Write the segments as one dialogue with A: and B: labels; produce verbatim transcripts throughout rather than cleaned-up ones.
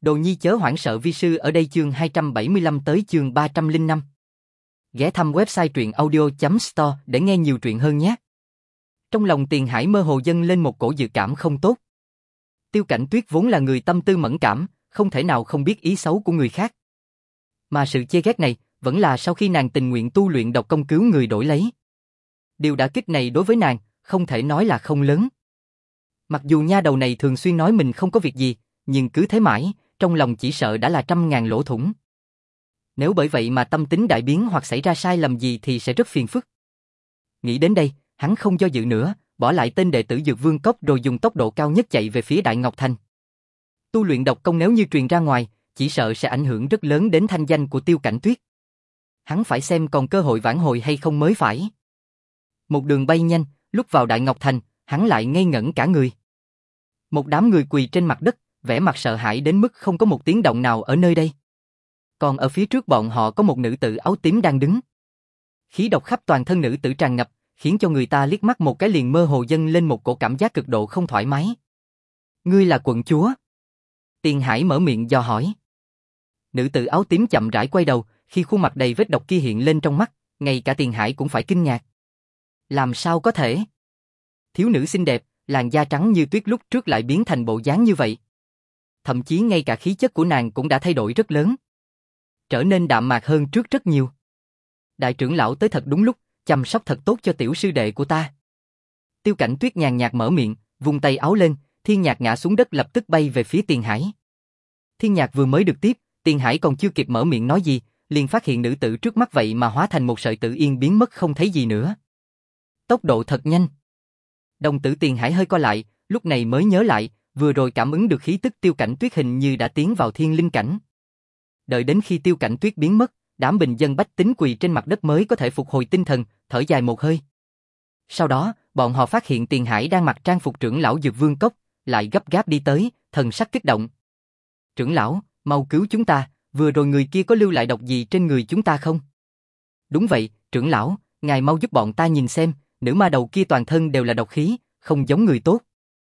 A: Đồ nhi chớ hoảng sợ vi sư ở đây chương hai trăm bảy mươi lăm tới chương ba trăm lẻ năm. Ghé thăm website truyện audio chấm store để nghe nhiều truyện hơn nhé. Trong lòng Tiền Hải mơ hồ dâng lên một cổ dự cảm không tốt. Tiêu Cảnh Tuyết vốn là người tâm tư mẫn cảm, không thể nào không biết ý xấu của người khác. Mà sự chê ghét này vẫn là sau khi nàng tình nguyện tu luyện độc công cứu người đổi lấy. Điều đả kích này đối với nàng không thể nói là không lớn. Mặc dù nha đầu này thường xuyên nói mình không có việc gì, nhưng cứ thế mãi, trong lòng chỉ sợ đã là trăm ngàn lỗ thủng. Nếu bởi vậy mà tâm tính đại biến hoặc xảy ra sai lầm gì thì sẽ rất phiền phức. Nghĩ đến đây, hắn không do dự nữa, bỏ lại tên đệ tử Dược Vương Cốc rồi dùng tốc độ cao nhất chạy về phía Đại Ngọc Thành. Tu luyện độc công nếu như truyền ra ngoài, chỉ sợ sẽ ảnh hưởng rất lớn đến thanh danh của Tiêu Cảnh Tuyết. Hắn phải xem còn cơ hội vãn hồi hay không mới phải. Một đường bay nhanh, lúc vào Đại Ngọc Thành, hắn lại ngây ngẩn cả người. Một đám người quỳ trên mặt đất, vẻ mặt sợ hãi đến mức không có một tiếng động nào ở nơi đây. Còn ở phía trước bọn họ có một nữ tử áo tím đang đứng. Khí độc khắp toàn thân nữ tử tràn ngập, khiến cho người ta liếc mắt một cái liền mơ hồ dâng lên một cổ cảm giác cực độ không thoải mái. Ngươi là quận chúa? Tiền Hải mở miệng dò hỏi. Nữ tử áo tím chậm rãi quay đầu, khi khuôn mặt đầy vết độc kia hiện lên trong mắt, ngay cả Tiền Hải cũng phải kinh ngạc. Làm sao có thể? Thiếu nữ xinh đẹp, làn da trắng như tuyết lúc trước lại biến thành bộ dáng như vậy. Thậm chí ngay cả khí chất của nàng cũng đã thay đổi rất lớn. Trở nên đạm mạc hơn trước rất nhiều. Đại trưởng lão tới thật đúng lúc, chăm sóc thật tốt cho tiểu sư đệ của ta. Tiêu Cảnh Tuyết nhàn nhạt mở miệng, vung tay áo lên, Thiên Nhạc ngã xuống đất lập tức bay về phía Tiền Hải. Thiên Nhạc vừa mới được tiếp, Tiền Hải còn chưa kịp mở miệng nói gì, liền phát hiện nữ tử trước mắt vậy mà hóa thành một sợi tử yên biến mất không thấy gì nữa. Tốc độ thật nhanh. Đồng tử Tiền Hải hơi co lại, lúc này mới nhớ lại, vừa rồi cảm ứng được khí tức Tiêu Cảnh Tuyết hình như đã tiến vào thiên linh cảnh. Đợi đến khi Tiêu Cảnh Tuyết biến mất, đám bình dân bách tính quỳ trên mặt đất mới có thể phục hồi tinh thần, thở dài một hơi. Sau đó, bọn họ phát hiện Tiền Hải đang mặc trang phục trưởng lão Dược Vương Cốc, lại gấp gáp đi tới, thần sắc kích động. Trưởng lão, mau cứu chúng ta, vừa rồi người kia có lưu lại độc gì trên người chúng ta không? Đúng vậy, trưởng lão, ngài mau giúp bọn ta nhìn xem, nữ ma đầu kia toàn thân đều là độc khí, không giống người tốt.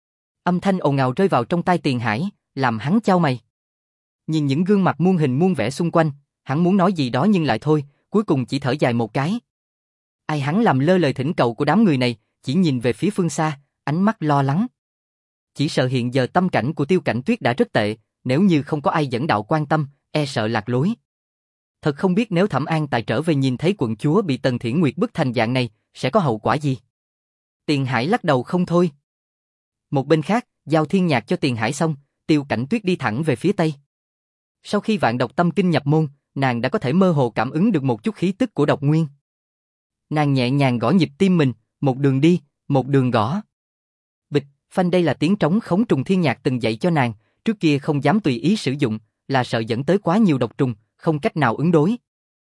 A: Âm thanh ồn ào rơi vào trong tai Tiền Hải, làm hắn chau mày. Nhìn những gương mặt muôn hình muôn vẻ xung quanh, hắn muốn nói gì đó nhưng lại thôi, cuối cùng chỉ thở dài một cái. Ai hắn làm lơ lời thỉnh cầu của đám người này, chỉ nhìn về phía phương xa, ánh mắt lo lắng. Chỉ sợ hiện giờ tâm cảnh của Tiêu Cảnh Tuyết đã rất tệ, nếu như không có ai dẫn đạo quan tâm, e sợ lạc lối. Thật không biết nếu Thẩm An Tài trở về nhìn thấy quận chúa bị Tần Thiển Nguyệt bức thành dạng này, sẽ có hậu quả gì? Tiền Hải lắc đầu không thôi. Một bên khác, giao Thiên Nhạc cho Tiền Hải xong, Tiêu Cảnh Tuyết đi thẳng về phía tây. Sau khi vạn độc tâm kinh nhập môn, nàng đã có thể mơ hồ cảm ứng được một chút khí tức của độc nguyên. Nàng nhẹ nhàng gõ nhịp tim mình, một đường đi, một đường gõ. Bịch, phanh đây là tiếng trống khống trùng Thiên Nhạc từng dạy cho nàng, trước kia không dám tùy ý sử dụng, là sợ dẫn tới quá nhiều độc trùng, không cách nào ứng đối.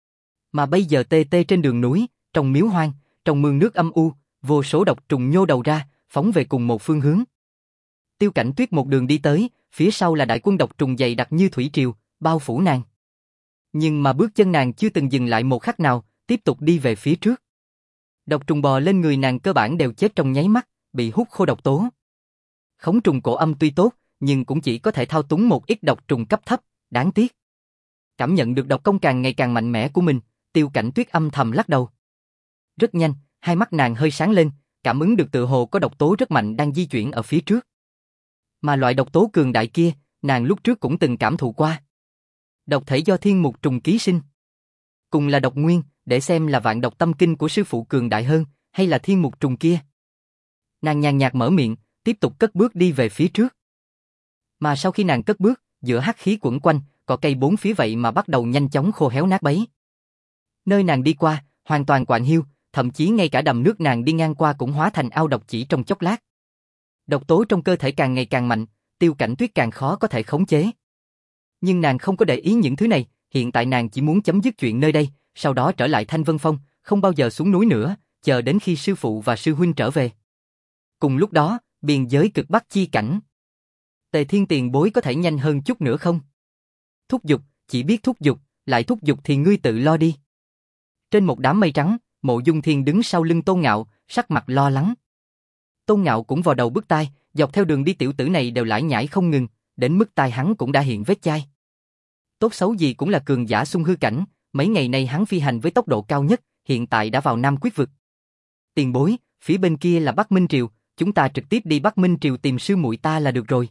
A: Mà bây giờ tê tê trên đường núi, trong miếu hoang, trong mương nước âm u, vô số độc trùng nhô đầu ra, phóng về cùng một phương hướng. Tiêu Cảnh Tuyết một đường đi tới, phía sau là đại quân độc trùng dày đặc như thủy triều, bao phủ nàng. Nhưng mà bước chân nàng chưa từng dừng lại một khắc nào, tiếp tục đi về phía trước. Độc trùng bò lên người nàng cơ bản đều chết trong nháy mắt, bị hút khô độc tố. Khống trùng cổ âm tuy tốt, nhưng cũng chỉ có thể thao túng một ít độc trùng cấp thấp, đáng tiếc. Cảm nhận được độc công càng ngày càng mạnh mẽ của mình, Tiêu Cảnh Tuyết âm thầm lắc đầu. Rất nhanh, hai mắt nàng hơi sáng lên, cảm ứng được tự hồ có độc tố rất mạnh đang di chuyển ở phía trước. Mà loại độc tố cường đại kia, nàng lúc trước cũng từng cảm thụ qua. Độc thể do thiên mục trùng ký sinh. Cùng là độc nguyên, để xem là vạn độc tâm kinh của sư phụ cường đại hơn, hay là thiên mục trùng kia. Nàng nhàn nhạt mở miệng, tiếp tục cất bước đi về phía trước. Mà sau khi nàng cất bước, giữa hắc khí quẩn quanh, cỏ cây bốn phía vậy mà bắt đầu nhanh chóng khô héo nát bấy. Nơi nàng đi qua, hoàn toàn quạnh hiu, thậm chí ngay cả đầm nước nàng đi ngang qua cũng hóa thành ao độc chỉ trong chốc lát. Độc tố trong cơ thể càng ngày càng mạnh, Tiêu Cảnh Tuyết càng khó có thể khống chế. Nhưng nàng không có để ý những thứ này, hiện tại nàng chỉ muốn chấm dứt chuyện nơi đây, sau đó trở lại Thanh Vân Phong, không bao giờ xuống núi nữa, chờ đến khi sư phụ và sư huynh trở về. Cùng lúc đó, biên giới cực bắc chi cảnh. Tề Thiên tiền bối có thể nhanh hơn chút nữa không? Thúc giục, chỉ biết thúc giục, lại thúc giục thì ngươi tự lo đi. Trên một đám mây trắng, Mộ Dung Thiên đứng sau lưng Tôn Ngạo, sắc mặt lo lắng. Tôn Ngạo cũng vào đầu bứt tai, dọc theo đường đi tiểu tử này đều lải nhải không ngừng, đến mức tai hắn cũng đã hiện vết chai. Tốt xấu gì cũng là cường giả xung hư cảnh, mấy ngày nay hắn phi hành với tốc độ cao nhất, hiện tại đã vào Nam Quyết vực. Tiền bối, phía bên kia là Bắc Minh Triều, chúng ta trực tiếp đi Bắc Minh Triều tìm sư muội ta là được rồi.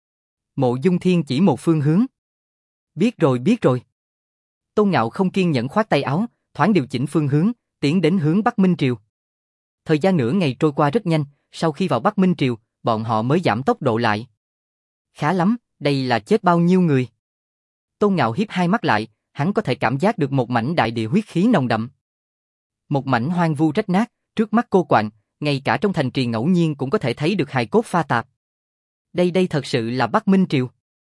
A: Mộ Dung Thiên chỉ một phương hướng. Biết rồi biết rồi. Tôn Ngạo không kiên nhẫn khoát tay áo, thoáng điều chỉnh phương hướng, tiến đến hướng Bắc Minh Triều. Thời gian nửa ngày trôi qua rất nhanh, sau khi vào Bắc Minh Triều, bọn họ mới giảm tốc độ lại. Khá lắm, đây là chết bao nhiêu người. Tôn Ngạo hiếp hai mắt lại, hắn có thể cảm giác được một mảnh đại địa huyết khí nồng đậm. Một mảnh hoang vu rách nát, trước mắt cô quạnh, ngay cả trong thành trì ngẫu nhiên cũng có thể thấy được hài cốt pha tạp. Đây đây thật sự là Bắc Minh Triều.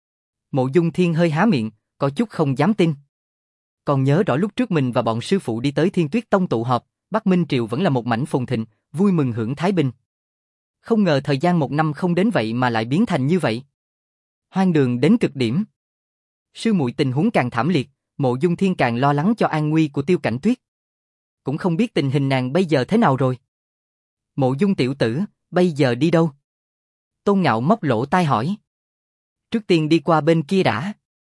A: Mộ Dung Thiên hơi há miệng, có chút không dám tin. Còn nhớ rõ lúc trước mình và bọn sư phụ đi tới Thiên Tuyết Tông tụ họp, Bắc Minh Triều vẫn là một mảnh phồn thịnh, vui mừng hưởng thái bình. Không ngờ thời gian một năm không đến vậy mà lại biến thành như vậy. Hoang đường đến cực điểm. Sư muội tình huống càng thảm liệt, Mộ Dung Thiên càng lo lắng cho an nguy của Tiêu Cảnh Tuyết. Cũng không biết tình hình nàng bây giờ thế nào rồi. Mộ Dung tiểu tử, bây giờ đi đâu? Tôn Ngạo móc lỗ tai hỏi. Trước tiên đi qua bên kia đã.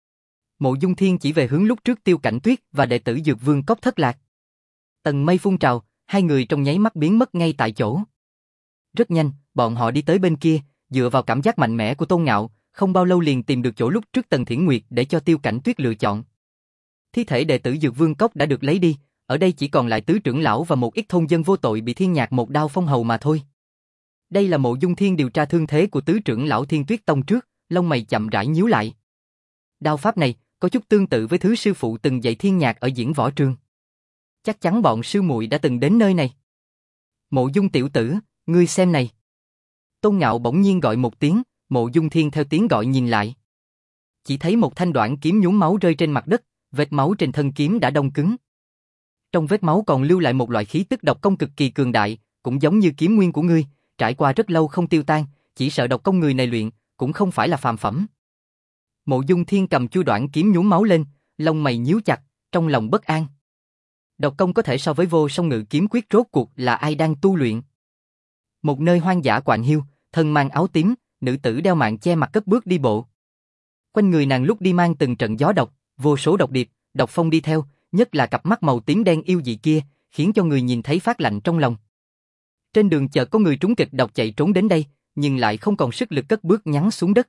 A: Mộ Dung Thiên chỉ về hướng lúc trước Tiêu Cảnh Tuyết và đệ tử Dược Vương Cốc thất lạc. Tầng mây phun trào, hai người trong nháy mắt biến mất ngay tại chỗ. Rất nhanh, bọn họ đi tới bên kia, dựa vào cảm giác mạnh mẽ của Tôn Ngạo, không bao lâu liền tìm được chỗ lúc trước Tần Thiển Nguyệt để cho Tiêu Cảnh Tuyết lựa chọn. Thi thể đệ tử Dược Vương Cốc đã được lấy đi, ở đây chỉ còn lại tứ trưởng lão và một ít thôn dân vô tội bị Thiên Nhạc một đao phong hầu mà thôi. Đây là Mộ Dung Thiên điều tra thương thế của tứ trưởng lão Thiên Tuyết Tông trước, lông mày chậm rãi nhíu lại. Đao pháp này có chút tương tự với thứ sư phụ từng dạy Thiên Nhạc ở diễn võ trường. Chắc chắn bọn sư muội đã từng đến nơi này. Mộ Dung tiểu tử, ngươi xem này. Tôn Ngạo bỗng nhiên gọi một tiếng, Mộ Dung Thiên theo tiếng gọi nhìn lại. Chỉ thấy một thanh đoạn kiếm nhuốm máu rơi trên mặt đất, vết máu trên thân kiếm đã đông cứng. Trong vết máu còn lưu lại một loại khí tức độc công cực kỳ cường đại, cũng giống như kiếm nguyên của ngươi, trải qua rất lâu không tiêu tan, chỉ sợ độc công người này luyện, cũng không phải là phàm phẩm. Mộ Dung Thiên cầm chuôi đoạn kiếm nhuốm máu lên, lông mày nhíu chặt, trong lòng bất an. Độc công có thể so với vô song ngự kiếm quyết, rốt cuộc là ai đang tu luyện? Một nơi hoang dã quạnh hiu, thân mang áo tím, nữ tử đeo mạng che mặt cất bước đi bộ. Quanh người nàng lúc đi mang từng trận gió độc, vô số độc điệp, độc phong đi theo, nhất là cặp mắt màu tím đen yêu dị kia, khiến cho người nhìn thấy phát lạnh trong lòng. Trên đường chợt có người trúng kịch độc chạy trốn đến đây, nhưng lại không còn sức lực cất bước nhắn xuống đất.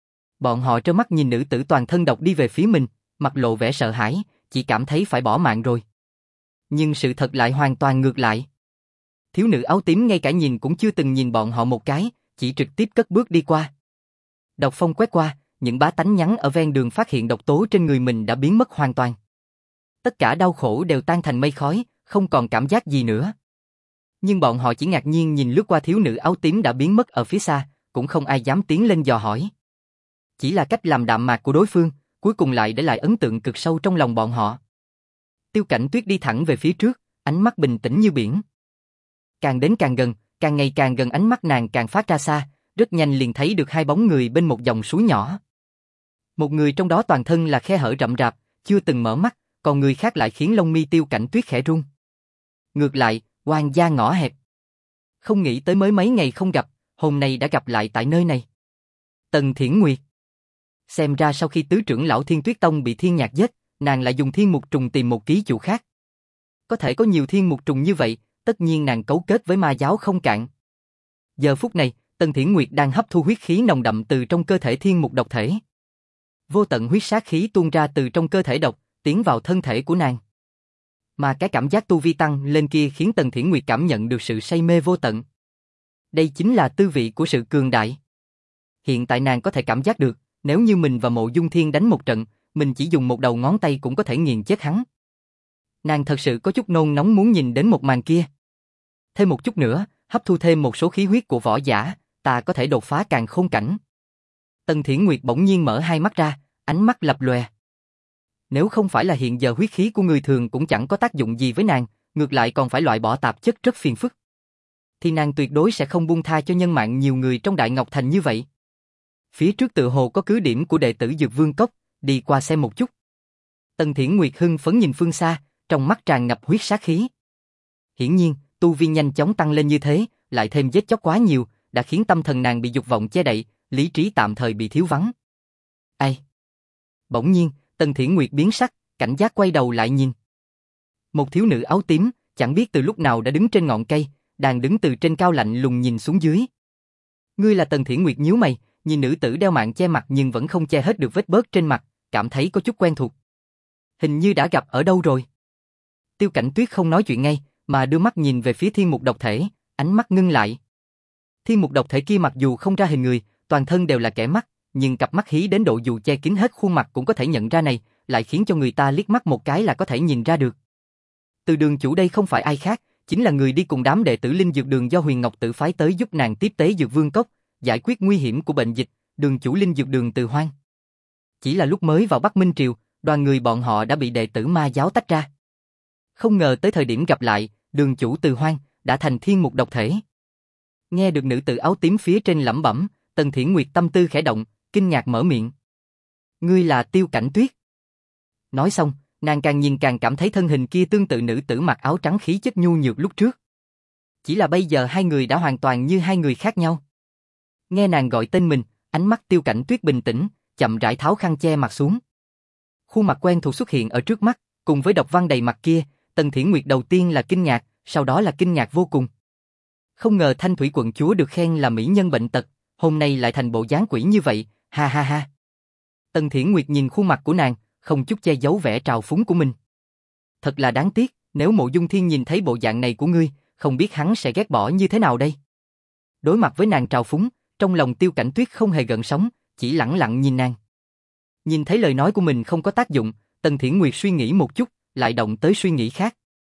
A: Bọn họ trơ mắt nhìn nữ tử toàn thân độc đi về phía mình, mặt lộ vẻ sợ hãi, chỉ cảm thấy phải bỏ mạng rồi. Nhưng sự thật lại hoàn toàn ngược lại. Thiếu nữ áo tím ngay cả nhìn cũng chưa từng nhìn bọn họ một cái, chỉ trực tiếp cất bước đi qua. Độc phong quét qua, những bá tánh nhắn ở ven đường phát hiện độc tố trên người mình đã biến mất hoàn toàn. Tất cả đau khổ đều tan thành mây khói, không còn cảm giác gì nữa. Nhưng bọn họ chỉ ngạc nhiên nhìn lướt qua thiếu nữ áo tím đã biến mất ở phía xa, cũng không ai dám tiến lên dò hỏi. Chỉ là cách làm đạm mạc của đối phương, cuối cùng lại để lại ấn tượng cực sâu trong lòng bọn họ. Tiêu Cảnh Tuyết đi thẳng về phía trước, ánh mắt bình tĩnh như biển. Càng đến càng gần, càng ngày càng gần, ánh mắt nàng càng phát ra xa, rất nhanh liền thấy được hai bóng người bên một dòng suối nhỏ. Một người trong đó toàn thân là khe hở rậm rạp, chưa từng mở mắt, còn người khác lại khiến lông mi Tiêu Cảnh Tuyết khẽ run. Ngược lại, oan gia ngõ hẹp. Không nghĩ tới mới mấy ngày không gặp, hôm nay đã gặp lại tại nơi này. Tần Thiển Nguyệt. Xem ra sau khi tứ trưởng lão Thiên Tuyết Tông bị Thiên Nhạc giết, nàng lại dùng thiên mục trùng tìm một ký chủ khác. Có thể có nhiều thiên mục trùng như vậy, tất nhiên nàng cấu kết với ma giáo không cạn. Giờ phút này, Tần Thiển Nguyệt đang hấp thu huyết khí nồng đậm từ trong cơ thể thiên mục độc thể. Vô tận huyết sát khí tuôn ra từ trong cơ thể độc, tiến vào thân thể của nàng. Mà cái cảm giác tu vi tăng lên kia khiến Tần Thiển Nguyệt cảm nhận được sự say mê vô tận. Đây chính là tư vị của sự cường đại. Hiện tại nàng có thể cảm giác được, nếu như mình và Mộ Dung Thiên đánh một trận, mình chỉ dùng một đầu ngón tay cũng có thể nghiền chết hắn. Nàng thật sự có chút nôn nóng muốn nhìn đến một màn kia. Thêm một chút nữa, hấp thu thêm một số khí huyết của võ giả, ta có thể đột phá càn khôn cảnh. Tần Thiển Nguyệt bỗng nhiên mở hai mắt ra, ánh mắt lập lòe. Nếu không phải là hiện giờ huyết khí của người thường cũng chẳng có tác dụng gì với nàng, ngược lại còn phải loại bỏ tạp chất rất phiền phức, thì nàng tuyệt đối sẽ không buông tha cho nhân mạng nhiều người trong Đại Ngọc Thành như vậy. Phía trước tự hồ có cứ điểm của đệ tử Dược Vương Cốc, đi qua xem một chút. Tần Thiển Nguyệt hưng phấn nhìn phương xa, trong mắt tràn ngập huyết sát khí. Hiển nhiên, tu vi nhanh chóng tăng lên như thế, lại thêm giết chóc quá nhiều, đã khiến tâm thần nàng bị dục vọng che đậy, lý trí tạm thời bị thiếu vắng. Ai? Bỗng nhiên, Tần Thiển Nguyệt biến sắc, cảnh giác quay đầu lại nhìn. Một thiếu nữ áo tím, chẳng biết từ lúc nào đã đứng trên ngọn cây, đang đứng từ trên cao lạnh lùng nhìn xuống dưới. Ngươi là Tần Thiển Nguyệt nhíu mày, nhìn nữ tử đeo mạng che mặt nhưng vẫn không che hết được vết bớt trên mặt, cảm thấy có chút quen thuộc. Hình như đã gặp ở đâu rồi. Tiêu Cảnh Tuyết không nói chuyện ngay, mà đưa mắt nhìn về phía thiên mục độc thể, ánh mắt ngưng lại. Thiên mục độc thể kia mặc dù không ra hình người, toàn thân đều là kẻ mắt, nhưng cặp mắt hí đến độ dù che kín hết khuôn mặt cũng có thể nhận ra này, lại khiến cho người ta liếc mắt một cái là có thể nhìn ra được. Từ Đường chủ đây không phải ai khác, chính là người đi cùng đám đệ tử Linh Dược Đường do Huyền Ngọc Tử phái tới giúp nàng tiếp tế Dược Vương Cốc, giải quyết nguy hiểm của bệnh dịch, Đường chủ Linh Dược Đường Từ Hoang. Chỉ là lúc mới vào Bắc Minh Triều, đoàn người bọn họ đã bị đệ tử ma giáo tách ra. Không ngờ tới thời điểm gặp lại, Đường chủ Từ Hoang đã thành thiên mục độc thể. Nghe được nữ tử áo tím phía trên lẩm bẩm, Tần Thiển Nguyệt tâm tư khẽ động, kinh ngạc mở miệng. Ngươi là Tiêu Cảnh Tuyết. Nói xong, nàng càng nhìn càng cảm thấy thân hình kia tương tự nữ tử mặc áo trắng khí chất nhu nhược lúc trước. Chỉ là bây giờ hai người đã hoàn toàn như hai người khác nhau. Nghe nàng gọi tên mình, ánh mắt Tiêu Cảnh Tuyết bình tĩnh, chậm rãi tháo khăn che mặt xuống. Khuôn mặt quen thuộc xuất hiện ở trước mắt, cùng với độc văn đầy mặt kia, Tần Thiển Nguyệt đầu tiên là kinh ngạc, sau đó là kinh ngạc vô cùng. Không ngờ Thanh Thủy quận chúa được khen là mỹ nhân bệnh tật, hôm nay lại thành bộ dáng quỷ như vậy, ha ha ha. Tần Thiển Nguyệt nhìn khuôn mặt của nàng, không chút che giấu vẻ trào phúng của mình. Thật là đáng tiếc, nếu Mộ Dung Thiên nhìn thấy bộ dạng này của ngươi, không biết hắn sẽ ghét bỏ như thế nào đây. Đối mặt với nàng trào phúng, trong lòng Tiêu Cảnh Tuyết không hề gợn sóng, chỉ lẳng lặng nhìn nàng. Nhìn thấy lời nói của mình không có tác dụng, Tần Thiển Nguyệt suy nghĩ một chút, lại động tới suy nghĩ khác.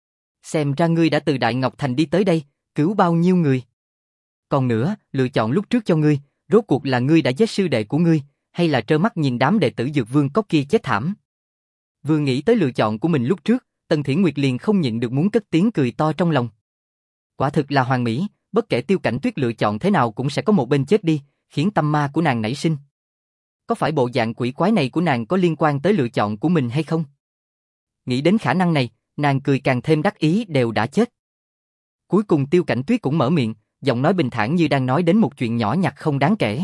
A: Xem ra ngươi đã từ Đại Ngọc Thành đi tới đây, cứu bao nhiêu người. Còn nữa, lựa chọn lúc trước cho ngươi, rốt cuộc là ngươi đã giết sư đệ của ngươi, hay là trơ mắt nhìn đám đệ tử Dược Vương Cốc kia chết thảm. Vừa nghĩ tới lựa chọn của mình lúc trước, Tần Thiển Nguyệt liền không nhịn được muốn cất tiếng cười to trong lòng. Quả thực là hoàn mỹ, bất kể Tiêu Cảnh Tuyết lựa chọn thế nào cũng sẽ có một bên chết đi, khiến tâm ma của nàng nảy sinh. Có phải bộ dạng quỷ quái này của nàng có liên quan tới lựa chọn của mình hay không? Nghĩ đến khả năng này, nàng cười càng thêm đắc ý đều đã chết. Cuối cùng Tiêu Cảnh Tuyết cũng mở miệng, giọng nói bình thản như đang nói đến một chuyện nhỏ nhặt không đáng kể.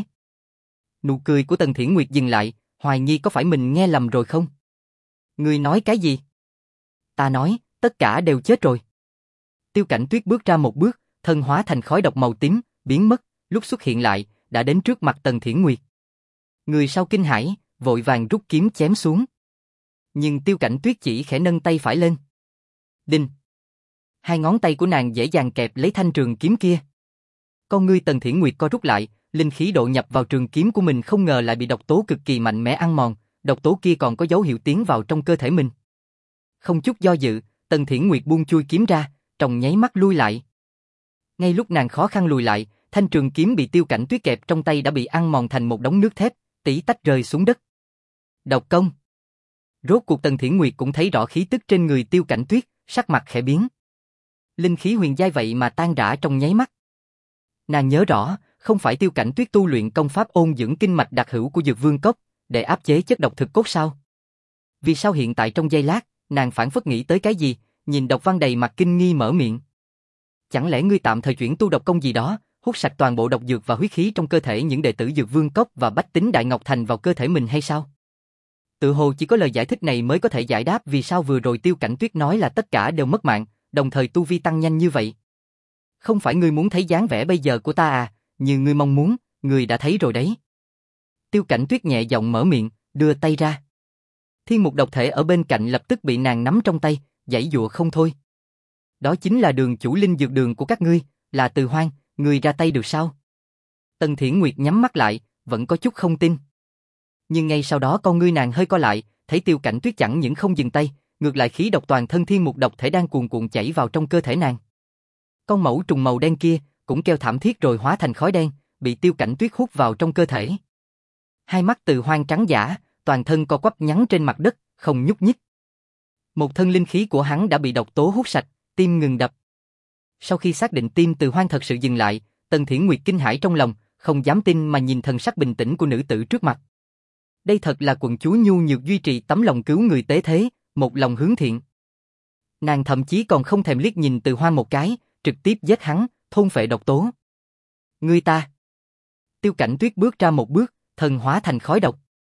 A: Nụ cười của Tần Thiển Nguyệt dừng lại, hoài nghi có phải mình nghe lầm rồi không? Ngươi nói cái gì? Ta nói, tất cả đều chết rồi. Tiêu Cảnh Tuyết bước ra một bước, thân hóa thành khói độc màu tím, biến mất, lúc xuất hiện lại, đã đến trước mặt Tần Thiển Nguyệt. Người sau kinh hãi, vội vàng rút kiếm chém xuống. Nhưng Tiêu Cảnh Tuyết chỉ khẽ nâng tay phải lên. Đinh! Hai ngón tay của nàng dễ dàng kẹp lấy thanh trường kiếm kia. Con ngươi Tần Thiển Nguyệt co rút lại, linh khí độ nhập vào trường kiếm của mình không ngờ lại bị độc tố cực kỳ mạnh mẽ ăn mòn, độc tố kia còn có dấu hiệu tiến vào trong cơ thể mình. Không chút do dự, Tần Thiển Nguyệt buông chui kiếm ra, trong nháy mắt lui lại. Ngay lúc nàng khó khăn lùi lại, thanh trường kiếm bị Tiêu Cảnh Tuyết kẹp trong tay đã bị ăn mòn thành một đống nước thép, tỉ tách rơi xuống đất. Độc công! Rốt cuộc Tần Thiển Nguyệt cũng thấy rõ khí tức trên người Tiêu Cảnh Tuyết, sắc mặt khẽ biến. Linh khí huyền giai vậy mà tan rã trong nháy mắt. Nàng nhớ rõ, không phải Tiêu Cảnh Tuyết tu luyện công pháp ôn dưỡng kinh mạch đặc hữu của Dược Vương Cốc, để áp chế chất độc thực cốt sao? Vì sao hiện tại trong giây lát, nàng phảng phất nghĩ tới cái gì, nhìn độc văn đầy mặt kinh nghi mở miệng. Chẳng lẽ ngươi tạm thời chuyển tu độc công gì đó, hút sạch toàn bộ độc dược và huyết khí trong cơ thể những đệ tử Dược Vương Cốc và bách tính Đại Ngọc Thành vào cơ thể mình hay sao? Tự hồ chỉ có lời giải thích này mới có thể giải đáp vì sao vừa rồi Tiêu Cảnh Tuyết nói là tất cả đều mất mạng, đồng thời tu vi tăng nhanh như vậy. Không phải ngươi muốn thấy dáng vẻ bây giờ của ta à, như ngươi mong muốn, ngươi đã thấy rồi đấy. Tiêu Cảnh Tuyết nhẹ giọng mở miệng, đưa tay ra. Thiên mục độc thể ở bên cạnh lập tức bị nàng nắm trong tay, giãy giụa không thôi. Đó chính là đường chủ Linh Dược Đường của các ngươi, là Từ Hoang, ngươi ra tay được sao? Tần Thiển Nguyệt nhắm mắt lại, vẫn có chút không tin. Nhưng ngay sau đó con ngươi nàng hơi co lại, thấy Tiêu Cảnh Tuyết chẳng những không dừng tay, ngược lại khí độc toàn thân thiên mục độc thể đang cuồn cuộn chảy vào trong cơ thể nàng. Con mẫu trùng màu đen kia cũng kêu thảm thiết rồi hóa thành khói đen, bị Tiêu Cảnh Tuyết hút vào trong cơ thể. Hai mắt Từ Hoang trắng dã, toàn thân co quắp nhắn trên mặt đất, không nhúc nhích. Một thân linh khí của hắn đã bị độc tố hút sạch, tim ngừng đập. Sau khi xác định tim Từ Hoang thật sự dừng lại, Tần Thiển Nguyệt kinh hãi trong lòng, không dám tin mà nhìn thần sắc bình tĩnh của nữ tử trước mặt. Đây thật là quận chúa nhu nhược duy trì tấm lòng cứu người tế thế, một lòng hướng thiện. Nàng thậm chí còn không thèm liếc nhìn Từ Hoang một cái, trực tiếp giết hắn, thôn phệ độc tố. Ngươi ta! Tiêu Cảnh Tuyết bước ra một bước, thần hóa thành khói độc.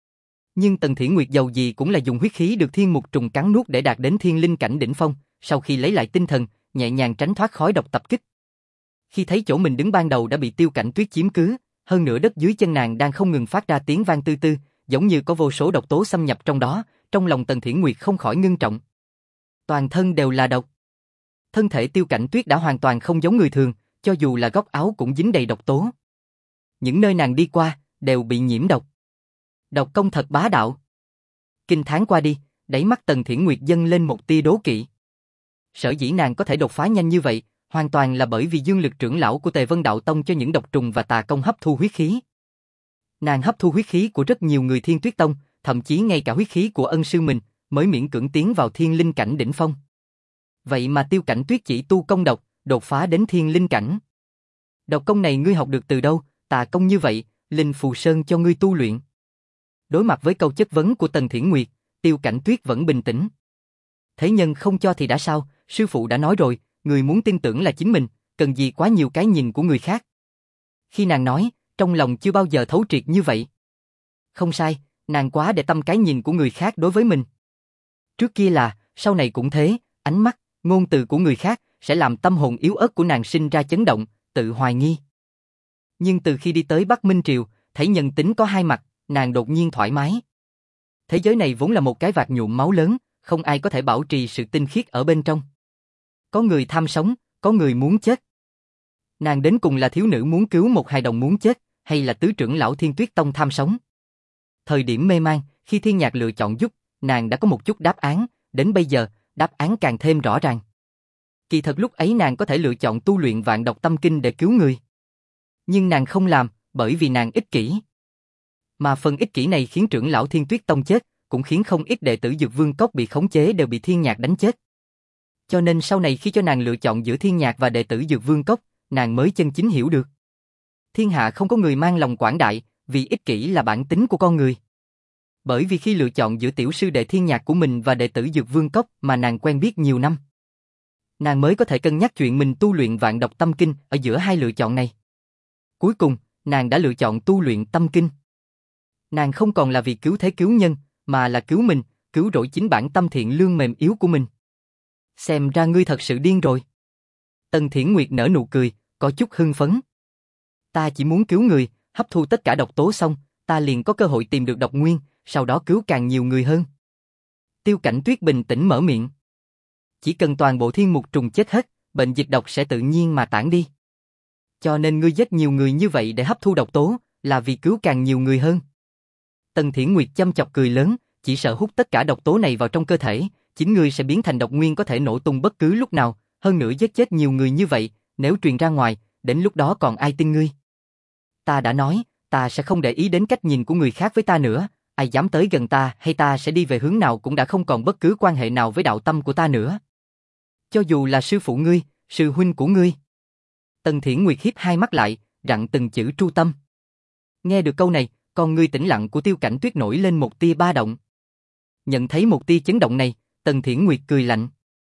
A: Nhưng Tần Thiển Nguyệt dầu gì cũng là dùng huyết khí được thiên mục trùng cắn nuốt để đạt đến thiên linh cảnh đỉnh phong, sau khi lấy lại tinh thần, nhẹ nhàng tránh thoát khói độc tập kích. Khi thấy chỗ mình đứng ban đầu đã bị Tiêu Cảnh Tuyết chiếm cứ, hơn nữa đất dưới chân nàng đang không ngừng phát ra tiếng vang tư tư, giống như có vô số độc tố xâm nhập trong đó, trong lòng Tần Thiển Nguyệt không khỏi ngưng trọng. Toàn thân đều là độc. Thân thể Tiêu Cảnh Tuyết đã hoàn toàn không giống người thường, cho dù là góc áo cũng dính đầy độc tố. Những nơi nàng đi qua, đều bị nhiễm độc. Độc công thật bá đạo. Kinh thán qua đi, đáy mắt Tần Thiển Nguyệt dâng lên một tia đố kỵ. Sở dĩ nàng có thể đột phá nhanh như vậy, hoàn toàn là bởi vì dương lực trưởng lão của Tề Vân Đạo Tông cho những độc trùng và tà công hấp thu huyết khí. Nàng hấp thu huyết khí của rất nhiều người Thiên Tuyết Tông, thậm chí ngay cả huyết khí của ân sư mình, mới miễn cưỡng tiến vào thiên linh cảnh đỉnh phong. Vậy mà Tiêu Cảnh Tuyết chỉ tu công độc, đột phá đến thiên linh cảnh. Độc công này ngươi học được từ đâu, tà công như vậy, Linh Phù Sơn cho ngươi tu luyện. Đối mặt với câu chất vấn của Tần Thiển Nguyệt, Tiêu Cảnh Tuyết vẫn bình tĩnh. Thế nhân không cho thì đã sao, sư phụ đã nói rồi, người muốn tin tưởng là chính mình, cần gì quá nhiều cái nhìn của người khác. Khi nàng nói, trong lòng chưa bao giờ thấu triệt như vậy. Không sai, nàng quá để tâm cái nhìn của người khác đối với mình. Trước kia là, sau này cũng thế, ánh mắt, ngôn từ của người khác sẽ làm tâm hồn yếu ớt của nàng sinh ra chấn động, tự hoài nghi. Nhưng từ khi đi tới Bắc Minh Triều, thấy nhân tính có hai mặt, nàng đột nhiên thoải mái. Thế giới này vốn là một cái vạc nhuộm máu lớn, không ai có thể bảo trì sự tinh khiết ở bên trong. Có người tham sống, có người muốn chết. Nàng đến cùng là thiếu nữ muốn cứu một hài đồng muốn chết, hay là tứ trưởng lão Thiên Tuyết Tông tham sống? Thời điểm mê man, khi Thiên Nhạc lựa chọn giúp, nàng đã có một chút đáp án, đến bây giờ, đáp án càng thêm rõ ràng. Kỳ thật lúc ấy nàng có thể lựa chọn tu luyện Vạn Độc Tâm Kinh để cứu người. Nhưng nàng không làm, bởi vì nàng ích kỷ. Mà phần ích kỷ này khiến trưởng lão Thiên Tuyết Tông chết, cũng khiến không ít đệ tử Dược Vương Cốc bị khống chế đều bị Thiên Nhạc đánh chết. Cho nên sau này khi cho nàng lựa chọn giữa Thiên Nhạc và đệ tử Dược Vương Cốc, nàng mới chân chính hiểu được. Thiên hạ không có người mang lòng quảng đại, vì ích kỷ là bản tính của con người. Bởi vì khi lựa chọn giữa tiểu sư đệ Thiên Nhạc của mình và đệ tử Dược Vương Cốc mà nàng quen biết nhiều năm, nàng mới có thể cân nhắc chuyện mình tu luyện Vạn Độc Tâm Kinh ở giữa hai lựa chọn này. Cuối cùng, nàng đã lựa chọn tu luyện Tâm Kinh. Nàng không còn là vì cứu thế cứu nhân, mà là cứu mình, cứu rỗi chính bản tâm thiện lương mềm yếu của mình. Xem ra ngươi thật sự điên rồi. Tần Thiển Nguyệt nở nụ cười, có chút hưng phấn. Ta chỉ muốn cứu người, hấp thu tất cả độc tố xong, ta liền có cơ hội tìm được độc nguyên, sau đó cứu càng nhiều người hơn. Tiêu Cảnh Tuyết bình tĩnh mở miệng. Chỉ cần toàn bộ thiên mục trùng chết hết, bệnh dịch độc sẽ tự nhiên mà tản đi. Cho nên ngươi giết nhiều người như vậy để hấp thu độc tố, là vì cứu càng nhiều người hơn. Tần Thiển Nguyệt châm chọc cười lớn, chỉ sợ hút tất cả độc tố này vào trong cơ thể, chính ngươi sẽ biến thành độc nguyên có thể nổ tung bất cứ lúc nào, hơn nữa giết chết nhiều người như vậy, nếu truyền ra ngoài, đến lúc đó còn ai tin ngươi. Ta đã nói, ta sẽ không để ý đến cách nhìn của người khác với ta nữa, ai dám tới gần ta hay ta sẽ đi về hướng nào cũng đã không còn bất cứ quan hệ nào với đạo tâm của ta nữa. Cho dù là sư phụ ngươi, sư huynh của ngươi. Tần Thiển Nguyệt hiếp hai mắt lại, rặn từng chữ tru tâm. Nghe được câu này, con ngươi tĩnh lặng của Tiêu Cảnh Tuyết nổi lên một tia ba động. Nhận thấy một tia chấn động này, Tần Thiển Nguyệt cười lạnh.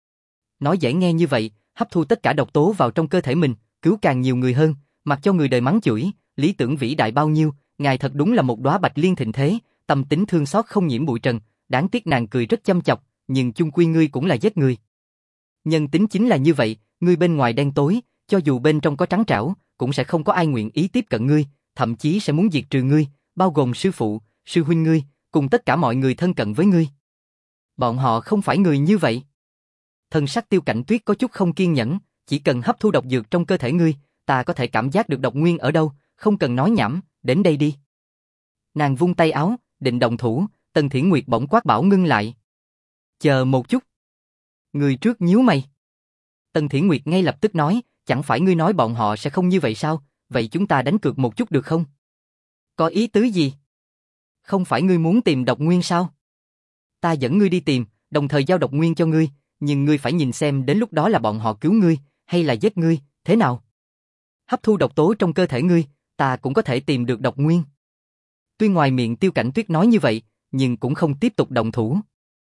A: Nói dễ nghe như vậy, hấp thu tất cả độc tố vào trong cơ thể mình, cứu càng nhiều người hơn, mặc cho người đời mắng chửi, lý tưởng vĩ đại bao nhiêu, ngài thật đúng là một đóa bạch liên thịnh thế, tâm tính thương xót không nhiễm bụi trần, đáng tiếc nàng cười rất chăm chọc, nhưng chung quy ngươi cũng là giết người. Nhân tính chính là như vậy, ngươi bên ngoài đen tối, cho dù bên trong có trắng trảo, cũng sẽ không có ai nguyện ý tiếp cận ngươi, thậm chí sẽ muốn diệt trừ ngươi, bao gồm sư phụ, sư huynh ngươi, cùng tất cả mọi người thân cận với ngươi. Bọn họ không phải người như vậy. Thân sắc Tiêu Cảnh Tuyết có chút không kiên nhẫn, chỉ cần hấp thu độc dược trong cơ thể ngươi, ta có thể cảm giác được độc nguyên ở đâu, không cần nói nhảm, đến đây đi. Nàng vung tay áo, định động thủ, Tần Thiển Nguyệt bỗng quát bảo ngưng lại. Chờ một chút. Người trước nhíu mày. Tần Thiển Nguyệt ngay lập tức nói, chẳng phải ngươi nói bọn họ sẽ không như vậy sao, vậy chúng ta đánh cược một chút được không? Có ý tứ gì? Không phải ngươi muốn tìm độc nguyên sao? Ta dẫn ngươi đi tìm, đồng thời giao độc nguyên cho ngươi, nhưng ngươi phải nhìn xem đến lúc đó là bọn họ cứu ngươi, hay là giết ngươi, thế nào? Hấp thu độc tố trong cơ thể ngươi, ta cũng có thể tìm được độc nguyên. Tuy ngoài miệng Tiêu Cảnh Tuyết nói như vậy, nhưng cũng không tiếp tục động thủ.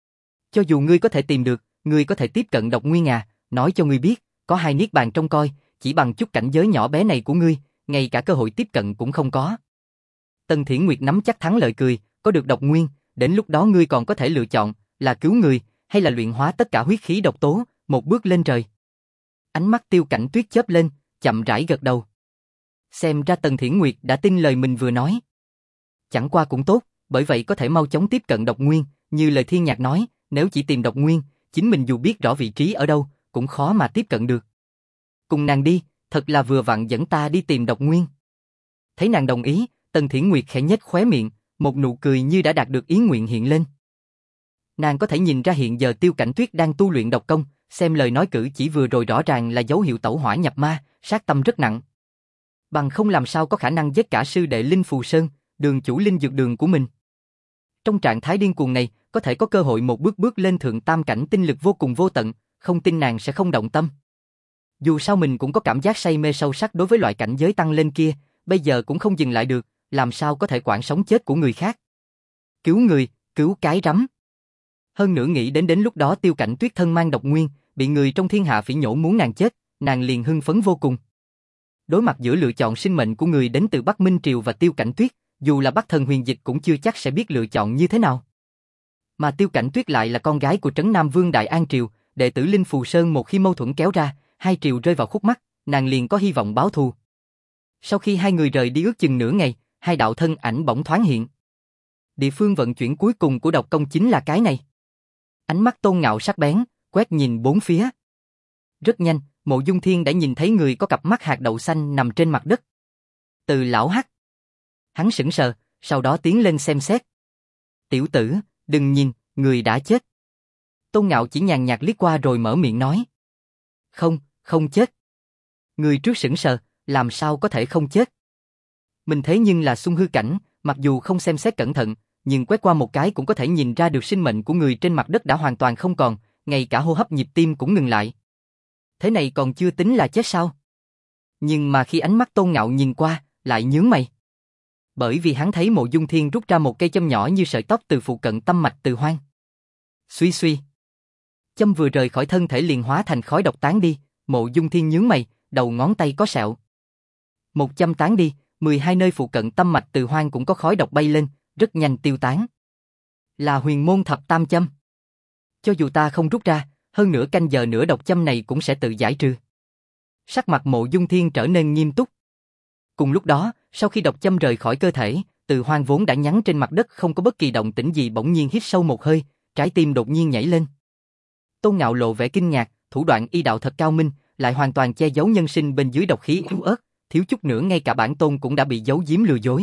A: Cho dù ngươi có thể tìm được, ngươi có thể tiếp cận độc nguyên à, nói cho ngươi biết, có hai niết bàn trông coi, chỉ bằng chút cảnh giới nhỏ bé này của ngươi, ngay cả cơ hội tiếp cận cũng không có. Tần Thiển Nguyệt nắm chắc thắng lợi cười, có được độc nguyên, đến lúc đó ngươi còn có thể lựa chọn, là cứu người, hay là luyện hóa tất cả huyết khí độc tố, một bước lên trời. Ánh mắt Tiêu Cảnh Tuyết chớp lên, chậm rãi gật đầu. Xem ra Tần Thiển Nguyệt đã tin lời mình vừa nói. Chẳng qua cũng tốt, bởi vậy có thể mau chóng tiếp cận độc nguyên, như lời Thiên Nhạc nói, nếu chỉ tìm độc nguyên, chính mình dù biết rõ vị trí ở đâu, cũng khó mà tiếp cận được. Cùng nàng đi, thật là vừa vặn dẫn ta đi tìm độc nguyên. Thấy nàng đồng ý, Tần Thiển Nguyệt khẽ nhếch khóe miệng, một nụ cười như đã đạt được ý nguyện hiện lên. Nàng có thể nhìn ra hiện giờ Tiêu Cảnh Tuyết đang tu luyện độc công, xem lời nói cử chỉ vừa rồi rõ ràng là dấu hiệu tẩu hỏa nhập ma, sát tâm rất nặng. Bằng không làm sao có khả năng giết cả sư đệ Linh Phù Sơn, đường chủ linh dược đường của mình. Trong trạng thái điên cuồng này, có thể có cơ hội một bước bước lên thượng tam cảnh tinh lực vô cùng vô tận, không tin nàng sẽ không động tâm. Dù sao mình cũng có cảm giác say mê sâu sắc đối với loại cảnh giới tăng lên kia, bây giờ cũng không dừng lại được, làm sao có thể quản sống chết của người khác. Cứu người, cứu cái rắm. Hơn nữa nghĩ đến đến lúc đó Tiêu Cảnh Tuyết thân mang độc nguyên, bị người trong thiên hạ phỉ nhổ muốn nàng chết, nàng liền hưng phấn vô cùng. Đối mặt giữa lựa chọn sinh mệnh của người đến từ Bắc Minh Triều và Tiêu Cảnh Tuyết, dù là Bắc Thần Huyền Dịch cũng chưa chắc sẽ biết lựa chọn như thế nào. Mà Tiêu Cảnh Tuyết lại là con gái của Trấn Nam Vương Đại An Triều, đệ tử Linh Phù Sơn, một khi mâu thuẫn kéo ra, hai triều rơi vào khúc mắc, nàng liền có hy vọng báo thù. Sau khi hai người rời đi ước chừng nửa ngày, hai đạo thân ảnh bỗng thoáng hiện. Địa phương vận chuyển cuối cùng của độc công chính là cái này. Ánh mắt Tôn Ngạo sắc bén, quét nhìn bốn phía. Rất nhanh, Mộ Dung Thiên đã nhìn thấy người có cặp mắt hạt đậu xanh nằm trên mặt đất. Từ lão hắc. Hắn sững sờ, sau đó tiến lên xem xét. Tiểu tử, đừng nhìn, người đã chết. Tôn Ngạo chỉ nhàn nhạt liếc qua rồi mở miệng nói. Không, không chết. Người trước sững sờ, làm sao có thể không chết. Mình thế nhưng là xung hư cảnh, mặc dù không xem xét cẩn thận, nhưng quét qua một cái cũng có thể nhìn ra được sinh mệnh của người trên mặt đất đã hoàn toàn không còn, ngay cả hô hấp nhịp tim cũng ngừng lại. Thế này còn chưa tính là chết sao? Nhưng mà khi ánh mắt Tôn Ngạo nhìn qua, lại nhướng mày. Bởi vì hắn thấy Mộ Dung Thiên rút ra một cây châm nhỏ như sợi tóc từ phụ cận tâm mạch Từ Hoang. Suy suy. Châm vừa rời khỏi thân thể liền hóa thành khói độc tán đi, Mộ Dung Thiên nhướng mày, đầu ngón tay có sẹo. Một châm tán đi, mười hai nơi phụ cận tâm mạch Từ Hoang cũng có khói độc bay lên, rất nhanh tiêu tán. Là huyền môn thập tam châm. Cho dù ta không rút ra, hơn nửa canh giờ nữa độc châm này cũng sẽ tự giải trừ. Sắc mặt Mộ Dung Thiên trở nên nghiêm túc. Cùng lúc đó, sau khi độc châm rời khỏi cơ thể, Từ Hoang vốn đã nhắn trên mặt đất không có bất kỳ động tĩnh gì bỗng nhiên hít sâu một hơi, trái tim đột nhiên nhảy lên. Tôn Ngạo lộ vẻ kinh ngạc, thủ đoạn y đạo thật cao minh, lại hoàn toàn che giấu nhân sinh bên dưới độc khí yếu ớt, thiếu chút nữa ngay cả bản tôn cũng đã bị giấu giếm lừa dối.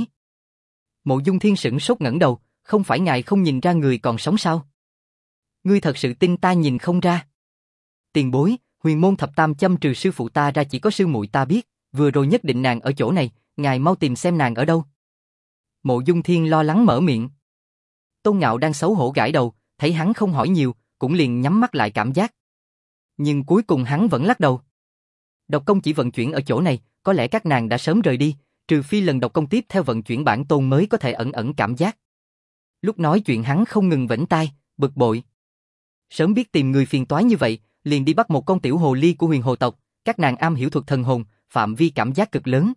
A: Mộ Dung Thiên sững sốt ngẩng đầu, không phải ngài không nhìn ra người còn sống sao? Ngươi thật sự tin ta nhìn không ra? Tiền bối, huyền môn thập tam châm trừ sư phụ ta ra chỉ có sư muội ta biết, vừa rồi nhất định nàng ở chỗ này, ngài mau tìm xem nàng ở đâu. Mộ Dung Thiên lo lắng mở miệng. Tôn Ngạo đang xấu hổ gãi đầu, thấy hắn không hỏi nhiều, cũng liền nhắm mắt lại cảm giác. Nhưng cuối cùng hắn vẫn lắc đầu. Độc công chỉ vận chuyển ở chỗ này, có lẽ các nàng đã sớm rời đi, trừ phi lần độc công tiếp theo vận chuyển bản tôn mới có thể ẩn ẩn cảm giác. Lúc nói chuyện hắn không ngừng vểnh tai, bực bội. Sớm biết tìm người phiền toái như vậy, liền đi bắt một con tiểu hồ ly của huyền hồ tộc, các nàng am hiểu thuật thần hồn, phạm vi cảm giác cực lớn.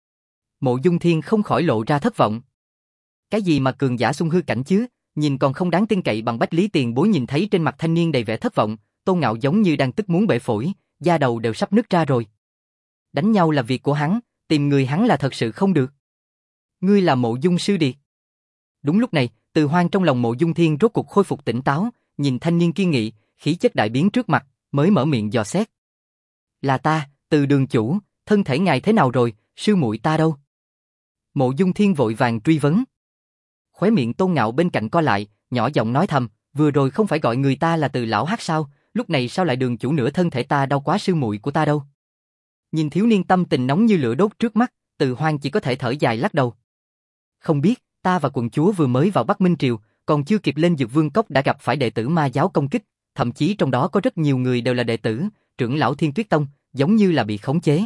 A: Mộ Dung Thiên không khỏi lộ ra thất vọng. Cái gì mà cường giả xung hư cảnh chứ, nhìn còn không đáng tin cậy bằng Bách Lý Tiền Bối. Nhìn thấy trên mặt thanh niên đầy vẻ thất vọng, Tôn Ngạo giống như đang tức muốn bể phổi, da đầu đều sắp nứt ra rồi. Đánh nhau là việc của hắn, tìm người hắn là thật sự không được. Ngươi là Mộ Dung sư điệt. Đúng lúc này, Từ Hoang trong lòng Mộ Dung Thiên rốt cục khôi phục tỉnh táo, nhìn thanh niên kiên nghị, khí chất đại biến trước mặt, mới mở miệng dò xét. Là ta, Từ đường chủ, thân thể ngài thế nào rồi, sư muội ta đâu? Mộ Dung Thiên vội vàng truy vấn. Khóe miệng Tôn Ngạo bên cạnh co lại, nhỏ giọng nói thầm, vừa rồi không phải gọi người ta là Từ lão hắc sao, lúc này sao lại đường chủ nữa, thân thể ta đau quá, sư muội của ta đâu? Nhìn thiếu niên tâm tình nóng như lửa đốt trước mắt, Từ Hoang chỉ có thể thở dài lắc đầu. Không biết, ta và quận chúa vừa mới vào Bắc Minh Triều, còn chưa kịp lên Dược Vương Cốc đã gặp phải đệ tử ma giáo công kích, thậm chí trong đó có rất nhiều người đều là đệ tử, trưởng lão Thiên Tuyết Tông, giống như là bị khống chế.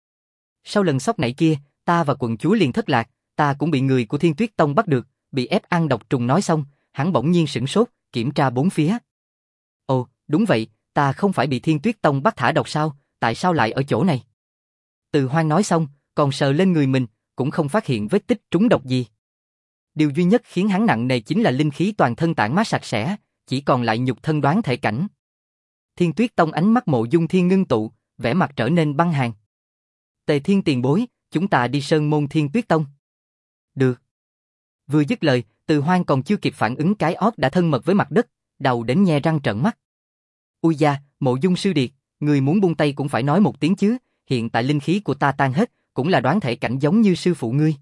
A: Sau lần sốc nảy kia, ta và quận chúa liền thất lạc, ta cũng bị người của Thiên Tuyết Tông bắt được, bị ép ăn độc trùng. Nói xong, hắn bỗng nhiên sửng sốt, kiểm tra bốn phía. Ồ, đúng vậy, ta không phải bị Thiên Tuyết Tông bắt thả độc sao, tại sao lại ở chỗ này? Từ Hoang nói xong, còn sờ lên người mình, cũng không phát hiện vết tích trúng độc gì. Điều duy nhất khiến hắn nặng nề chính là linh khí toàn thân tản mát sạch sẽ, chỉ còn lại nhục thân đoán thể cảnh. Thiên Tuyết Tông ánh mắt Mộ Dung Thiên ngưng tụ, vẻ mặt trở nên băng hàn. Tề Thiên tiền bối, chúng ta đi Sơn Môn Thiên Tuyết Tông. Được. Vừa dứt lời, Từ Hoang còn chưa kịp phản ứng cái ót đã thân mật với mặt đất, đầu đến nhe răng trợn mắt. Ui da, Mộ Dung sư điệt, người muốn buông tay cũng phải nói một tiếng chứ, hiện tại linh khí của ta tan hết, cũng là đoán thể cảnh giống như sư phụ ngươi.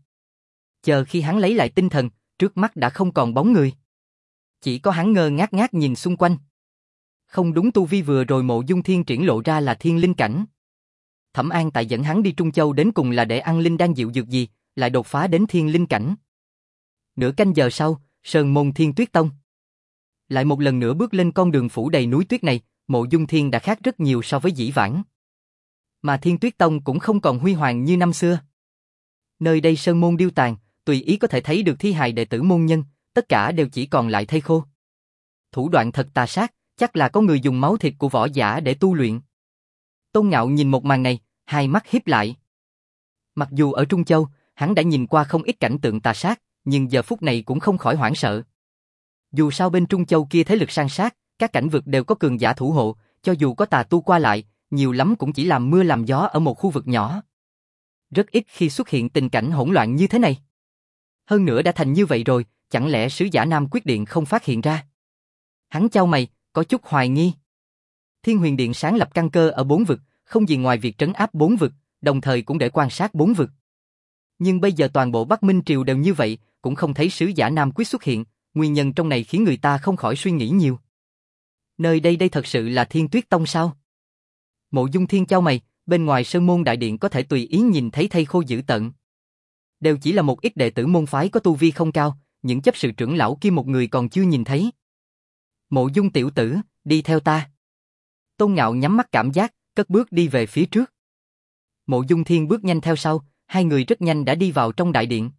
A: Chờ khi hắn lấy lại tinh thần, trước mắt đã không còn bóng người. Chỉ có hắn ngơ ngác ngác nhìn xung quanh. Không đúng, tu vi vừa rồi Mộ Dung Thiên triển lộ ra là thiên linh cảnh. Thẩm An tại dẫn hắn đi Trung Châu đến cùng là để ăn linh đan dịu dược gì, lại đột phá đến thiên linh cảnh. Nửa canh giờ sau, Sơn Môn Thiên Tuyết Tông. Lại một lần nữa bước lên con đường phủ đầy núi tuyết này, Mộ Dung Thiên đã khác rất nhiều so với dĩ vãng. Mà Thiên Tuyết Tông cũng không còn huy hoàng như năm xưa. Nơi đây sơn môn điêu tàn, tùy ý có thể thấy được thi hài đệ tử môn nhân, tất cả đều chỉ còn lại thây khô. Thủ đoạn thật tà sát, chắc là có người dùng máu thịt của võ giả để tu luyện. Tôn Ngạo nhìn một màn này, hai mắt híp lại. Mặc dù ở Trung Châu, hắn đã nhìn qua không ít cảnh tượng tà sát, nhưng giờ phút này cũng không khỏi hoảng sợ. Dù sao bên Trung Châu kia thế lực san sát, các cảnh vực đều có cường giả thủ hộ, cho dù có tà tu qua lại, nhiều lắm cũng chỉ làm mưa làm gió ở một khu vực nhỏ. Rất ít khi xuất hiện tình cảnh hỗn loạn như thế này. Hơn nữa đã thành như vậy rồi, chẳng lẽ sứ giả Nam Quyết Điện không phát hiện ra? Hắn chau mày, có chút hoài nghi. Thiên Huyền Điện sáng lập căn cơ ở bốn vực, không gì ngoài việc trấn áp bốn vực, đồng thời cũng để quan sát bốn vực. Nhưng bây giờ toàn bộ Bắc Minh Triều đều như vậy, cũng không thấy sứ giả Nam Quyết xuất hiện, nguyên nhân trong này khiến người ta không khỏi suy nghĩ nhiều. Nơi đây đây thật sự là Thiên Tuyết Tông sao? Mộ Dung Thiên chau mày, bên ngoài sơn môn đại điện có thể tùy ý nhìn thấy thây khô dữ tợn. Đều chỉ là một ít đệ tử môn phái có tu vi không cao, những chấp sự trưởng lão kia một người còn chưa nhìn thấy. Mộ Dung tiểu tử, đi theo ta. Tôn Ngạo nhắm mắt cảm giác, cất bước đi về phía trước. Mộ Dung Thiên bước nhanh theo sau, hai người rất nhanh đã đi vào trong đại điện.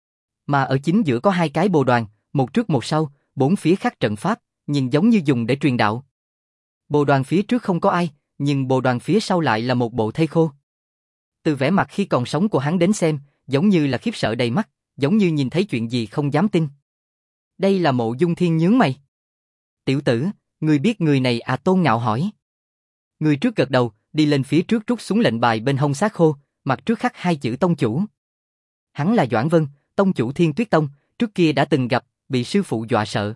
A: Mà ở chính giữa có hai cái bồ đoàn, một trước một sau, bốn phía khắc trận pháp, nhìn giống như dùng để truyền đạo. Bồ đoàn phía trước không có ai, nhưng bồ đoàn phía sau lại là một bộ thây khô. Từ vẻ mặt khi còn sống của hắn đến xem, giống như là khiếp sợ đầy mắt, giống như nhìn thấy chuyện gì không dám tin. Đây là Mộ Dung Thiên nhướng mày. Tiểu tử, ngươi biết người này à? Tôn Ngạo hỏi. Người trước gật đầu, đi lên phía trước rút xuống lệnh bài bên hông xác khô, mặt trước khắc hai chữ tông chủ. Hắn là Doãn Vân, tông chủ Thiên Tuyết Tông, trước kia đã từng gặp, bị sư phụ dọa sợ.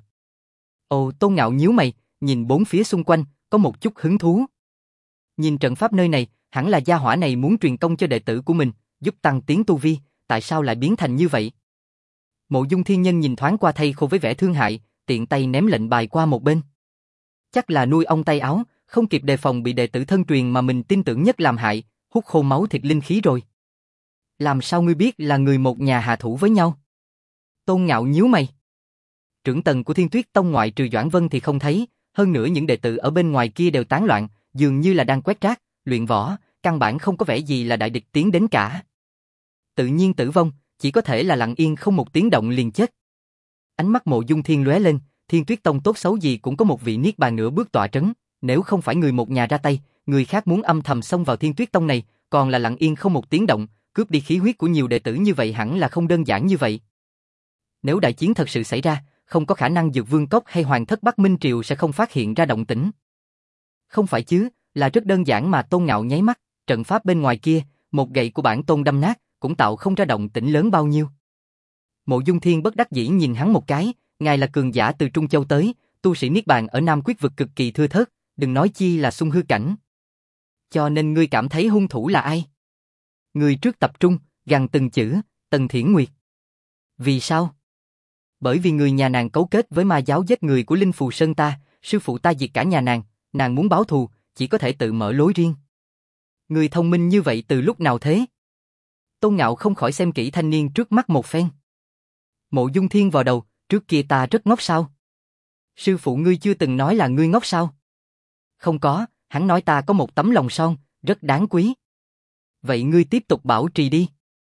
A: Ồ, Tôn Ngạo nhíu mày, nhìn bốn phía xung quanh, có một chút hứng thú. Nhìn trận pháp nơi này, hẳn là gia hỏa này muốn truyền công cho đệ tử của mình, giúp tăng tiến tu vi, tại sao lại biến thành như vậy? Mộ Dung Thiên Nhân nhìn thoáng qua thây khô với vẻ thương hại, tiện tay ném lệnh bài qua một bên. Chắc là nuôi ong tay áo, không kịp đề phòng bị đệ tử thân truyền mà mình tin tưởng nhất làm hại, hút khô máu thịt linh khí rồi. Làm sao ngươi biết là người một nhà hạ thủ với nhau? Tôn Ngạo nhíu mày. Trưởng tầng của Thiên Tuyết Tông ngoại trừ Doãn Vân thì không thấy, hơn nữa những đệ tử ở bên ngoài kia đều tán loạn, dường như là đang quét rác, luyện võ, căn bản không có vẻ gì là đại địch tiến đến cả. Tự nhiên tử vong, chỉ có thể là lặng yên không một tiếng động liền chết. Ánh mắt Mộ Dung Thiên lóe lên, Thiên Tuyết Tông tốt xấu gì cũng có một vị niết bàn nửa bước tọa trấn, nếu không phải người một nhà ra tay, người khác muốn âm thầm xông vào Thiên Tuyết Tông này, còn là lặng yên không một tiếng động, cướp đi khí huyết của nhiều đệ tử như vậy hẳn là không đơn giản như vậy. Nếu đại chiến thật sự xảy ra, không có khả năng Dược Vương Cốc hay Hoàng thất Bắc Minh Triều sẽ không phát hiện ra động tĩnh. Không phải chứ, là rất đơn giản mà. Tôn Ngạo nháy mắt, trận pháp bên ngoài kia, một gậy của bản tôn đâm nát, cũng tạo không ra động tĩnh lớn bao nhiêu. Mộ Dung Thiên bất đắc dĩ nhìn hắn một cái, ngài là cường giả từ Trung Châu tới, tu sĩ niết bàn ở Nam Quyết vực cực kỳ thưa thớt, đừng nói chi là xung hư cảnh. Cho nên ngươi cảm thấy hung thủ là ai? Người trước tập trung, gằn từng chữ, Tần Thiển Nguyệt. Vì sao? Bởi vì người nhà nàng cấu kết với ma giáo giết người của Linh Phù Sơn ta, sư phụ ta diệt cả nhà nàng, nàng muốn báo thù, chỉ có thể tự mở lối riêng. Người thông minh như vậy từ lúc nào thế? Tôn Ngạo không khỏi xem kỹ thanh niên trước mắt một phen. Mộ Dung Thiên vào đầu, trước kia ta rất ngốc sao? Sư phụ ngươi chưa từng nói là ngươi ngốc sao? Không có, hắn nói ta có một tấm lòng son, rất đáng quý. Vậy ngươi tiếp tục bảo trì đi.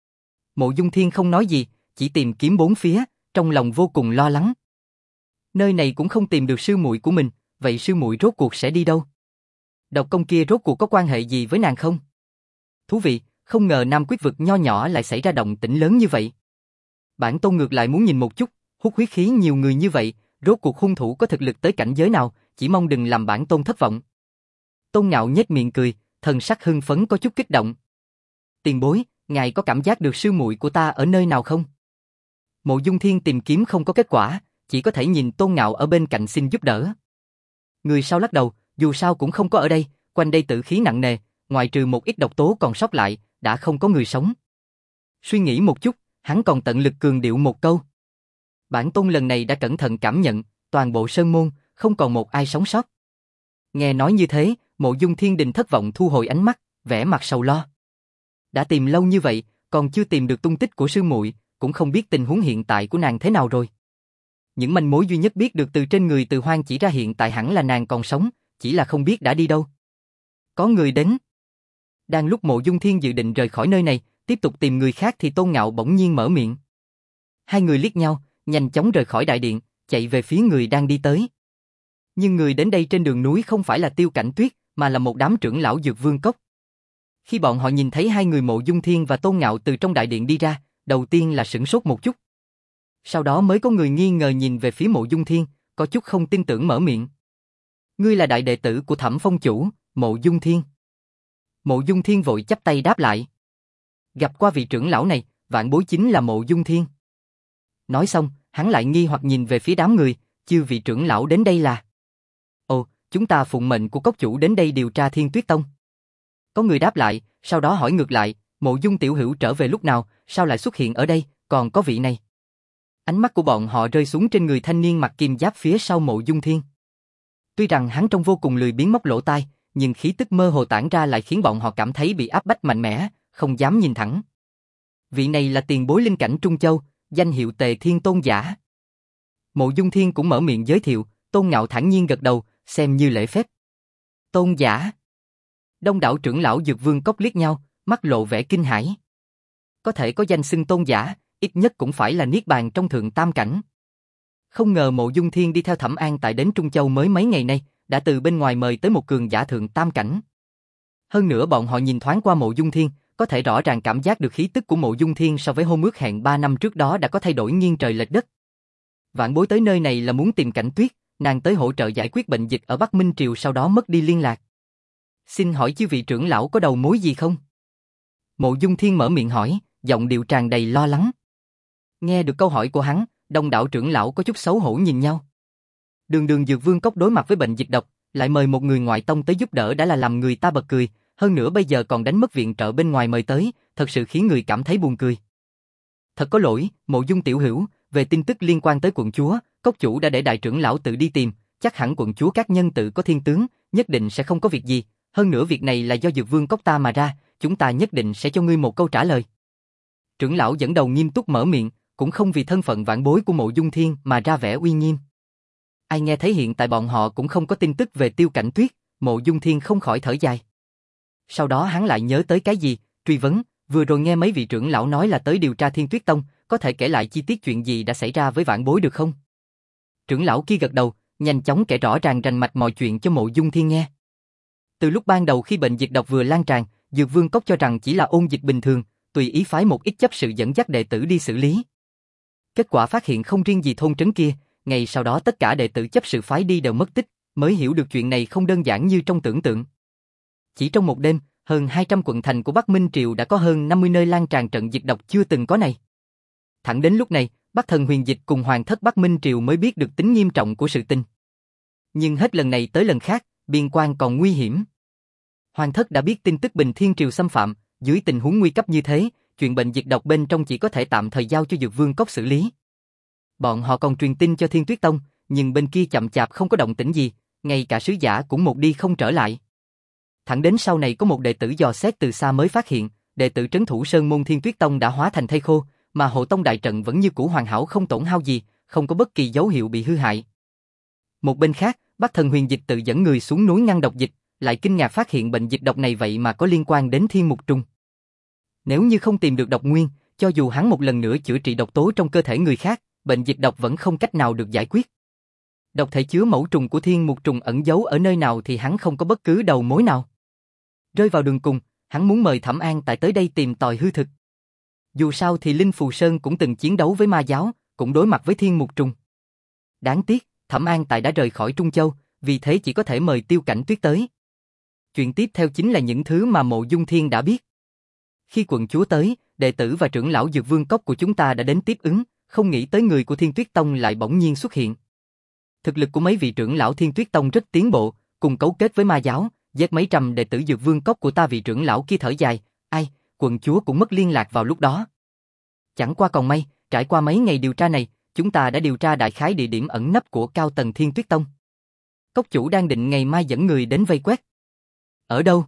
A: Mộ Dung Thiên không nói gì, chỉ tìm kiếm bốn phía, trong lòng vô cùng lo lắng. Nơi này cũng không tìm được sư muội của mình, vậy sư muội rốt cuộc sẽ đi đâu? Độc công kia rốt cuộc có quan hệ gì với nàng không? Thú vị, không ngờ Nam Quyết vực nho nhỏ lại xảy ra động tĩnh lớn như vậy. Bản Tôn ngược lại muốn nhìn một chút, hút huyết khí nhiều người như vậy, rốt cuộc hung thủ có thực lực tới cảnh giới nào, chỉ mong đừng làm bản Tôn thất vọng. Tôn Ngạo nhếch miệng cười, thần sắc hưng phấn có chút kích động. Tiền bối, ngài có cảm giác được sư muội của ta ở nơi nào không? Mộ Dung Thiên tìm kiếm không có kết quả, chỉ có thể nhìn Tôn Ngạo ở bên cạnh xin giúp đỡ. Người sau lắc đầu, dù sao cũng không có ở đây, quanh đây tử khí nặng nề, ngoại trừ một ít độc tố còn sót lại, đã không có người sống. Suy nghĩ một chút, hắn còn tận lực cường điệu một câu. Bản Tôn lần này đã cẩn thận cảm nhận, toàn bộ sơn môn, không còn một ai sống sót. Nghe nói như thế, Mộ Dung Thiên Đình thất vọng thu hồi ánh mắt, vẻ mặt sầu lo. Đã tìm lâu như vậy, còn chưa tìm được tung tích của sư muội, cũng không biết tình huống hiện tại của nàng thế nào rồi. Những manh mối duy nhất biết được từ trên người Từ Hoang chỉ ra hiện tại hẳn là nàng còn sống, chỉ là không biết đã đi đâu. Có người đến. Đang lúc Mộ Dung Thiên dự định rời khỏi nơi này, tiếp tục tìm người khác thì Tôn Ngạo bỗng nhiên mở miệng. Hai người liếc nhau, nhanh chóng rời khỏi đại điện, chạy về phía người đang đi tới. Nhưng người đến đây trên đường núi không phải là Tiêu Cảnh Tuyết, mà là một đám trưởng lão Dược Vương Cốc. Khi bọn họ nhìn thấy hai người Mộ Dung Thiên và Tôn Ngạo từ trong đại điện đi ra, đầu tiên là sửng sốt một chút. Sau đó mới có người nghi ngờ nhìn về phía Mộ Dung Thiên, có chút không tin tưởng mở miệng. Ngươi là đại đệ tử của Thẩm Phong chủ, Mộ Dung Thiên. Mộ Dung Thiên vội chắp tay đáp lại. Gặp qua vị trưởng lão này, vạn bối chính là Mộ Dung Thiên. Nói xong, hắn lại nghi hoặc nhìn về phía đám người, chư vị trưởng lão đến đây là. Ồ, chúng ta phụng mệnh của cốc chủ đến đây điều tra Thiên Tuyết Tông. Có người đáp lại, sau đó hỏi ngược lại, Mộ Dung tiểu hữu trở về lúc nào, sao lại xuất hiện ở đây, còn có vị này. Ánh mắt của bọn họ rơi xuống trên người thanh niên mặc kim giáp phía sau Mộ Dung Thiên. Tuy rằng hắn trông vô cùng lười biếng móc lỗ tai, nhưng khí tức mơ hồ tản ra lại khiến bọn họ cảm thấy bị áp bách mạnh mẽ, không dám nhìn thẳng. Vị này là tiền bối linh cảnh Trung Châu, danh hiệu Tề Thiên Tôn giả. Mộ Dung Thiên cũng mở miệng giới thiệu, Tôn Ngạo thản nhiên gật đầu, xem như lễ phép. Tôn giả. Đông đảo trưởng lão Dược Vương Cốc liếc nhau, mắt lộ vẻ kinh hãi. Có thể có danh xưng tôn giả, ít nhất cũng phải là niết bàn trong thượng tam cảnh. Không ngờ Mộ Dung Thiên đi theo Thẩm An tại đến Trung Châu mới mấy ngày nay, đã từ bên ngoài mời tới một cường giả thượng tam cảnh. Hơn nữa bọn họ nhìn thoáng qua Mộ Dung Thiên, có thể rõ ràng cảm giác được khí tức của Mộ Dung Thiên so với hôm ước hẹn ba năm trước đó đã có thay đổi nghiêng trời lệch đất. Vạn bối tới nơi này là muốn tìm Cảnh Tuyết, nàng tới hỗ trợ giải quyết bệnh dịch ở Bắc Minh Triều sau đó mất đi liên lạc. Xin hỏi chư vị trưởng lão có đầu mối gì không? Mộ Dung Thiên mở miệng hỏi, giọng điệu tràn đầy lo lắng. Nghe được câu hỏi của hắn, đông đảo trưởng lão có chút xấu hổ nhìn nhau. Đường đường Dược Vương Cốc đối mặt với bệnh dịch độc, lại mời một người ngoại tông tới giúp đỡ đã là làm người ta bật cười, hơn nữa bây giờ còn đánh mất viện trợ bên ngoài mời tới, thật sự khiến người cảm thấy buồn cười. Thật có lỗi, Mộ Dung tiểu hữu, về tin tức liên quan tới quận chúa, cốc chủ đã để đại trưởng lão tự đi tìm, chắc hẳn quận chúa các nhân tự có thiên tướng, nhất định sẽ không có việc gì, hơn nữa việc này là do Dược Vương Cốc ta mà ra, chúng ta nhất định sẽ cho ngươi một câu trả lời. Trưởng lão dẫn đầu nghiêm túc mở miệng, cũng không vì thân phận vãn bối của Mộ Dung Thiên mà ra vẻ uy nghiêm. Ai nghe thấy hiện tại bọn họ cũng không có tin tức về Tiêu Cảnh Tuyết, Mộ Dung Thiên không khỏi thở dài. Sau đó hắn lại nhớ tới cái gì, truy vấn, vừa rồi nghe mấy vị trưởng lão nói là tới điều tra Thiên Tuyết Tông, có thể kể lại chi tiết chuyện gì đã xảy ra với vãn bối được không? Trưởng lão kia gật đầu, nhanh chóng kể rõ ràng rành mạch mọi chuyện cho Mộ Dung Thiên nghe. Từ lúc ban đầu khi bệnh dịch độc vừa lan tràn, Dược Vương Cốc cho rằng chỉ là ôn dịch bình thường, tùy ý phái một ít chấp sự dẫn dắt đệ tử đi xử lý. Kết quả phát hiện không riêng gì thôn trấn kia, ngày sau đó tất cả đệ tử chấp sự phái đi đều mất tích, mới hiểu được chuyện này không đơn giản như trong tưởng tượng. Chỉ trong một đêm, hơn hai trăm quận thành của Bắc Minh Triều đã có hơn năm mươi nơi lan tràn trận dịch độc chưa từng có này. Thẳng đến lúc này, Bắc Thần Huyền Dịch cùng Hoàng thất Bắc Minh Triều mới biết được tính nghiêm trọng của sự tình. Nhưng hết lần này tới lần khác, biên quan còn nguy hiểm. Hoàng thất đã biết tin tức Bình Thiên Triều xâm phạm, dưới tình huống nguy cấp như thế, chuyện bệnh dịch độc bên trong chỉ có thể tạm thời giao cho Dược Vương Cốc xử lý. Bọn họ còn truyền tin cho Thiên Tuyết Tông, nhưng bên kia chậm chạp không có động tĩnh gì, ngay cả sứ giả cũng một đi không trở lại. Thẳng đến sau này có một đệ tử dò xét từ xa mới phát hiện, đệ tử trấn thủ Sơn môn Thiên Tuyết Tông đã hóa thành thây khô, mà hộ tông đại trận vẫn như cũ hoàn hảo không tổn hao gì, không có bất kỳ dấu hiệu bị hư hại. Một bên khác, Bắc Thần Huyền Dịch tự dẫn người xuống núi ngăn độc dịch, lại kinh ngạc phát hiện bệnh dịch độc này vậy mà có liên quan đến Thiên Mục Trùng. Nếu như không tìm được độc nguyên, cho dù hắn một lần nữa chữa trị độc tố trong cơ thể người khác, bệnh dịch độc vẫn không cách nào được giải quyết. Độc thể chứa mẫu trùng của Thiên Mục Trùng ẩn giấu ở nơi nào thì hắn không có bất cứ đầu mối nào. Rơi vào đường cùng, hắn muốn mời Thẩm An tại tới đây tìm tòi hư thực. Dù sao thì Linh Phù Sơn cũng từng chiến đấu với ma giáo, cũng đối mặt với Thiên Mục Trùng. Đáng tiếc, Thẩm An Tại đã rời khỏi Trung Châu, vì thế chỉ có thể mời Tiêu Cảnh Tuyết tới. Chuyện tiếp theo chính là những thứ mà Mộ Dung Thiên đã biết. Khi quận chúa tới, đệ tử và trưởng lão Dược Vương Cốc của chúng ta đã đến tiếp ứng, không nghĩ tới người của Thiên Tuyết Tông lại bỗng nhiên xuất hiện. Thực lực của mấy vị trưởng lão Thiên Tuyết Tông rất tiến bộ, cùng cấu kết với ma giáo, giết mấy trăm đệ tử Dược Vương Cốc của ta. Vị trưởng lão kia thở dài, ai, quận chúa cũng mất liên lạc vào lúc đó. Chẳng qua còn may, trải qua mấy ngày điều tra này, chúng ta đã điều tra đại khái địa điểm ẩn nấp của cao tầng Thiên Tuyết Tông. Cốc chủ đang định ngày mai dẫn người đến vây quét. Ở đâu?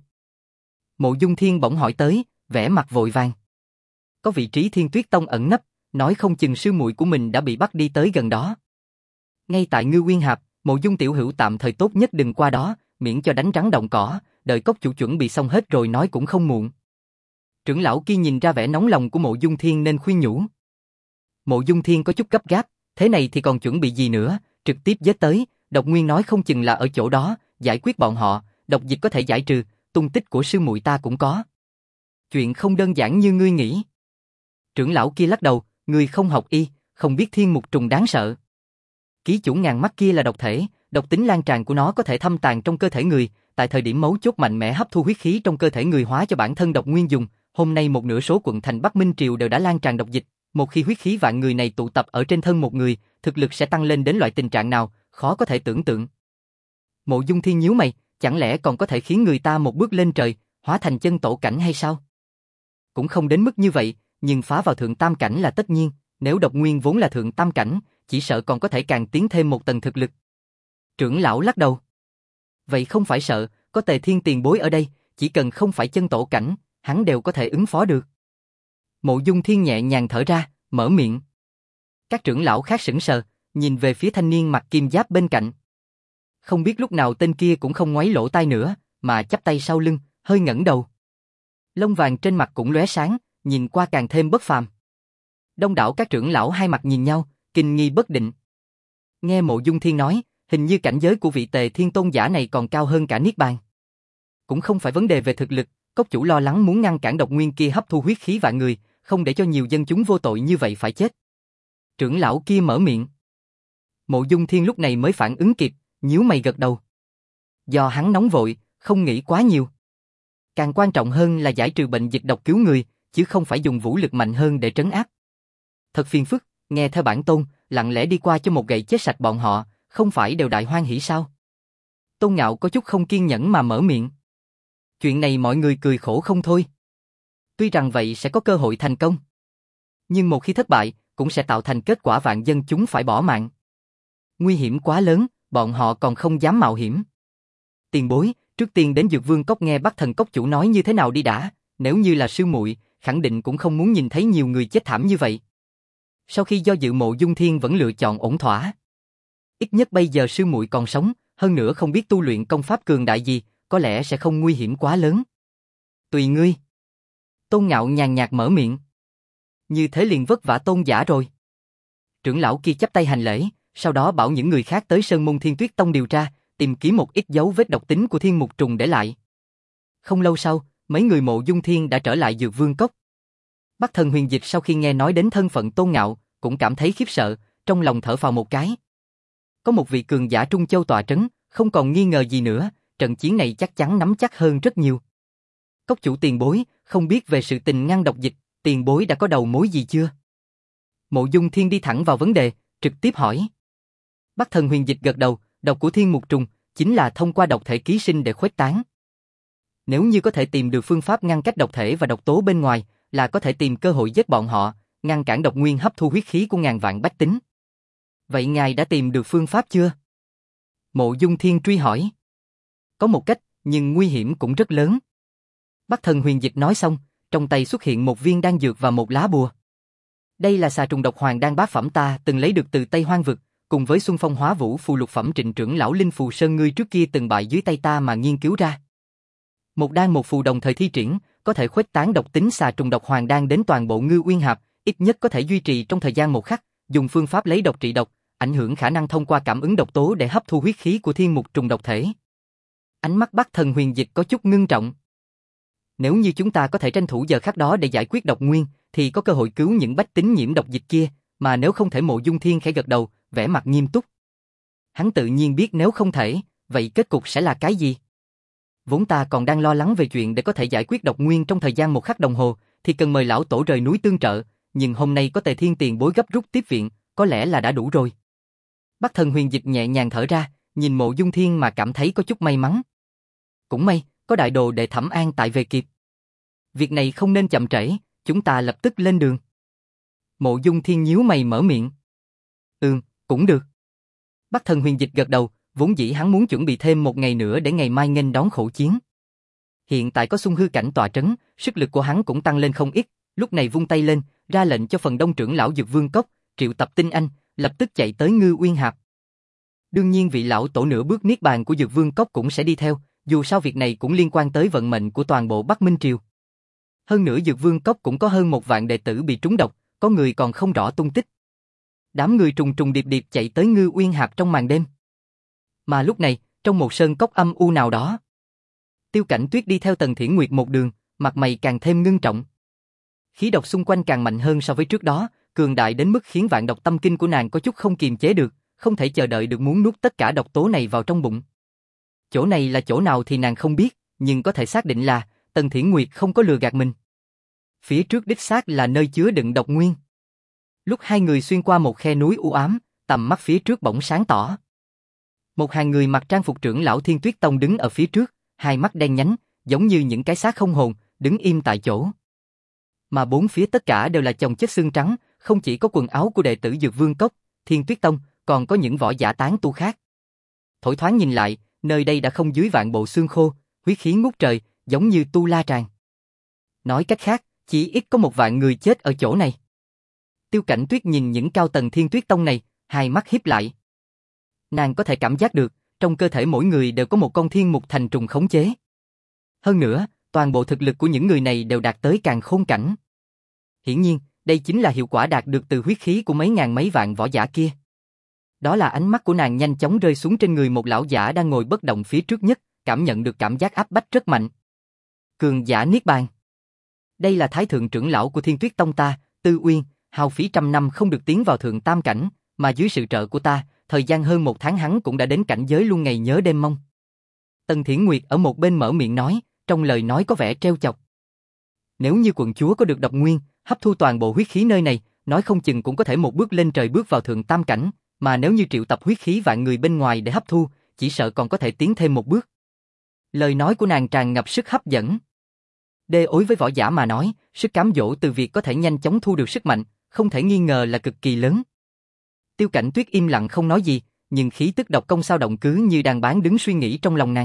A: Mộ Dung Thiên bỗng hỏi tới, vẻ mặt vội vàng. Có vị trí Thiên Tuyết Tông ẩn nấp, nói không chừng sư muội của mình đã bị bắt đi tới gần đó. Ngay tại Ngư Uyên Hạp, Mộ Dung tiểu hữu tạm thời tốt nhất đừng qua đó, miễn cho đánh rắn động cỏ, đợi cốc chủ chuẩn bị xong hết rồi nói cũng không muộn. Trưởng lão kia nhìn ra vẻ nóng lòng của Mộ Dung Thiên nên khuyên nhủ. Mộ Dung Thiên có chút gấp gáp, thế này thì còn chuẩn bị gì nữa, trực tiếp giết tới, độc nguyên nói không chừng là ở chỗ đó, giải quyết bọn họ, độc dịch có thể giải trừ, tung tích của sư muội ta cũng có. Chuyện không đơn giản như ngươi nghĩ. Trưởng lão kia lắc đầu, ngươi không học y, không biết Thiên Mục Trùng đáng sợ. Ký chủ ngàn mắt kia là độc thể, độc tính lan tràn của nó có thể thâm tàng trong cơ thể người, tại thời điểm mấu chốt mạnh mẽ hấp thu huyết khí trong cơ thể người hóa cho bản thân độc nguyên dùng. Hôm nay một nửa số quận thành Bắc Minh Triều đều đã lan tràn độc dịch, một khi huyết khí vạn người này tụ tập ở trên thân một người, thực lực sẽ tăng lên đến loại tình trạng nào, khó có thể tưởng tượng. Mộ Dung Thiên nhíu mày, chẳng lẽ còn có thể khiến người ta một bước lên trời, hóa thành chân tổ cảnh hay sao? Cũng không đến mức như vậy, nhưng phá vào thượng tam cảnh là tất nhiên, nếu độc nguyên vốn là thượng tam cảnh, chỉ sợ còn có thể càng tiến thêm một tầng thực lực. Trưởng lão lắc đầu. Vậy không phải sợ, có Tề Thiên tiền bối ở đây, chỉ cần không phải chân tổ cảnh, hắn đều có thể ứng phó được. Mộ Dung Thiên nhẹ nhàng thở ra, mở miệng. Các trưởng lão khác sững sờ, nhìn về phía thanh niên mặc kim giáp bên cạnh. Không biết lúc nào tên kia cũng không ngoáy lỗ tai nữa, mà chắp tay sau lưng, hơi ngẩng đầu. Lông vàng trên mặt cũng lóe sáng, nhìn qua càng thêm bất phàm. Đông đảo các trưởng lão hai mặt nhìn nhau, kinh nghi bất định. Nghe Mộ Dung Thiên nói, hình như cảnh giới của vị Tề Thiên tôn giả này còn cao hơn cả Niết Bàn. Cũng không phải vấn đề về thực lực, cốc chủ lo lắng muốn ngăn cản độc nguyên kia hấp thu huyết khí vạn người, không để cho nhiều dân chúng vô tội như vậy phải chết. Trưởng lão kia mở miệng. Mộ Dung Thiên lúc này mới phản ứng kịp, nhíu mày gật đầu. Do hắn nóng vội, không nghĩ quá nhiều. Càng quan trọng hơn là giải trừ bệnh dịch độc cứu người, chứ không phải dùng vũ lực mạnh hơn để trấn áp. Thật phiền phức, nghe theo bản tôn, lặng lẽ đi qua cho một gậy chết sạch bọn họ, không phải đều đại hoan hỉ sao? Tôn Ngạo có chút không kiên nhẫn mà mở miệng. Chuyện này mọi người cười khổ không thôi. Tuy rằng vậy sẽ có cơ hội thành công, nhưng một khi thất bại, cũng sẽ tạo thành kết quả vạn dân chúng phải bỏ mạng. Nguy hiểm quá lớn, bọn họ còn không dám mạo hiểm. Tiền bối, trước tiên đến Dược Vương Cốc nghe Bắc Thần Cốc chủ nói như thế nào đi đã, nếu như là sư muội, khẳng định cũng không muốn nhìn thấy nhiều người chết thảm như vậy. Sau khi do dự, Mộ Dung Thiên vẫn lựa chọn ổn thỏa. Ít nhất bây giờ sư muội còn sống, hơn nữa không biết tu luyện công pháp cường đại gì, có lẽ sẽ không nguy hiểm quá lớn. Tùy ngươi. Tôn Ngạo nhàn nhạt mở miệng. Như thế liền vất vả Tôn giả rồi. Trưởng lão kia chắp tay hành lễ, sau đó bảo những người khác tới Sơn Môn Thiên Tuyết Tông điều tra, tìm kiếm một ít dấu vết độc tính của Thiên Mục Trùng để lại. Không lâu sau, mấy người Mộ Dung Thiên đã trở lại Dược Vương Cốc. Bắc Thần Huyền Dịch sau khi nghe nói đến thân phận Tôn Ngạo, cũng cảm thấy khiếp sợ, trong lòng thở phào một cái. Có một vị cường giả Trung Châu tọa trấn, không còn nghi ngờ gì nữa, trận chiến này chắc chắn nắm chắc hơn rất nhiều. Cốc chủ tiền bối, không biết về sự tình ngăn độc dịch, tiền bối đã có đầu mối gì chưa? Mộ Dung Thiên đi thẳng vào vấn đề, trực tiếp hỏi. Bắc Thần Huyền Dịch gật đầu, độc của Thiên Mục Trùng chính là thông qua độc thể ký sinh để khuếch tán. Nếu như có thể tìm được phương pháp ngăn cách độc thể và độc tố bên ngoài, là có thể tìm cơ hội giết bọn họ, ngăn cản độc nguyên hấp thu huyết khí của ngàn vạn bách tính. Vậy ngài đã tìm được phương pháp chưa? Mộ Dung Thiên truy hỏi. Có một cách, nhưng nguy hiểm cũng rất lớn. Bắc Thần Huyền Dịch nói xong, trong tay xuất hiện một viên đan dược và một lá bùa. Đây là xà trùng độc hoàng đan bát phẩm ta từng lấy được từ Tây Hoang Vực, cùng với Xuân Phong Hóa Vũ phù lục phẩm Trịnh trưởng lão Linh Phù Sơn ngươi trước kia từng bại dưới tay ta mà nghiên cứu ra. Một đan một phù đồng thời thi triển, có thể khuếch tán độc tính xà trùng độc hoàng đan đến toàn bộ Ngư Uyên Hạp, ít nhất có thể duy trì trong thời gian một khắc, dùng phương pháp lấy độc trị độc, ảnh hưởng khả năng thông qua cảm ứng độc tố để hấp thu huyết khí của Thiên Mục Trùng độc thể. Ánh mắt Bắc Thần Huyền Dịch có chút ngưng trọng. Nếu như chúng ta có thể tranh thủ giờ khắc đó để giải quyết độc nguyên, thì có cơ hội cứu những bách tính nhiễm độc dịch kia, mà nếu không thể Mộ Dung Thiên khẽ gật đầu, vẻ mặt nghiêm túc. Hắn tự nhiên biết nếu không thể, vậy kết cục sẽ là cái gì? Vốn ta còn đang lo lắng về chuyện để có thể giải quyết độc nguyên trong thời gian một khắc đồng hồ, thì cần mời lão tổ rời núi tương trợ, nhưng hôm nay có Tề Thiên tiền bối gấp rút tiếp viện, có lẽ là đã đủ rồi. Bắc Thần Huyền Dịch nhẹ nhàng thở ra, nhìn Mộ Dung Thiên mà cảm thấy có chút may mắn. Cũng may, có đại đồ đệ Thẩm An tại về kịp. Việc này không nên chậm trễ, chúng ta lập tức lên đường. Mộ Dung Thiên nhíu mày mở miệng. Ừm, cũng được. Bắc Thần Huyền Dịch gật đầu, vốn dĩ hắn muốn chuẩn bị thêm một ngày nữa để ngày mai nghênh đón khổ chiến. Hiện tại có Xung Hư cảnh tọa trấn, sức lực của hắn cũng tăng lên không ít, lúc này vung tay lên, ra lệnh cho phần đông trưởng lão Dược Vương Cốc, triệu tập tinh anh, lập tức chạy tới Ngư Uyên Hạp. Đương nhiên vị lão tổ nửa bước niết bàn của Dược Vương Cốc cũng sẽ đi theo, dù sao việc này cũng liên quan tới vận mệnh của toàn bộ Bắc Minh Triều. Hơn nữa Dược Vương Cốc cũng có hơn một vạn đệ tử bị trúng độc, có người còn không rõ tung tích. Đám người trùng trùng điệp điệp chạy tới Ngư Uyên Hạp trong màn đêm. Mà lúc này, trong một sơn cốc âm u nào đó, Tiêu Cảnh Tuyết đi theo Tần Thiển Nguyệt một đường, mặt mày càng thêm ngưng trọng. Khí độc xung quanh càng mạnh hơn so với trước đó, cường đại đến mức khiến vạn độc tâm kinh của nàng có chút không kiềm chế được, không thể chờ đợi được muốn nuốt tất cả độc tố này vào trong bụng. Chỗ này là chỗ nào thì nàng không biết, nhưng có thể xác định là Tần Thiển Nguyệt không có lừa gạt mình. Phía trước đích xác là nơi chứa đựng độc nguyên. Lúc hai người xuyên qua một khe núi u ám, tầm mắt phía trước bỗng sáng tỏ. Một hàng người mặc trang phục trưởng lão Thiên Tuyết Tông đứng ở phía trước, hai mắt đen nhánh, giống như những cái xác không hồn, đứng im tại chỗ. Mà bốn phía tất cả đều là chồng chất xương trắng, không chỉ có quần áo của đệ tử Dược Vương Cốc, Thiên Tuyết Tông, còn có những võ giả tán tu khác. Thổi thoáng nhìn lại, nơi đây đã không dưới vạn bộ xương khô, huyết khí ngút trời, giống như tu la tràng. Nói cách khác, chỉ ít có một vạn người chết ở chỗ này. Tiêu Cảnh Tuyết nhìn những cao tầng Thiên Tuyết Tông này, hai mắt híp lại. Nàng có thể cảm giác được, trong cơ thể mỗi người đều có một con thiên mục thành trùng khống chế. Hơn nữa, toàn bộ thực lực của những người này đều đạt tới càn khôn cảnh. Hiển nhiên, đây chính là hiệu quả đạt được từ huyết khí của mấy ngàn mấy vạn võ giả kia. Đó là ánh mắt của nàng nhanh chóng rơi xuống trên người một lão giả đang ngồi bất động phía trước nhất, cảm nhận được cảm giác áp bách rất mạnh. Cường giả Niết Bàn. Đây là Thái Thượng trưởng lão của Thiên Tuyết Tông ta, Tư Uyên, hao phí trăm năm không được tiến vào Thượng Tam Cảnh, mà dưới sự trợ của ta, thời gian hơn một tháng hắn cũng đã đến cảnh giới luôn ngày nhớ đêm mong. Tần Thiển Nguyệt ở một bên mở miệng nói, trong lời nói có vẻ trêu chọc. Nếu như quận chúa có được độc nguyên, hấp thu toàn bộ huyết khí nơi này, nói không chừng cũng có thể một bước lên trời bước vào Thượng Tam Cảnh, mà nếu như triệu tập huyết khí vạn người bên ngoài để hấp thu, chỉ sợ còn có thể tiến thêm một bước. Lời nói của nàng tràn ngập sức hấp dẫn. Đê ối với võ giả mà nói, sức cám dỗ từ việc có thể nhanh chóng thu được sức mạnh, không thể nghi ngờ là cực kỳ lớn. Tiêu Cảnh Tuyết im lặng không nói gì, nhưng khí tức độc công sao động cứ như đang bán đứng suy nghĩ trong lòng nàng.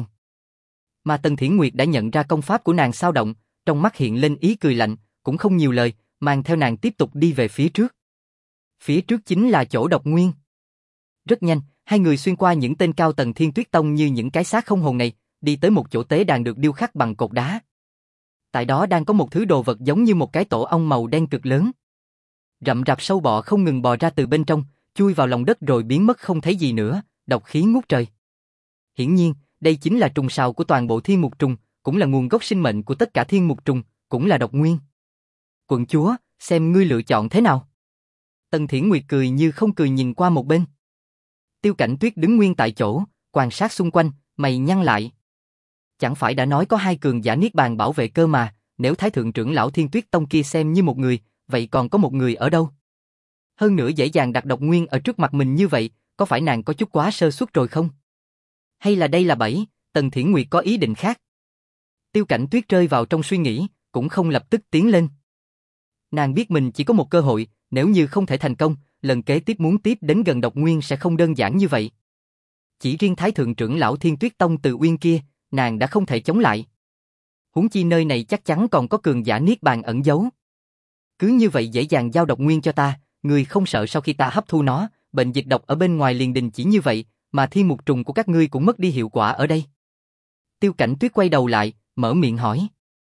A: Mà Tần Thiển Nguyệt đã nhận ra công pháp của nàng sao động, trong mắt hiện lên ý cười lạnh, cũng không nhiều lời, mang theo nàng tiếp tục đi về phía trước. Phía trước chính là chỗ độc nguyên. Rất nhanh, hai người xuyên qua những tên cao tầng Thiên Tuyết Tông như những cái xác không hồn này, đi tới một chỗ tế đàn được điêu khắc bằng cột đá. Tại đó đang có một thứ đồ vật giống như một cái tổ ong màu đen cực lớn. Rậm rạp sâu bọ không ngừng bò ra từ bên trong, chui vào lòng đất rồi biến mất không thấy gì nữa, độc khí ngút trời. Hiển nhiên, đây chính là trùng sào của toàn bộ thiên mục trùng, cũng là nguồn gốc sinh mệnh của tất cả thiên mục trùng, cũng là độc nguyên. Quận chúa, xem ngươi lựa chọn thế nào. Tần Thiển Nguyệt cười như không cười nhìn qua một bên. Tiêu Cảnh Tuyết đứng nguyên tại chỗ, quan sát xung quanh, mày nhăn lại. Chẳng phải đã nói có hai cường giả niết bàn bảo vệ cơ mà, nếu Thái Thượng trưởng lão Thiên Tuyết Tông kia xem như một người, vậy còn có một người ở đâu? Hơn nữa dễ dàng đặt độc nguyên ở trước mặt mình như vậy, có phải nàng có chút quá sơ suất rồi không? Hay là đây là bẫy, Tần Thiển Nguyệt có ý định khác? Tiêu Cảnh Tuyết rơi vào trong suy nghĩ, cũng không lập tức tiến lên. Nàng biết mình chỉ có một cơ hội, nếu như không thể thành công, lần kế tiếp muốn tiếp đến gần độc nguyên sẽ không đơn giản như vậy. Chỉ riêng Thái Thượng trưởng lão Thiên Tuyết Tông Từ Uyên kia, nàng đã không thể chống lại. Huống chi nơi này chắc chắn còn có cường giả niết bàn ẩn giấu. Cứ như vậy dễ dàng giao độc nguyên cho ta, ngươi không sợ sau khi ta hấp thu nó, bệnh dịch độc ở bên ngoài liền đình chỉ như vậy, mà thiên mục trùng của các ngươi cũng mất đi hiệu quả ở đây. Tiêu Cảnh Tuyết quay đầu lại, mở miệng hỏi.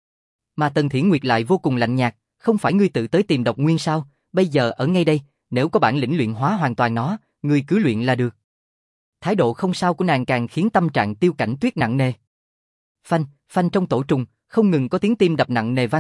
A: Mà Tần Thiển Nguyệt lại vô cùng lạnh nhạt, không phải ngươi tự tới tìm độc nguyên sao, bây giờ ở ngay đây, nếu có bản lĩnh luyện hóa hoàn toàn nó, ngươi cứ luyện là được. Thái độ không sao của nàng càng khiến tâm trạng Tiêu Cảnh Tuyết nặng nề. Phanh, phanh trong tổ trùng, không ngừng có tiếng tim đập nặng nề vang lên,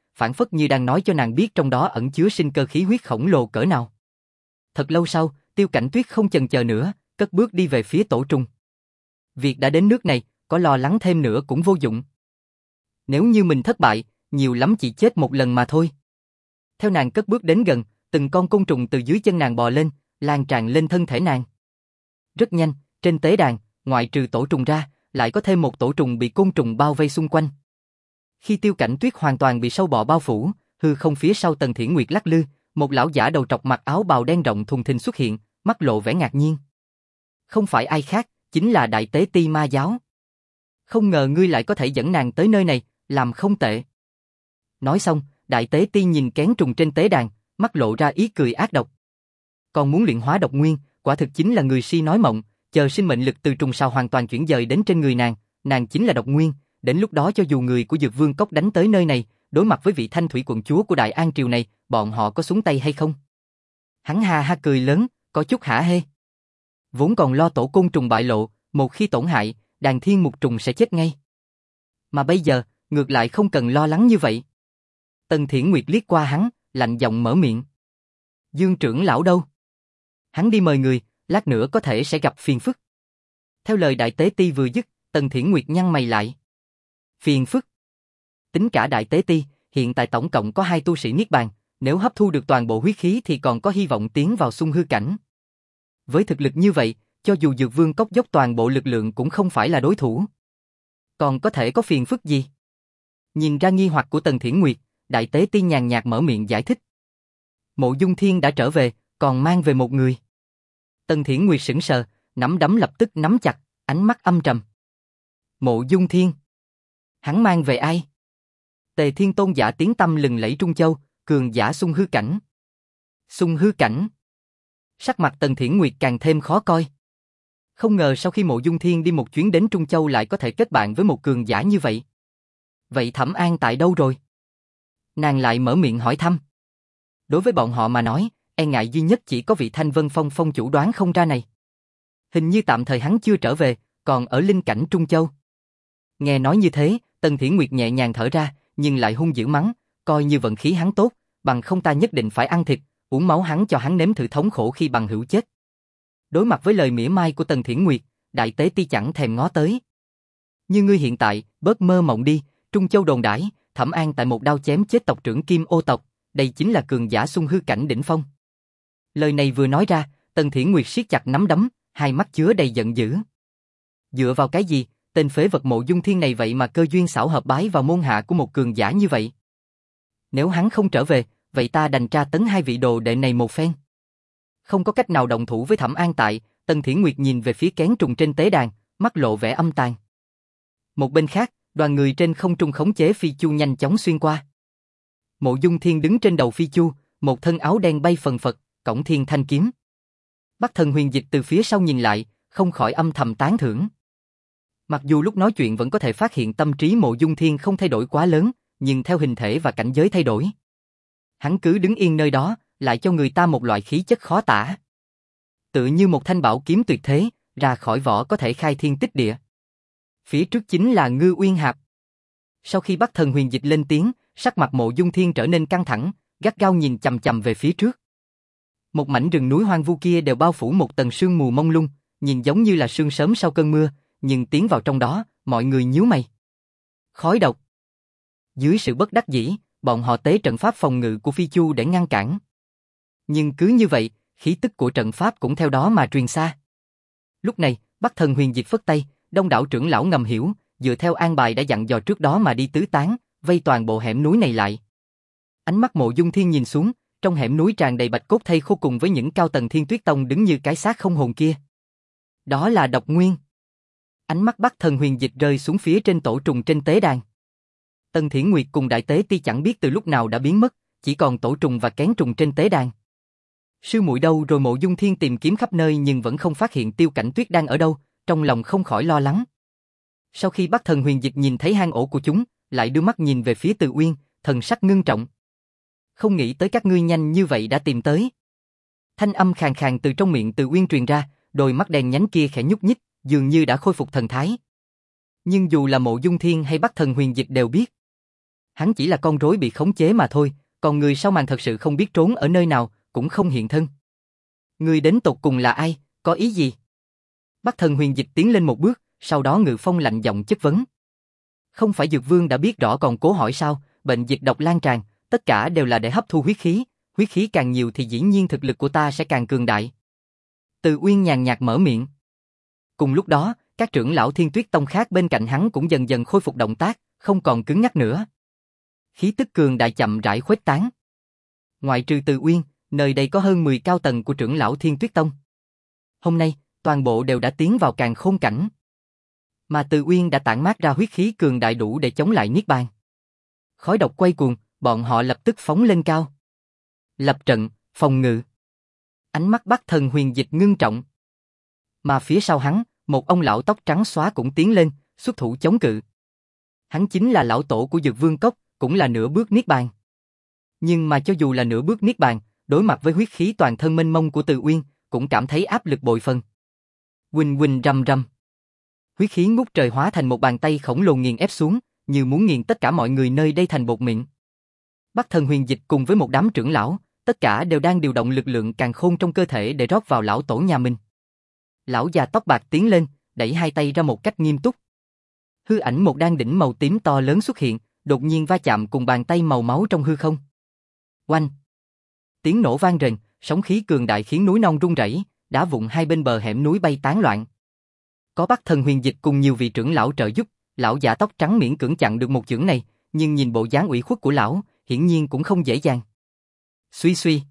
A: phản phất như đang nói cho nàng biết trong đó ẩn chứa sinh cơ khí huyết khổng lồ cỡ nào. Thật lâu sau, Tiêu Cảnh Tuyết không chần chờ nữa, cất bước đi về phía tổ trùng. Việc đã đến nước này, có lo lắng thêm nữa cũng vô dụng. Nếu như mình thất bại, nhiều lắm chỉ chết một lần mà thôi. Theo nàng cất bước đến gần, từng con côn trùng từ dưới chân nàng bò lên, lan tràn lên thân thể nàng. Rất nhanh, trên tế đàn, ngoại trừ tổ trùng ra, lại có thêm một tổ trùng bị côn trùng bao vây xung quanh. Khi Tiêu Cảnh Tuyết hoàn toàn bị sâu bọ bao phủ, hư không phía sau Tần Thiển Nguyệt lắc lư, một lão giả đầu trọc mặc áo bào đen rộng thùng thình xuất hiện, mắt lộ vẻ ngạc nhiên. Không phải ai khác, chính là Đại Tế Ti Ma Giáo. Không ngờ ngươi lại có thể dẫn nàng tới nơi này, làm không tệ. Nói xong, Đại Tế Ti nhìn kén trùng trên tế đàn, mắt lộ ra ý cười ác độc. Còn muốn luyện hóa độc nguyên, quả thực chính là người si nói mộng, chờ sinh mệnh lực từ trùng sao hoàn toàn chuyển dời đến trên người nàng, nàng chính là độc nguyên, đến lúc đó cho dù người của Dược Vương Cốc đánh tới nơi này, đối mặt với vị Thanh Thủy quận chúa của Đại An triều này, bọn họ có xuống tay hay không? Hắn ha ha cười lớn, có chút hả hê. Vốn còn lo tổ côn trùng bại lộ, một khi tổn hại, đàn thiên mục trùng sẽ chết ngay. Mà bây giờ, ngược lại không cần lo lắng như vậy. Tần Thiển Nguyệt liếc qua hắn, lạnh giọng mở miệng. Dương trưởng lão đâu? Hắn đi mời người, lát nữa có thể sẽ gặp phiền phức. Theo lời Đại Tế Ti vừa dứt, Tần Thiển Nguyệt nhăn mày lại. Phiền phức? Tính cả Đại Tế Ti, hiện tại tổng cộng có hai tu sĩ Niết Bàn, nếu hấp thu được toàn bộ huyết khí thì còn có hy vọng tiến vào xung hư cảnh. Với thực lực như vậy, cho dù Dược Vương Cốc dốc toàn bộ lực lượng cũng không phải là đối thủ. Còn có thể có phiền phức gì? Nhìn ra nghi hoặc của Tần Thiển Nguyệt, Đại Tế Ti nhàn nhạt mở miệng giải thích. Mộ Dung Thiên đã trở về, còn mang về một người. Tần Thiển Nguyệt sững sờ, nắm đấm lập tức nắm chặt, ánh mắt âm trầm. Mộ Dung Thiên? Hắn mang về ai? Tề Thiên Tôn giả tiếng tăm lừng lẫy Trung Châu, cường giả xung hư cảnh. Xung hư cảnh? Sắc mặt Tần Thiển Nguyệt càng thêm khó coi. Không ngờ sau khi Mộ Dung Thiên đi một chuyến đến Trung Châu lại có thể kết bạn với một cường giả như vậy. Vậy Thẩm An tại đâu rồi? Nàng lại mở miệng hỏi thăm. Đối với bọn họ mà nói, e ngại duy nhất chỉ có vị Thanh Vân Phong phong chủ đoán không ra này. Hình như tạm thời hắn chưa trở về, còn ở linh cảnh Trung Châu. Nghe nói như thế, Tần Thiển Nguyệt nhẹ nhàng thở ra, nhưng lại hung dữ mắng, coi như vận khí hắn tốt, bằng không ta nhất định phải ăn thịt, uống máu hắn cho hắn nếm thử thống khổ khi bằng hữu chết. Đối mặt với lời mỉa mai của Tần Thiển Nguyệt, Đại Tế Ti chẳng thèm ngó tới. Như ngươi hiện tại, bớt mơ mộng đi, Trung Châu đồn đãi, Thẩm An tại một đao chém chết tộc trưởng Kim Ô tộc, đây chính là cường giả xung hư cảnh đỉnh phong. Lời này vừa nói ra, Tần Thiển Nguyệt siết chặt nắm đấm, hai mắt chứa đầy giận dữ. Dựa vào cái gì, tên phế vật Mộ Dung Thiên này vậy mà cơ duyên xảo hợp bái vào môn hạ của một cường giả như vậy? Nếu hắn không trở về, vậy ta đành tra tấn hai vị đồ đệ này một phen. Không có cách nào động thủ với Thẩm An tại, Tần Thiển Nguyệt nhìn về phía kén trùng trên tế đàn, mắt lộ vẻ âm tàn. Một bên khác, đoàn người trên không trung khống chế phi chu nhanh chóng xuyên qua. Mộ Dung Thiên đứng trên đầu phi chu, một thân áo đen bay phần phật, cổng thiên thanh kiếm. Bắc Thần Huyền Dịch từ phía sau nhìn lại, không khỏi âm thầm tán thưởng. Mặc dù lúc nói chuyện vẫn có thể phát hiện tâm trí Mộ Dung Thiên không thay đổi quá lớn, nhưng theo hình thể và cảnh giới thay đổi, hắn cứ đứng yên nơi đó, lại cho người ta một loại khí chất khó tả. Tựa như một thanh bảo kiếm tuyệt thế, ra khỏi vỏ có thể khai thiên tích địa. Phía trước chính là Ngư Uyên Hạp. Sau khi Bắc Thần Huyền Dịch lên tiếng, sắc mặt Mộ Dung Thiên trở nên căng thẳng, gắt gao nhìn chằm chằm về phía trước. Một mảnh rừng núi hoang vu kia đều bao phủ một tầng sương mù mông lung, nhìn giống như là sương sớm sau cơn mưa, nhưng tiến vào trong đó, mọi người nhíu mày. Khói độc. Dưới sự bất đắc dĩ, bọn họ tế trận pháp phòng ngự của Phi Chu để ngăn cản. Nhưng cứ như vậy, khí tức của trận pháp cũng theo đó mà truyền xa. Lúc này, Bắc Thần Huyền Dịch phất tay, đông đảo trưởng lão ngầm hiểu, dựa theo an bài đã dặn dò trước đó mà đi tứ tán, vây toàn bộ hẻm núi này lại. Ánh mắt Mộ Dung Thiên nhìn xuống, trong hẻm núi tràn đầy bạch cốt thây khô cùng với những cao tầng Thiên Tuyết Tông đứng như cái xác không hồn kia. Đó là độc nguyên. Ánh mắt Bắc Thần Huyền Dịch rơi xuống phía trên tổ trùng trên tế đàn. Tần Thiển Nguyệt cùng Đại Tế Ti chẳng biết từ lúc nào đã biến mất, chỉ còn tổ trùng và kén trùng trên tế đàn. Sư muội đâu rồi? Mộ Dung Thiên tìm kiếm khắp nơi nhưng vẫn không phát hiện Tiêu Cảnh Tuyết đang ở đâu, trong lòng không khỏi lo lắng. Sau khi Bắc Thần Huyền Dịch nhìn thấy hang ổ của chúng, lại đưa mắt nhìn về phía Từ Uyên, thần sắc ngưng trọng. Không nghĩ tới các ngươi nhanh như vậy đã tìm tới. Thanh âm khàn khàn từ trong miệng Từ Uyên truyền ra, đôi mắt đen nhánh kia khẽ nhúc nhích, dường như đã khôi phục thần thái. Nhưng dù là Mộ Dung Thiên hay Bắc Thần Huyền Dịch đều biết, Hắn chỉ là con rối bị khống chế mà thôi, còn người sau màn thật sự không biết trốn ở nơi nào, cũng không hiện thân. Người đến tột cùng là ai, có ý gì? Bắc Thần Huyền Dịch tiến lên một bước, sau đó Ngự Phong lạnh giọng chất vấn. Không phải Dược Vương đã biết rõ còn cố hỏi sao? Bệnh dịch độc lan tràn, tất cả đều là để hấp thu huyết khí, huyết khí càng nhiều thì dĩ nhiên thực lực của ta sẽ càng cường đại. Từ Uyên nhàn nhạt mở miệng. Cùng lúc đó, các trưởng lão Thiên Tuyết Tông khác bên cạnh hắn cũng dần dần khôi phục động tác, không còn cứng nhắc nữa. Khí tức cường đại chậm rãi khuếch tán. Ngoại trừ Từ Uyên, nơi đây có hơn mười cao tầng của trưởng lão Thiên Tuyết Tông. Hôm nay, toàn bộ đều đã tiến vào càn khôn cảnh. Mà Từ Uyên đã tản mát ra huyết khí cường đại đủ để chống lại Niết Bàn. Khói độc quay cuồng, bọn họ lập tức phóng lên cao. Lập trận, phòng ngự. Ánh mắt Bắc Thần Huyền Dịch ngưng trọng. Mà phía sau hắn, một ông lão tóc trắng xóa cũng tiến lên, xuất thủ chống cự. Hắn chính là lão tổ của Dược Vương Cốc, cũng là nửa bước Niết Bàn. Nhưng mà cho dù là nửa bước Niết Bàn, đối mặt với huyết khí toàn thân mênh mông của Từ Uyên, cũng cảm thấy áp lực bội phần. Huỳnh huỳnh rầm rầm. Huyết khí ngút trời hóa thành một bàn tay khổng lồ nghiền ép xuống, như muốn nghiền tất cả mọi người nơi đây thành bột mịn. Bắc Thần Huyền Dịch cùng với một đám trưởng lão, tất cả đều đang điều động lực lượng càn khôn trong cơ thể để rót vào lão tổ nhà mình. Lão già tóc bạc tiến lên, đẩy hai tay ra một cách nghiêm túc. Hư ảnh một đan đỉnh màu tím to lớn xuất hiện, đột nhiên va chạm cùng bàn tay màu máu trong hư không. Oanh! Tiếng nổ vang rền, sóng khí cường đại khiến núi non rung rẩy, đá vụn hai bên bờ hẻm núi bay tán loạn. Có Bắc Thần Huyền Dịch cùng nhiều vị trưởng lão trợ giúp, lão giả tóc trắng miễn cưỡng chặn được một chưởng này, nhưng nhìn bộ dáng ủy khuất của lão, hiển nhiên cũng không dễ dàng. Suy suy.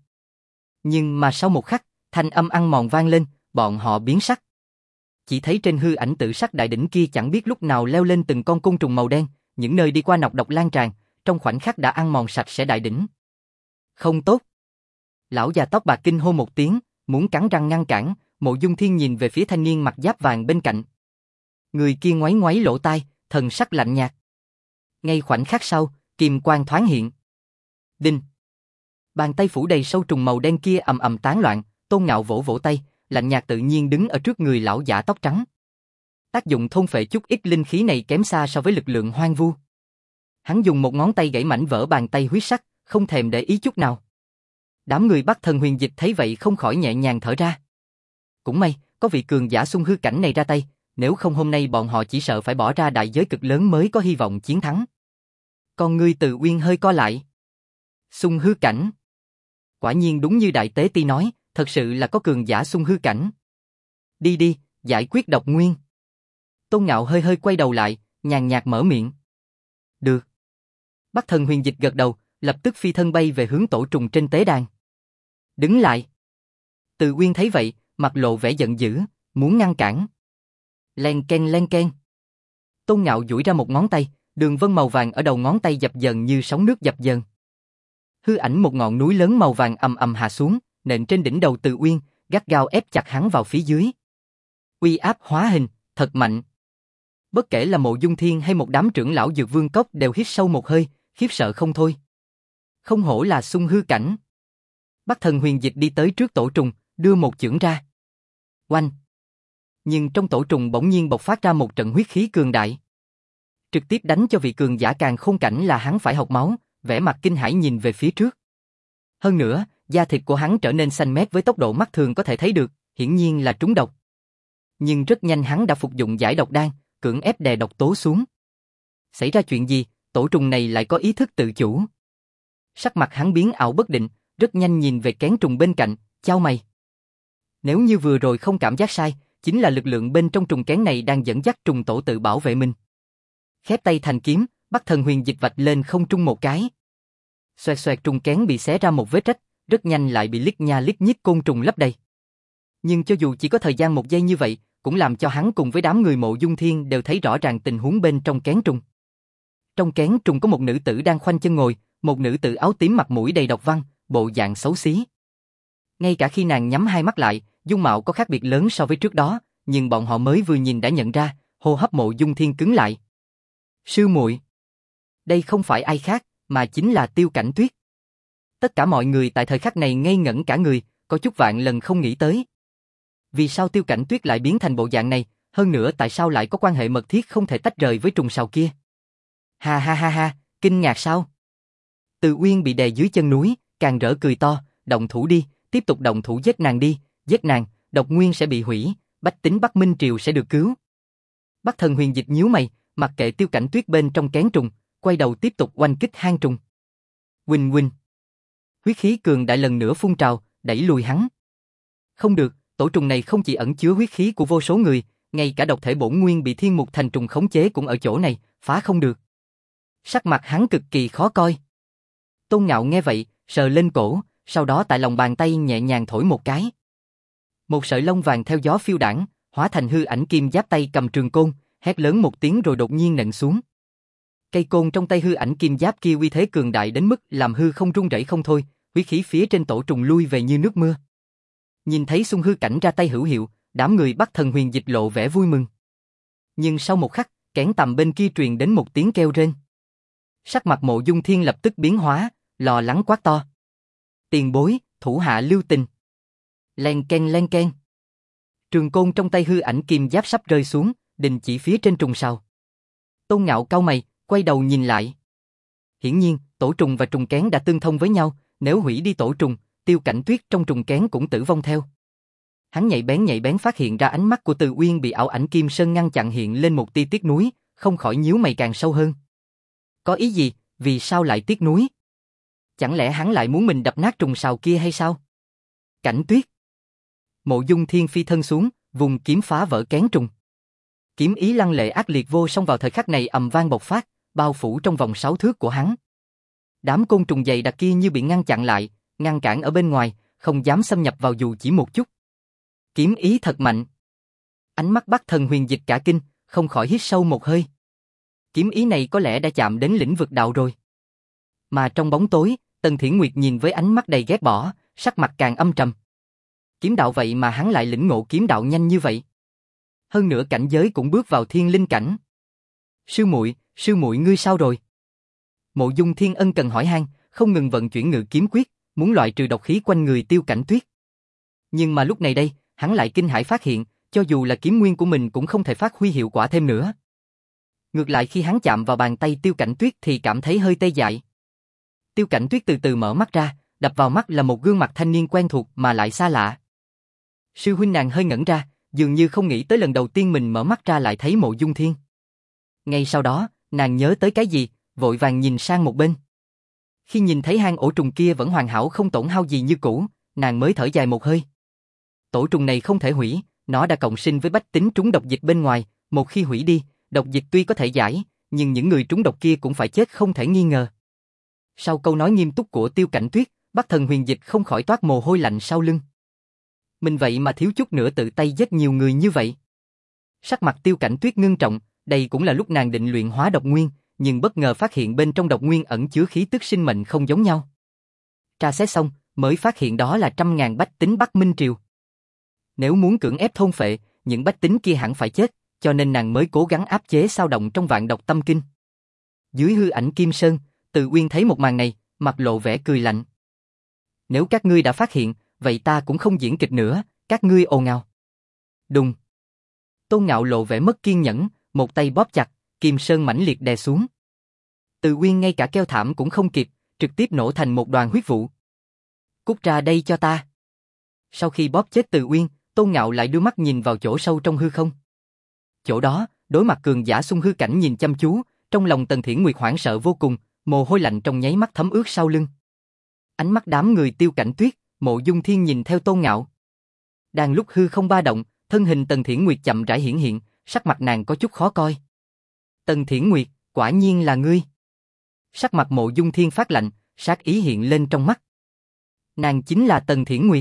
A: Nhưng mà sau một khắc, thanh âm ăn mòn vang lên, bọn họ biến sắc. Chỉ thấy trên hư ảnh tự sắc đại đỉnh kia chẳng biết lúc nào leo lên từng con côn trùng màu đen, những nơi đi qua nọc độc lan tràn, trong khoảnh khắc đã ăn mòn sạch sẽ đại đỉnh. Không tốt. Lão già tóc bạc kinh hô một tiếng, muốn cắn răng ngăn cản, Mộ Dung Thiên nhìn về phía thanh niên mặc giáp vàng bên cạnh. Người kia ngoáy ngoáy lỗ tai, thần sắc lạnh nhạt. Ngay khoảnh khắc sau, kim quang thoáng hiện. Đinh. Bàn tay phủ đầy sâu trùng màu đen kia ầm ầm tán loạn, Tôn Ngạo vỗ vỗ tay, lạnh nhạt tự nhiên đứng ở trước người lão giả tóc trắng. Tác dụng thôn phệ chút ít linh khí này kém xa so với lực lượng hoang vu. Hắn dùng một ngón tay gãy mảnh vỡ bàn tay huyết sắc, không thèm để ý chút nào. Đám người Bắc Thần Huyền Dịch thấy vậy không khỏi nhẹ nhàng thở ra. Cũng may, có vị cường giả xung hư cảnh này ra tay, nếu không hôm nay bọn họ chỉ sợ phải bỏ ra đại giới cực lớn mới có hy vọng chiến thắng. Con ngươi Từ Uyên hơi co lại. Xung hư cảnh. Quả nhiên đúng như Đại Tế Ti nói, thật sự là có cường giả xung hư cảnh. Đi đi, giải quyết độc nguyên. Tôn Ngạo hơi hơi quay đầu lại, nhàn nhạt mở miệng. Được. Bắc Thần Huyền Dịch gật đầu, lập tức phi thân bay về hướng tổ trùng trên tế đàn. Đứng lại. Từ Uyên thấy vậy, mặt lộ vẻ giận dữ, muốn ngăn cản. Len ken len ken. Tôn Ngạo duỗi ra một ngón tay, đường vân màu vàng ở đầu ngón tay dập dờn như sóng nước dập dờn. Hư ảnh một ngọn núi lớn màu vàng ầm ầm hạ xuống, nện trên đỉnh đầu Từ Uyên, gắt gao ép chặt hắn vào phía dưới. Uy áp hóa hình, thật mạnh. Bất kể là Mộ Dung Thiên hay một đám trưởng lão Dược Vương Cốc đều hít sâu một hơi, khiếp sợ không thôi. Không hổ là xung hư cảnh. Bắc Thần Huyền Dịch đi tới trước tổ trùng, đưa một chưởng ra. Oanh! Nhưng trong tổ trùng bỗng nhiên bộc phát ra một trận huyết khí cường đại. Trực tiếp đánh cho vị cường giả càn khôn cảnh là hắn phải học máu, vẻ mặt kinh hãi nhìn về phía trước. Hơn nữa, da thịt của hắn trở nên xanh mét với tốc độ mắt thường có thể thấy được, hiển nhiên là trúng độc. Nhưng rất nhanh hắn đã phục dụng giải độc đan, cưỡng ép đè độc tố xuống. Xảy ra chuyện gì, tổ trùng này lại có ý thức tự chủ. Sắc mặt hắn biến ảo bất định, rất nhanh nhìn về kén trùng bên cạnh, chau mày. Nếu như vừa rồi không cảm giác sai, chính là lực lượng bên trong trùng kén này đang dẫn dắt trùng tổ tự bảo vệ mình. Khép tay thành kiếm, Bắc Thần Huyền Dịch vạch lên không trung một cái. Xoẹt xoẹt trùng kén bị xé ra một vết rách, rất nhanh lại bị lít nha lít nhít côn trùng lấp đầy. Nhưng cho dù chỉ có thời gian một giây như vậy, cũng làm cho hắn cùng với đám người Mộ Dung Thiên đều thấy rõ ràng tình huống bên trong kén trùng. Trong kén trùng có một nữ tử đang khoanh chân ngồi, một nữ tử áo tím mặt mũi đầy độc văn, bộ dạng xấu xí. Ngay cả khi nàng nhắm hai mắt lại, dung mạo có khác biệt lớn so với trước đó, nhưng bọn họ mới vừa nhìn đã nhận ra, hô hấp Mộ Dung Thiên cứng lại. Sư muội, đây không phải ai khác, mà chính là Tiêu Cảnh Tuyết. Tất cả mọi người tại thời khắc này ngây ngẩn cả người, có chút vạn lần không nghĩ tới. Vì sao Tiêu Cảnh Tuyết lại biến thành bộ dạng này, hơn nữa tại sao lại có quan hệ mật thiết không thể tách rời với trùng sào kia? Ha ha ha ha, Kinh ngạc sao? Từ Uyên bị đè dưới chân núi, càng rỡ cười to, động thủ đi, tiếp tục động thủ giết nàng đi, giết nàng, độc nguyên sẽ bị hủy, bách tính Bắc Minh Triều sẽ được cứu. Bắc Thần Huyền Dịch nhíu mày, mặc kệ Tiêu Cảnh Tuyết bên trong kén trùng, quay đầu tiếp tục oanh kích hang trùng. Huỳnh huỳnh. Huyết khí cường đại lần nữa phun trào, đẩy lùi hắn. Không được, tổ trùng này không chỉ ẩn chứa huyết khí của vô số người, ngay cả độc thể bổn nguyên bị Thiên Mục Thành trùng khống chế cũng ở chỗ này, phá không được. Sắc mặt hắn cực kỳ khó coi. Tôn Ngạo nghe vậy, sờ lên cổ, sau đó tại lòng bàn tay nhẹ nhàng thổi một cái. Một sợi lông vàng theo gió phiêu đãng, hóa thành hư ảnh kim giáp tay cầm trường côn, hét lớn một tiếng rồi đột nhiên nện xuống. Cây côn trong tay hư ảnh kim giáp kia uy thế cường đại đến mức làm hư không rung rẩy không thôi, huyết khí phía trên tổ trùng lui về như nước mưa. Nhìn thấy xung hư cảnh ra tay hữu hiệu, đám người Bắc Thần Huyền Dịch lộ vẻ vui mừng. Nhưng sau một khắc, kẽn tầm bên kia truyền đến một tiếng kêu rên. Sắc mặt Mộ Dung Thiên lập tức biến hóa, lo lắng quát to. Tiền bối, thủ hạ lưu tình. Len ken len ken. Trường côn trong tay hư ảnh kim giáp sắp rơi xuống, đình chỉ phía trên trùng sào. Tôn Ngạo cau mày, quay đầu nhìn lại. Hiển nhiên, tổ trùng và trùng kén đã tương thông với nhau, nếu hủy đi tổ trùng, Tiêu Cảnh Tuyết trong trùng kén cũng tử vong theo. Hắn nhạy bén nhạy bén phát hiện ra ánh mắt của Từ Uyên bị ảo ảnh Kim Sơn ngăn chặn hiện lên một tia tiếc nuối, không khỏi nhíu mày càng sâu hơn. Có ý gì, vì sao lại tiếc nuối? Chẳng lẽ hắn lại muốn mình đập nát trùng sào kia hay sao? Cảnh Tuyết. Mộ Dung Thiên phi thân xuống, vùng kiếm phá vỡ kén trùng. Kiếm ý lăng lệ ác liệt vô song vào thời khắc này ầm vang bộc phát, bao phủ trong vòng sáu thước của hắn. Đám côn trùng dày đặc kia như bị ngăn chặn lại, ngăn cản ở bên ngoài, không dám xâm nhập vào dù chỉ một chút. Kiếm ý thật mạnh. Ánh mắt Bắc Thần Huyền Dịch cả kinh, không khỏi hít sâu một hơi. Kiếm ý này có lẽ đã chạm đến lĩnh vực đạo rồi. Mà trong bóng tối, Tần Thiển Nguyệt nhìn với ánh mắt đầy ghét bỏ, sắc mặt càng âm trầm. Kiếm đạo vậy mà hắn lại lĩnh ngộ kiếm đạo nhanh như vậy. Hơn nữa cảnh giới cũng bước vào thiên linh cảnh. Sư muội, sư muội ngươi sao rồi? Mộ Dung Thiên ân cần hỏi han, không ngừng vận chuyển ngự kiếm quyết, muốn loại trừ độc khí quanh người Tiêu Cảnh Tuyết. Nhưng mà lúc này đây, hắn lại kinh hãi phát hiện, cho dù là kiếm nguyên của mình cũng không thể phát huy hiệu quả thêm nữa. Ngược lại khi hắn chạm vào bàn tay Tiêu Cảnh Tuyết thì cảm thấy hơi tê dại. Tiêu Cảnh Tuyết từ từ mở mắt ra, đập vào mắt là một gương mặt thanh niên quen thuộc mà lại xa lạ. Sư huynh nàng hơi ngẩn ra, dường như không nghĩ tới lần đầu tiên mình mở mắt ra lại thấy Mộ Dung Thiên. Ngay sau đó, nàng nhớ tới cái gì, vội vàng nhìn sang một bên. Khi nhìn thấy hang ổ trùng kia vẫn hoàn hảo không tổn hao gì như cũ, nàng mới thở dài một hơi. Tổ trùng này không thể hủy, nó đã cộng sinh với bách tính trúng độc dịch bên ngoài, một khi hủy đi, độc dịch tuy có thể giải, nhưng những người trúng độc kia cũng phải chết không thể nghi ngờ. Sau câu nói nghiêm túc của Tiêu Cảnh Tuyết, Bắc Thần Huyền Dịch không khỏi toát mồ hôi lạnh sau lưng. Mình vậy mà thiếu chút nữa tự tay giết nhiều người như vậy. Sắc mặt Tiêu Cảnh Tuyết ngưng trọng, đây cũng là lúc nàng định luyện hóa độc nguyên, nhưng bất ngờ phát hiện bên trong độc nguyên ẩn chứa khí tức sinh mệnh không giống nhau. Tra xét xong, mới phát hiện đó là trăm ngàn bách tính Bắc Minh Triều. Nếu muốn cưỡng ép thôn phệ, những bách tính kia hẳn phải chết, cho nên nàng mới cố gắng áp chế sao động trong vạn độc tâm kinh. Dưới hư ảnh Kim Sơn, Từ Uyên thấy một màn này, mặt lộ vẻ cười lạnh. Nếu các ngươi đã phát hiện, vậy ta cũng không diễn kịch nữa, các ngươi ồn ào. Đùng. Tôn Ngạo lộ vẻ mất kiên nhẫn, một tay bóp chặt, Kim Sơn mãnh liệt đè xuống. Từ Uyên ngay cả kêu thảm cũng không kịp, trực tiếp nổ thành một đoàn huyết vụ. Cút ra đây cho ta. Sau khi bóp chết Từ Uyên, Tôn Ngạo lại đưa mắt nhìn vào chỗ sâu trong hư không. Chỗ đó, đối mặt cường giả xung hư cảnh nhìn chăm chú, trong lòng Tần Thiển Nguyệt hoảng sợ vô cùng, mồ hôi lạnh trong nháy mắt thấm ướt sau lưng. Ánh mắt đám người Tiêu Cảnh Tuyết, Mộ Dung Thiên nhìn theo Tôn Ngạo. Đang lúc hư không ba động, thân hình Tần Thiển Nguyệt chậm rãi hiển hiện, sắc mặt nàng có chút khó coi. Tần Thiển Nguyệt, quả nhiên là ngươi. Sắc mặt Mộ Dung Thiên phát lạnh, sát ý hiện lên trong mắt. Nàng chính là Tần Thiển Nguyệt.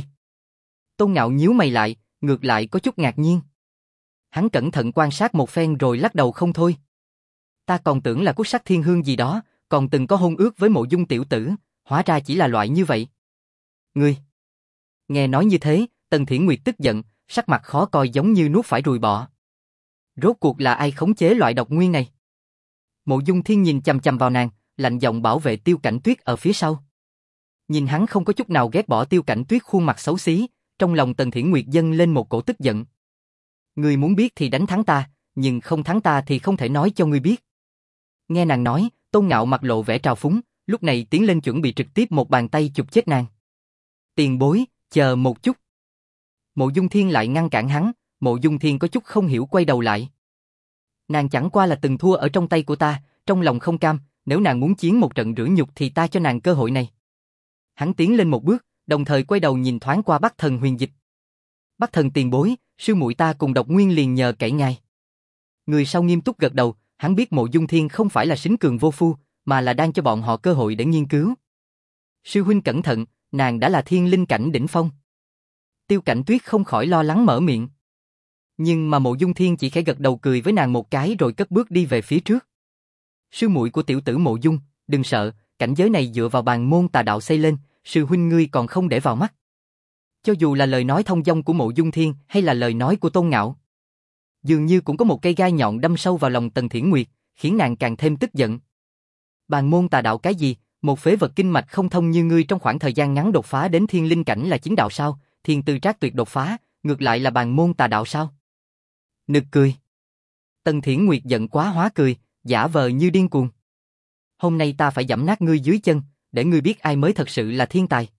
A: Tôn Ngạo nhíu mày lại, ngược lại có chút ngạc nhiên. Hắn cẩn thận quan sát một phen rồi lắc đầu không thôi. Ta còn tưởng là Cút Sắc Thiên Hương gì đó, còn từng có hôn ước với Mộ Dung tiểu tử, hóa ra chỉ là loại như vậy. Ngươi. Nghe nói như thế, Tần Thiển Nguyệt tức giận, sắc mặt khó coi giống như nuốt phải ruồi bọ. Rốt cuộc là ai khống chế loại độc nguyên này? Mộ Dung Thiên nhìn chằm chằm vào nàng, lạnh giọng bảo vệ Tiêu Cảnh Tuyết ở phía sau. Nhìn hắn không có chút nào ghét bỏ Tiêu Cảnh Tuyết khuôn mặt xấu xí, trong lòng Tần Thiển Nguyệt dâng lên một cổ tức giận. Ngươi muốn biết thì đánh thắng ta, nhưng không thắng ta thì không thể nói cho ngươi biết. Nghe nàng nói, Tôn Ngạo mặt lộ vẻ trào phúng, lúc này tiến lên chuẩn bị trực tiếp một bàn tay chụp chết nàng. Tiền bối, chờ một chút. Mộ Dung Thiên lại ngăn cản hắn, Mộ Dung Thiên có chút không hiểu quay đầu lại. Nàng chẳng qua là từng thua ở trong tay của ta, trong lòng không cam, nếu nàng muốn chiến một trận rửa nhục thì ta cho nàng cơ hội này. Hắn tiến lên một bước, đồng thời quay đầu nhìn thoáng qua Bắc Thần Huyền Dịch. Bắc Thần tiền bối, sư muội ta cùng Độc Nguyên liền nhờ cậy ngài. Người sau nghiêm túc gật đầu, hắn biết Mộ Dung Thiên không phải là sính cường vô phu, mà là đang cho bọn họ cơ hội để nghiên cứu. Sư huynh cẩn thận, nàng đã là thiên linh cảnh đỉnh phong. Tiêu Cảnh Tuyết không khỏi lo lắng mở miệng. Nhưng mà Mộ Dung Thiên chỉ khẽ gật đầu cười với nàng một cái rồi cất bước đi về phía trước. Sư muội của tiểu tử Mộ Dung, đừng sợ, cảnh giới này dựa vào bàn môn tà đạo xây lên, sư huynh ngươi còn không để vào mắt. Cho dù là lời nói thông dong của Mộ Dung Thiên hay là lời nói của Tôn Ngạo, dường như cũng có một cây gai nhọn đâm sâu vào lòng Tần Thiển Nguyệt, khiến nàng càng thêm tức giận. Bàn môn tà đạo cái gì, một phế vật kinh mạch không thông như ngươi trong khoảng thời gian ngắn đột phá đến thiên linh cảnh là chính đạo sao, thiên tư trác tuyệt đột phá, ngược lại là bàn môn tà đạo sao? Nực cười. Tần Thiển Nguyệt giận quá hóa cười, giả vờ như điên cuồng. Hôm nay ta phải giẫm nát ngươi dưới chân, để ngươi biết ai mới thật sự là thiên tài.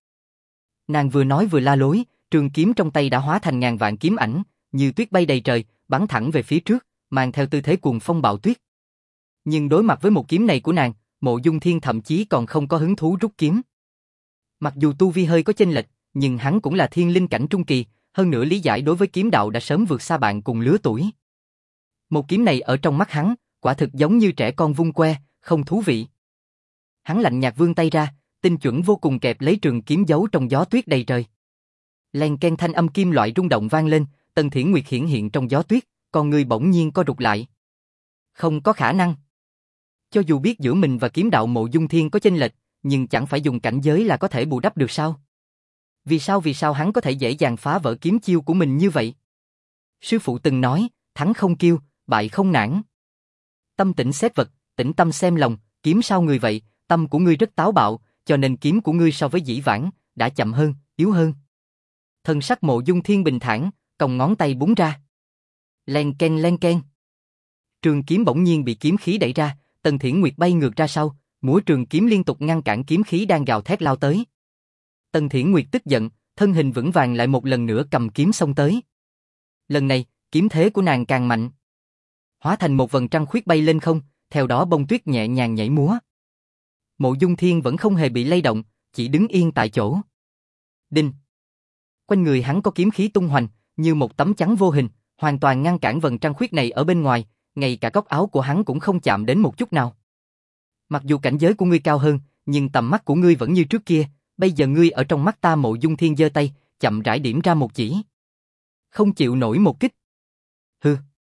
A: Nàng vừa nói vừa la lối, trường kiếm trong tay đã hóa thành ngàn vạn kiếm ảnh, như tuyết bay đầy trời, bắn thẳng về phía trước, mang theo tư thế cuồng phong bạo tuyết. Nhưng đối mặt với một kiếm này của nàng, Mộ Dung Thiên thậm chí còn không có hứng thú rút kiếm. Mặc dù tu vi hơi có chênh lệch, nhưng hắn cũng là thiên linh cảnh trung kỳ, hơn nữa lý giải đối với kiếm đạo đã sớm vượt xa bạn cùng lứa tuổi. Một kiếm này ở trong mắt hắn, quả thực giống như trẻ con vung que, không thú vị. Hắn lạnh nhạt vươn tay ra, tinh chuẩn vô cùng kẹp lấy trường kiếm giấu trong gió tuyết đầy trời. Len ken thanh âm kim loại rung động vang lên, Tần Thiển Nguyệt hiển hiện trong gió tuyết, con người bỗng nhiên co rụt lại. Không có khả năng. Cho dù biết giữa mình và kiếm đạo Mộ Dung Thiên có chênh lệch, nhưng chẳng phải dùng cảnh giới là có thể bù đắp được sao? Vì sao vì sao hắn có thể dễ dàng phá vỡ kiếm chiêu của mình như vậy? Sư phụ từng nói, thắng không kiêu, bại không nản. Tâm tĩnh xét vật, tĩnh tâm xem lòng, kiếm sao người vậy, tâm của ngươi rất táo bạo, cho nên kiếm của ngươi so với dĩ vãng, đã chậm hơn, yếu hơn. Thân sắc Mộ Dung Thiên bình thản, còng ngón tay búng ra. Len ken len ken. Trường kiếm bỗng nhiên bị kiếm khí đẩy ra, Tần Thiển Nguyệt bay ngược ra sau, múa trường kiếm liên tục ngăn cản kiếm khí đang gào thét lao tới. Tần Thiển Nguyệt tức giận, thân hình vững vàng lại một lần nữa cầm kiếm xông tới. Lần này, kiếm thế của nàng càng mạnh. Hóa thành một vầng trăng khuyết bay lên không, theo đó bông tuyết nhẹ nhàng nhảy múa. Mộ Dung Thiên vẫn không hề bị lay động, chỉ đứng yên tại chỗ. Đinh. Quanh người hắn có kiếm khí tung hoành, như một tấm chắn vô hình, hoàn toàn ngăn cản vầng trăng khuyết này ở bên ngoài, ngay cả góc áo của hắn cũng không chạm đến một chút nào. Mặc dù cảnh giới của ngươi cao hơn, nhưng tầm mắt của ngươi vẫn như trước kia, bây giờ ngươi ở trong mắt ta. Mộ Dung Thiên giơ tay, chậm rãi điểm ra một chỉ. Không chịu nổi một kích. Hừ.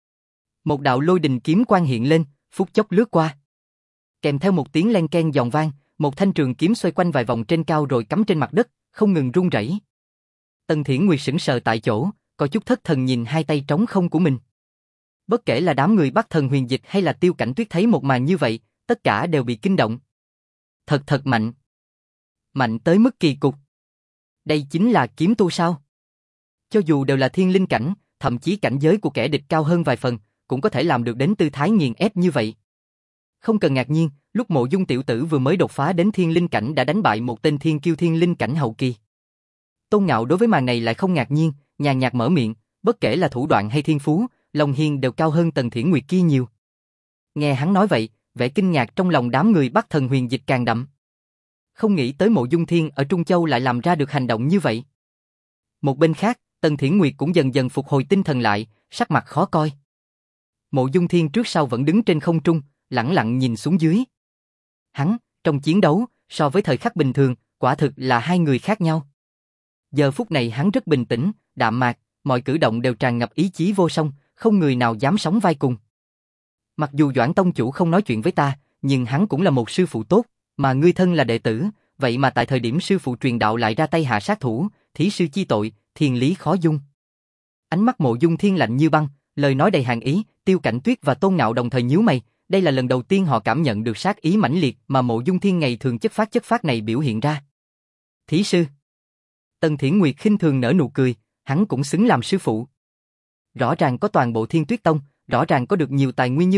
A: Một đạo lôi đình kiếm quang hiện lên, phút chốc lướt qua. Kèm theo một tiếng len ken giòn vang, một thanh trường kiếm xoay quanh vài vòng trên cao rồi cắm trên mặt đất, không ngừng rung rẩy. Tần Thiển Nguyệt sững sờ tại chỗ, có chút thất thần nhìn hai tay trống không của mình. Bất kể là đám người Bắc Thần Huyền Dịch hay là Tiêu Cảnh Tuyết thấy một màn như vậy, tất cả đều bị kinh động. Thật thật mạnh. Mạnh tới mức kỳ cục. Đây chính là kiếm tu sao? Cho dù đều là thiên linh cảnh, thậm chí cảnh giới của kẻ địch cao hơn vài phần, cũng có thể làm được đến tư thái nghiền ép như vậy. Không cần ngạc nhiên, lúc Mộ Dung tiểu tử vừa mới đột phá đến thiên linh cảnh đã đánh bại một tên thiên kiêu thiên linh cảnh hậu kỳ. Tôn Ngạo đối với màn này lại không ngạc nhiên, nhàn nhạt mở miệng, bất kể là thủ đoạn hay thiên phú, Long Hiên đều cao hơn Tần Thiển Nguyệt kia nhiều. Nghe hắn nói vậy, vẻ kinh ngạc trong lòng đám người Bắc Thần Huyền Dịch càng đậm. Không nghĩ tới Mộ Dung Thiên ở Trung Châu lại làm ra được hành động như vậy. Một bên khác, Tần Thiển Nguyệt cũng dần dần phục hồi tinh thần lại, sắc mặt khó coi. Mộ Dung Thiên trước sau vẫn đứng trên không trung, lẳng lặng nhìn xuống dưới. Hắn, trong chiến đấu, so với thời khắc bình thường, quả thực là hai người khác nhau. Giờ phút này hắn rất bình tĩnh, đạm mạc, mọi cử động đều tràn ngập ý chí vô song, không người nào dám sóng vai cùng. Mặc dù Doãn tông chủ không nói chuyện với ta, nhưng hắn cũng là một sư phụ tốt, mà ngươi thân là đệ tử, vậy mà tại thời điểm sư phụ truyền đạo lại ra tay hạ sát thủ, thí sư chi tội, thiên lý khó dung. Ánh mắt Mộ Dung Thiên lạnh như băng, lời nói đầy hàn ý. Tiêu Cảnh Tuyết và Tôn Ngạo đồng thời nhíu mày, đây là lần đầu tiên họ cảm nhận được sát ý mãnh liệt mà Mộ Dung Thiên ngày thường chất phát chất phát này biểu hiện ra. Thí sư. Tần Thiển Nguyệt khinh thường nở nụ cười, hắn cũng xứng làm sư phụ. Rõ ràng có toàn bộ Thiên Tuyết Tông, rõ ràng có được nhiều tài nguyên như vậy,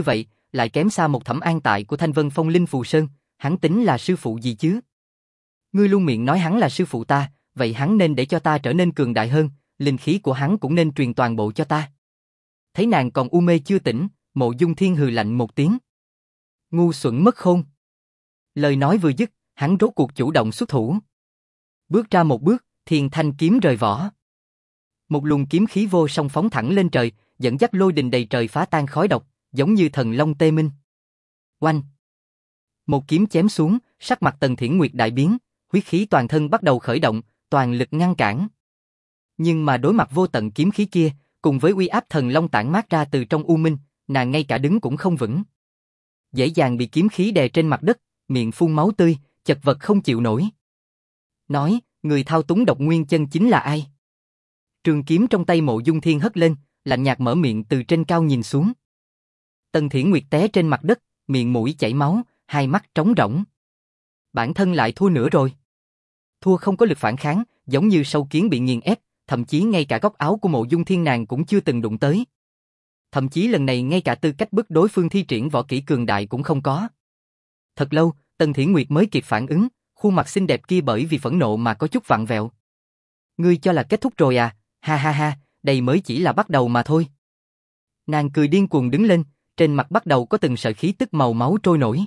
A: lại kém xa một thẩm an tại của Thanh Vân Phong Linh Phù Sơn, hắn tính là sư phụ gì chứ? Ngươi luôn miệng nói hắn là sư phụ ta, vậy hắn nên để cho ta trở nên cường đại hơn, linh khí của hắn cũng nên truyền toàn bộ cho ta. Thấy nàng còn u mê chưa tỉnh, Mộ Dung Thiên hừ lạnh một tiếng. Ngu xuẩn mất khôn. Lời nói vừa dứt, hắn rốt cuộc chủ động xuất thủ. Bước ra một bước, Thiên Thanh kiếm rời vỏ. Một luồng kiếm khí vô song phóng thẳng lên trời, dẫn dắt lôi đình đầy trời phá tan khói độc, giống như thần long tê minh. Oanh! Một kiếm chém xuống, sắc mặt Tần Thiển Nguyệt đại biến, huyết khí toàn thân bắt đầu khởi động, toàn lực ngăn cản. Nhưng mà đối mặt vô tận kiếm khí kia, cùng với uy áp thần long tản mát ra từ trong u minh, nàng ngay cả đứng cũng không vững. Dễ dàng bị kiếm khí đè trên mặt đất, miệng phun máu tươi, chật vật không chịu nổi. Nói, người thao túng độc nguyên chân chính là ai? Trường kiếm trong tay Mộ Dung Thiên hất lên, lạnh nhạt mở miệng từ trên cao nhìn xuống. Tần Thiển Nguyệt té trên mặt đất, miệng mũi chảy máu, hai mắt trống rỗng. Bản thân lại thua nữa rồi. Thua không có lực phản kháng, giống như sâu kiến bị nghiền ép, thậm chí ngay cả góc áo của Mộ Dung Thiên nàng cũng chưa từng đụng tới. Thậm chí lần này ngay cả tư cách bức đối phương thi triển võ kỹ cường đại cũng không có. Thật lâu, Tần Thiển Nguyệt mới kịp phản ứng, khuôn mặt xinh đẹp kia bởi vì phẫn nộ mà có chút vặn vẹo. Ngươi cho là kết thúc rồi à? Ha ha ha, đây mới chỉ là bắt đầu mà thôi. Nàng cười điên cuồng đứng lên, trên mặt bắt đầu có từng sợi khí tức màu máu trôi nổi.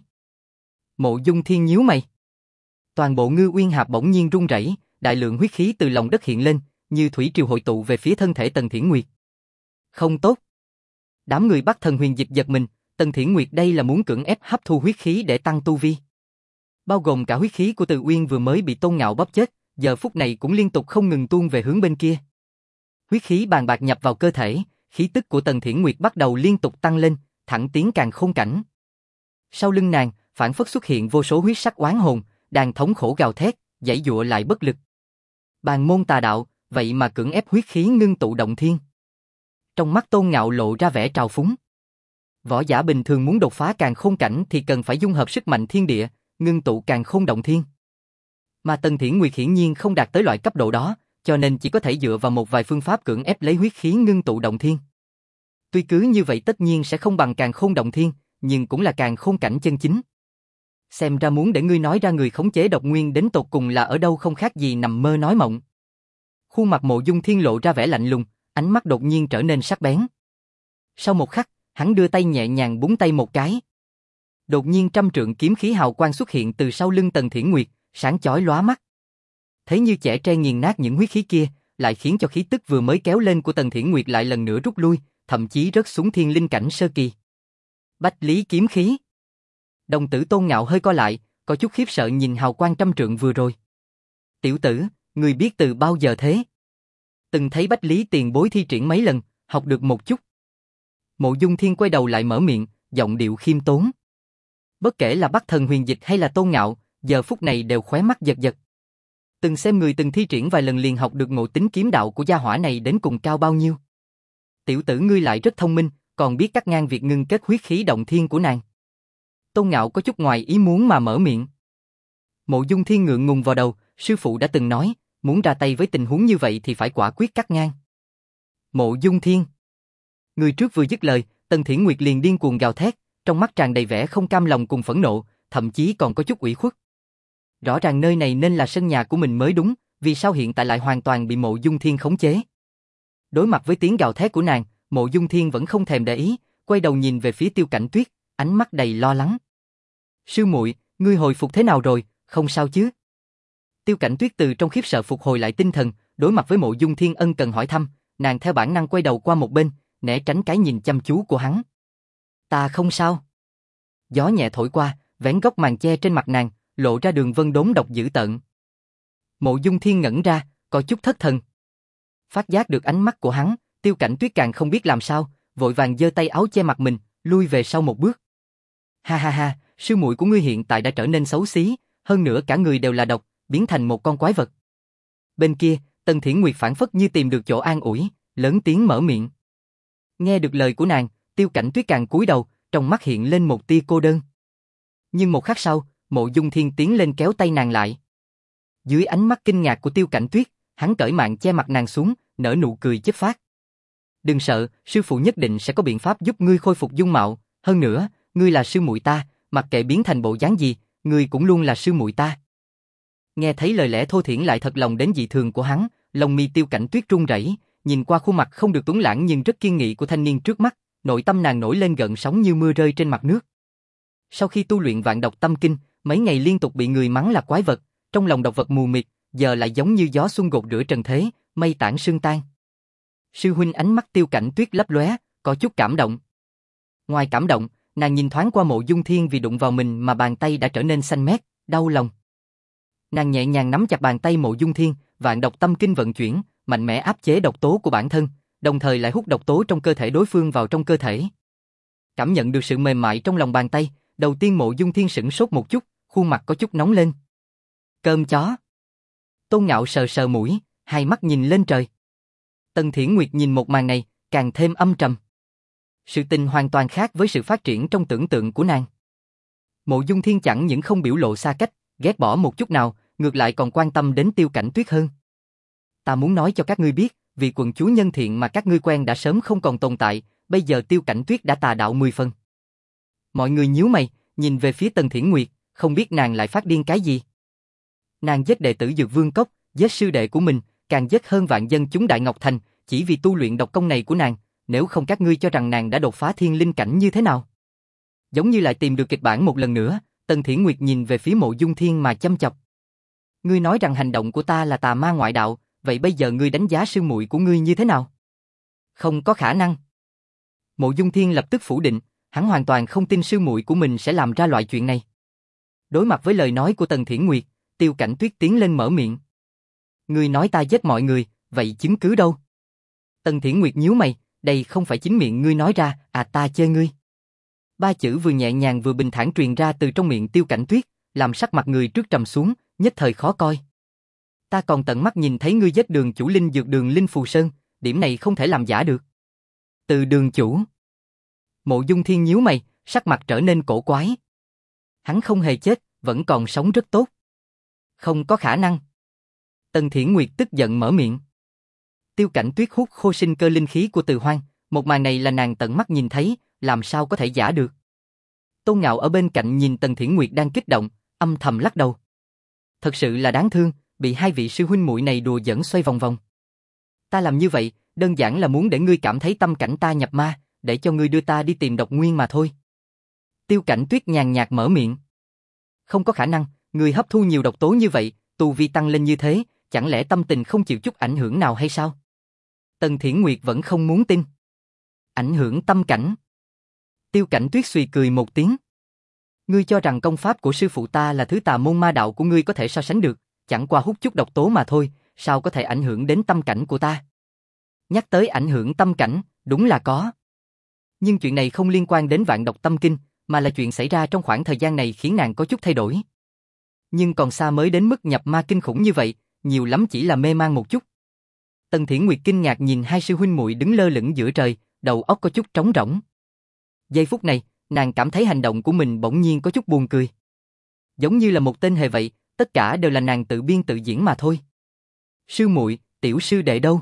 A: Mộ Dung Thiên nhíu mày. Toàn bộ Ngư Uyên Hạp bỗng nhiên rung rẩy, đại lượng huyết khí từ lòng đất hiện lên, như thủy triều hội tụ về phía thân thể Tần Thiển Nguyệt. Không tốt. Đám người Bắc Thần Huyền Dịch giật mình, Tần Thiển Nguyệt đây là muốn cưỡng ép hấp thu huyết khí để tăng tu vi. Bao gồm cả huyết khí của Từ Uyên vừa mới bị Tôn Ngạo bóp chết, giờ phút này cũng liên tục không ngừng tuôn về hướng bên kia. Huyết khí bàn bạc nhập vào cơ thể, khí tức của Tần Thiển Nguyệt bắt đầu liên tục tăng lên, thẳng tiến càn khôn cảnh. Sau lưng nàng, phản phất xuất hiện vô số huyết sắc oán hồn, đang thống khổ gào thét, giãy giụa lại bất lực. Bàn môn tà đạo, vậy mà cưỡng ép huyết khí ngưng tụ động thiên. Trong mắt Tôn Ngạo lộ ra vẻ trào phúng. Võ giả bình thường muốn đột phá càn khôn cảnh thì cần phải dung hợp sức mạnh thiên địa, ngưng tụ càn khôn động thiên. Mà Tần Thiển Nguyệt hiển nhiên không đạt tới loại cấp độ đó, cho nên chỉ có thể dựa vào một vài phương pháp cưỡng ép lấy huyết khí ngưng tụ động thiên. Tuy cứ như vậy tất nhiên sẽ không bằng càn khôn động thiên, nhưng cũng là càn khôn cảnh chân chính. Xem ra muốn để ngươi nói ra người khống chế độc nguyên đến tột cùng là ở đâu không khác gì nằm mơ nói mộng. Khuôn mặt Mộ Dung Thiên lộ ra vẻ lạnh lùng, ánh mắt đột nhiên trở nên sắc bén. Sau một khắc, hắn đưa tay nhẹ nhàng búng tay một cái. Đột nhiên trăm trượng kiếm khí hào quang xuất hiện từ sau lưng Tần Thiển Nguyệt, sáng chói lóa mắt. Thấy như chẻ tre nghiền nát những huyết khí kia, lại khiến cho khí tức vừa mới kéo lên của Tần Thiển Nguyệt lại lần nữa rút lui, thậm chí rớt xuống thiên linh cảnh sơ kỳ. Bách Lý kiếm khí. Đồng tử Tôn Ngạo hơi co lại, có chút khiếp sợ nhìn hào quang trăm trượng vừa rồi. Tiểu tử, người biết từ bao giờ thế? Từng thấy Bách Lý tiền bối thi triển mấy lần, học được một chút. Mộ Dung Thiên quay đầu lại mở miệng, giọng điệu khiêm tốn. Bất kể là Bắc Thần Huyền Dịch hay là Tôn Ngạo, giờ phút này đều khóe mắt giật giật. Từng xem người từng thi triển vài lần liền học được ngộ tính kiếm đạo của gia hỏa này đến cùng cao bao nhiêu. Tiểu tử ngươi lại rất thông minh, còn biết cắt ngang việc ngưng kết huyết khí động thiên của nàng. Tôn Ngạo có chút ngoài ý muốn mà mở miệng. Mộ Dung Thiên ngượng ngùng vào đầu, sư phụ đã từng nói, muốn ra tay với tình huống như vậy thì phải quả quyết cắt ngang. Mộ Dung Thiên. Người trước vừa dứt lời, Tần Thiển Nguyệt liền điên cuồng gào thét, trong mắt tràn đầy vẻ không cam lòng cùng phẫn nộ, thậm chí còn có chút ủy khuất. Rõ ràng nơi này nên là sân nhà của mình mới đúng, vì sao hiện tại lại hoàn toàn bị Mộ Dung Thiên khống chế? Đối mặt với tiếng gào thét của nàng, Mộ Dung Thiên vẫn không thèm để ý, quay đầu nhìn về phía Tiêu Cảnh Tuyết, ánh mắt đầy lo lắng. Sư muội, ngươi hồi phục thế nào rồi, không sao chứ? Tiêu Cảnh Tuyết từ trong khiếp sợ phục hồi lại tinh thần, đối mặt với Mộ Dung Thiên ân cần hỏi thăm, nàng theo bản năng quay đầu qua một bên, né tránh cái nhìn chăm chú của hắn. Ta không sao. Gió nhẹ thổi qua, vén góc màn che trên mặt nàng, lộ ra đường vân đốm độc dữ tợn. Mộ Dung Thiên ngẩn ra, có chút thất thần. Phát giác được ánh mắt của hắn, Tiêu Cảnh Tuyết càng không biết làm sao, vội vàng giơ tay áo che mặt mình, lui về sau một bước. Ha ha ha, sư muội của ngươi hiện tại đã trở nên xấu xí, hơn nữa cả người đều là độc, biến thành một con quái vật. Bên kia, Tần Thiển Nguyệt phản phất như tìm được chỗ an ủi, lớn tiếng mở miệng. Nghe được lời của nàng, Tiêu Cảnh Tuyết càng cúi đầu, trong mắt hiện lên một tia cô đơn. Nhưng một khắc sau, Mộ Dung Thiên tiến lên kéo tay nàng lại. Dưới ánh mắt kinh ngạc của Tiêu Cảnh Tuyết, hắn cởi mạng che mặt nàng xuống, nở nụ cười chất phác. Đừng sợ, sư phụ nhất định sẽ có biện pháp giúp ngươi khôi phục dung mạo, hơn nữa, ngươi là sư muội ta, mặc kệ biến thành bộ dáng gì, ngươi cũng luôn là sư muội ta. Nghe thấy lời lẽ thô thiển lại thật lòng đến dị thường của hắn, lông mi Tiêu Cảnh Tuyết run rẩy, nhìn qua khuôn mặt không được tuấn lãng nhưng rất kiên nghị của thanh niên trước mắt, nội tâm nàng nổi lên gợn sóng như mưa rơi trên mặt nước. Sau khi tu luyện vạn độc tâm kinh, mấy ngày liên tục bị người mắng là quái vật, trong lòng độc vật mù mịt, giờ lại giống như gió xuân gột rửa trần thế, mây tản sương tan. Sư huynh, ánh mắt Tiêu Cảnh Tuyết lấp lóe, có chút cảm động. Ngoài cảm động, nàng nhìn thoáng qua Mộ Dung Thiên vì đụng vào mình mà bàn tay đã trở nên xanh mét, đau lòng. Nàng nhẹ nhàng nắm chặt bàn tay Mộ Dung Thiên, vạn độc tâm kinh vận chuyển, mạnh mẽ áp chế độc tố của bản thân, đồng thời lại hút độc tố trong cơ thể đối phương vào trong cơ thể. Cảm nhận được sự mềm mại trong lòng bàn tay, đầu tiên Mộ Dung Thiên sững sốt một chút, khuôn mặt có chút nóng lên. Cơm chó. Tôn Ngạo sờ sờ mũi, hai mắt nhìn lên trời. Tần Thiển Nguyệt nhìn một màn này, càng thêm âm trầm. Sự tình hoàn toàn khác với sự phát triển trong tưởng tượng của nàng. Mộ Dung Thiên chẳng những không biểu lộ xa cách, ghét bỏ một chút nào, ngược lại còn quan tâm đến Tiêu Cảnh Tuyết hơn. Ta muốn nói cho các ngươi biết, vì quần chúa nhân thiện mà các ngươi quen đã sớm không còn tồn tại, bây giờ Tiêu Cảnh Tuyết đã tà đạo mười phần. Mọi người nhíu mày, nhìn về phía Tần Thiển Nguyệt, không biết nàng lại phát điên cái gì. Nàng giết đệ tử Dược Vương Cốc, giết sư đệ của mình, càng giết hơn vạn dân chúng Đại Ngọc Thành, chỉ vì tu luyện độc công này của nàng, nếu không các ngươi cho rằng nàng đã đột phá thiên linh cảnh như thế nào? Giống như lại tìm được kịch bản một lần nữa, Tần Thiển Nguyệt nhìn về phía Mộ Dung Thiên mà chăm chọc. Ngươi nói rằng hành động của ta là tà ma ngoại đạo, vậy bây giờ ngươi đánh giá sư muội của ngươi như thế nào? Không có khả năng. Mộ Dung Thiên lập tức phủ định, hắn hoàn toàn không tin sư muội của mình sẽ làm ra loại chuyện này. Đối mặt với lời nói của Tần Thiển Nguyệt, Tiêu Cảnh Tuyết tiến lên mở miệng. Ngươi nói ta giết mọi người, vậy chứng cứ đâu? Tần Thiển Nguyệt nhíu mày, đây không phải chính miệng ngươi nói ra, à ta chơi ngươi. Ba chữ vừa nhẹ nhàng vừa bình thản truyền ra từ trong miệng Tiêu Cảnh Tuyết, làm sắc mặt người trước trầm xuống, nhất thời khó coi. Ta còn tận mắt nhìn thấy ngươi giết Đường chủ Linh Dược Đường Linh Phù Sơn, điểm này không thể làm giả được. Từ Đường chủ. Mộ Dung Thiên nhíu mày, sắc mặt trở nên cổ quái. Hắn không hề chết, vẫn còn sống rất tốt. Không có khả năng. Tần Thiển Nguyệt tức giận mở miệng. Tiêu Cảnh Tuyết hút khô sinh cơ linh khí của Từ Hoang, một màn này là nàng tận mắt nhìn thấy, làm sao có thể giả được. Tôn Ngạo ở bên cạnh nhìn Tần Thiển Nguyệt đang kích động, âm thầm lắc đầu. Thật sự là đáng thương, bị hai vị sư huynh muội này đùa giỡn xoay vòng vòng. Ta làm như vậy, đơn giản là muốn để ngươi cảm thấy tâm cảnh ta nhập ma, để cho ngươi đưa ta đi tìm độc nguyên mà thôi. Tiêu Cảnh Tuyết nhàn nhạt mở miệng. Không có khả năng, ngươi hấp thu nhiều độc tố như vậy, tu vi tăng lên như thế, chẳng lẽ tâm tình không chịu chút ảnh hưởng nào hay sao? Tần Thiển Nguyệt vẫn không muốn tin. Ảnh hưởng tâm cảnh. Tiêu Cảnh Tuyết suy cười một tiếng. Ngươi cho rằng công pháp của sư phụ ta là thứ tà môn ma đạo của ngươi có thể so sánh được, chẳng qua hút chút độc tố mà thôi, sao có thể ảnh hưởng đến tâm cảnh của ta? Nhắc tới ảnh hưởng tâm cảnh, đúng là có. Nhưng chuyện này không liên quan đến vạn độc tâm kinh, mà là chuyện xảy ra trong khoảng thời gian này khiến nàng có chút thay đổi. Nhưng còn xa mới đến mức nhập ma kinh khủng như vậy, nhiều lắm chỉ là mê man một chút. Tần Thiển Nguyệt kinh ngạc nhìn hai sư huynh muội đứng lơ lửng giữa trời, đầu óc có chút trống rỗng. Giây phút này, nàng cảm thấy hành động của mình bỗng nhiên có chút buồn cười. Giống như là một tên hề vậy, tất cả đều là nàng tự biên tự diễn mà thôi. Sư muội, tiểu sư đệ đâu?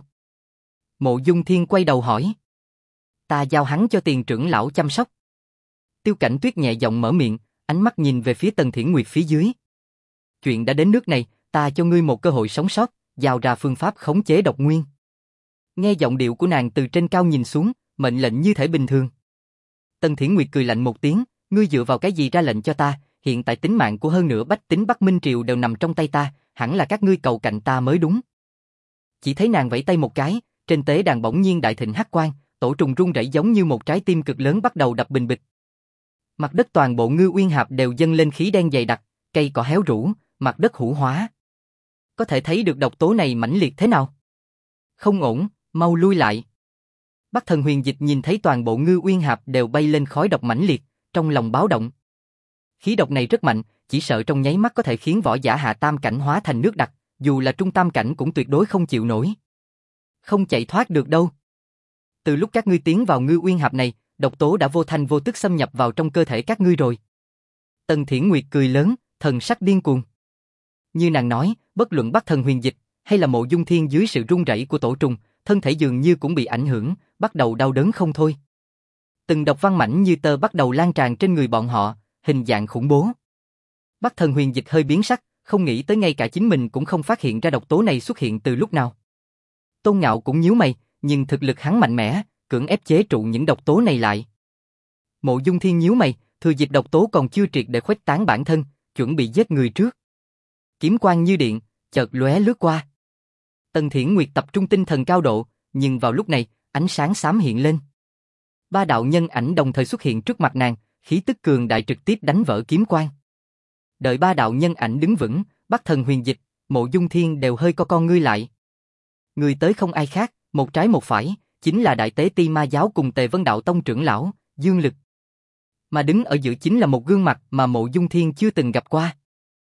A: Mộ Dung Thiên quay đầu hỏi. Ta giao hắn cho Tiền trưởng lão chăm sóc. Tiêu Cảnh Tuyết nhẹ giọng mở miệng, ánh mắt nhìn về phía Tần Thiển Nguyệt phía dưới. Chuyện đã đến nước này, ta cho ngươi một cơ hội sống sót, giao ra phương pháp khống chế độc nguyên. Nghe giọng điệu của nàng từ trên cao nhìn xuống, mệnh lệnh như thể bình thường. Tần Thiển Nguyệt cười lạnh một tiếng, ngươi dựa vào cái gì ra lệnh cho ta, hiện tại tính mạng của hơn nửa bách tính Bắc Minh Triều đều nằm trong tay ta, hẳn là các ngươi cầu cạnh ta mới đúng. Chỉ thấy nàng vẫy tay một cái, trên tế đàn bỗng nhiên đại thịnh hắc quang, tổ trùng rung rẩy giống như một trái tim cực lớn bắt đầu đập bình bịch. Mặt đất toàn bộ Ngư Uyên Hạp đều dâng lên khí đen dày đặc, cây cỏ héo rũ, mặt đất hủ hóa. Có thể thấy được độc tố này mãnh liệt thế nào. Không ổn, mau lui lại. Bắc Thần Huyền Dịch nhìn thấy toàn bộ Ngư Uyên Hạp đều bay lên khói độc mãnh liệt, trong lòng báo động. Khí độc này rất mạnh, chỉ sợ trong nháy mắt có thể khiến võ giả hạ tam cảnh hóa thành nước đặc, dù là trung tam cảnh cũng tuyệt đối không chịu nổi. Không chạy thoát được đâu. Từ lúc các ngươi tiến vào Ngư Uyên Hạp này, độc tố đã vô thanh vô tức xâm nhập vào trong cơ thể các ngươi rồi. Tần Thiển Nguyệt cười lớn, thần sắc điên cuồng. Như nàng nói, bất luận Bắc Thần Huyền Dịch hay là Mộ Dung Thiên dưới sự rung rẩy của tổ trùng, thân thể dường như cũng bị ảnh hưởng, bắt đầu đau đớn không thôi. Từng độc văn mảnh như tơ bắt đầu lan tràn trên người bọn họ, hình dạng khủng bố. Bắc Thần Huyền Dịch hơi biến sắc, không nghĩ tới ngay cả chính mình cũng không phát hiện ra độc tố này xuất hiện từ lúc nào. Tôn Ngạo cũng nhíu mày, nhưng thực lực hắn mạnh mẽ, cưỡng ép chế trụ những độc tố này lại. Mộ Dung Thiên nhíu mày, thừa dịp độc tố còn chưa triệt để khuếch tán bản thân, chuẩn bị giết người trước. Kiếm quang như điện, chợt lóe lướt qua. Tần Thiển Nguyệt tập trung tinh thần cao độ, nhưng vào lúc này, ánh sáng xám hiện lên. Ba đạo nhân ảnh đồng thời xuất hiện trước mặt nàng, khí tức cường đại trực tiếp đánh vỡ kiếm quang. Đợi ba đạo nhân ảnh đứng vững, Bắc Thần Huyền Dịch, Mộ Dung Thiên đều hơi co con ngươi lại. Người tới không ai khác, một trái một phải, chính là Đại Tế Ti Ma Giáo cùng Tề Vân Đạo Tông trưởng lão, Dương Lực. Mà đứng ở giữa chính là một gương mặt mà Mộ Dung Thiên chưa từng gặp qua.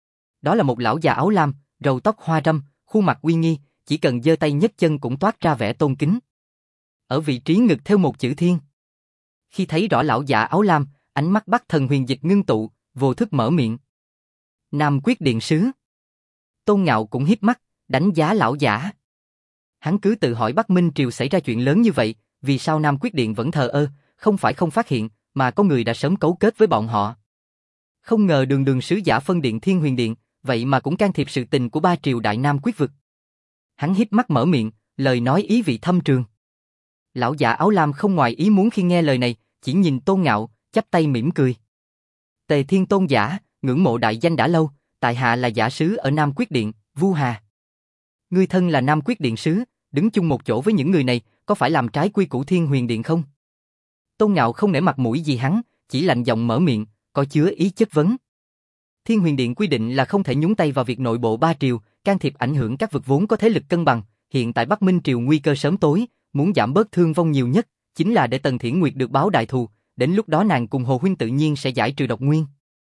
A: Đó là một lão già áo lam, râu tóc hoa râm, khuôn mặt uy nghi, chỉ cần giơ tay nhấc chân cũng toát ra vẻ tôn kính. Ở vị trí ngực thêu một chữ Thiên. Khi thấy rõ lão già áo lam, ánh mắt Bắc Thần Huyền Dịch ngưng tụ, vô thức mở miệng. Nam Quyết Điện Sứ. Tôn Ngạo cũng híp mắt, đánh giá lão giả. Hắn cứ tự hỏi Bắc Minh Triều xảy ra chuyện lớn như vậy, vì sao Nam Quyết Điện vẫn thờ ơ, không phải không phát hiện, mà có người đã sớm cấu kết với bọn họ. Không ngờ đường đường sứ giả phân điện Thiên Huyền Điện, vậy mà cũng can thiệp sự tình của ba triều Đại Nam Quyết vực. Hắn híp mắt mở miệng, lời nói ý vị thâm trường. Lão giả áo lam không ngoài ý muốn khi nghe lời này, chỉ nhìn Tôn Ngạo, chắp tay mỉm cười. Tề Thiên Tôn giả, ngưỡng mộ đại danh đã lâu, tại hạ là giả sứ ở Nam Quyết Điện, Vu Hà. Ngươi thân là Nam Quyết Điện sứ, đứng chung một chỗ với những người này, có phải làm trái quy củ Thiên Huyền Điện không? Tôn Ngạo không nể mặt mũi gì hắn, chỉ lạnh giọng mở miệng, có chứa ý chất vấn. Thiên Huyền Điện quy định là không thể nhúng tay vào việc nội bộ ba triều, can thiệp ảnh hưởng các vực vốn có thế lực cân bằng. Hiện tại Bắc Minh Triều nguy cơ sớm tối, muốn giảm bớt thương vong nhiều nhất, chính là để Tần Thiển Nguyệt được báo đại thù, đến lúc đó nàng cùng Hồ Huynh tự nhiên sẽ giải trừ độc nguyên.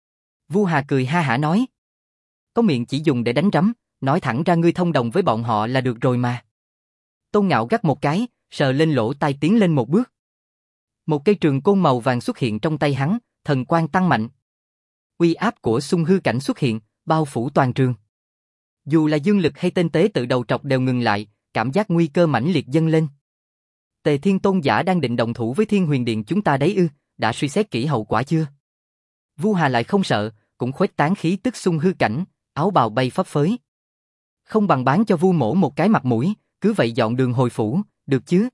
A: Vu Hà cười ha hả nói. Có miệng chỉ dùng để đánh rắm, nói thẳng ra ngươi thông đồng với bọn họ là được rồi mà. Tôn Ngạo gắt một cái, sờ lên lỗ tai tiến lên một bước. Một cây trường côn màu vàng xuất hiện trong tay hắn, thần quang tăng mạnh. Uy áp của xung hư cảnh xuất hiện, bao phủ toàn trường. Dù là Dương Lực hay tên tế tự đầu trọc đều ngừng lại, cảm giác nguy cơ mãnh liệt dâng lên. Tề Thiên Tôn giả đang định động thủ với Thiên Huyền Điện chúng ta đấy ư, đã suy xét kỹ hậu quả chưa? Vu Hà lại không sợ, cũng khuếch tán khí tức xung hư cảnh, áo bào bay phấp phới. Không bằng bán cho Vu Mỗ một cái mặt mũi, cứ vậy dọn đường hồi phủ, được chứ?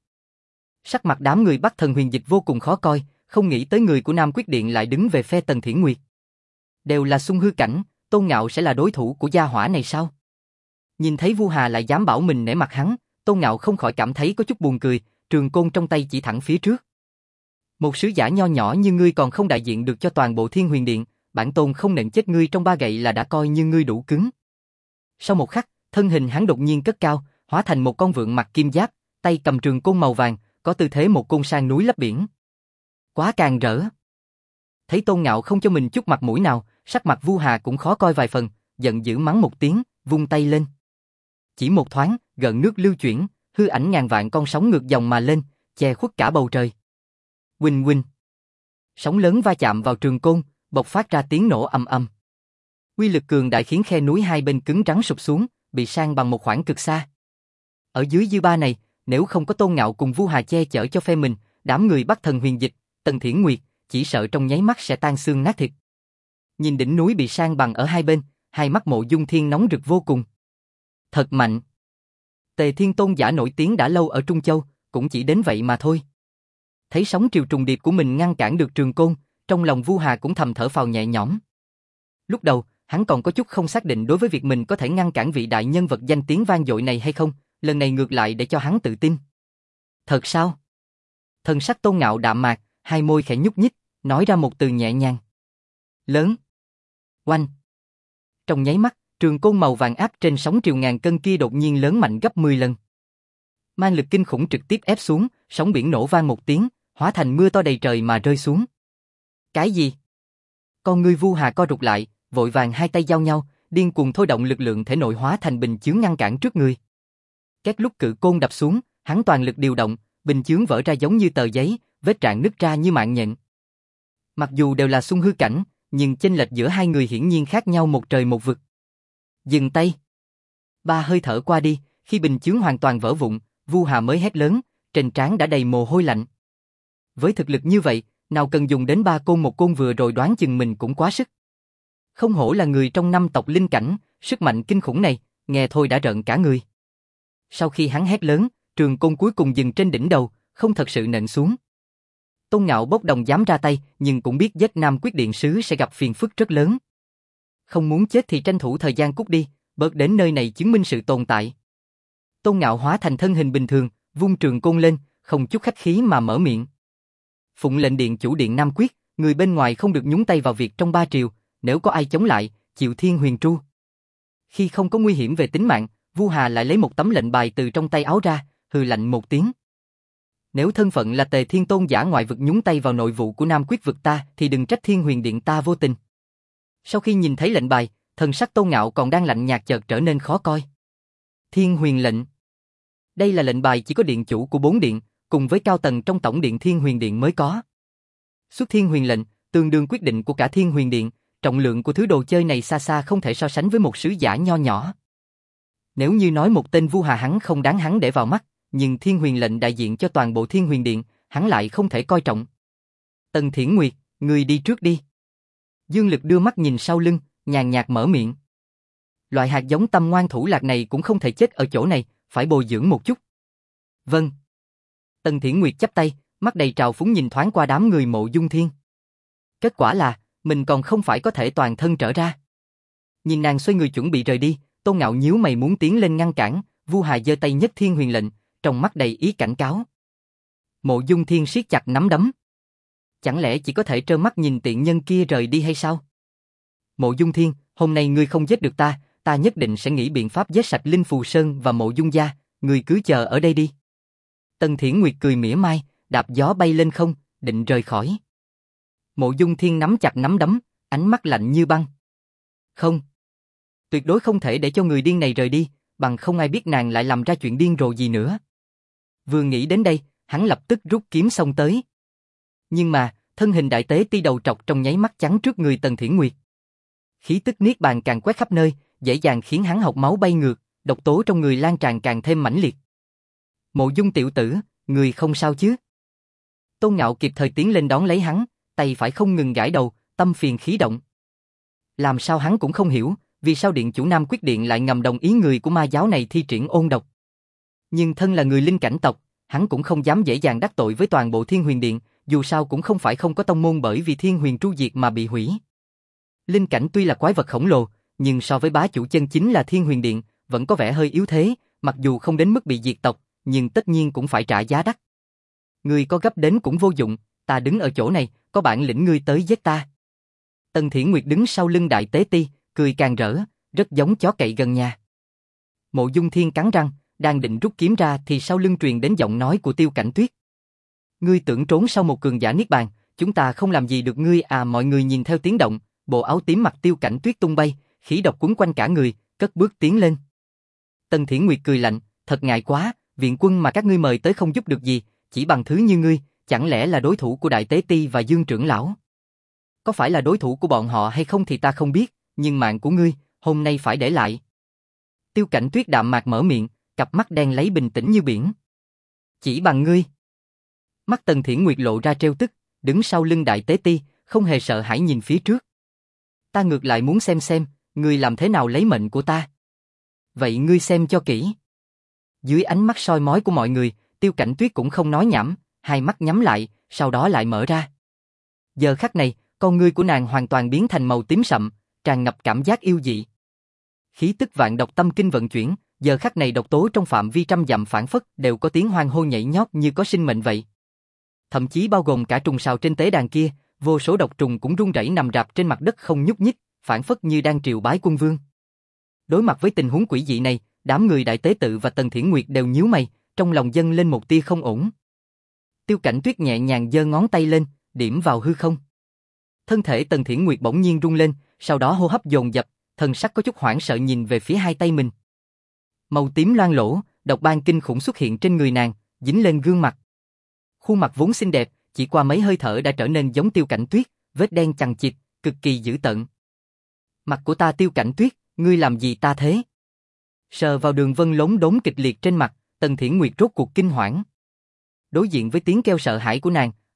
A: Sắc mặt đám người Bắc Thần Huyền Dịch vô cùng khó coi, không nghĩ tới người của Nam Quyết Điện lại đứng về phe Tần Thiển Nguyệt. Đều là xung hư cảnh, Tôn Ngạo sẽ là đối thủ của gia hỏa này sao? Nhìn thấy Vu Hà lại dám bảo mình nể mặt hắn, Tôn Ngạo không khỏi cảm thấy có chút buồn cười, trường côn trong tay chỉ thẳng phía trước. Một sứ giả nho nhỏ như ngươi còn không đại diện được cho toàn bộ Thiên Huyền Điện, bản tôn không nện chết ngươi trong ba gậy là đã coi như ngươi đủ cứng. Sau một khắc, thân hình hắn đột nhiên cất cao, hóa thành một con vượn mặc kim giáp, tay cầm trường côn màu vàng, có tư thế một côn sang núi lấp biển. Quá càng rỡ. Thấy Tôn Ngạo không cho mình chút mặt mũi nào, sắc mặt Vu Hà cũng khó coi vài phần, giận dữ mắng một tiếng, vung tay lên. Chỉ một thoáng, gợn nước lưu chuyển, hư ảnh ngàn vạn con sóng ngược dòng mà lên, che khuất cả bầu trời. Huỳnh huỳnh. Sóng lớn va chạm vào trường côn, bộc phát ra tiếng nổ ầm ầm. Uy lực cường đại khiến khe núi hai bên cứng rắn sụp xuống, bị san bằng một khoảng cực xa. Ở dưới dư ba này, nếu không có Tôn Ngạo cùng Vu Hà che chở cho phe mình, đám người Bắc Thần Huyền Dịch, Tần Thiển Nguyệt, chỉ sợ trong nháy mắt sẽ tan xương nát thịt. Nhìn đỉnh núi bị san bằng ở hai bên, hai mắt Mộ Dung Thiên nóng rực vô cùng. Thật mạnh. Tề Thiên Tôn giả nổi tiếng đã lâu ở Trung Châu, cũng chỉ đến vậy mà thôi. Thấy sóng triều trùng điệp của mình ngăn cản được trường côn, trong lòng Vu Hà cũng thầm thở phào nhẹ nhõm. Lúc đầu, hắn còn có chút không xác định đối với việc mình có thể ngăn cản vị đại nhân vật danh tiếng vang dội này hay không, lần này ngược lại để cho hắn tự tin. Thật sao? Thần sắc Tôn Ngạo đạm mạc, hai môi khẽ nhúc nhích, nói ra một từ nhẹ nhàng. Lớn. Oanh. Trong nháy mắt, trường côn màu vàng áp trên sóng triều ngàn cân kia đột nhiên lớn mạnh gấp mười lần. Mang lực kinh khủng trực tiếp ép xuống, sóng biển nổ vang một tiếng, hóa thành mưa to đầy trời mà rơi xuống. Cái gì? Con ngươi Vu Hà co rụt lại, vội vàng hai tay giao nhau, điên cuồng thôi động lực lượng thể nội hóa thành bình chướng ngăn cản trước người. Két lúc cự côn đập xuống, hắn toàn lực điều động, bình chướng vỡ ra giống như tờ giấy, vết rạn nứt ra như mạng nhện. Mặc dù đều là xung hư cảnh, nhưng chênh lệch giữa hai người hiển nhiên khác nhau một trời một vực. Dừng tay. Ba hơi thở qua đi, khi bình chướng hoàn toàn vỡ vụn, Vu Hà mới hét lớn, trên trán đã đầy mồ hôi lạnh. Với thực lực như vậy, nào cần dùng đến ba côn một côn vừa rồi đoán chừng mình cũng quá sức. Không hổ là người trong năm tộc linh cảnh, sức mạnh kinh khủng này, nghe thôi đã rợn cả người. Sau khi hắn hét lớn, trường côn cuối cùng dừng trên đỉnh đầu, không thật sự nện xuống. Tôn Ngạo bốc đồng dám ra tay, nhưng cũng biết giết Nam Quyết Điện Sứ sẽ gặp phiền phức rất lớn. Không muốn chết thì tranh thủ thời gian cút đi, bớt đến nơi này chứng minh sự tồn tại. Tôn Ngạo hóa thành thân hình bình thường, vung trường côn lên, không chút khách khí mà mở miệng. Phụng lệnh điện chủ điện Nam Quyết, người bên ngoài không được nhúng tay vào việc trong ba triều, nếu có ai chống lại, chịu thiên huyền tru. Khi không có nguy hiểm về tính mạng, Vu Hà lại lấy một tấm lệnh bài từ trong tay áo ra, hừ lạnh một tiếng. Nếu thân phận là Tề Thiên Tôn giả ngoại vực nhúng tay vào nội vụ của Nam Quyết vực ta, thì đừng trách Thiên Huyền Điện ta vô tình. Sau khi nhìn thấy lệnh bài, thần sắc Tôn Ngạo còn đang lạnh nhạt chợt trở nên khó coi. Thiên Huyền lệnh. Đây là lệnh bài chỉ có điện chủ của bốn điện, cùng với cao tầng trong tổng điện Thiên Huyền Điện mới có. Xuất Thiên Huyền lệnh, tương đương quyết định của cả Thiên Huyền Điện, trọng lượng của thứ đồ chơi này xa xa không thể so sánh với một sứ giả nho nhỏ. Nếu như nói một tên Vu Hà hắn không đáng hắn để vào mắt, nhưng Thiên Huyền lệnh đại diện cho toàn bộ Thiên Huyền Điện, hắn lại không thể coi trọng. Tần Thiển Nguyệt, người đi trước đi. Dương Lực đưa mắt nhìn sau lưng, nhàn nhạt mở miệng. Loại hạt giống tâm ngoan thủ lạc này cũng không thể chết ở chỗ này, phải bồi dưỡng một chút. Vâng. Tần Thiển Nguyệt chắp tay, mắt đầy trào phúng nhìn thoáng qua đám người Mộ Dung Thiên. Kết quả là, mình còn không phải có thể toàn thân trở ra. Nhìn nàng xoay người chuẩn bị rời đi, Tôn Ngạo nhíu mày muốn tiến lên ngăn cản, Vu Hà giơ tay nhất Thiên Huyền lệnh, trong mắt đầy ý cảnh cáo. Mộ Dung Thiên siết chặt nắm đấm. Chẳng lẽ chỉ có thể trơ mắt nhìn tiện nhân kia rời đi hay sao? Mộ Dung Thiên, hôm nay ngươi không giết được ta, ta nhất định sẽ nghĩ biện pháp giết sạch Linh Phù Sơn và Mộ Dung gia, ngươi cứ chờ ở đây đi. Tần Thiển Nguyệt cười mỉa mai, đạp gió bay lên không, định rời khỏi. Mộ Dung Thiên nắm chặt nắm đấm, ánh mắt lạnh như băng. Không. Tuyệt đối không thể để cho người điên này rời đi, bằng không ai biết nàng lại làm ra chuyện điên rồ gì nữa. Vừa nghĩ đến đây, hắn lập tức rút kiếm xông tới. Nhưng mà, thân hình đại tế ti đầu trọc trong nháy mắt chắn trước người Tần Thiển Nguyệt. Khí tức niết bàn càng quét khắp nơi, dễ dàng khiến hắn học máu bay ngược, độc tố trong người lan tràn càng thêm mãnh liệt. Mộ Dung tiểu tử, người không sao chứ? Tôn Ngạo kịp thời tiến lên đón lấy hắn, tay phải không ngừng gãi đầu, tâm phiền khí động. Làm sao hắn cũng không hiểu, vì sao điện chủ Nam Quyết Điện lại ngầm đồng ý người của ma giáo này thi triển ôn độc. Nhưng thân là người linh cảnh tộc, hắn cũng không dám dễ dàng đắc tội với toàn bộ Thiên Huyền Điện, dù sao cũng không phải không có tông môn bởi vì Thiên Huyền tru diệt mà bị hủy. Linh cảnh tuy là quái vật khổng lồ, nhưng so với bá chủ chân chính là Thiên Huyền Điện, vẫn có vẻ hơi yếu thế, mặc dù không đến mức bị diệt tộc, nhưng tất nhiên cũng phải trả giá đắt. Ngươi có gấp đến cũng vô dụng, ta đứng ở chỗ này, có bản lĩnh ngươi tới giết ta. Tần Thiển Nguyệt đứng sau lưng đại tế ti, cười càng rỡ, rất giống chó cậy gần nhà. Mộ Dung Thiên cắn răng, đang định rút kiếm ra thì sau lưng truyền đến giọng nói của Tiêu Cảnh Tuyết. Ngươi tưởng trốn sau một cường giả niết bàn, chúng ta không làm gì được ngươi à? Mọi người nhìn theo tiếng động, bộ áo tím mặt Tiêu Cảnh Tuyết tung bay, khí độc quấn quanh cả người, cất bước tiến lên. Tần Thiển Nguyệt cười lạnh, thật ngại quá, viện quân mà các ngươi mời tới không giúp được gì, chỉ bằng thứ như ngươi, chẳng lẽ là đối thủ của Đại Tế Ti và Dương trưởng lão? Có phải là đối thủ của bọn họ hay không thì ta không biết, nhưng mạng của ngươi, hôm nay phải để lại. Tiêu Cảnh Tuyết đạm mạc mở miệng, cặp mắt đen lấy bình tĩnh như biển. Chỉ bằng ngươi. Mắt Tần Thiển Nguyệt lộ ra trêu tức, đứng sau lưng Đại Tế Ti, không hề sợ hãi nhìn phía trước. Ta ngược lại muốn xem xem, ngươi làm thế nào lấy mệnh của ta. Vậy ngươi xem cho kỹ. Dưới ánh mắt soi mói của mọi người, Tiêu Cảnh Tuyết cũng không nói nhảm, hai mắt nhắm lại, sau đó lại mở ra. Giờ khắc này, con ngươi của nàng hoàn toàn biến thành màu tím sậm, tràn ngập cảm giác yêu dị. Khí tức vạn độc tâm kinh vận chuyển, giờ khắc này độc tố trong phạm vi trăm dặm phản phất đều có tiếng hoan hô nhảy nhót như có sinh mệnh vậy. Thậm chí bao gồm cả trùng sào trên tế đàn kia, vô số độc trùng cũng run rẩy nằm rạp trên mặt đất không nhúc nhích, phản phất như đang triều bái quân vương. Đối mặt với tình huống quỷ dị này, đám người Đại Tế Tự và Tần Thiển Nguyệt đều nhíu mày, trong lòng dâng lên một tia không ổn. Tiêu Cảnh Tuyết nhẹ nhàng giơ ngón tay lên, điểm vào hư không. Thân thể Tần Thiển Nguyệt bỗng nhiên rung lên, sau đó hô hấp dồn dập, thần sắc có chút hoảng sợ nhìn về phía hai tay mình. Màu tím loang lổ, độc ban kinh khủng xuất hiện trên người nàng, dính lên gương mặt. Khuôn mặt vốn xinh đẹp, chỉ qua mấy hơi thở đã trở nên giống Tiêu Cảnh Tuyết, vết đen chằng chịt, cực kỳ dữ tợn. Mặt của ta Tiêu Cảnh Tuyết, ngươi làm gì ta thế? Sờ vào đường vân lốm đốm kịch liệt trên mặt, Tần Thiển Nguyệt rốt cuộc kinh hoảng. Đối diện với tiếng kêu sợ hãi của nàng,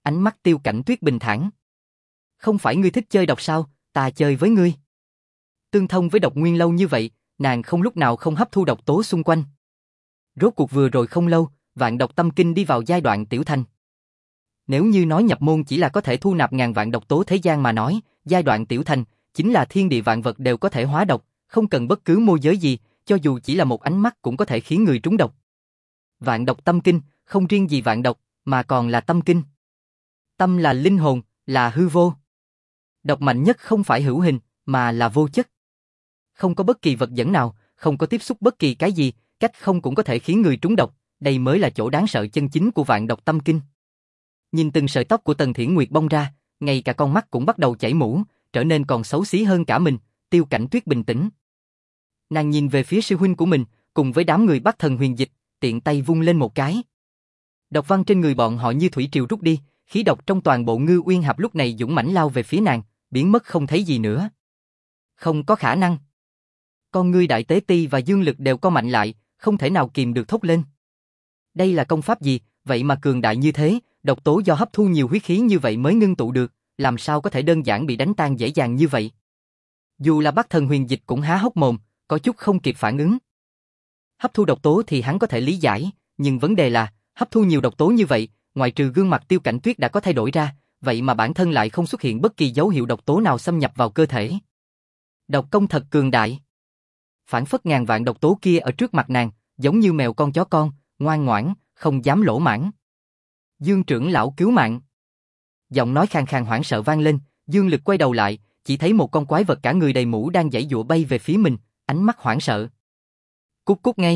A: ánh mắt Tiêu Cảnh Tuyết bình thản. Không phải ngươi thích chơi độc sao, ta chơi với ngươi. Tương thông với độc nguyên lâu như vậy, nàng không lúc nào không hấp thu độc tố xung quanh. Rốt cuộc vừa rồi không lâu, vạn độc tâm kinh đi vào giai đoạn tiểu thành. Nếu như nói nhập môn chỉ là có thể thu nạp ngàn vạn độc tố thế gian mà nói, giai đoạn tiểu thành chính là thiên địa vạn vật đều có thể hóa độc, không cần bất cứ môi giới gì, cho dù chỉ là một ánh mắt cũng có thể khiến người trúng độc. Vạn độc tâm kinh, không riêng gì vạn độc, mà còn là tâm kinh. Tâm là linh hồn, là hư vô. Độc mạnh nhất không phải hữu hình, mà là vô chất. Không có bất kỳ vật dẫn nào, không có tiếp xúc bất kỳ cái gì, cách không cũng có thể khiến người trúng độc, đây mới là chỗ đáng sợ chân chính của vạn độc tâm kinh. Nhìn từng sợi tóc của Tần Thiển Nguyệt bong ra, ngay cả con mắt cũng bắt đầu chảy mũ, trở nên còn xấu xí hơn cả mình, Tiêu Cảnh Tuyết bình tĩnh. Nàng nhìn về phía sư huynh của mình, cùng với đám người Bắc Thần Huyền Dịch, tiện tay vung lên một cái. Độc văn trên người bọn họ như thủy triều rút đi, khí độc trong toàn bộ Ngư Uyên Hạp lúc này dũng mãnh lao về phía nàng, biến mất không thấy gì nữa. Không có khả năng. Con ngươi Đại Tế Ti và Dương Lực đều co mạnh lại, không thể nào kìm được thốt lên. Đây là công pháp gì, vậy mà cường đại như thế, độc tố do hấp thu nhiều huyết khí như vậy mới ngưng tụ được, làm sao có thể đơn giản bị đánh tan dễ dàng như vậy. Dù là Bắc Thần Huyền Dịch cũng há hốc mồm, có chút không kịp phản ứng. Hấp thu độc tố thì hắn có thể lý giải, nhưng vấn đề là, hấp thu nhiều độc tố như vậy, ngoại trừ gương mặt Tiêu Cảnh Tuyết đã có thay đổi ra, vậy mà bản thân lại không xuất hiện bất kỳ dấu hiệu độc tố nào xâm nhập vào cơ thể. Độc công thật cường đại. Phản phất ngàn vạn độc tố kia ở trước mặt nàng, giống như mèo con chó con, ngoan ngoãn, không dám lỗ mãng. Dương trưởng lão cứu mạng. Giọng nói khàn khàn hoảng sợ vang lên, Dương Lực quay đầu lại, chỉ thấy một con quái vật cả người đầy mũ đang giãy giụa bay về phía mình, ánh mắt hoảng sợ. Cút cút ngay.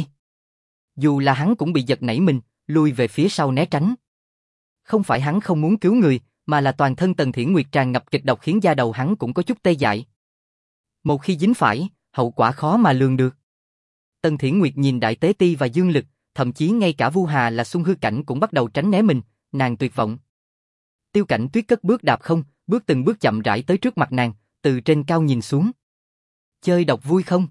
A: Dù là hắn cũng bị giật nảy mình, lùi về phía sau né tránh. Không phải hắn không muốn cứu người, mà là toàn thân Tần Thiển Nguyệt tràn ngập kịch độc khiến da đầu hắn cũng có chút tê dại. Một khi dính phải, hậu quả khó mà lường được. Tần Thiển Nguyệt nhìn Đại Tế Ti và Dương Lực, thậm chí ngay cả Vu Hà là Xuân Hư Cảnh cũng bắt đầu tránh né mình, nàng tuyệt vọng. Tiêu Cảnh Tuyết cất bước đạp không, bước từng bước chậm rãi tới trước mặt nàng, từ trên cao nhìn xuống. Chơi độc vui không?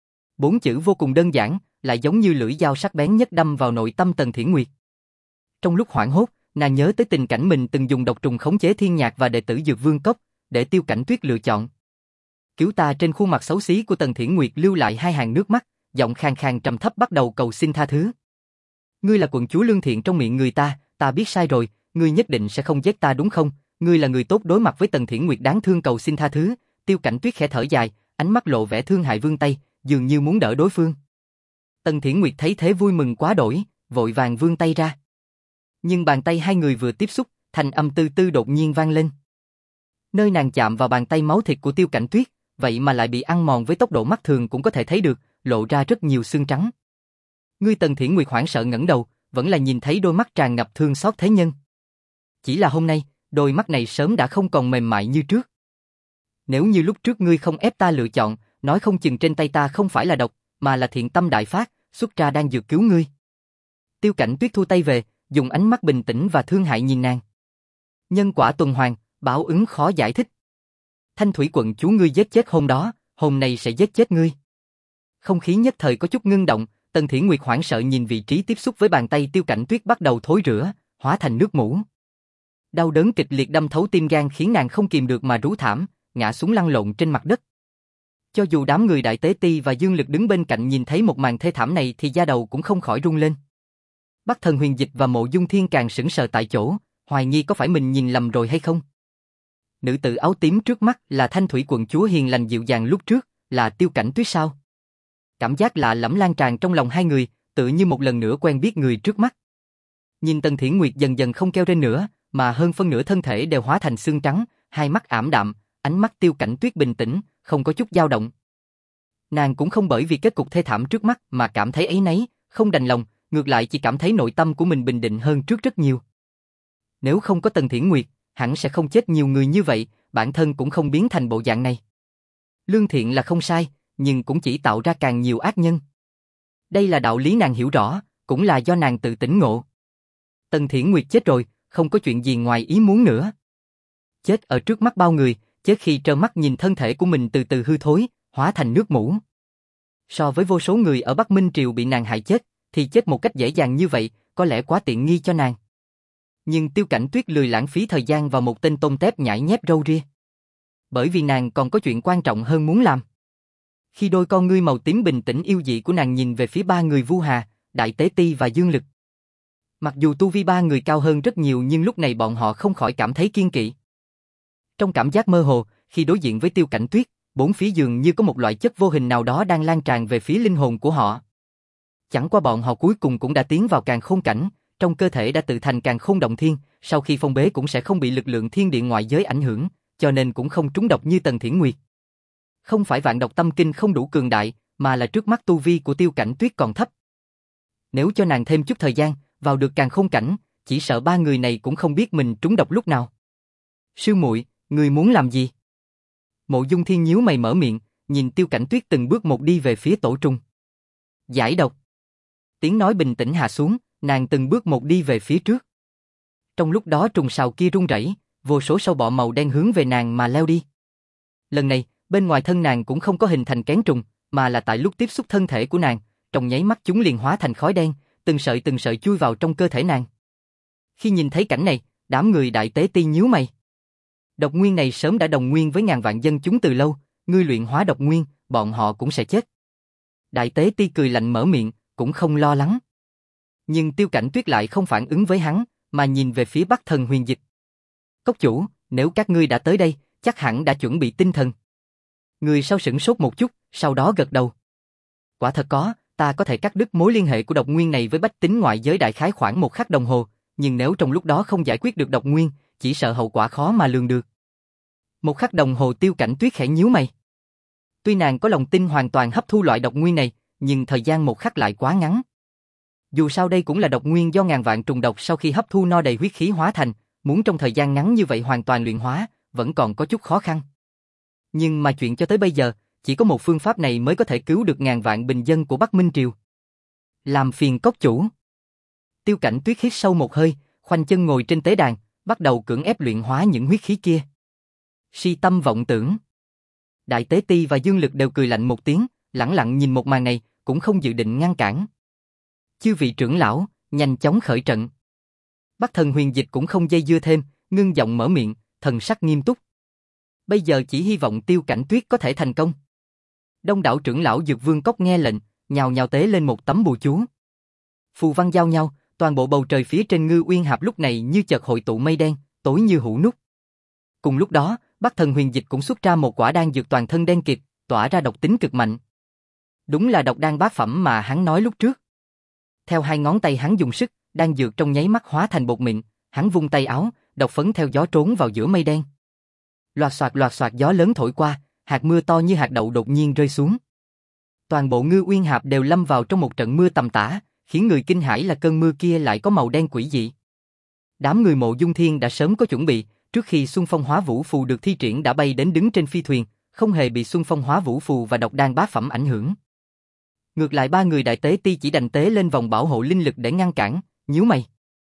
A: Bốn chữ vô cùng đơn giản, lại giống như lưỡi dao sắc bén nhất đâm vào nội tâm Tần Thiển Nguyệt. Trong lúc hoảng hốt, nàng nhớ tới tình cảnh mình từng dùng độc trùng khống chế Thiên Nhạc và đệ tử Dược Vương Cốc, để Tiêu Cảnh Tuyết lựa chọn. Cứu ta. Trên khuôn mặt xấu xí của Tần Thiển Nguyệt lưu lại hai hàng nước mắt, giọng khàn khàn trầm thấp bắt đầu cầu xin tha thứ. Ngươi là quận chúa lương thiện trong miệng người ta, ta biết sai rồi, ngươi nhất định sẽ không giết ta đúng không? Ngươi là người tốt. Đối mặt với Tần Thiển Nguyệt đáng thương cầu xin tha thứ, Tiêu Cảnh Tuyết khẽ thở dài, ánh mắt lộ vẻ thương hại vươn tay, dường như muốn đỡ đối phương. Tần Thiển Nguyệt thấy thế vui mừng quá đổi, vội vàng vươn tay ra. Nhưng bàn tay hai người vừa tiếp xúc, thanh âm tư tư đột nhiên vang lên. Nơi nàng chạm vào bàn tay máu thịt của Tiêu Cảnh Tuyết, vậy mà lại bị ăn mòn với tốc độ mắt thường cũng có thể thấy được, lộ ra rất nhiều xương trắng. Ngươi. Tần Thiển Nguyệt hoảng sợ ngẩng đầu, vẫn là nhìn thấy đôi mắt tràn ngập thương xót thế nhân. Chỉ là hôm nay, đôi mắt này sớm đã không còn mềm mại như trước. Nếu như lúc trước ngươi không ép ta lựa chọn, nói không chừng trên tay ta không phải là độc, mà là thiện tâm đại phát, xuất ra đang dược cứu ngươi. Tiêu Cảnh Tuyết thu tay về, dùng ánh mắt bình tĩnh và thương hại nhìn nàng. Nhân quả tuần hoàn, báo ứng khó giải thích. Thanh Thủy quận chúa ngươi giết chết hôm đó, hôm nay sẽ giết chết ngươi. Không khí nhất thời có chút ngưng động, Tần Thiển Nguyệt hoảng sợ nhìn vị trí tiếp xúc với bàn tay Tiêu Cảnh Tuyết bắt đầu thối rữa, hóa thành nước mủ. Đau đớn kịch liệt đâm thấu tim gan khiến nàng không kìm được mà rú thảm, ngã xuống lăn lộn trên mặt đất. Cho dù đám người Đại Tế Ti và Dương Lực đứng bên cạnh nhìn thấy một màn thê thảm này thì da đầu cũng không khỏi run lên. Bắc Thần Huyền Dịch và Mộ Dung Thiên càng sững sờ tại chỗ, hoài nghi có phải mình nhìn lầm rồi hay không. Nữ tử áo tím trước mắt là Thanh Thủy quận chúa hiền lành dịu dàng lúc trước, là Tiêu Cảnh Tuyết sao? Cảm giác lạ lẫm lan tràn trong lòng hai người, tự như một lần nữa quen biết người trước mắt. Nhìn Tần Thiển Nguyệt dần dần không kêu lên nữa, mà hơn phân nửa thân thể đều hóa thành xương trắng, hai mắt ảm đạm, ánh mắt Tiêu Cảnh Tuyết bình tĩnh, không có chút dao động. Nàng cũng không bởi vì kết cục thê thảm trước mắt mà cảm thấy áy náy, không đành lòng, ngược lại chỉ cảm thấy nội tâm của mình bình định hơn trước rất nhiều. Nếu không có Tần Thiển Nguyệt, hẳn sẽ không chết nhiều người như vậy, bản thân cũng không biến thành bộ dạng này. Lương thiện là không sai, nhưng cũng chỉ tạo ra càng nhiều ác nhân. Đây là đạo lý nàng hiểu rõ, cũng là do nàng tự tỉnh ngộ. Tần Thiển Nguyệt chết rồi, không có chuyện gì ngoài ý muốn nữa. Chết ở trước mắt bao người, chết khi trơ mắt nhìn thân thể của mình từ từ hư thối, hóa thành nước mủ. So với vô số người ở Bắc Minh Triều bị nàng hại chết, thì chết một cách dễ dàng như vậy, có lẽ quá tiện nghi cho nàng. Nhưng Tiêu Cảnh Tuyết lười lãng phí thời gian vào một tên tôm tép nhãi nhép râu ria. Bởi vì nàng còn có chuyện quan trọng hơn muốn làm. Khi đôi con ngươi màu tím bình tĩnh yêu dị của nàng nhìn về phía ba người Vu Hà, Đại Tế Ti và Dương Lực. Mặc dù tu vi ba người cao hơn rất nhiều nhưng lúc này bọn họ không khỏi cảm thấy kiêng kỵ. Trong cảm giác mơ hồ, khi đối diện với Tiêu Cảnh Tuyết, bốn phía dường như có một loại chất vô hình nào đó đang lan tràn về phía linh hồn của họ. Chẳng qua bọn họ cuối cùng cũng đã tiến vào càn khôn cảnh, trong cơ thể đã tự thành càn khôn động thiên, sau khi phong bế cũng sẽ không bị lực lượng thiên địa ngoại giới ảnh hưởng, cho nên cũng không trúng độc như Tần Thiển Nguyệt. Không phải vạn độc tâm kinh không đủ cường đại, mà là trước mắt tu vi của Tiêu Cảnh Tuyết còn thấp. Nếu cho nàng thêm chút thời gian, vào được càn khôn cảnh, chỉ sợ ba người này cũng không biết mình trúng độc lúc nào. Sư muội, người muốn làm gì? Mộ Dung Thiên nhíu mày mở miệng, nhìn Tiêu Cảnh Tuyết từng bước một đi về phía tổ trùng. Giải độc. Tiếng nói bình tĩnh hạ xuống, nàng từng bước một đi về phía trước. Trong lúc đó trùng sào kia rung rẩy, vô số sâu bọ màu đen hướng về nàng mà leo đi. Lần này, bên ngoài thân nàng cũng không có hình thành kén trùng, mà là tại lúc tiếp xúc thân thể của nàng, trong nháy mắt chúng liền hóa thành khói đen, từng sợi từng sợi chui vào trong cơ thể nàng. Khi nhìn thấy cảnh này, đám người Đại Tế Ti nhíu mày. Độc nguyên này sớm đã đồng nguyên với ngàn vạn dân chúng từ lâu, ngươi luyện hóa độc nguyên, bọn họ cũng sẽ chết. Đại Tế Ti cười lạnh mở miệng, cũng không lo lắng. Nhưng Tiêu Cảnh Tuyết lại không phản ứng với hắn, mà nhìn về phía Bắc Thần Huyền Dịch. Cốc chủ, nếu các ngươi đã tới đây, chắc hẳn đã chuẩn bị tinh thần. Người sau sửng sốt một chút, sau đó gật đầu. Quả thật có, ta có thể cắt đứt mối liên hệ của độc nguyên này với bách tính ngoại giới đại khái khoảng một khắc đồng hồ, nhưng nếu trong lúc đó không giải quyết được độc nguyên, chỉ sợ hậu quả khó mà lường được. Một khắc đồng hồ Tiêu Cảnh Tuyết khẽ nhíu mày. Tuy nàng có lòng tin hoàn toàn hấp thu loại độc nguyên này, nhưng thời gian một khắc lại quá ngắn. Dù sao đây cũng là độc nguyên do ngàn vạn trùng độc sau khi hấp thu no đầy huyết khí hóa thành, muốn trong thời gian ngắn như vậy hoàn toàn luyện hóa, vẫn còn có chút khó khăn. Nhưng mà chuyện cho tới bây giờ, chỉ có một phương pháp này mới có thể cứu được ngàn vạn bình dân của Bắc Minh Triều. Làm phiền cốc chủ. Tiêu Cảnh Tuyết hít sâu một hơi, khoanh chân ngồi trên tế đàn, bắt đầu cưỡng ép luyện hóa những huyết khí kia. Si tâm vọng tưởng. Đại Tế Ti và Dương Lực đều cười lạnh một tiếng, lẳng lặng nhìn một màn này, cũng không dự định ngăn cản. Chư vị trưởng lão, nhanh chóng khởi trận. Bắc Thần Huyền Dịch cũng không dây dưa thêm, ngưng giọng mở miệng, thần sắc nghiêm túc. Bây giờ chỉ hy vọng Tiêu Cảnh Tuyết có thể thành công. Đông đảo trưởng lão Dược Vương Cốc nghe lệnh, nhào nhào tế lên một tấm bùa chú. Phù văn giao nhau, toàn bộ bầu trời phía trên Ngư Uyên Hạp lúc này như chợt hội tụ mây đen, tối như hũ nút. Cùng lúc đó, Bắc Thần Huyền Dịch cũng xuất ra một quả đan dược toàn thân đen kịt, tỏa ra độc tính cực mạnh. Đúng là độc đan bát phẩm mà hắn nói lúc trước. Theo hai ngón tay hắn dùng sức, đan dược trong nháy mắt hóa thành bột mịn, hắn vung tay áo, độc phấn theo gió trốn vào giữa mây đen. Loạt xoạt loạt xoạt gió lớn thổi qua, hạt mưa to như hạt đậu đột nhiên rơi xuống. Toàn bộ Ngư Uyên Hạp đều lâm vào trong một trận mưa tầm tã, khiến người kinh hãi là cơn mưa kia lại có màu đen quỷ dị. Đám người Mộ Dung Thiên đã sớm có chuẩn bị, trước khi Xuân Phong Hóa Vũ Phù được thi triển đã bay đến đứng trên phi thuyền, không hề bị Xuân Phong Hóa Vũ Phù và độc đan bát phẩm ảnh hưởng. Ngược lại ba người Đại Tế Ti chỉ đành tế lên vòng bảo hộ linh lực để ngăn cản, nhíu mày.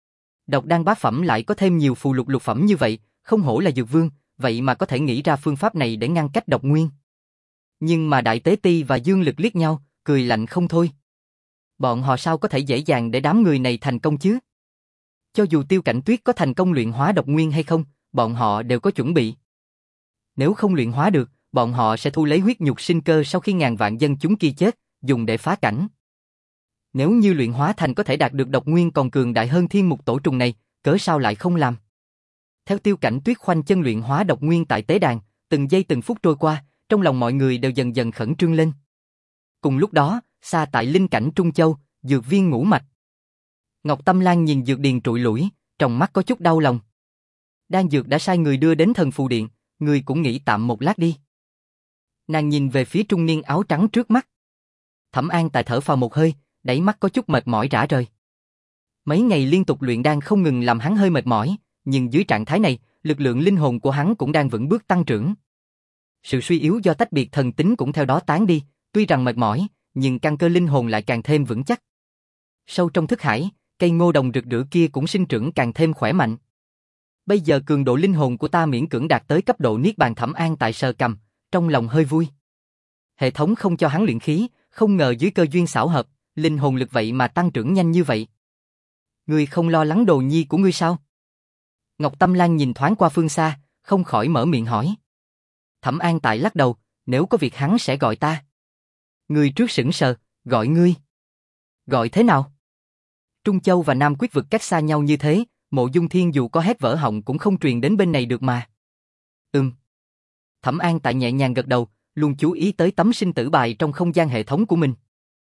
A: Độc đan bát phẩm lại có thêm nhiều phù lục lục phẩm như vậy, không hổ là dược vương, vậy mà có thể nghĩ ra phương pháp này để ngăn cách độc nguyên. Nhưng mà Đại Tế Ti và Dương Lực liếc nhau, cười lạnh không thôi. Bọn họ sao có thể dễ dàng để đám người này thành công chứ? Cho dù Tiêu Cảnh Tuyết có thành công luyện hóa độc nguyên hay không, bọn họ đều có chuẩn bị. Nếu không luyện hóa được, bọn họ sẽ thu lấy huyết nhục sinh cơ sau khi ngàn vạn dân chúng kia chết, dùng để phá cảnh. Nếu như luyện hóa thành có thể đạt được độc nguyên còn cường đại hơn thiên mục tổ trùng này, cớ sao lại không làm? Theo Tiêu Cảnh Tuyết khoanh chân luyện hóa độc nguyên tại tế đàn, từng giây từng phút trôi qua, trong lòng mọi người đều dần dần khẩn trương lên. Cùng lúc đó, xa tại linh cảnh Trung Châu, dược viên ngũ mạch. Ngọc Tâm Lan nhìn dược điền trụi lủi, trong mắt có chút đau lòng. Đan dược đã sai người đưa đến thần phù điện, người cũng nghỉ tạm một lát đi. Nàng nhìn về phía trung niên áo trắng trước mắt. Thẩm An Tài thở phào một hơi, đáy mắt có chút mệt mỏi rã rời. Mấy ngày liên tục luyện đan không ngừng làm hắn hơi mệt mỏi, nhưng dưới trạng thái này, lực lượng linh hồn của hắn cũng đang vững bước tăng trưởng. Sự suy yếu do tách biệt thần tính cũng theo đó tán đi, tuy rằng mệt mỏi, nhưng căn cơ linh hồn lại càng thêm vững chắc. Sâu trong thức hải, cây ngô đồng rực rỡ kia cũng sinh trưởng càng thêm khỏe mạnh. Bây giờ cường độ linh hồn của ta miễn cưỡng đạt tới cấp độ niết bàn. Thẩm An Tại sờ cằm, trong lòng hơi vui. Hệ thống không cho hắn luyện khí, không ngờ dưới cơ duyên xảo hợp, linh hồn lực vậy mà tăng trưởng nhanh như vậy. Ngươi không lo lắng đồ nhi của ngươi sao? Ngọc Tâm Lan nhìn thoáng qua phương xa, không khỏi mở miệng hỏi. Thẩm An Tại lắc đầu, nếu có việc hắn sẽ gọi ta. Người trước sững sờ, gọi ngươi. Gọi thế nào? Trung Châu và Nam Quyết vực cách xa nhau như thế, Mộ Dung Thiên dù có hét vỡ họng cũng không truyền đến bên này được mà. Ừm. Thẩm An Tại nhẹ nhàng gật đầu, luôn chú ý tới tấm sinh tử bài trong không gian hệ thống của mình.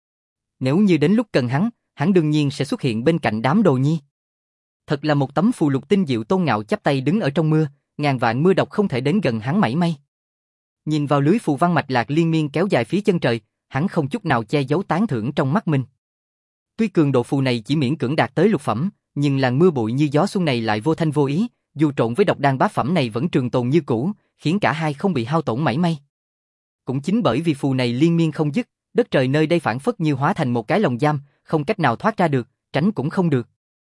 A: Nếu như đến lúc cần hắn, hắn đương nhiên sẽ xuất hiện bên cạnh đám đồ nhi. Thật là một tấm phù lục tinh diệu. Tôn Ngạo chắp tay đứng ở trong mưa, ngàn vạn mưa độc không thể đến gần hắn mảy may. Nhìn vào lưới phù văn mạch lạc liên miên kéo dài phía chân trời, hắn không chút nào che giấu tán thưởng trong mắt mình. Tuy cường độ phù này chỉ miễn cưỡng đạt tới lục phẩm, nhưng làn mưa bụi như gió xuân này lại vô thanh vô ý, dù trộn với độc đan bát phẩm này vẫn trường tồn như cũ, khiến cả hai không bị hao tổn mảy may. Cũng chính bởi vì phù này liên miên không dứt, đất trời nơi đây phảng phất như hóa thành một cái lồng giam, không cách nào thoát ra được, tránh cũng không được.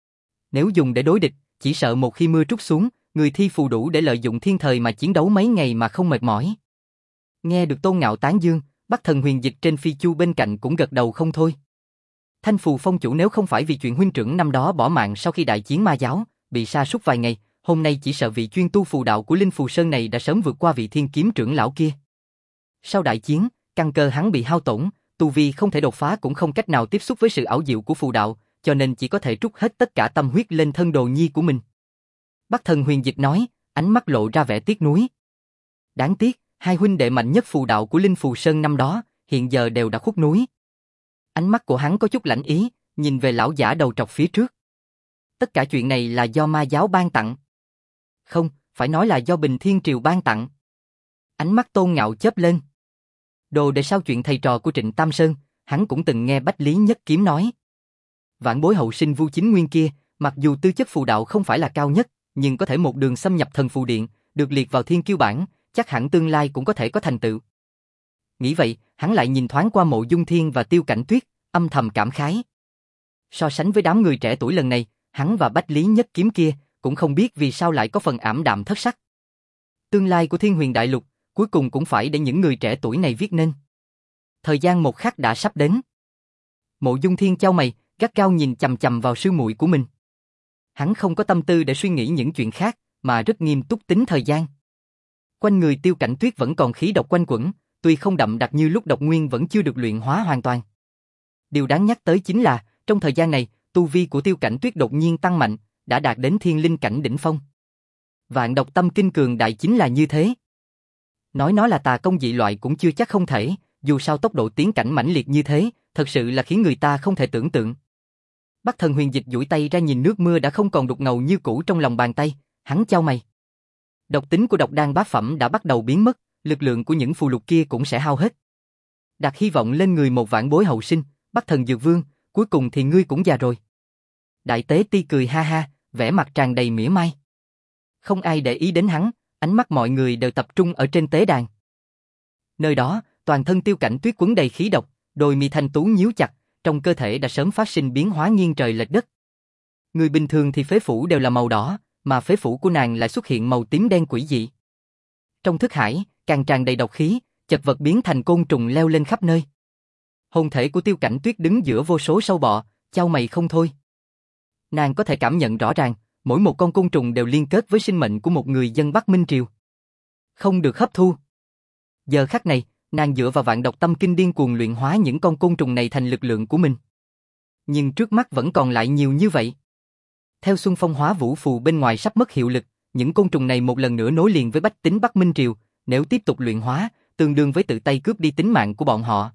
A: Nếu dùng để đối địch, chỉ sợ một khi mưa trút xuống, người thi phù đủ để lợi dụng thiên thời mà chiến đấu mấy ngày mà không mệt mỏi. Nghe được Tôn Ngạo tán dương, Bắc Thần Huyền Dịch trên phi chu bên cạnh cũng gật đầu không thôi. Thanh Phù Phong chủ nếu không phải vì chuyện huynh trưởng năm đó bỏ mạng sau khi đại chiến ma giáo, bị sa sút vài ngày, hôm nay chỉ sợ vị chuyên tu phù đạo của Linh Phù Sơn này đã sớm vượt qua vị thiên kiếm trưởng lão kia. Sau đại chiến, căn cơ hắn bị hao tổn, tu vi không thể đột phá cũng không cách nào tiếp xúc với sự ảo diệu của phù đạo, cho nên chỉ có thể trút hết tất cả tâm huyết lên thân đồ nhi của mình. Bắc Thần Huyền Dịch nói, ánh mắt lộ ra vẻ tiếc nuối. Đáng tiếc, hai huynh đệ mạnh nhất phù đạo của Linh Phù Sơn năm đó, hiện giờ đều đã khuất núi. Ánh mắt của hắn có chút lãnh ý, nhìn về lão giả đầu trọc phía trước. Tất cả chuyện này là do ma giáo ban tặng. Không, phải nói là do Bình Thiên Triều ban tặng. Ánh mắt Tôn Ngạo chớp lên. Đồ để sau chuyện thầy trò của Trịnh Tam Sơn, hắn cũng từng nghe Bách Lý Nhất Kiếm nói. Vạn bối hậu sinh Vu Chính Nguyên kia, mặc dù tư chất phù đạo không phải là cao nhất, nhưng có thể một đường xâm nhập thần phù điện, được liệt vào thiên kiêu bảng, chắc hẳn tương lai cũng có thể có thành tựu. Nghĩ vậy, hắn lại nhìn thoáng qua Mộ Dung Thiên và Tiêu Cảnh Tuyết, âm thầm cảm khái. So sánh với đám người trẻ tuổi lần này, hắn và Bách Lý Nhất Kiếm kia, cũng không biết vì sao lại có phần ảm đạm thất sắc. Tương lai của Thiên Huyền Đại Lục, cuối cùng cũng phải để những người trẻ tuổi này viết nên. Thời gian một khắc đã sắp đến. Mộ Dung Thiên chau mày, gắt gao nhìn chằm chằm vào sư muội của mình. Hắn không có tâm tư để suy nghĩ những chuyện khác, mà rất nghiêm túc tính thời gian. Quanh người Tiêu Cảnh Tuyết vẫn còn khí độc quanh quẩn, tuy không đậm đặc như lúc độc nguyên vẫn chưa được luyện hóa hoàn toàn. Điều đáng nhắc tới chính là, trong thời gian này, tu vi của Tiêu Cảnh Tuyết đột nhiên tăng mạnh, đã đạt đến thiên linh cảnh đỉnh phong. Vạn độc tâm kinh cường đại chính là như thế. Nói nó là tà công dị loại cũng chưa chắc không thể, dù sao tốc độ tiến cảnh mãnh liệt như thế, thật sự là khiến người ta không thể tưởng tượng. Bắc Thần Huyền Dịch duỗi tay ra nhìn nước mưa đã không còn đục ngầu như cũ trong lòng bàn tay, hắn chau mày. Độc tính của độc đan bát phẩm đã bắt đầu biến mất, lực lượng của những phù lục kia cũng sẽ hao hết. Đặt hy vọng lên người một vạn bối hậu sinh, Bắc Thần Dược Vương, cuối cùng thì ngươi cũng già rồi. Đại Tế Ti cười ha ha, vẻ mặt tràn đầy mỉa mai. Không ai để ý đến hắn, ánh mắt mọi người đều tập trung ở trên tế đàn. Nơi đó, toàn thân Tiêu Cảnh Tuyết quấn đầy khí độc, đôi mi thanh tú nhíu chặt, trong cơ thể đã sớm phát sinh biến hóa nghiêng trời lệch đất. Người bình thường thì phế phủ đều là màu đỏ, mà phế phủ của nàng lại xuất hiện màu tím đen quỷ dị. Trong thức hải, càng tràn đầy độc khí, chật vật biến thành côn trùng leo lên khắp nơi. Hồn thể của Tiêu Cảnh Tuyết đứng giữa vô số sâu bọ, chau mày không thôi. Nàng có thể cảm nhận rõ ràng, mỗi một con côn trùng đều liên kết với sinh mệnh của một người dân Bắc Minh Triều. Không được hấp thu. Giờ khắc này, nàng dựa vào vạn độc tâm kinh điên cuồng luyện hóa những con côn trùng này thành lực lượng của mình. Nhưng trước mắt vẫn còn lại nhiều như vậy. Theo Xuân Phong Hóa Vũ Phù bên ngoài sắp mất hiệu lực, những côn trùng này một lần nữa nối liền với bách tính Bắc Minh Triều, nếu tiếp tục luyện hóa, tương đương với tự tay cướp đi tính mạng của bọn họ.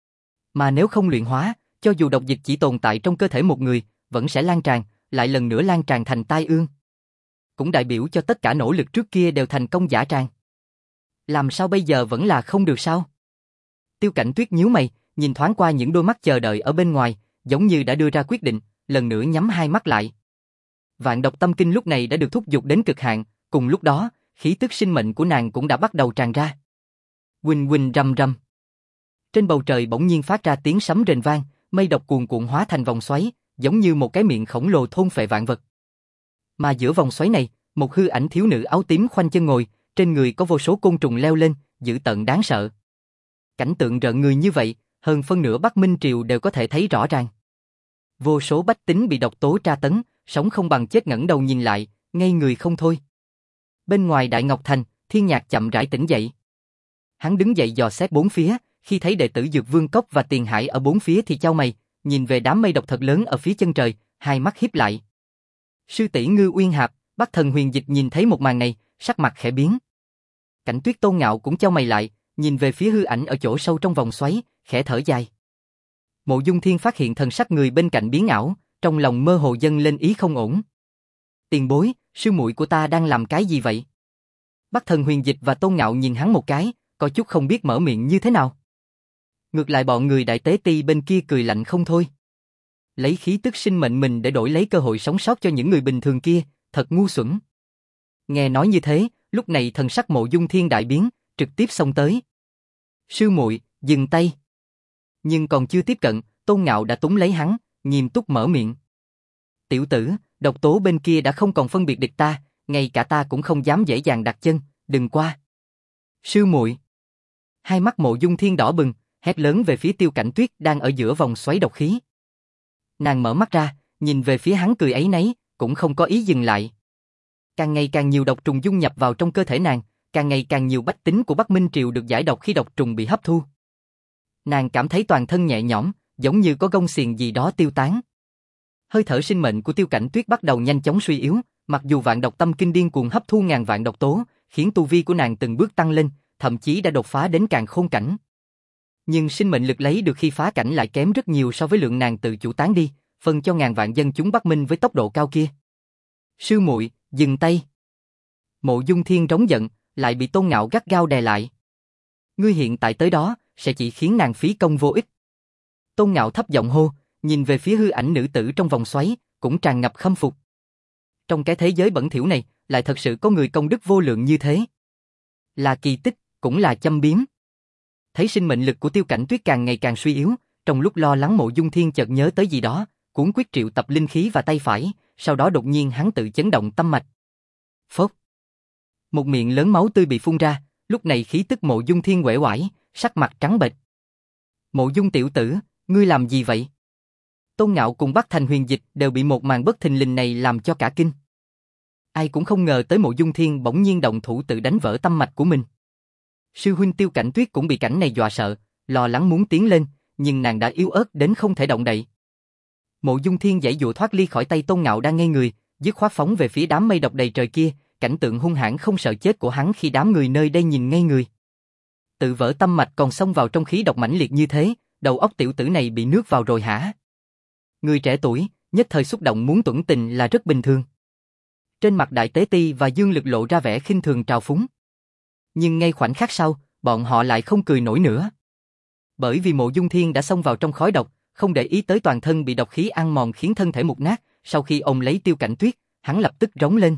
A: Mà nếu không luyện hóa, cho dù độc dịch chỉ tồn tại trong cơ thể một người, vẫn sẽ lan tràn, lại lần nữa lan tràn thành tai ương. Cũng đại biểu cho tất cả nỗ lực trước kia đều thành công dã tràng. Làm sao bây giờ vẫn là không được sao? Tiêu Cảnh Tuyết nhíu mày, nhìn thoáng qua những đôi mắt chờ đợi ở bên ngoài, giống như đã đưa ra quyết định, lần nữa nhắm hai mắt lại. Vạn độc tâm kinh lúc này đã được thúc giục đến cực hạn, cùng lúc đó, khí tức sinh mệnh của nàng cũng đã bắt đầu tràn ra. Huỳnh huỳnh rầm rầm. Trên bầu trời bỗng nhiên phát ra tiếng sấm rền vang, mây độc cuồn cuộn hóa thành vòng xoáy, giống như một cái miệng khổng lồ thôn phệ vạn vật. Mà giữa vòng xoáy này, một hư ảnh thiếu nữ áo tím khoanh chân ngồi, trên người có vô số côn trùng leo lên, dữ tợn đáng sợ. Cảnh tượng rợn người như vậy, hơn phân nửa Bắc Minh Triều đều có thể thấy rõ ràng. Vô số bách tính bị độc tố tra tấn, sống không bằng chết ngẩng đầu nhìn lại, ngây người không thôi. Bên ngoài Đại Ngọc Thành, Thiên Nhạc chậm rãi tỉnh dậy. Hắn đứng dậy dò xét bốn phía, khi thấy đệ tử Dược Vương Cốc và Tiền Hải ở bốn phía thì chau mày, nhìn về đám mây độc thật lớn ở phía chân trời, hai mắt híp lại. Sư tỷ Ngư Uyên Hạp, Bắc Thần Huyền Dịch nhìn thấy một màn này, sắc mặt khẽ biến. Cảnh Tuyết Tôn Ngạo cũng chau mày lại, nhìn về phía hư ảnh ở chỗ sâu trong vòng xoáy, khẽ thở dài. Mộ Dung Thiên phát hiện thần sắc người bên cạnh biến ảo, trong lòng mơ hồ dâng lên ý không ổn. Tiền bối, sư muội của ta đang làm cái gì vậy? Bắc Thần Huyền Dịch và Tôn Ngạo nhìn hắn một cái, có chút không biết mở miệng như thế nào. Ngược lại bọn người Đại Tế Ti bên kia cười lạnh không thôi. Lấy khí tức sinh mệnh mình để đổi lấy cơ hội sống sót cho những người bình thường kia, thật ngu xuẩn. Nghe nói như thế, lúc này thần sắc Mộ Dung Thiên đại biến, trực tiếp xông tới. Sư muội, dừng tay. Nhưng còn chưa tiếp cận, Tôn Ngạo đã túm lấy hắn, nghiêm túc mở miệng. Tiểu tử, độc tố bên kia đã không còn phân biệt địch ta, ngay cả ta cũng không dám dễ dàng đặt chân, đừng qua. Sư muội. Hai mắt Mộ Dung Thiên đỏ bừng, hét lớn về phía Tiêu Cảnh Tuyết đang ở giữa vòng xoáy độc khí. Nàng mở mắt ra, nhìn về phía hắn cười áy náy, cũng không có ý dừng lại. Càng ngày càng nhiều độc trùng dung nhập vào trong cơ thể nàng, càng ngày càng nhiều bách tính của Bắc Minh Triều được giải độc khi độc trùng bị hấp thu. Nàng cảm thấy toàn thân nhẹ nhõm, giống như có gông xiềng gì đó tiêu tán. Hơi thở sinh mệnh của Tiêu Cảnh Tuyết bắt đầu nhanh chóng suy yếu, mặc dù vạn độc tâm kinh điên cuồng hấp thu ngàn vạn độc tố, khiến tu vi của nàng từng bước tăng lên, thậm chí đã đột phá đến càn khôn cảnh. Nhưng sinh mệnh lực lấy được khi phá cảnh lại kém rất nhiều so với lượng nàng tự chủ tán đi, phân cho ngàn vạn dân chúng Bắc Minh với tốc độ cao kia. Sư muội, dừng tay. Mộ Dung Thiên rống giận, lại bị Tôn Ngạo gắt gao đè lại. Ngươi hiện tại tới đó, sẽ chỉ khiến nàng phí công vô ích. Tôn Ngạo thấp giọng hô, nhìn về phía hư ảnh nữ tử trong vòng xoáy, cũng tràn ngập khâm phục. Trong cái thế giới bẩn thỉu này, lại thật sự có người công đức vô lượng như thế. Là kỳ tích, cũng là châm biếm. Thấy sinh mệnh lực của Tiêu Cảnh Tuyết càng ngày càng suy yếu, trong lúc lo lắng Mộ Dung Thiên chợt nhớ tới gì đó, cuốn quyết triệu tập linh khí và tay phải, sau đó đột nhiên hắn tự chấn động tâm mạch. Phốc. Một miệng lớn máu tươi bị phun ra, lúc này khí tức Mộ Dung Thiên uể oải, sắc mặt trắng bệch. Mộ Dung tiểu tử, ngươi làm gì vậy? Tôn Ngạo cùng Bắc Thành Huyền Dịch đều bị một màn bất thình lình này làm cho cả kinh. Ai cũng không ngờ tới Mộ Dung Thiên bỗng nhiên động thủ tự đánh vỡ tâm mạch của mình. Sư huynh Tiêu Cảnh Tuyết cũng bị cảnh này dọa sợ, lo lắng muốn tiến lên, nhưng nàng đã yếu ớt đến không thể động đậy. Mộ Dung Thiên giãy dụa thoát ly khỏi tay Tôn Ngạo đang ngây người, dứt khoát phóng về phía đám mây độc đầy trời kia, cảnh tượng hung hãn không sợ chết của hắn khi đám người nơi đây nhìn ngây người. Tự vỡ tâm mạch còn xông vào trong khí độc mãnh liệt như thế, đầu óc tiểu tử này bị nước vào rồi hả? Người trẻ tuổi, nhất thời xúc động muốn tuẫn tình là rất bình thường. Trên mặt Đại Tế Ti và Dương Lực lộ ra vẻ khinh thường trào phúng. Nhưng ngay khoảnh khắc sau, bọn họ lại không cười nổi nữa. Bởi vì Mộ Dung Thiên đã xông vào trong khói độc, không để ý tới toàn thân bị độc khí ăn mòn khiến thân thể mục nát, sau khi ôm lấy Tiêu Cảnh Tuyết, hắn lập tức rống lên.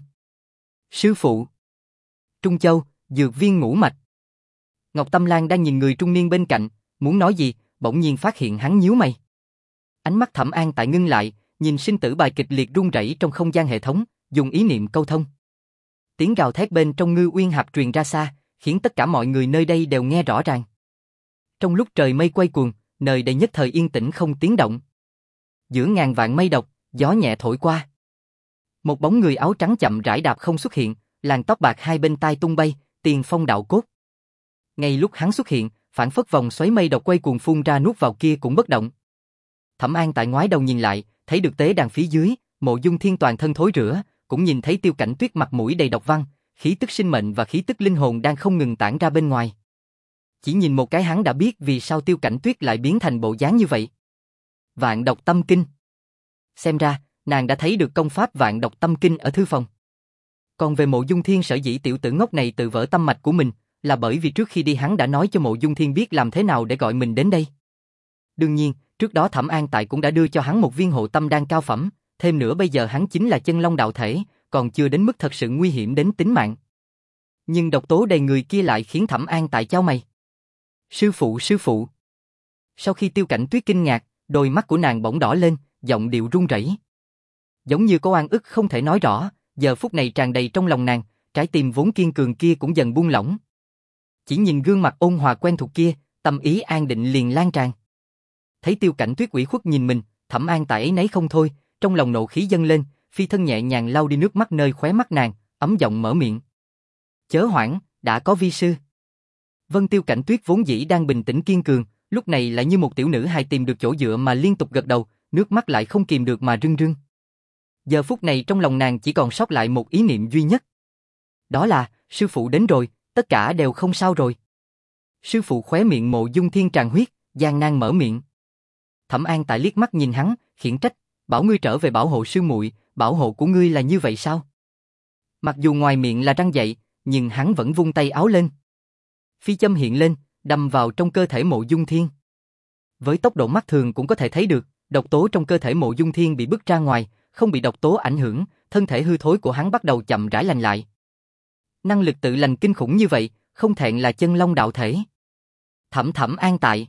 A: Sư phụ! Trung Châu, dược viên ngũ mạch. Ngọc Tâm Lan đang nhìn người trung niên bên cạnh, muốn nói gì, bỗng nhiên phát hiện hắn nhíu mày. Ánh mắt Thẩm An tại ngưng lại, nhìn sinh tử bài kịch liệt rung rẩy trong không gian hệ thống, dùng ý niệm câu thông. Tiếng gào thét bên trong Ngư Uyên Hạp truyền ra xa, khiến tất cả mọi người nơi đây đều nghe rõ ràng. Trong lúc trời mây quay cuồng, nơi đây nhất thời yên tĩnh không tiếng động. Giữa ngàn vạn mây độc, gió nhẹ thổi qua. Một bóng người áo trắng chậm rãi đạp không xuất hiện, làn tóc bạc hai bên tai tung bay, tiền phong đạo cốt. Ngay lúc hắn xuất hiện, phản phất vòng xoáy mây độc quay cuồng phun ra nuốt vào kia cũng bất động. Thẩm An tại ngoái đầu nhìn lại, thấy được tế đàn phía dưới, Mộ Dung Thiên toàn thân thối rữa, cũng nhìn thấy Tiêu Cảnh Tuyết mặt mũi đầy độc văn, khí tức sinh mệnh và khí tức linh hồn đang không ngừng tản ra bên ngoài. Chỉ nhìn một cái hắn đã biết vì sao Tiêu Cảnh Tuyết lại biến thành bộ dáng như vậy. Vạn độc tâm kinh. Xem ra, nàng đã thấy được công pháp vạn độc tâm kinh ở thư phòng. Còn về Mộ Dung Thiên sở dĩ tiểu tử ngốc này tự vỡ tâm mạch của mình, là bởi vì trước khi đi hắn đã nói cho Mộ Dung Thiên biết làm thế nào để gọi mình đến đây. Đương nhiên, trước đó Thẩm An tại cũng đã đưa cho hắn một viên hộ tâm đan cao phẩm, thêm nữa bây giờ hắn chính là chân long đạo thể, còn chưa đến mức thật sự nguy hiểm đến tính mạng. Nhưng độc tố đầy người kia lại khiến Thẩm An tại chau mày. Sư phụ, sư phụ. Sau khi Tiêu Cảnh Tuyết kinh ngạc, đôi mắt của nàng bỗng đỏ lên, giọng điệu run rẩy. Giống như có oan ức không thể nói rõ, giờ phút này tràn đầy trong lòng nàng, trái tim vốn kiên cường kia cũng dần buông lỏng. Chỉ nhìn gương mặt ôn hòa quen thuộc kia, tâm ý an định liền lan tràn. Thấy Tiêu Cảnh Tuyết ủy khuất nhìn mình, Thẩm An tại ấy nấy không thôi, trong lòng nộ khí dâng lên, phi thân nhẹ nhàng lau đi nước mắt nơi khóe mắt nàng, ấm giọng mở miệng. Chớ hoảng, đã có vi sư. Vân Tiêu Cảnh Tuyết vốn dĩ đang bình tĩnh kiên cường, lúc này lại như một tiểu nữ hài tìm được chỗ dựa mà liên tục gật đầu, nước mắt lại không kìm được mà rưng rưng. Giờ phút này trong lòng nàng chỉ còn sót lại một ý niệm duy nhất. Đó là, sư phụ đến rồi, tất cả đều không sao rồi. Sư phụ khóe miệng Mộ Dung Thiên tràn huyết, gian nan mở miệng. Thẩm An Tại liếc mắt nhìn hắn, khiển trách, bảo ngươi trở về bảo hộ sư muội, bảo hộ của ngươi là như vậy sao? Mặc dù ngoài miệng là răng dạy, nhưng hắn vẫn vung tay áo lên. Phi châm hiện lên, đâm vào trong cơ thể Mộ Dung Thiên. Với tốc độ mắt thường cũng có thể thấy được, độc tố trong cơ thể Mộ Dung Thiên bị bứt ra ngoài, không bị độc tố ảnh hưởng, thân thể hư thối của hắn bắt đầu chậm rãi lành lại. Năng lực tự lành kinh khủng như vậy, không thẹn là chân long đạo thể. Thẩm Thẩm An Tại.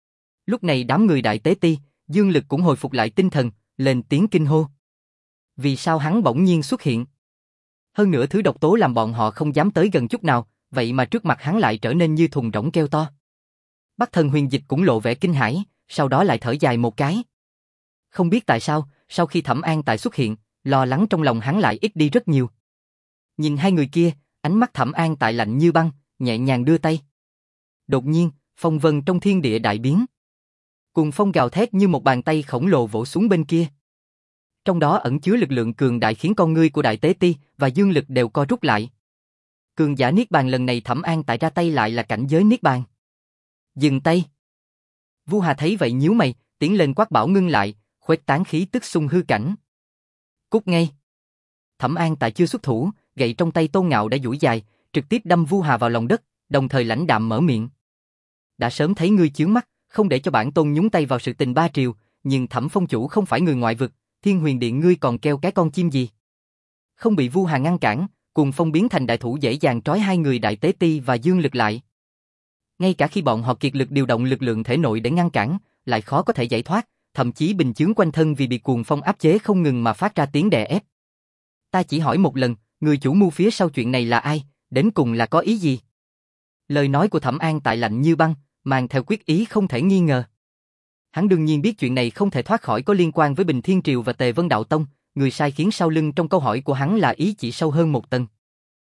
A: Lúc này đám người Đại Tế Ti, Dương Lực cũng hồi phục lại tinh thần, lên tiếng kinh hô. Vì sao hắn bỗng nhiên xuất hiện? Hơn nữa thứ độc tố làm bọn họ không dám tới gần chút nào, vậy mà trước mặt hắn lại trở nên như thùng rỗng keo to. Bắc Thần Huyền Dịch cũng lộ vẻ kinh hãi, sau đó lại thở dài một cái. Không biết tại sao, sau khi Thẩm An Tại xuất hiện, lo lắng trong lòng hắn lại ít đi rất nhiều. Nhìn hai người kia, ánh mắt Thẩm An Tại lạnh như băng, nhẹ nhàng đưa tay. Đột nhiên, phong vân trong thiên địa đại biến. Cuồng phong gào thét như một bàn tay khổng lồ vỗ xuống bên kia. Trong đó ẩn chứa lực lượng cường đại khiến con ngươi của Đại Tế Ti và Dương Lực đều co rút lại. Cường giả Niết Bàn lần này Thẩm An Tại ra tay lại là cảnh giới Niết Bàn. Dừng tay. Vu Hà thấy vậy nhíu mày, tiến lên quát bảo ngưng lại, khuếch tán khí tức xung hư cảnh. Cút ngay. Thẩm An Tại chưa xuất thủ, gậy trong tay Tôn Ngạo đã duỗi dài, trực tiếp đâm Vu Hà vào lòng đất, đồng thời lãnh đạm mở miệng. Đã sớm thấy ngươi chướng mắt, không để cho bản tôn nhúng tay vào sự tình ba triều, nhưng Thẩm phong chủ không phải người ngoại vực, Thiên Huyền Điện ngươi còn kêu cái con chim gì? Không bị Vu Hà ngăn cản, cuồng phong biến thành đại thủ dễ dàng trói hai người Đại Tế Ti và Dương Lực lại. Ngay cả khi bọn họ kiệt lực điều động lực lượng thể nội để ngăn cản, lại khó có thể giải thoát, thậm chí bình chướng quanh thân vì bị cuồng phong áp chế không ngừng mà phát ra tiếng đè ép. Ta chỉ hỏi một lần, người chủ mưu phía sau chuyện này là ai, đến cùng là có ý gì? Lời nói của Thẩm An Tại lạnh như băng, mang theo quyết ý không thể nghi ngờ. Hắn đương nhiên biết chuyện này không thể thoát khỏi có liên quan với Bình Thiên Triều và Tề Vân Đạo Tông, người sai khiến sau lưng trong câu hỏi của hắn là ý chỉ sâu hơn một tầng.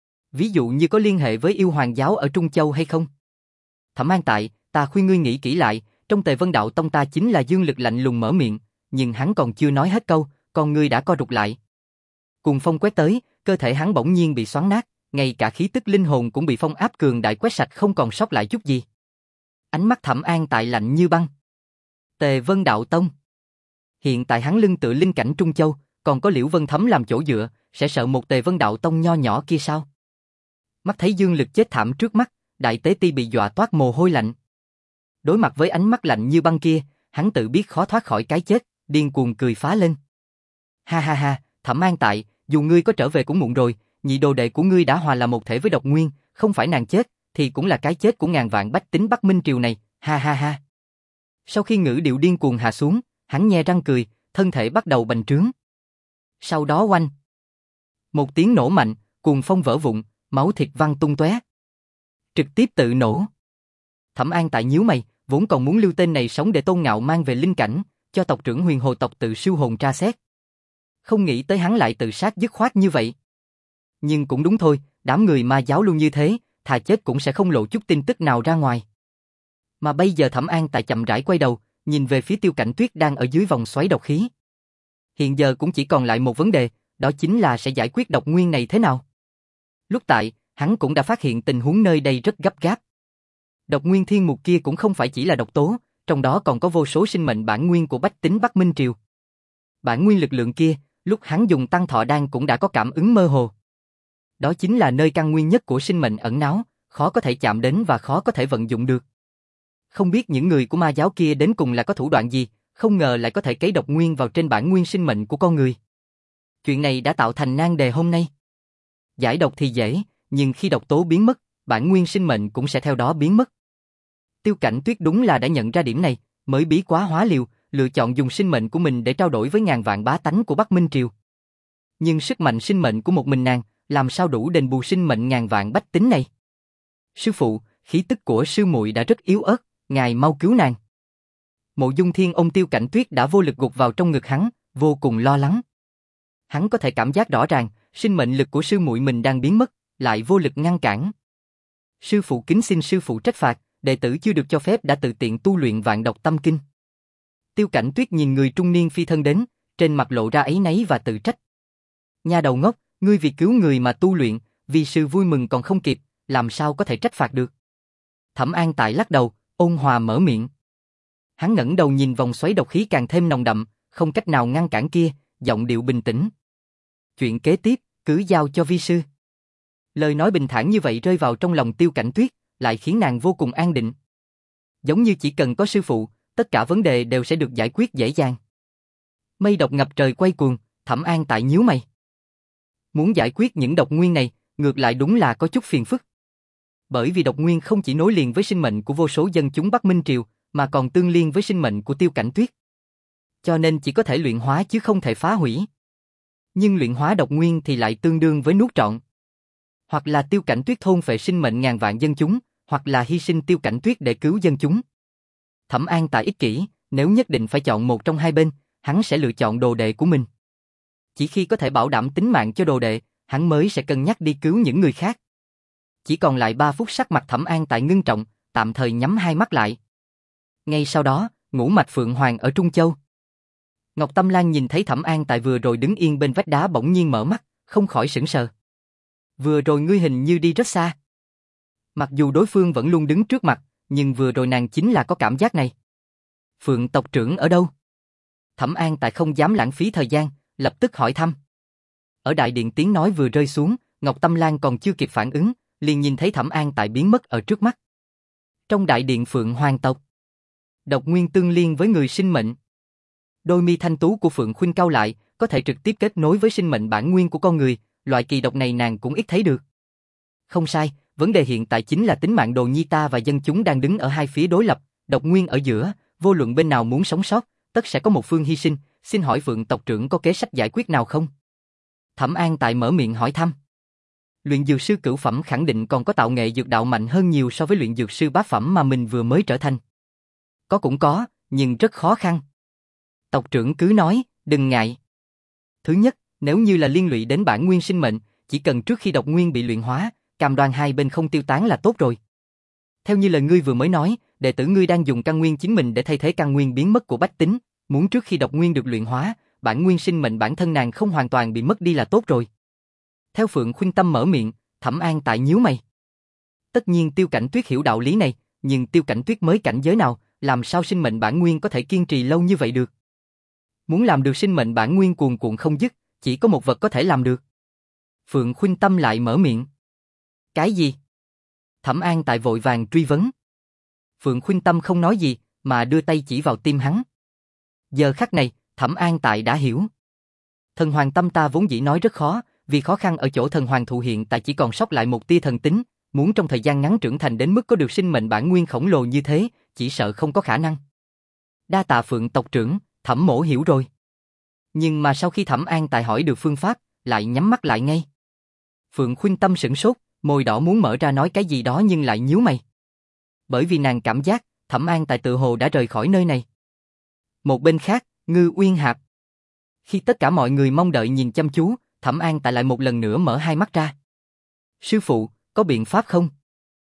A: Ví dụ như có liên hệ với yêu hoàng giáo ở Trung Châu hay không? Thẩm An Tại, ta khuyên ngươi nghĩ kỹ lại, trong Tề Vân Đạo Tông ta chính là Dương Lực lạnh lùng mở miệng, nhưng hắn còn chưa nói hết câu, con ngươi đã co rụt lại. Cuồng phong quét tới, cơ thể hắn bỗng nhiên bị xoắn nát, ngay cả khí tức linh hồn cũng bị phong áp cường đại quét sạch không còn sót lại chút gì. Ánh mắt Thẩm An Tại lạnh như băng. Tề Vân Đạo Tông. Hiện tại hắn lưng tựa linh cảnh Trung Châu, còn có Liễu Vân Thấm làm chỗ dựa, sẽ sợ một Tề Vân Đạo Tông nho nhỏ kia sao? Mắt thấy Dương Lực chết thảm trước mắt, Đại Tế Ti bị dọa toát mồ hôi lạnh. Đối mặt với ánh mắt lạnh như băng kia, hắn tự biết khó thoát khỏi cái chết, điên cuồng cười phá lên. Ha ha ha, Thẩm An Tại, dù ngươi có trở về cũng muộn rồi, nhị đồ đệ của ngươi đã hòa là một thể với độc nguyên, không phải nàng chết, thì cũng là cái chết của ngàn vạn bách tính Bắc Minh Triều này, ha ha ha. Sau khi ngữ điệu điên cuồng hạ xuống, hắn nhe răng cười, thân thể bắt đầu bành trướng. Sau đó oanh. Một tiếng nổ mạnh, cuồng phong vỡ vụn, máu thịt văng tung tóe. Trực tiếp tự nổ. Thẩm An Tại nhíu mày, vốn còn muốn lưu tên này sống để Tôn Ngạo mang về linh cảnh, cho tộc trưởng Huyền Hồ tộc tự siêu hồn tra xét. Không nghĩ tới hắn lại tự sát dứt khoát như vậy. Nhưng cũng đúng thôi, đám người ma giáo luôn như thế, thà chết cũng sẽ không lộ chút tin tức nào ra ngoài. Mà bây giờ Thẩm An Tại chậm rãi quay đầu, nhìn về phía Tiêu Cảnh Tuyết đang ở dưới vòng xoáy độc khí. Hiện giờ cũng chỉ còn lại một vấn đề, đó chính là sẽ giải quyết độc nguyên này thế nào. Lúc tại, hắn cũng đã phát hiện tình huống nơi đây rất gấp gáp. Độc nguyên thiên mục kia cũng không phải chỉ là độc tố, trong đó còn có vô số sinh mệnh bản nguyên của bách tính Bắc Minh Triều. Bản nguyên lực lượng kia, lúc hắn dùng tăng thọ đan cũng đã có cảm ứng mơ hồ. Đó chính là nơi căn nguyên nhất của sinh mệnh ẩn náu, khó có thể chạm đến và khó có thể vận dụng được. Không biết những người của ma giáo kia đến cùng là có thủ đoạn gì, không ngờ lại có thể cấy độc nguyên vào trên bản nguyên sinh mệnh của con người. Chuyện này đã tạo thành nan đề hôm nay. Giải độc thì dễ, nhưng khi độc tố biến mất, bản nguyên sinh mệnh cũng sẽ theo đó biến mất. Tiêu Cảnh Tuyết đúng là đã nhận ra điểm này, mới bí quá hóa liều, lựa chọn dùng sinh mệnh của mình để trao đổi với ngàn vạn bá tánh của Bắc Minh Triều. Nhưng sức mạnh sinh mệnh của một mình nàng, làm sao đủ đền bù sinh mệnh ngàn vạn bách tính này? Sư phụ, khí tức của sư muội đã rất yếu ớt, ngài mau cứu nàng. Mộ Dung Thiên ôm Tiêu Cảnh Tuyết đã vô lực gục vào trong ngực hắn, vô cùng lo lắng. Hắn có thể cảm giác rõ ràng, sinh mệnh lực của sư muội mình đang biến mất, lại vô lực ngăn cản. Sư phụ kính xin sư phụ trách phạt, đệ tử chưa được cho phép đã tự tiện tu luyện Vạn Độc Tâm Kinh. Tiêu Cảnh Tuyết nhìn người trung niên phi thân đến, trên mặt lộ ra áy náy và tự trách. Nha đầu ngốc, ngươi vì cứu người mà tu luyện, vì sư vui mừng còn không kịp, làm sao có thể trách phạt được. Thẩm An Tại lắc đầu, ôn hòa mở miệng. Hắn ngẩng đầu nhìn vòng xoáy độc khí càng thêm nồng đậm, không cách nào ngăn cản kia, giọng điệu bình tĩnh. Chuyện kế tiếp, cứ giao cho vi sư. Lời nói bình thản như vậy rơi vào trong lòng Tiêu Cảnh Tuyết, lại khiến nàng vô cùng an định. Giống như chỉ cần có sư phụ, tất cả vấn đề đều sẽ được giải quyết dễ dàng. Mây độc ngập trời quay cuồng, Thẩm An Tại nhíu mày. Muốn giải quyết những độc nguyên này, ngược lại đúng là có chút phiền phức. Bởi vì độc nguyên không chỉ nối liền với sinh mệnh của vô số dân chúng Bắc Minh Triều, mà còn tương liên với sinh mệnh của Tiêu Cảnh Tuyết. Cho nên chỉ có thể luyện hóa chứ không thể phá hủy. Nhưng luyện hóa độc nguyên thì lại tương đương với nuốt trọn. Hoặc là Tiêu Cảnh Tuyết thôn phệ sinh mệnh ngàn vạn dân chúng, hoặc là hy sinh Tiêu Cảnh Tuyết để cứu dân chúng. Thẩm An Tại ích kỷ, nếu nhất định phải chọn một trong hai bên, hắn sẽ lựa chọn đồ đệ của mình. Chỉ khi có thể bảo đảm tính mạng cho đồ đệ, hắn mới sẽ cân nhắc đi cứu những người khác. Chỉ còn lại ba phút, sắc mặt Thẩm An Tại ngưng trọng, tạm thời nhắm hai mắt lại. Ngay sau đó, ngũ mạch Phượng Hoàng ở Trung Châu. Ngọc Tâm Lan nhìn thấy Thẩm An Tại vừa rồi đứng yên bên vách đá bỗng nhiên mở mắt, không khỏi sững sờ. Vừa rồi ngươi hình như đi rất xa. Mặc dù đối phương vẫn luôn đứng trước mặt, nhưng vừa rồi nàng chính là có cảm giác này. Phượng tộc trưởng ở đâu? Thẩm An Tại không dám lãng phí thời gian, lập tức hỏi thăm. Ở đại điện tiếng nói vừa rơi xuống, Ngọc Tâm Lan còn chưa kịp phản ứng, liền nhìn thấy Thẩm An Tại biến mất ở trước mắt. Trong đại điện Phượng Hoàng tộc, độc nguyên tương liên với người sinh mệnh. Đôi mi thanh tú của Phượng Khuynh cau lại, có thể trực tiếp kết nối với sinh mệnh bản nguyên của con người, loại kỳ độc này nàng cũng ít thấy được. Không sai, vấn đề hiện tại chính là tính mạng Đồ Nhi ta và dân chúng đang đứng ở hai phía đối lập, độc nguyên ở giữa, vô luận bên nào muốn sống sót, tất sẽ có một phương hy sinh, xin hỏi Phượng tộc trưởng có kế sách giải quyết nào không? Thẩm An Tại mở miệng hỏi thăm. Luyện dược sư cửu phẩm khẳng định còn có tạo nghệ dược đạo mạnh hơn nhiều so với luyện dược sư bát phẩm mà mình vừa mới trở thành. Có cũng có, nhưng rất khó khăn. Tộc trưởng cứ nói, đừng ngại. Thứ nhất, nếu như là liên lụy đến bản nguyên sinh mệnh, chỉ cần trước khi độc nguyên bị luyện hóa, cam đoan hai bên không tiêu tán là tốt rồi. Theo như lời ngươi vừa mới nói, đệ tử ngươi đang dùng căn nguyên chính mình để thay thế căn nguyên biến mất của bách tính, muốn trước khi độc nguyên được luyện hóa, bản nguyên sinh mệnh bản thân nàng không hoàn toàn bị mất đi là tốt rồi. Theo Phượng Khuynh Tâm mở miệng, Thẩm An Tại nhíu mày. Tất nhiên Tiêu Cảnh Tuyết hiểu đạo lý này, nhưng Tiêu Cảnh Tuyết mới cảnh giới nào, làm sao sinh mệnh bản nguyên có thể kiên trì lâu như vậy được? Muốn làm được sinh mệnh bản nguyên cuồn cuộn không dứt, chỉ có một vật có thể làm được. Phượng Khuynh Tâm lại mở miệng. Cái gì? Thẩm An Tại vội vàng truy vấn. Phượng Khuynh Tâm không nói gì, mà đưa tay chỉ vào tim hắn. Giờ khắc này, Thẩm An Tại đã hiểu. Thần hoàng tâm ta vốn dĩ nói rất khó, vì khó khăn ở chỗ thần hoàng thụ hiện tại chỉ còn sót lại một tia thần tính, muốn trong thời gian ngắn trưởng thành đến mức có được sinh mệnh bản nguyên khổng lồ như thế, chỉ sợ không có khả năng. Đa tạ Phượng tộc trưởng, Thẩm mỗ hiểu rồi. Nhưng mà sau khi Thẩm An Tại hỏi được phương pháp, lại nhắm mắt lại ngay. Phượng Khuynh Tâm sửng sốt, môi đỏ muốn mở ra nói cái gì đó nhưng lại nhíu mày. Bởi vì nàng cảm giác, Thẩm An Tại tự hồ đã rời khỏi nơi này. Một bên khác, Ngư Uyên Hạp. Khi tất cả mọi người mong đợi nhìn chăm chú, Thẩm An Tại lại một lần nữa mở hai mắt ra. Sư phụ, có biện pháp không?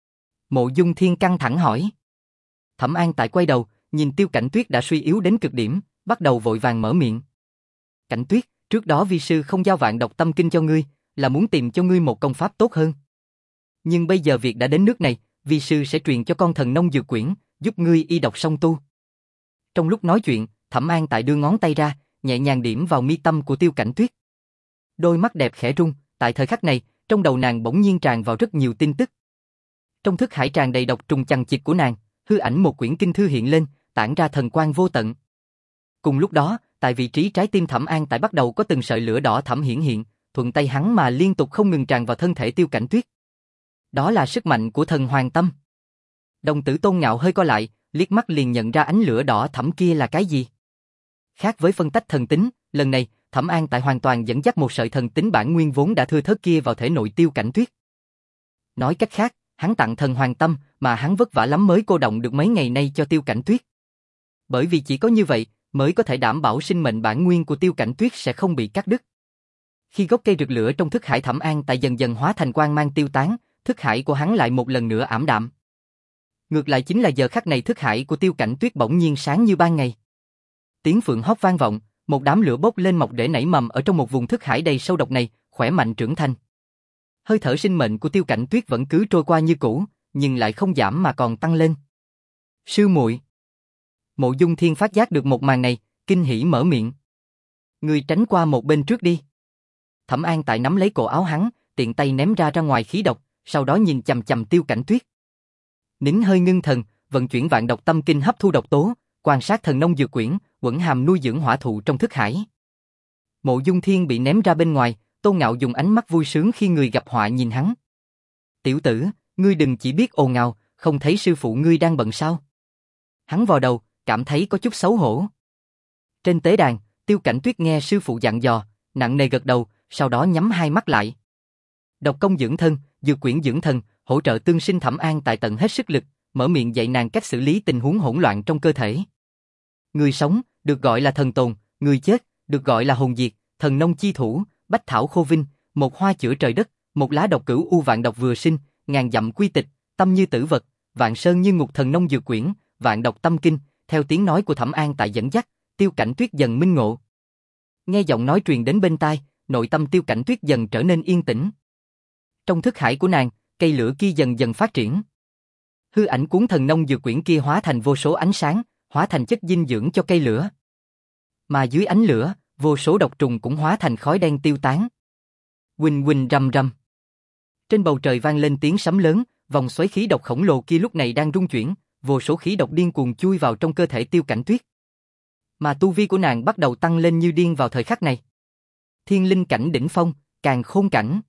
A: Mộ Dung Thiên căng thẳng hỏi. Thẩm An Tại quay đầu, nhìn Tiêu Cảnh Tuyết đã suy yếu đến cực điểm, bắt đầu vội vàng mở miệng. Cảnh Tuyết, trước đó vi sư không giao Vạn Độc Tâm Kinh cho ngươi, là muốn tìm cho ngươi một công pháp tốt hơn. Nhưng bây giờ việc đã đến nước này, vi sư sẽ truyền cho con thần nông dược quyển, giúp ngươi y độc song tu. Trong lúc nói chuyện, Thẩm An Tại đưa ngón tay ra, nhẹ nhàng điểm vào mi tâm của Tiêu Cảnh Tuyết. Đôi mắt đẹp khẽ rung, tại thời khắc này, trong đầu nàng bỗng nhiên tràn vào rất nhiều tin tức. Trong thức hải tràn đầy độc trùng chằng chịt của nàng, hư ảnh một quyển kinh thư hiện lên, tản ra thần quang vô tận. Cùng lúc đó, tại vị trí trái tim Thẩm An Tại bắt đầu có từng sợi lửa đỏ thẫm hiển hiện, thuận tay hắn mà liên tục không ngừng tràn vào thân thể Tiêu Cảnh Tuyết. Đó là sức mạnh của thần hoàng tâm. Đồng tử Tôn Ngạo hơi co lại, liếc mắt liền nhận ra ánh lửa đỏ thẫm kia là cái gì. Khác với phân tách thần tính, lần này, Thẩm An Tại hoàn toàn dẫn dắt một sợi thần tính bản nguyên vốn đã thưa thớt kia vào thể nội Tiêu Cảnh Tuyết. Nói cách khác, hắn tặng thần hoàng tâm mà hắn vất vả lắm mới cô động được mấy ngày nay cho Tiêu Cảnh Tuyết. Bởi vì chỉ có như vậy mới có thể đảm bảo sinh mệnh bản nguyên của Tiêu Cảnh Tuyết sẽ không bị cắt đứt. Khi gốc cây rực lửa trong thức hải Thẩm An Tại dần dần hóa thành quang mang tiêu tán, thức hải của hắn lại một lần nữa ảm đạm. Ngược lại chính là giờ khắc này thức hải của Tiêu Cảnh Tuyết bỗng nhiên sáng như ban ngày. Tiếng phượng hót vang vọng, một đám lửa bốc lên mọc rễ nảy mầm ở trong một vùng thức hải đầy sâu độc này, khỏe mạnh trưởng thành. Hơi thở sinh mệnh của Tiêu Cảnh Tuyết vẫn cứ trôi qua như cũ, nhưng lại không giảm mà còn tăng lên. Sư muội. Mộ Dung Thiên phát giác được một màn này, kinh hỉ mở miệng. Ngươi tránh qua một bên trước đi. Thẩm An Tại nắm lấy cổ áo hắn, tiện tay ném ra ra ngoài khí độc, sau đó nhìn chằm chằm Tiêu Cảnh Tuyết. Nín hơi ngưng thần, vận chuyển vạn độc tâm kinh hấp thu độc tố, quan sát thần nông dược quyển, quẩn hàm nuôi dưỡng hỏa thụ trong thức hải. Mộ Dung Thiên bị ném ra bên ngoài, Tô Ngạo dùng ánh mắt vui sướng khi người gặp họa nhìn hắn. Tiểu tử, ngươi đừng chỉ biết ồn ào, không thấy sư phụ ngươi đang bận sao? Hắn vò đầu, cảm thấy có chút xấu hổ. Trên tế đàn, Tiêu Cảnh Tuyết nghe sư phụ dặn dò, nặng nề gật đầu, sau đó nhắm hai mắt lại. Độc công dưỡng thân, dược quyển dưỡng thần, hỗ trợ tương sinh Thẩm An Tại tận hết sức lực, mở miệng dạy nàng cách xử lý tình huống hỗn loạn trong cơ thể. Người sống, được gọi là thần tồn, người chết, được gọi là hồn diệt, thần nông chi thủ, bách thảo khô vinh, một hoa chữa trời đất, một lá độc cửu u vạn độc vừa sinh, ngàn dặm quy tịch, tâm như tử vật, vạn sơn như ngục thần nông dược quyển, vạn độc tâm kinh, theo tiếng nói của Thẩm An Tại dẫn dắt, Tiêu Cảnh Tuyết dần minh ngộ. Nghe giọng nói truyền đến bên tai, nội tâm Tiêu Cảnh Tuyết dần trở nên yên tĩnh. Trong thức hải của nàng, cây lửa kia dần dần phát triển. Hư ảnh cuốn thần nông dược quyển kia hóa thành vô số ánh sáng, hóa thành chất dinh dưỡng cho cây lửa. Mà dưới ánh lửa, vô số độc trùng cũng hóa thành khói đen tiêu tán. Huỳnh huỳnh rầm rầm. Trên bầu trời vang lên tiếng sấm lớn, vòng xoáy khí độc khổng lồ kia lúc này đang rung chuyển, vô số khí độc điên cuồng chui vào trong cơ thể Tiêu Cảnh Tuyết. Mà tu vi của nàng bắt đầu tăng lên như điên vào thời khắc này. Thiên linh cảnh đỉnh phong, càng khôn cảnh.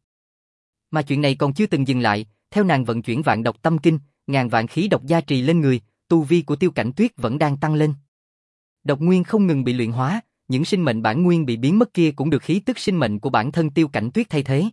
A: Mà chuyện này còn chưa từng dừng lại, theo nàng vận chuyển vạn độc tâm kinh, ngàn vạn khí độc gia trì lên người, tu vi của Tiêu Cảnh Tuyết vẫn đang tăng lên. Độc nguyên không ngừng bị luyện hóa, những sinh mệnh bản nguyên bị biến mất kia cũng được khí tức sinh mệnh của bản thân Tiêu Cảnh Tuyết thay thế.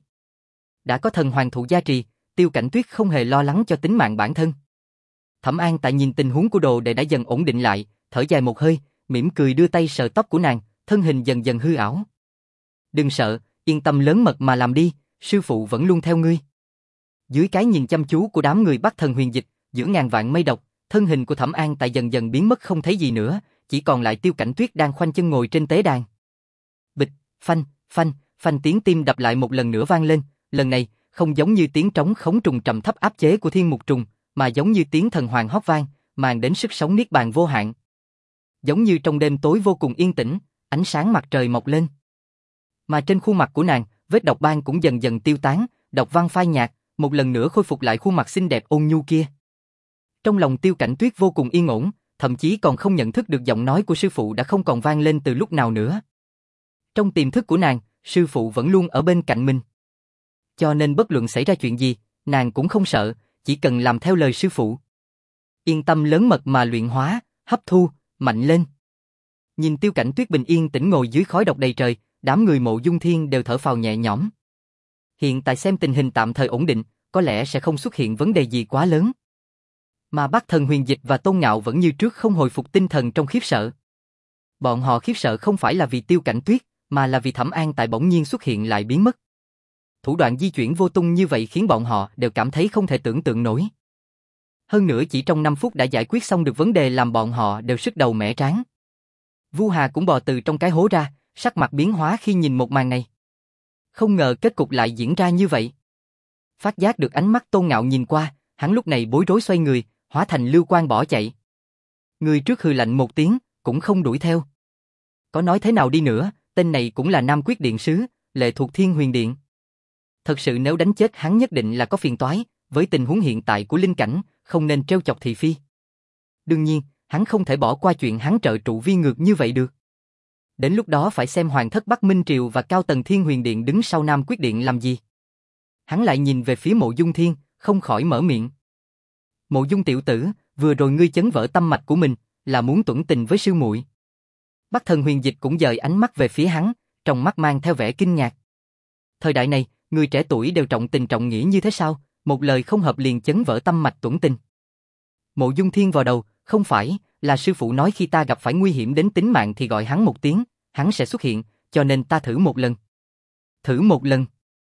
A: Đã có thần hoàng thụ gia trì, Tiêu Cảnh Tuyết không hề lo lắng cho tính mạng bản thân. Thẩm An Tại nhìn tình huống của đồ đệ đã dần ổn định lại, thở dài một hơi, mỉm cười đưa tay sờ tóc của nàng, thân hình dần dần hư ảo. Đừng sợ, yên tâm lớn mật mà làm đi, sư phụ vẫn luôn theo ngươi. Dưới cái nhìn chăm chú của đám người Bắc Thần Huyền Dịch, giữa ngàn vạn mây độc, thân hình của Thẩm An Tại dần dần biến mất không thấy gì nữa, chỉ còn lại Tiêu Cảnh Tuyết đang khoanh chân ngồi trên tế đàn. Bịch, phanh, phanh, phanh tiếng tim đập lại một lần nữa vang lên, lần này không giống như tiếng trống khống trùng trầm thấp áp chế của thiên mục trùng, mà giống như tiếng thần hoàng hót vang, mang đến sức sống niết bàn vô hạn. Giống như trong đêm tối vô cùng yên tĩnh, ánh sáng mặt trời mọc lên. Mà trên khuôn mặt của nàng, vết độc ban cũng dần dần tiêu tán, độc văn phai nhạt, một lần nữa khôi phục lại khuôn mặt xinh đẹp ôn nhu kia. Trong lòng Tiêu Cảnh Tuyết vô cùng yên ổn, thậm chí còn không nhận thức được giọng nói của sư phụ đã không còn vang lên từ lúc nào nữa. Trong tiềm thức của nàng, sư phụ vẫn luôn ở bên cạnh mình. Cho nên bất luận xảy ra chuyện gì, nàng cũng không sợ, chỉ cần làm theo lời sư phụ. Yên tâm lớn mật mà luyện hóa, hấp thu, mạnh lên. Nhìn Tiêu Cảnh Tuyết bình yên tĩnh ngồi dưới khói độc đầy trời, đám người Mộ Dung Thiên đều thở phào nhẹ nhõm. Hiện tại xem tình hình tạm thời ổn định, có lẽ sẽ không xuất hiện vấn đề gì quá lớn. Mà Bắc Thần Huyền Dịch và Tôn Ngạo vẫn như trước không hồi phục tinh thần trong khiếp sợ. Bọn họ khiếp sợ không phải là vì Tiêu Cảnh Tuyết, mà là vì Thẩm An Tại bỗng nhiên xuất hiện lại biến mất. Thủ đoạn di chuyển vô tung như vậy khiến bọn họ đều cảm thấy không thể tưởng tượng nổi. Hơn nữa chỉ trong năm phút đã giải quyết xong được vấn đề làm bọn họ đều sứt đầu mẻ trán. Vu Hà cũng bò từ trong cái hố ra, sắc mặt biến hóa khi nhìn một màn này. Không ngờ kết cục lại diễn ra như vậy. Phát giác được ánh mắt Tôn Ngạo nhìn qua, hắn lúc này bối rối xoay người, hóa thành lưu quang bỏ chạy. Người trước hừ lạnh một tiếng, cũng không đuổi theo. Có nói thế nào đi nữa, tên này cũng là Nam Quyết Điện Sứ, lệ thuộc Thiên Huyền Điện. Thật sự nếu đánh chết hắn nhất định là có phiền toái, với tình huống hiện tại của linh cảnh, không nên trêu chọc thị phi. Đương nhiên, hắn không thể bỏ qua chuyện hắn trợ trụ vi ngược như vậy được. Đến lúc đó phải xem Hoàng thất Bắc Minh Triều và cao tầng Thiên Huyền Điện đứng sau Nam Quyết Điện làm gì. Hắn lại nhìn về phía Mộ Dung Thiên, không khỏi mở miệng. Mộ Dung tiểu tử, vừa rồi ngươi chấn vỡ tâm mạch của mình, là muốn tuẫn tình với sư muội. Bắc Thần Huyền Dịch cũng dời ánh mắt về phía hắn, trong mắt mang theo vẻ kinh ngạc. Thời đại này, người trẻ tuổi đều trọng tình trọng nghĩa như thế sao, một lời không hợp liền chấn vỡ tâm mạch tuẫn tình. Mộ Dung Thiên vào đầu, không phải, là sư phụ nói khi ta gặp phải nguy hiểm đến tính mạng thì gọi hắn một tiếng, hắn sẽ xuất hiện, cho nên ta thử một lần. Thử một lần.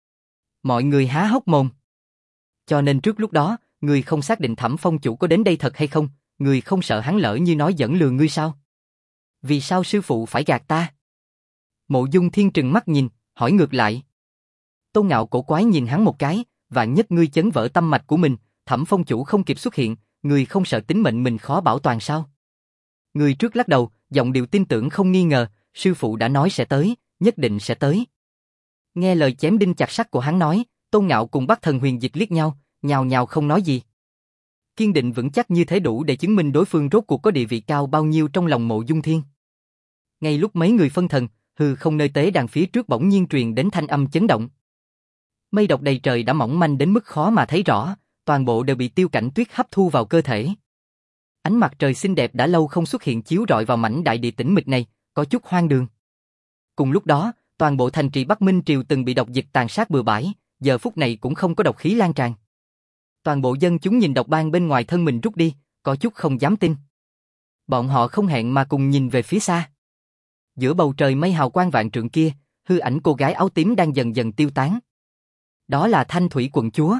A: Mọi người há hốc mồm. Cho nên trước lúc đó, người không xác định Thẩm Phong chủ có đến đây thật hay không, người không sợ hắn lỡ như nói dẫn lừa ngươi sao? Vì sao sư phụ phải gạt ta? Mộ Dung Thiên trừng mắt nhìn, hỏi ngược lại. Tôn Ngạo cổ quái nhìn hắn một cái, vạn nhất ngươi chấn vỡ tâm mạch của mình, Thẩm Phong chủ không kịp xuất hiện, người không sợ tính mệnh mình khó bảo toàn sao? Người trước lắc đầu, giọng điệu tin tưởng không nghi ngờ, sư phụ đã nói sẽ tới, nhất định sẽ tới. Nghe lời chém đinh chặt sắt của hắn nói, Tôn Ngạo cùng Bắc Thần Huyền Dịch liếc nhau, nhào nhào không nói gì. Kiên định vững chắc như thế đủ để chứng minh đối phương rốt cuộc có địa vị cao bao nhiêu trong lòng Mộ Dung Thiên. Ngay lúc mấy người phân thần, hư không nơi tế đàn phía trước bỗng nhiên truyền đến thanh âm chấn động. Mây độc đầy trời đã mỏng manh đến mức khó mà thấy rõ, toàn bộ đều bị Tiêu Cảnh Tuyết hấp thu vào cơ thể. Ánh mặt trời xinh đẹp đã lâu không xuất hiện chiếu rọi vào mảnh đại địa tĩnh mịch này, có chút hoang đường. Cùng lúc đó, toàn bộ thành trì Bắc Minh Triều từng bị độc dịch tàn sát bừa bãi, giờ phút này cũng không có độc khí lan tràn. Toàn bộ dân chúng nhìn độc ban bên ngoài thân mình rút đi, có chút không dám tin. Bọn họ không hẹn mà cùng nhìn về phía xa. Giữa bầu trời mây hào quang vạn trượng kia, hư ảnh cô gái áo tím đang dần dần tiêu tán. Đó là Thanh Thủy quận chúa.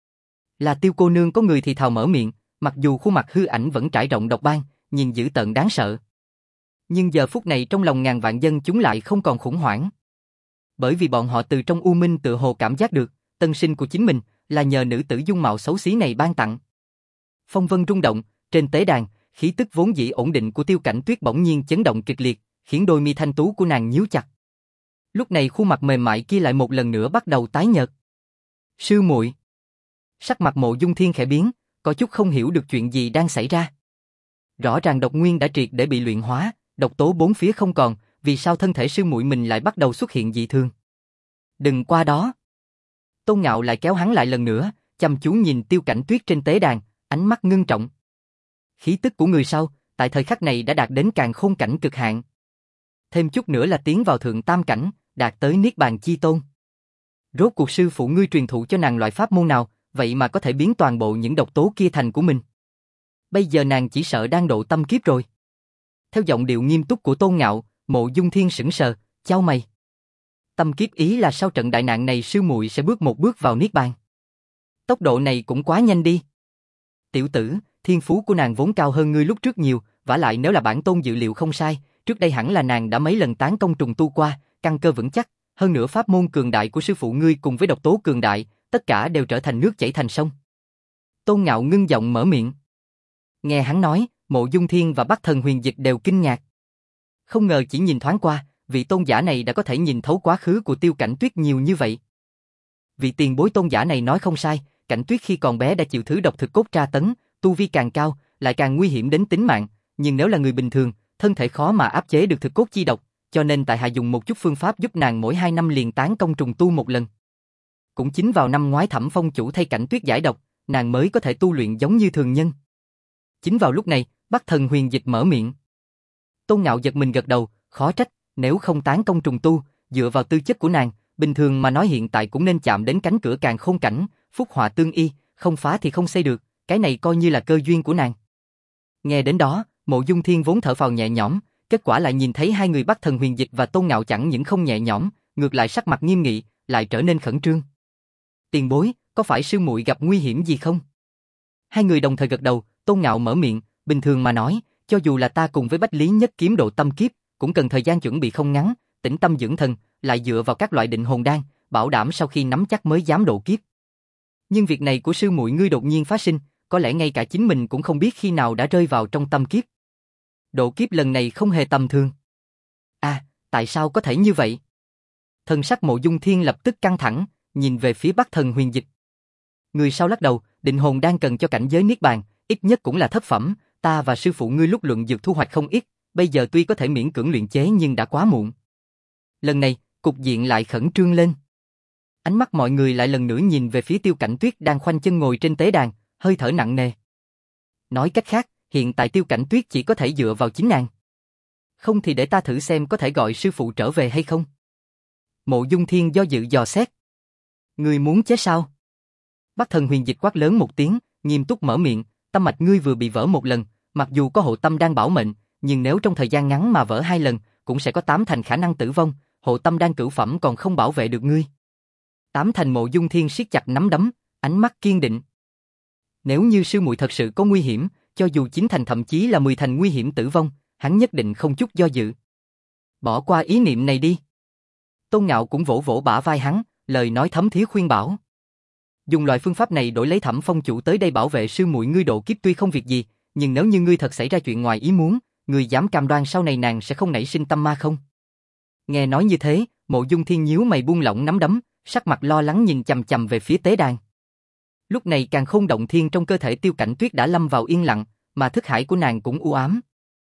A: Là Tiêu cô nương có người thì thào mở miệng, mặc dù khuôn mặt hư ảnh vẫn trải rộng độc ban, nhìn dữ tợn đáng sợ. Nhưng giờ phút này trong lòng ngàn vạn dân chúng lại không còn khủng hoảng. Bởi vì bọn họ từ trong u minh tự hồ cảm giác được, tân sinh của chính mình là nhờ nữ tử dung mạo xấu xí này ban tặng. Phong vân rung động, trên tế đàn, khí tức vốn dĩ ổn định của Tiêu Cảnh Tuyết bỗng nhiên chấn động kịch liệt, khiến đôi mi thanh tú của nàng nhíu chặt. Lúc này khuôn mặt mềm mại kia lại một lần nữa bắt đầu tái nhợt. Sư muội. Sắc mặt Mộ Dung Thiên khẽ biến, có chút không hiểu được chuyện gì đang xảy ra. Rõ ràng độc nguyên đã triệt để bị luyện hóa, độc tố bốn phía không còn, vì sao thân thể sư muội mình lại bắt đầu xuất hiện dị thường? Đừng qua đó. Tôn Ngạo lại kéo hắn lại lần nữa, chăm chú nhìn Tiêu Cảnh Tuyết trên tế đàn, ánh mắt ngưng trọng. Khí tức của người sau, tại thời khắc này đã đạt đến càn khôn cảnh cực hạn. Thêm chút nữa là tiến vào thượng tam cảnh, đạt tới Niết Bàn Chi Tôn. Rốt cuộc sư phụ ngươi truyền thụ cho nàng loại pháp môn nào, vậy mà có thể biến toàn bộ những độc tố kia thành của mình. Bây giờ nàng chỉ sợ đang độ tâm kiếp rồi. Theo giọng điệu nghiêm túc của Tôn Ngạo, Mộ Dung Thiên sững sờ, chau mày. Tâm kiếp ý là sau trận đại nạn này sư muội sẽ bước một bước vào Niết Bàn. Tốc độ này cũng quá nhanh đi. Tiểu tử, thiên phú của nàng vốn cao hơn ngươi lúc trước nhiều, vả lại nếu là bản tôn dự liệu không sai, trước đây hẳn là nàng đã mấy lần tán công trùng tu qua, căn cơ vững chắc, hơn nữa pháp môn cường đại của sư phụ ngươi cùng với độc tố cường đại, tất cả đều trở thành nước chảy thành sông. Tôn Ngạo ngưng giọng mở miệng. Nghe hắn nói, Mộ Dung Thiên và Bắc Thần Huyền Dịch đều kinh ngạc. Không ngờ chỉ nhìn thoáng qua, vị tôn giả này đã có thể nhìn thấu quá khứ của Tiêu Cảnh Tuyết nhiều như vậy. Vị tiền bối tôn giả này nói không sai, Cảnh Tuyết khi còn bé đã chịu thứ độc thực cốt tra tấn, tu vi càng cao, lại càng nguy hiểm đến tính mạng, nhưng nếu là người bình thường, thân thể khó mà áp chế được thực cốt chi độc, cho nên tại hạ dùng một chút phương pháp giúp nàng mỗi hai năm liền tán công trùng tu một lần. Cũng chính vào năm ngoái Thẩm Phong chủ thay Cảnh Tuyết giải độc, nàng mới có thể tu luyện giống như thường nhân. Chính vào lúc này, Bắc Thần Huyền Dịch mở miệng. Tôn Ngạo giật mình gật đầu, khó trách, nếu không tán công trùng tu, dựa vào tư chất của nàng, bình thường mà nói hiện tại cũng nên chạm đến cánh cửa càn khôn cảnh, phúc họa tương y, không phá thì không xây được, cái này coi như là cơ duyên của nàng. Nghe đến đó, Mộ Dung Thiên vốn thở phào nhẹ nhõm, kết quả lại nhìn thấy hai người Bắc Thần Huyền Dịch và Tôn Ngạo chẳng những không nhẹ nhõm, ngược lại sắc mặt nghiêm nghị, lại trở nên khẩn trương. Tiền bối, có phải sư muội gặp nguy hiểm gì không? Hai người đồng thời gật đầu, Tôn Ngạo mở miệng, bình thường mà nói, cho dù là ta cùng với Bách Lý Nhất Kiếm độ tâm kiếp, cũng cần thời gian chuẩn bị không ngắn, tĩnh tâm dưỡng thần, lại dựa vào các loại định hồn đan, bảo đảm sau khi nắm chắc mới dám độ kiếp. Nhưng việc này của sư muội ngươi đột nhiên phát sinh, có lẽ ngay cả chính mình cũng không biết khi nào đã rơi vào trong tâm kiếp. Độ kiếp lần này không hề tầm thường. À, tại sao có thể như vậy? Thần sắc Mộ Dung Thiên lập tức căng thẳng, nhìn về phía Bắc Thần Huyền Dịch. Người sau lắc đầu, định hồn đang cần cho cảnh giới Niết Bàn, ít nhất cũng là thất phẩm, ta và sư phụ ngươi lúc luận dược thu hoạch không ít, bây giờ tuy có thể miễn cưỡng luyện chế nhưng đã quá muộn. Lần này, cục diện lại khẩn trương lên. Ánh mắt mọi người lại lần nữa nhìn về phía Tiêu Cảnh Tuyết đang khoanh chân ngồi trên tế đàn, hơi thở nặng nề. Nói cách khác, hiện tại Tiêu Cảnh Tuyết chỉ có thể dựa vào chính nàng. Không thì để ta thử xem có thể gọi sư phụ trở về hay không. Mộ Dung Thiên do dự dò xét. Ngươi muốn chết sao? Bắc Thần Huyền Dịch quát lớn một tiếng, nghiêm túc mở miệng, tâm mạch ngươi vừa bị vỡ một lần, mặc dù có hộ tâm đang bảo mệnh, nhưng nếu trong thời gian ngắn mà vỡ hai lần, cũng sẽ có tám thành khả năng tử vong, hộ tâm đan cửu phẩm còn không bảo vệ được ngươi. Tám Thành Mộ Dung Thiên siết chặt nắm đấm, ánh mắt kiên định. Nếu như sư muội thật sự có nguy hiểm, cho dù chín thành thậm chí là mười thành nguy hiểm tử vong, hắn nhất định không chút do dự. Bỏ qua ý niệm này đi. Tôn Ngạo cũng vỗ vỗ bả vai hắn, lời nói thấm thía khuyên bảo. Dùng loại phương pháp này đổi lấy Thẩm Phong chủ tới đây bảo vệ sư muội ngươi độ kiếp tuy không việc gì, nhưng nếu như ngươi thật xảy ra chuyện ngoài ý muốn, ngươi dám cam đoan sau này nàng sẽ không nảy sinh tâm ma không? Nghe nói như thế, Mộ Dung Thiên nhíu mày buông lỏng nắm đấm, sắc mặt lo lắng nhìn chằm chằm về phía tế đàn. Lúc này Càn Khôn Động Thiên trong cơ thể Tiêu Cảnh Tuyết đã lâm vào yên lặng, mà thức hải của nàng cũng u ám.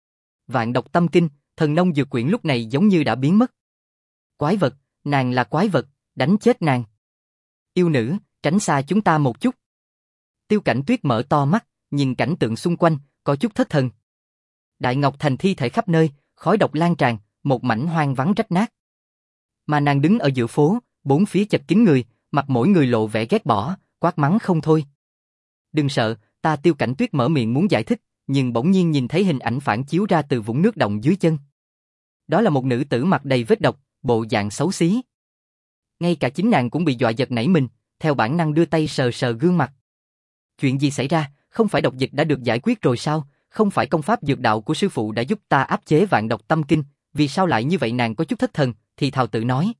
A: Vạn độc tâm kinh, thần nông dược quyển lúc này giống như đã biến mất. Quái vật, nàng là quái vật, đánh chết nàng. Yêu nữ, tránh xa chúng ta một chút. Tiêu Cảnh Tuyết mở to mắt, nhìn cảnh tượng xung quanh, có chút thất thần. Đại Ngọc Thành thi thể khắp nơi, khói độc lan tràn, một mảnh hoang vắng rách nát. Mà nàng đứng ở giữa phố, bốn phía chật kín người, mặt mỗi người lộ vẻ ghét bỏ, quát mắng không thôi. Đừng sợ, ta Tiêu Cảnh Tuyết mở miệng muốn giải thích, nhưng bỗng nhiên nhìn thấy hình ảnh phản chiếu ra từ vũng nước động dưới chân. Đó là một nữ tử mặt đầy vết độc, bộ dạng xấu xí. Ngay cả chính nàng cũng bị dọa giật nảy mình, theo bản năng đưa tay sờ sờ gương mặt. Chuyện gì xảy ra, không phải độc dịch đã được giải quyết rồi sao, không phải công pháp dược đạo của sư phụ đã giúp ta áp chế vạn độc tâm kinh, vì sao lại như vậy? Nàng có chút thất thần, thì thào tự nói.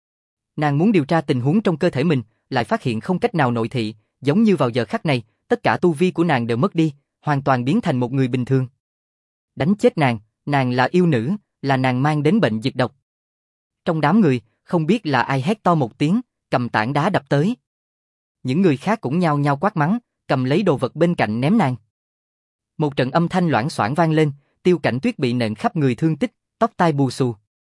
A: Nàng muốn điều tra tình huống trong cơ thể mình, lại phát hiện không cách nào nội thị, giống như vào giờ khắc này, tất cả tu vi của nàng đều mất đi, hoàn toàn biến thành một người bình thường. Đánh chết nàng, nàng là yêu nữ, là nàng mang đến bệnh dịch độc. Trong đám người, không biết là ai hét to một tiếng, cầm tảng đá đập tới. Những người khác cũng nhao nhao quát mắng, cầm lấy đồ vật bên cạnh ném nàng. Một trận âm thanh loảng xoảng vang lên, Tiêu Cảnh Tuyết bị nện khắp người thương tích, tóc tai bù xù.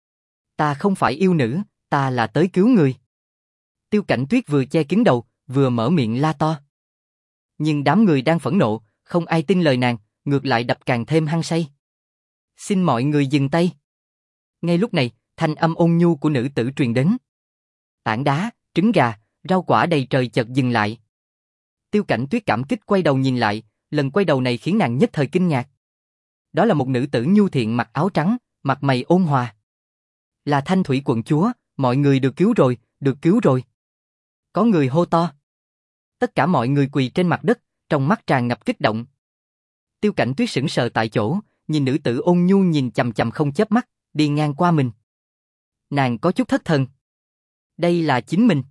A: Ta không phải yêu nữ, ta là tới cứu người. Tiêu Cảnh Tuyết vừa che kín đầu, vừa mở miệng la to. Nhưng đám người đang phẫn nộ, không ai tin lời nàng, ngược lại đập càng thêm hăng say. Xin mọi người dừng tay. Ngay lúc này, thanh âm ôn nhu của nữ tử truyền đến. Tảng đá, trứng gà, rau quả đầy trời chợt dừng lại. Tiêu Cảnh Tuyết cảm kích quay đầu nhìn lại, lần quay đầu này khiến nàng nhất thời kinh ngạc. Đó là một nữ tử nhu thiện mặc áo trắng, mặt mày ôn hòa. Là Thanh Thủy quận chúa, mọi người được cứu rồi, được cứu rồi. Có người hô to. Tất cả mọi người quỳ trên mặt đất, trong mắt tràn ngập kích động. Tiêu Cảnh Tuyết sững sờ tại chỗ, nhìn nữ tử ôn nhu nhìn chằm chằm không chớp mắt, đi ngang qua mình. Nàng có chút thất thần. Đây là chính mình.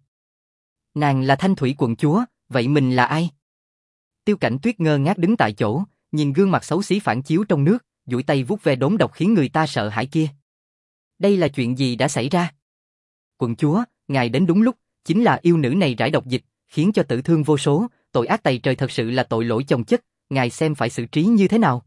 A: Nàng là Thanh Thủy quận chúa, vậy mình là ai? Tiêu Cảnh Tuyết ngơ ngác đứng tại chỗ, nhìn gương mặt xấu xí phản chiếu trong nước, duỗi tay vuốt ve đốm độc khiến người ta sợ hãi kia. Đây là chuyện gì đã xảy ra? Quận chúa, ngài đến đúng lúc, chính là yêu nữ này rải độc dịch, khiến cho tử thương vô số, tội ác tày trời, thật sự là tội lỗi chồng chất, ngài xem phải xử trí như thế nào?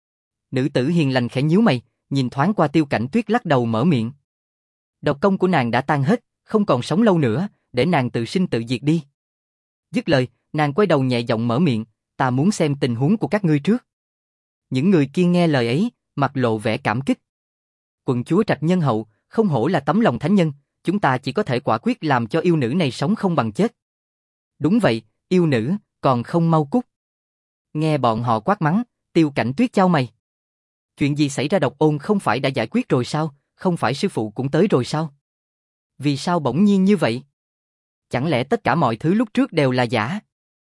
A: Nữ tử hiền lành khẽ nhíu mày, nhìn thoáng qua Tiêu Cảnh Tuyết lắc đầu mở miệng. Độc công của nàng đã tan hết, không còn sống lâu nữa, để nàng tự sinh tự diệt đi. Dứt lời, nàng quay đầu nhẹ giọng mở miệng, ta muốn xem tình huống của các ngươi trước. Những người kia nghe lời ấy, mặt lộ vẻ cảm kích. Quận chúa trạch nhân hậu, không hổ là tấm lòng thánh nhân, chúng ta chỉ có thể quả quyết làm cho yêu nữ này sống không bằng chết. Đúng vậy, yêu nữ, còn không mau cút. Nghe bọn họ quát mắng, Tiêu Cảnh Tuyết chau mày. Chuyện gì xảy ra? Độc ôn không phải đã giải quyết rồi sao, không phải sư phụ cũng tới rồi sao? Vì sao bỗng nhiên như vậy? Chẳng lẽ tất cả mọi thứ lúc trước đều là giả?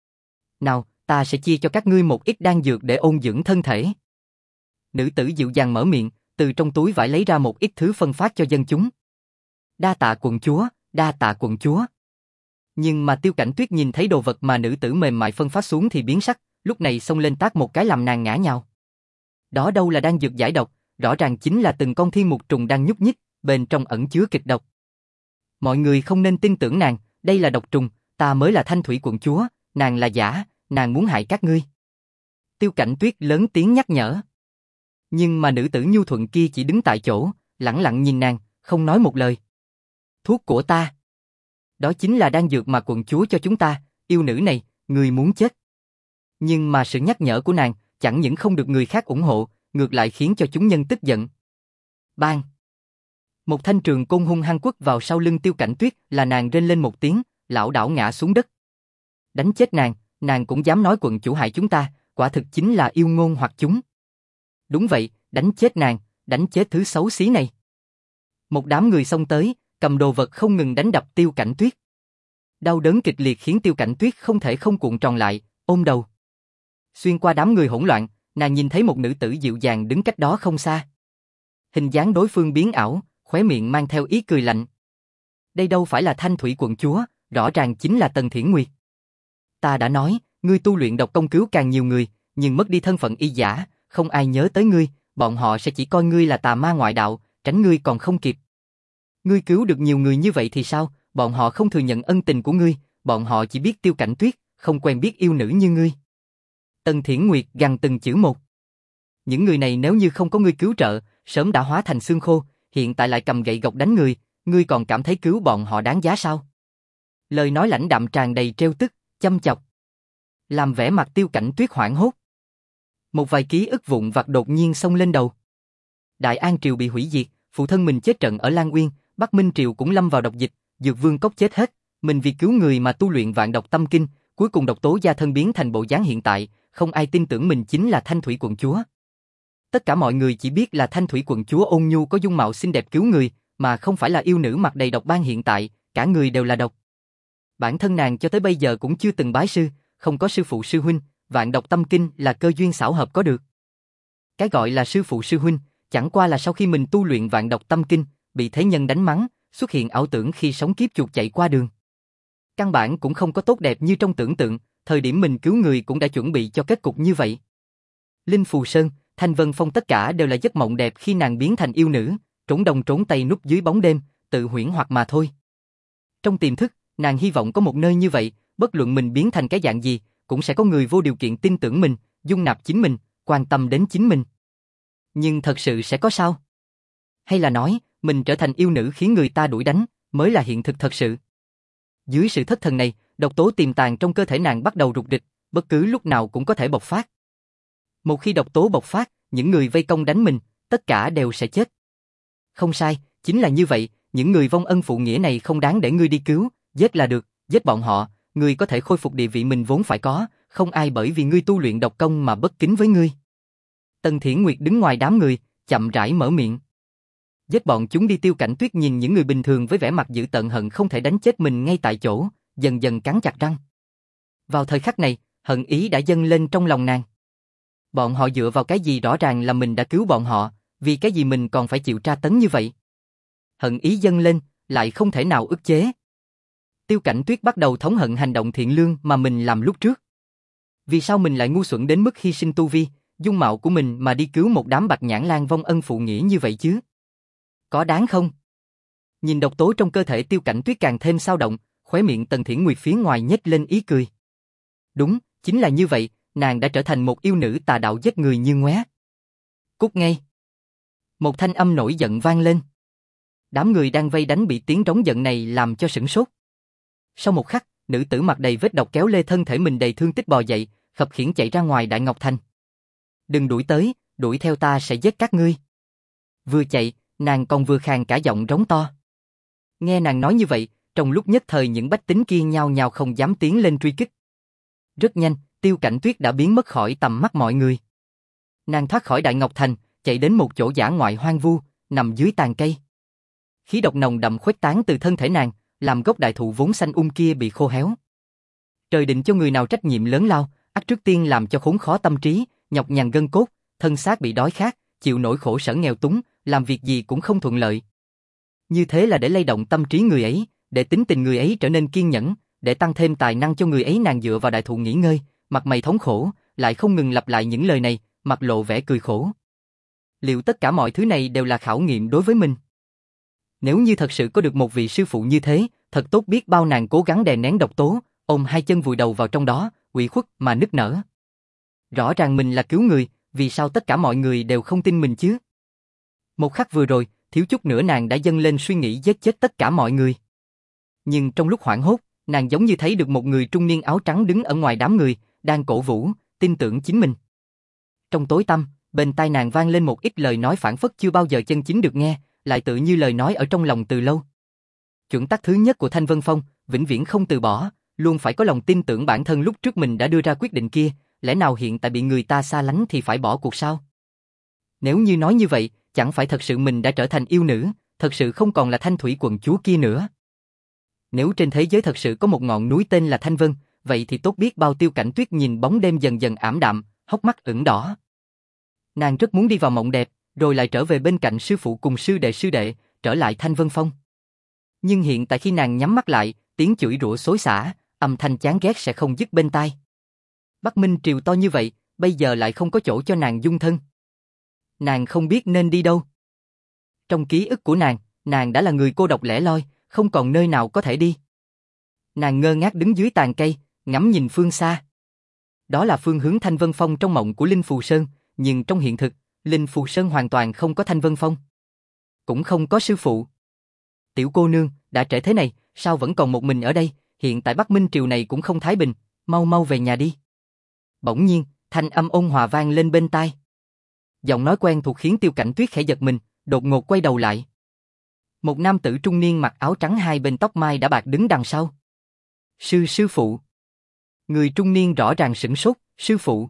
A: Nào, ta sẽ chia cho các ngươi một ít đan dược để ôn dưỡng thân thể. Nữ tử dịu dàng mở miệng, từ trong túi vải lấy ra một ít thứ phân phát cho dân chúng. Đa tạ quận chúa, đa tạ quận chúa. Nhưng mà Tiêu Cảnh Tuyết nhìn thấy đồ vật mà nữ tử mềm mại phân phát xuống thì biến sắc, lúc này xông lên tát một cái làm nàng ngã nhào. Đó đâu là đan dược giải độc, rõ ràng chính là từng con thiên mục trùng đang nhúc nhích, bên trong ẩn chứa kịch độc. Mọi người không nên tin tưởng nàng, đây là độc trùng, ta mới là Thanh Thủy quận chúa, nàng là giả, nàng muốn hại các ngươi. Tiêu Cảnh Tuyết lớn tiếng nhắc nhở. Nhưng mà nữ tử nhu thuận kia chỉ đứng tại chỗ, lẳng lặng nhìn nàng, không nói một lời. Thuốc của ta. Đó chính là đan dược mà quận chúa cho chúng ta, yêu nữ này, người muốn chết. Nhưng mà sự nhắc nhở của nàng, chẳng những không được người khác ủng hộ, ngược lại khiến cho chúng nhân tức giận. Bang! Một thanh trường côn hung hăng quất vào sau lưng Tiêu Cảnh Tuyết, là nàng rên lên một tiếng, lảo đảo ngã xuống đất. Đánh chết nàng, nàng cũng dám nói quận chủ hại chúng ta, quả thực chính là yêu ngôn hoặc chúng. Đúng vậy, đánh chết nàng, đánh chết thứ xấu xí này. Một đám người xông tới, cầm đồ vật không ngừng đánh đập Tiêu Cảnh Tuyết. Đau đớn kịch liệt khiến Tiêu Cảnh Tuyết không thể không cuộn tròn lại, ôm đầu. Xuyên qua đám người hỗn loạn, nàng nhìn thấy một nữ tử dịu dàng đứng cách đó không xa. Hình dáng đối phương biến ảo, khóe miệng mang theo ý cười lạnh. Đây đâu phải là Thanh Thủy quận chúa, rõ ràng chính là Tần Thiển Nguyệt. Ta đã nói, ngươi tu luyện độc công cứu càng nhiều người, nhưng mất đi thân phận y giả, không ai nhớ tới ngươi, bọn họ sẽ chỉ coi ngươi là tà ma ngoại đạo, tránh ngươi còn không kịp. Ngươi cứu được nhiều người như vậy thì sao, bọn họ không thừa nhận ân tình của ngươi, bọn họ chỉ biết Tiêu Cảnh Tuyết, không quen biết yêu nữ như ngươi. Tần Thiển Nguyệt gằn từng chữ một. Những người này nếu như không có ngươi cứu trợ, sớm đã hóa thành xương khô, hiện tại lại cầm gậy gộc đánh người, ngươi còn cảm thấy cứu bọn họ đáng giá sao? Lời nói lãnh đạm tràn đầy trêu tức, châm chọc. Làm vẻ mặt Tiêu Cảnh Tuyết hoảng hốt. Một vài ký ức vụn vặt đột nhiên xông lên đầu. Đại An Triều bị hủy diệt, phụ thân mình chết trận ở Lan Uyên, Bắc Minh Triều cũng lâm vào độc dịch, Dược Vương Cốc chết hết, mình vì cứu người mà tu luyện vạn độc tâm kinh, cuối cùng độc tố gia thân biến thành bộ dáng hiện tại, không ai tin tưởng mình chính là Thanh Thủy quận chúa. Tất cả mọi người chỉ biết là Thanh Thủy quận chúa ôn nhu có dung mạo xinh đẹp cứu người, mà không phải là yêu nữ mặt đầy độc ban hiện tại, cả người đều là độc. Bản thân nàng cho tới bây giờ cũng chưa từng bái sư, không có sư phụ sư huynh, vạn độc tâm kinh là cơ duyên xảo hợp có được. Cái gọi là sư phụ sư huynh, chẳng qua là sau khi mình tu luyện vạn độc tâm kinh, bị thế nhân đánh mắng, xuất hiện ảo tưởng khi sống kiếp chuột chạy qua đường. Căn bản cũng không có tốt đẹp như trong tưởng tượng, thời điểm mình cứu người cũng đã chuẩn bị cho kết cục như vậy. Linh Phù Sơn, Thanh Vân Phong tất cả đều là giấc mộng đẹp khi nàng biến thành yêu nữ, trốn đông trốn tây núp dưới bóng đêm, tự huyễn hoặc mà thôi. Trong tiềm thức, nàng hy vọng có một nơi như vậy, bất luận mình biến thành cái dạng gì, cũng sẽ có người vô điều kiện tin tưởng mình, dung nạp chính mình, quan tâm đến chính mình. Nhưng thật sự sẽ có sao? Hay là nói, mình trở thành yêu nữ khiến người ta đuổi đánh, mới là hiện thực thật sự? Dưới sự thất thần này, độc tố tiềm tàng trong cơ thể nàng bắt đầu rục rịch, bất cứ lúc nào cũng có thể bộc phát. Một khi độc tố bộc phát, những người vây công đánh mình, tất cả đều sẽ chết. Không sai, chính là như vậy, những người vong ân phụ nghĩa này không đáng để ngươi đi cứu, giết là được, giết bọn họ, ngươi có thể khôi phục địa vị mình vốn phải có, không ai bởi vì ngươi tu luyện độc công mà bất kính với ngươi. Tần Thiển Nguyệt đứng ngoài đám người, chậm rãi mở miệng. Giết bọn chúng đi. Tiêu Cảnh Tuyết nhìn những người bình thường với vẻ mặt dữ tợn hận không thể đánh chết mình ngay tại chỗ, dần dần cắn chặt răng. Vào thời khắc này, hận ý đã dâng lên trong lòng nàng. Bọn họ dựa vào cái gì rõ ràng là mình đã cứu bọn họ, vì cái gì mình còn phải chịu tra tấn như vậy? Hận ý dâng lên, lại không thể nào ức chế. Tiêu Cảnh Tuyết bắt đầu thống hận hành động thiện lương mà mình làm lúc trước. Vì sao mình lại ngu xuẩn đến mức hy sinh tu vi, dung mạo của mình mà đi cứu một đám bạch nhãn lang vong ân phụ nghĩa như vậy chứ? Có đáng không? Nhìn độc tố trong cơ thể Tiêu Cảnh Tuyết càng thêm xao động, khóe miệng Tần Thiển Nguyệt phía ngoài nhếch lên ý cười. Đúng, chính là như vậy, nàng đã trở thành một yêu nữ tà đạo giết người như ngoé. Cút ngay! Một thanh âm nổi giận vang lên. Đám người đang vây đánh bị tiếng trống giận này làm cho sửng sốt. Sau một khắc, nữ tử mặt đầy vết độc kéo lê thân thể mình đầy thương tích bò dậy, khập khiễng chạy ra ngoài Đại Ngọc Thành. Đừng đuổi tới, đuổi theo ta sẽ giết các ngươi. Vừa chạy, nàng còn vừa khàn cả giọng rống to. Nghe nàng nói như vậy, trong lúc nhất thời những bách tính kia nhao nhao không dám tiến lên truy kích. Rất nhanh, Tiêu Cảnh Tuyết đã biến mất khỏi tầm mắt mọi người. Nàng thoát khỏi Đại Ngọc Thành, chạy đến một chỗ dã ngoại hoang vu, nằm dưới tàn cây. Khí độc nồng đậm khuếch tán từ thân thể nàng, làm gốc đại thụ vốn xanh um kia bị khô héo. Trời định cho người nào trách nhiệm lớn lao, ắt trước tiên làm cho khốn khó tâm trí, nhọc nhằn gân cốt, thân xác bị đói khát, chịu nỗi khổ sở nghèo túng, làm việc gì cũng không thuận lợi. Như thế là để lay động tâm trí người ấy, để tính tình người ấy trở nên kiên nhẫn, để tăng thêm tài năng cho người ấy. Nàng dựa vào đại thụ nghỉ ngơi, mặt mày thống khổ, lại không ngừng lặp lại những lời này, mặt lộ vẻ cười khổ. Liệu tất cả mọi thứ này đều là khảo nghiệm đối với mình? Nếu như thật sự có được một vị sư phụ như thế, thật tốt biết bao. Nàng cố gắng đè nén độc tố, ôm hai chân vùi đầu vào trong đó, ủy khuất mà nức nở. Rõ ràng mình là cứu người, vì sao tất cả mọi người đều không tin mình chứ? Một khắc vừa rồi, thiếu chút nữa nàng đã dâng lên suy nghĩ giết chết tất cả mọi người. Nhưng trong lúc hoảng hốt, nàng giống như thấy được một người trung niên áo trắng đứng ở ngoài đám người, đang cổ vũ, tin tưởng chính mình. Trong tối tăm, bên tai nàng vang lên một ít lời nói phảng phất chưa bao giờ chân chính được nghe, lại tự như lời nói ở trong lòng từ lâu. Chuẩn tắc thứ nhất của Thanh Vân Phong, vĩnh viễn không từ bỏ, luôn phải có lòng tin tưởng bản thân. Lúc trước mình đã đưa ra quyết định kia, lẽ nào hiện tại bị người ta xa lánh thì phải bỏ cuộc sao? Nếu như nói như vậy, chẳng phải thật sự mình đã trở thành yêu nữ, thật sự không còn là Thanh Thủy quận chúa kia nữa. Nếu trên thế giới thật sự có một ngọn núi tên là Thanh Vân, vậy thì tốt biết bao. Tiêu Cảnh Tuyết nhìn bóng đêm dần dần ảm đạm, hốc mắt ửng đỏ. Nàng rất muốn đi vào mộng đẹp, rồi lại trở về bên cạnh sư phụ cùng sư đệ sư đệ, trở lại Thanh Vân Phong. Nhưng hiện tại khi nàng nhắm mắt lại, tiếng chửi rủa xối xả, âm thanh chán ghét sẽ không dứt bên tai. Bắc Minh Triều to như vậy, bây giờ lại không có chỗ cho nàng dung thân. Nàng không biết nên đi đâu. Trong ký ức của nàng, nàng đã là người cô độc lẻ loi, không còn nơi nào có thể đi. Nàng ngơ ngác đứng dưới tàn cây, ngắm nhìn phương xa. Đó là phương hướng Thanh Vân Phong trong mộng của Linh Phù Sơn, nhưng trong hiện thực, Linh Phù Sơn hoàn toàn không có Thanh Vân Phong. Cũng không có sư phụ. Tiểu cô nương, đã trễ thế này, sao vẫn còn một mình ở đây, hiện tại Bắc Minh Triều này cũng không thái bình, mau mau về nhà đi. Bỗng nhiên, thanh âm ôn hòa vang lên bên tai. Giọng nói quen thuộc khiến Tiêu Cảnh Tuyết khẽ giật mình, đột ngột quay đầu lại. Một nam tử trung niên mặc áo trắng hai bên tóc mai đã bạc đứng đằng sau. Sư sư phụ. Người trung niên rõ ràng sửng sốt, sư phụ.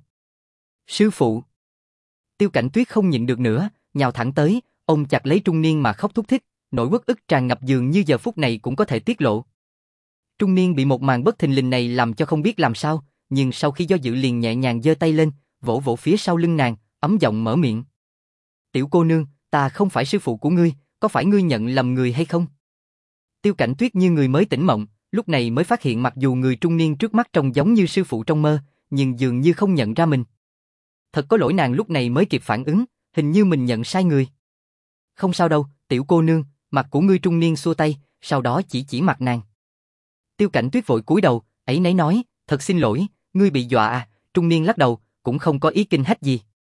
A: Sư phụ. Tiêu Cảnh Tuyết không nhịn được nữa, nhào thẳng tới, ôm chặt lấy trung niên mà khóc thúc thích, nỗi uất ức tràn ngập dường như giờ phút này cũng có thể tiết lộ. Trung niên bị một màn bất thình lình này làm cho không biết làm sao, nhưng sau khi do dự liền nhẹ nhàng giơ tay lên, vỗ vỗ phía sau lưng nàng, ấm giọng mở miệng. Tiểu cô nương, ta không phải sư phụ của ngươi, có phải ngươi nhận lầm người hay không? Tiêu Cảnh Tuyết như người mới tỉnh mộng, lúc này mới phát hiện mặc dù người trung niên trước mắt trông giống như sư phụ trong mơ, nhưng dường như không nhận ra mình. Thật có lỗi, nàng lúc này mới kịp phản ứng, hình như mình nhận sai người. Không sao đâu, tiểu cô nương, mặt của ngươi. Trung niên xua tay, sau đó chỉ chỉ mặt nàng. Tiêu Cảnh Tuyết vội cúi đầu, ấy nấy nói, thật xin lỗi, ngươi bị dọa à? Trung niên lắc đầu, cũng không có ý kinh hách gì.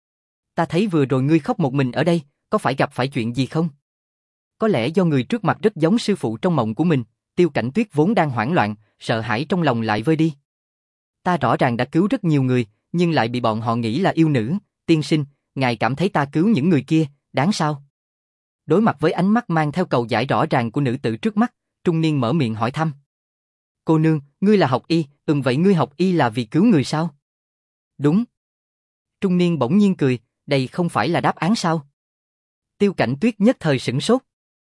A: Ta thấy vừa rồi ngươi khóc một mình ở đây, có phải gặp phải chuyện gì không? Có lẽ do người trước mặt rất giống sư phụ trong mộng của mình, Tiêu Cảnh Tuyết vốn đang hoảng loạn, sợ hãi trong lòng lại vơi đi. Ta rõ ràng đã cứu rất nhiều người, nhưng lại bị bọn họ nghĩ là yêu nữ. Tiên sinh, ngài cảm thấy ta cứu những người kia, đáng sao? Đối mặt với ánh mắt mang theo cầu giải rõ ràng của nữ tử trước mắt, trung niên mở miệng hỏi thăm. Cô nương, ngươi là học y, ừm vậy ngươi học y là vì cứu người sao? Đúng. Trung niên bỗng nhiên cười, đây không phải là đáp án sao? Tiêu Cảnh Tuyết nhất thời sửng sốt.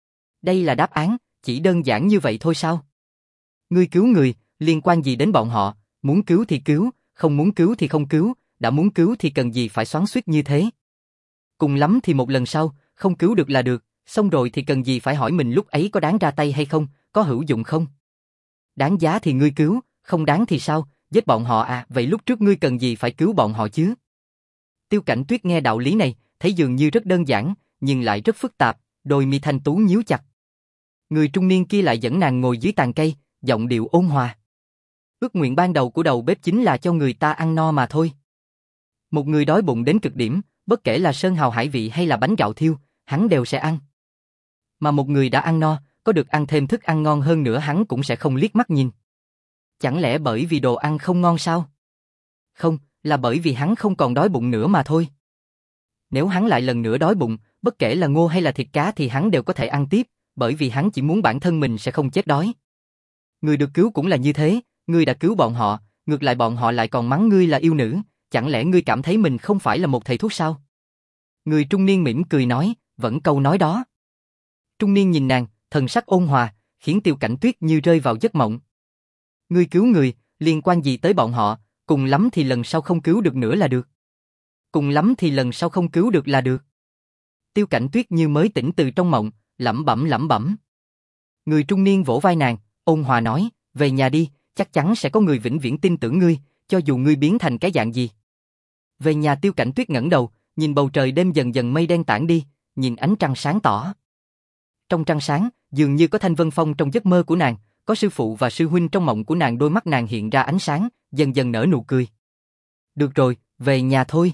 A: Đây là đáp án, chỉ đơn giản như vậy thôi sao? Ngươi cứu người, liên quan gì đến bọn họ, muốn cứu thì cứu, không muốn cứu thì không cứu, đã muốn cứu thì cần gì phải xoắn xuýt như thế? Cùng lắm thì một lần sau, không cứu được là được, xong rồi thì cần gì phải hỏi mình lúc ấy có đáng ra tay hay không, có hữu dụng không? Đáng giá thì ngươi cứu, không đáng thì sao, giết bọn họ à, vậy lúc trước ngươi cần gì phải cứu bọn họ chứ? Tiêu Cảnh Tuyết nghe đạo lý này, thấy dường như rất đơn giản, nhưng lại rất phức tạp, đôi mi thanh tú nhíu chặt. Người trung niên kia lại dẫn nàng ngồi dưới tàn cây, giọng điệu ôn hòa. Ước nguyện ban đầu của đầu bếp chính là cho người ta ăn no mà thôi. Một người đói bụng đến cực điểm, bất kể là sơn hào hải vị hay là bánh gạo thiêu, hắn đều sẽ ăn. Mà một người đã ăn no, có được ăn thêm thức ăn ngon hơn nữa hắn cũng sẽ không liếc mắt nhìn. Chẳng lẽ bởi vì đồ ăn không ngon sao? Không, là bởi vì hắn không còn đói bụng nữa mà thôi. Nếu hắn lại lần nữa đói bụng, bất kể là ngô hay là thịt cá thì hắn đều có thể ăn tiếp, bởi vì hắn chỉ muốn bản thân mình sẽ không chết đói. Người được cứu cũng là như thế, ngươi đã cứu bọn họ, ngược lại bọn họ lại còn mắng ngươi là yêu nữ, chẳng lẽ ngươi cảm thấy mình không phải là một thầy thuốc sao? Người trung niên mỉm cười nói, vẫn câu nói đó. Trung niên nhìn nàng, thần sắc ôn hòa, khiến Tiêu Cảnh Tuyết như rơi vào giấc mộng. Ngươi cứu người, liên quan gì tới bọn họ, cùng lắm thì lần sau không cứu được nữa là được. Cùng lắm thì lần sau không cứu được là được. Tiêu Cảnh Tuyết như mới tỉnh từ trong mộng, lẩm bẩm lẩm bẩm. Người trung niên vỗ vai nàng, ôn hòa nói, về nhà đi, chắc chắn sẽ có người vĩnh viễn tin tưởng ngươi, cho dù ngươi biến thành cái dạng gì. Về nhà. Tiêu Cảnh Tuyết ngẩng đầu, nhìn bầu trời đêm dần dần mây đen tản đi, nhìn ánh trăng sáng tỏ. Trong trăng sáng, dường như có Thanh Vân Phong trong giấc mơ của nàng, có sư phụ và sư huynh trong mộng của nàng. Đôi mắt nàng hiện ra ánh sáng, dần dần nở nụ cười. Được rồi, về nhà thôi.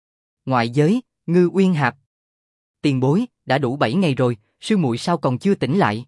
A: Ngoại giới, Ngư Uyên Hạp. Tiền bối, đã đủ bảy ngày rồi, sư muội sao còn chưa tỉnh lại?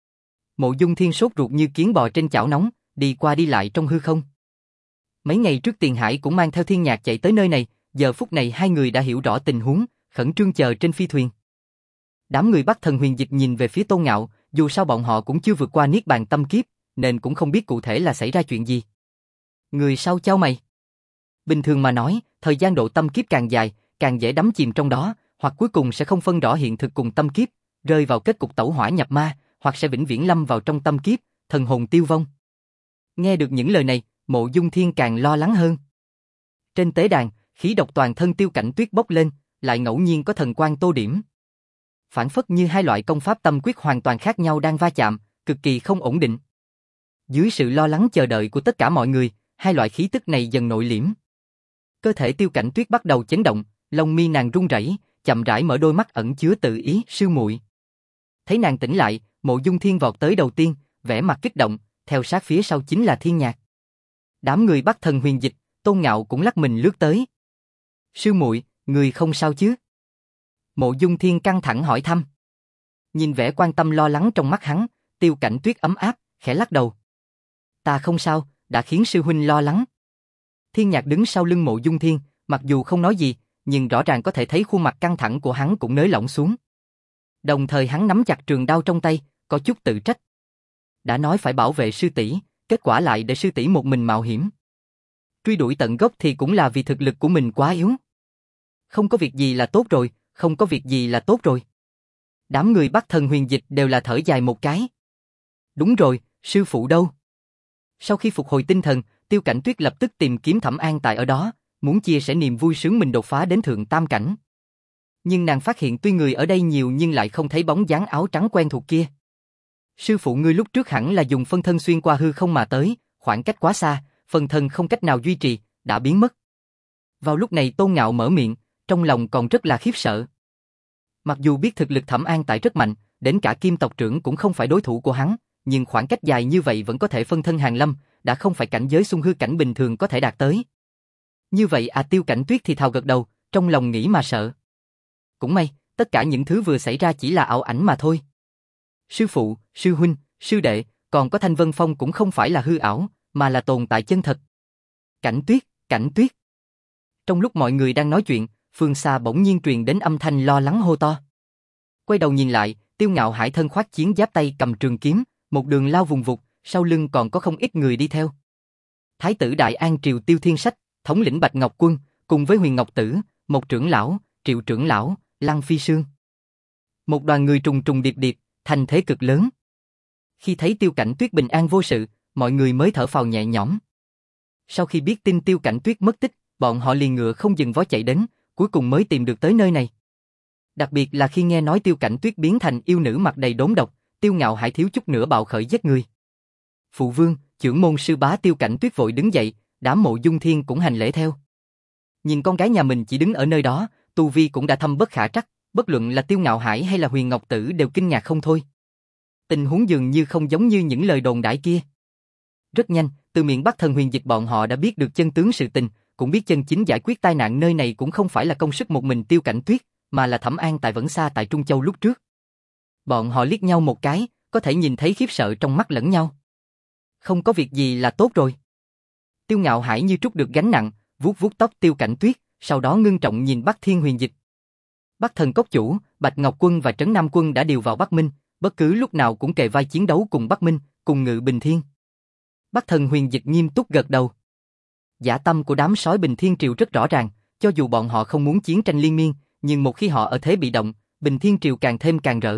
A: Mộ Dung Thiên sốt ruột như kiến bò trên chảo nóng, đi qua đi lại trong hư không. Mấy ngày trước Tiền Hải cũng mang theo Thiên Nhạc chạy tới nơi này, giờ phút này hai người đã hiểu rõ tình huống, khẩn trương chờ trên phi thuyền. Đám người Bắc Thần Huyền Dịch nhìn về phía Tôn Ngạo, dù sao bọn họ cũng chưa vượt qua niết bàn tâm kiếp, nên cũng không biết cụ thể là xảy ra chuyện gì. Người sau chau mày. Bình thường mà nói, thời gian độ tâm kiếp càng dài, càng dễ đắm chìm trong đó, hoặc cuối cùng sẽ không phân rõ hiện thực cùng tâm kiếp, rơi vào kết cục tẩu hỏa nhập ma, hoặc sẽ vĩnh viễn lâm vào trong tâm kiếp, thần hồn tiêu vong. Nghe được những lời này, Mộ Dung Thiên càng lo lắng hơn. Trên tế đàn, khí độc toàn thân Tiêu Cảnh Tuyết bốc lên, lại ngẫu nhiên có thần quang tô điểm. Phản phất như hai loại công pháp tâm quyết hoàn toàn khác nhau đang va chạm, cực kỳ không ổn định. Dưới sự lo lắng chờ đợi của tất cả mọi người, hai loại khí tức này dần nội liễm. Cơ thể Tiêu Cảnh Tuyết bắt đầu chấn động, lông mi nàng run rẩy, chậm rãi mở đôi mắt ẩn chứa tự ý, sư muội. Thấy nàng tỉnh lại, Mộ Dung Thiên vọt tới đầu tiên, vẻ mặt kích động, theo sát phía sau chính là Thiên Nhạc. Đám người Bắc Thần Huyền Dịch, Tôn Ngạo cũng lắc mình lướt tới. Sư muội, người không sao chứ? Mộ Dung Thiên căng thẳng hỏi thăm. Nhìn vẻ quan tâm lo lắng trong mắt hắn, Tiêu Cảnh Tuyết ấm áp, khẽ lắc đầu. Ta không sao, đã khiến sư huynh lo lắng. Thiên Nhạc đứng sau lưng Mộ Dung Thiên, mặc dù không nói gì, nhưng rõ ràng có thể thấy khuôn mặt căng thẳng của hắn cũng nới lỏng xuống. Đồng thời hắn nắm chặt trường đao trong tay, có chút tự trách. Đã nói phải bảo vệ sư tỷ, kết quả lại để sư tỷ một mình mạo hiểm. Truy đuổi tận gốc thì cũng là vì thực lực của mình quá yếu. Không có việc gì là tốt rồi, không có việc gì là tốt rồi. Đám người Bắc Thần Huyền Dịch đều là thở dài một cái. Đúng rồi, sư phụ đâu? Sau khi phục hồi tinh thần, Tiêu Cảnh Tuyết lập tức tìm kiếm Thẩm An tại ở đó, muốn chia sẻ niềm vui sướng mình đột phá đến thượng tam cảnh. Nhưng nàng phát hiện tuy người ở đây nhiều nhưng lại không thấy bóng dáng áo trắng quen thuộc kia. Sư phụ ngươi lúc trước hẳn là dùng phân thân xuyên qua hư không mà tới, khoảng cách quá xa, phân thân không cách nào duy trì, đã biến mất. Vào lúc này Tôn Ngạo mở miệng, trong lòng còn rất là khiếp sợ. Mặc dù biết thực lực Thẩm An tại rất mạnh, đến cả Kim tộc trưởng cũng không phải đối thủ của hắn, nhưng khoảng cách dài như vậy vẫn có thể phân thân hàng lâm, đã không phải cảnh giới xung hư cảnh bình thường có thể đạt tới. Như vậy à, Tiêu Cảnh Tuyết thì thào gật đầu, trong lòng nghĩ mà sợ. Cũng may, tất cả những thứ vừa xảy ra chỉ là ảo ảnh mà thôi. Sư phụ, sư huynh, sư đệ, còn có Thanh Vân Phong cũng không phải là hư ảo, mà là tồn tại chân thật. Cảnh Tuyết, Cảnh Tuyết. Trong lúc mọi người đang nói chuyện, phương xa bỗng nhiên truyền đến âm thanh lo lắng hô to. Quay đầu nhìn lại, Tiêu Ngạo Hải thân khoác chiến giáp, tay cầm trường kiếm, một đường lao vùng vụt, sau lưng còn có không ít người đi theo. Thái tử Đại An Triều Tiêu Thiên Sách, thống lĩnh Bạch Ngọc Quân, cùng với Huyền Ngọc Tử, một trưởng lão, Triệu trưởng lão, Lăng Phi Sương. Một đoàn người trùng trùng điệp điệp, thành thế cực lớn. Khi thấy Tiêu Cảnh Tuyết bình an vô sự, mọi người mới thở phào nhẹ nhõm. Sau khi biết tin Tiêu Cảnh Tuyết mất tích, bọn họ liền ngựa không dừng vó chạy đến, cuối cùng mới tìm được tới nơi này. Đặc biệt là khi nghe nói Tiêu Cảnh Tuyết biến thành yêu nữ mặt đầy đốm độc, Tiêu Ngạo Hải thiếu chút nữa bạo khởi giết người. Phụ vương, trưởng môn sư bá Tiêu Cảnh Tuyết vội đứng dậy, đám Mộ Dung Thiên cũng hành lễ theo. Nhìn con gái nhà mình chỉ đứng ở nơi đó, tu vi cũng đã thâm bất khả trắc, bất luận là Tiêu Ngạo Hải hay là Huyền Ngọc Tử đều kinh ngạc không thôi. Tình huống dường như không giống như những lời đồn đãi kia. Rất nhanh, từ miệng Bắc Thần Huyền Dịch bọn họ đã biết được chân tướng sự tình, cũng biết chân chính giải quyết tai nạn nơi này cũng không phải là công sức một mình Tiêu Cảnh Tuyết, mà là Thẩm An tại vẫn xa tại Trung Châu lúc trước. Bọn họ liếc nhau một cái, có thể nhìn thấy khiếp sợ trong mắt lẫn nhau. Không có việc gì là tốt rồi. Tiêu Ngạo Hải như trút được gánh nặng, vuốt vuốt tóc Tiêu Cảnh Tuyết, sau đó ngưng trọng nhìn Bắc Thiên Huyền Dịch. Bắc Thần Cốc Chủ, Bạch Ngọc Quân và Trấn Nam Quân đã điều vào Bắc Minh, bất cứ lúc nào cũng kề vai chiến đấu cùng Bắc Minh, cùng Ngự Bình Thiên. Bắc Thần Huyền Dịch nghiêm túc gật đầu. Dã tâm của đám sói Bình Thiên Triều rất rõ ràng, cho dù bọn họ không muốn chiến tranh liên miên, nhưng một khi họ ở thế bị động, Bình Thiên Triều càng thêm càng rỡ.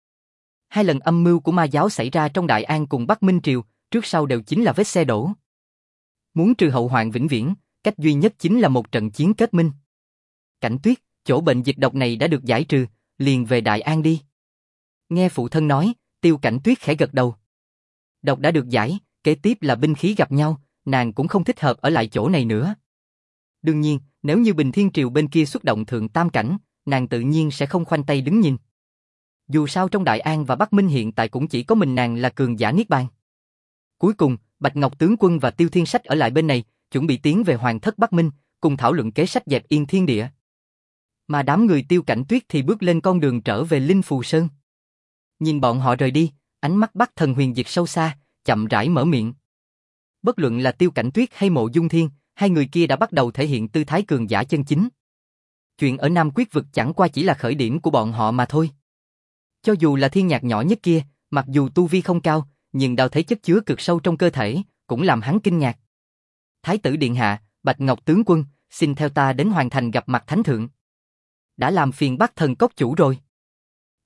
A: Hai lần âm mưu của ma giáo xảy ra trong Đại An cùng Bắc Minh Triều, trước sau đều chính là vết xe đổ. Muốn trừ hậu hoạn vĩnh viễn, cách duy nhất chính là một trận chiến kết minh. Cảnh Tuyết, chỗ bệnh dịch độc này đã được giải trừ, liền về Đại An đi. Nghe phụ thân nói, Tiêu Cảnh Tuyết khẽ gật đầu. Độc đã được giải, kế tiếp là binh khí gặp nhau, nàng cũng không thích hợp ở lại chỗ này nữa. Đương nhiên, nếu như Bình Thiên Triều bên kia xuất động thượng tam cảnh, nàng tự nhiên sẽ không khoanh tay đứng nhìn. Dù sao trong Đại An và Bắc Minh hiện tại cũng chỉ có mình nàng là cường giả niết bàn. Cuối cùng, Bạch Ngọc tướng quân và Tiêu Thiên Sách ở lại bên này, chuẩn bị tiến về Hoàng thất Bắc Minh, cùng thảo luận kế sách dẹp yên thiên địa. Mà đám người Tiêu Cảnh Tuyết thì bước lên con đường trở về Linh Phù Sơn. Nhìn bọn họ rời đi, ánh mắt Bắc Thần Huyền Dịch sâu xa, chậm rãi mở miệng. Bất luận là Tiêu Cảnh Tuyết hay Mộ Dung Thiên, hai người kia đã bắt đầu thể hiện tư thái cường giả chân chính. Chuyện ở Nam Quyết vực chẳng qua chỉ là khởi điểm của bọn họ mà thôi. Cho dù là Thiên Nhạc nhỏ nhất kia, mặc dù tu vi không cao, nhưng đao thấy chất chứa cực sâu trong cơ thể, cũng làm hắn kinh ngạc. Thái tử điện hạ, Bạch Ngọc tướng quân, xin theo ta đến Hoàng thành gặp mặt thánh thượng. Đã làm phiền Bắc Thần Cốc Chủ rồi.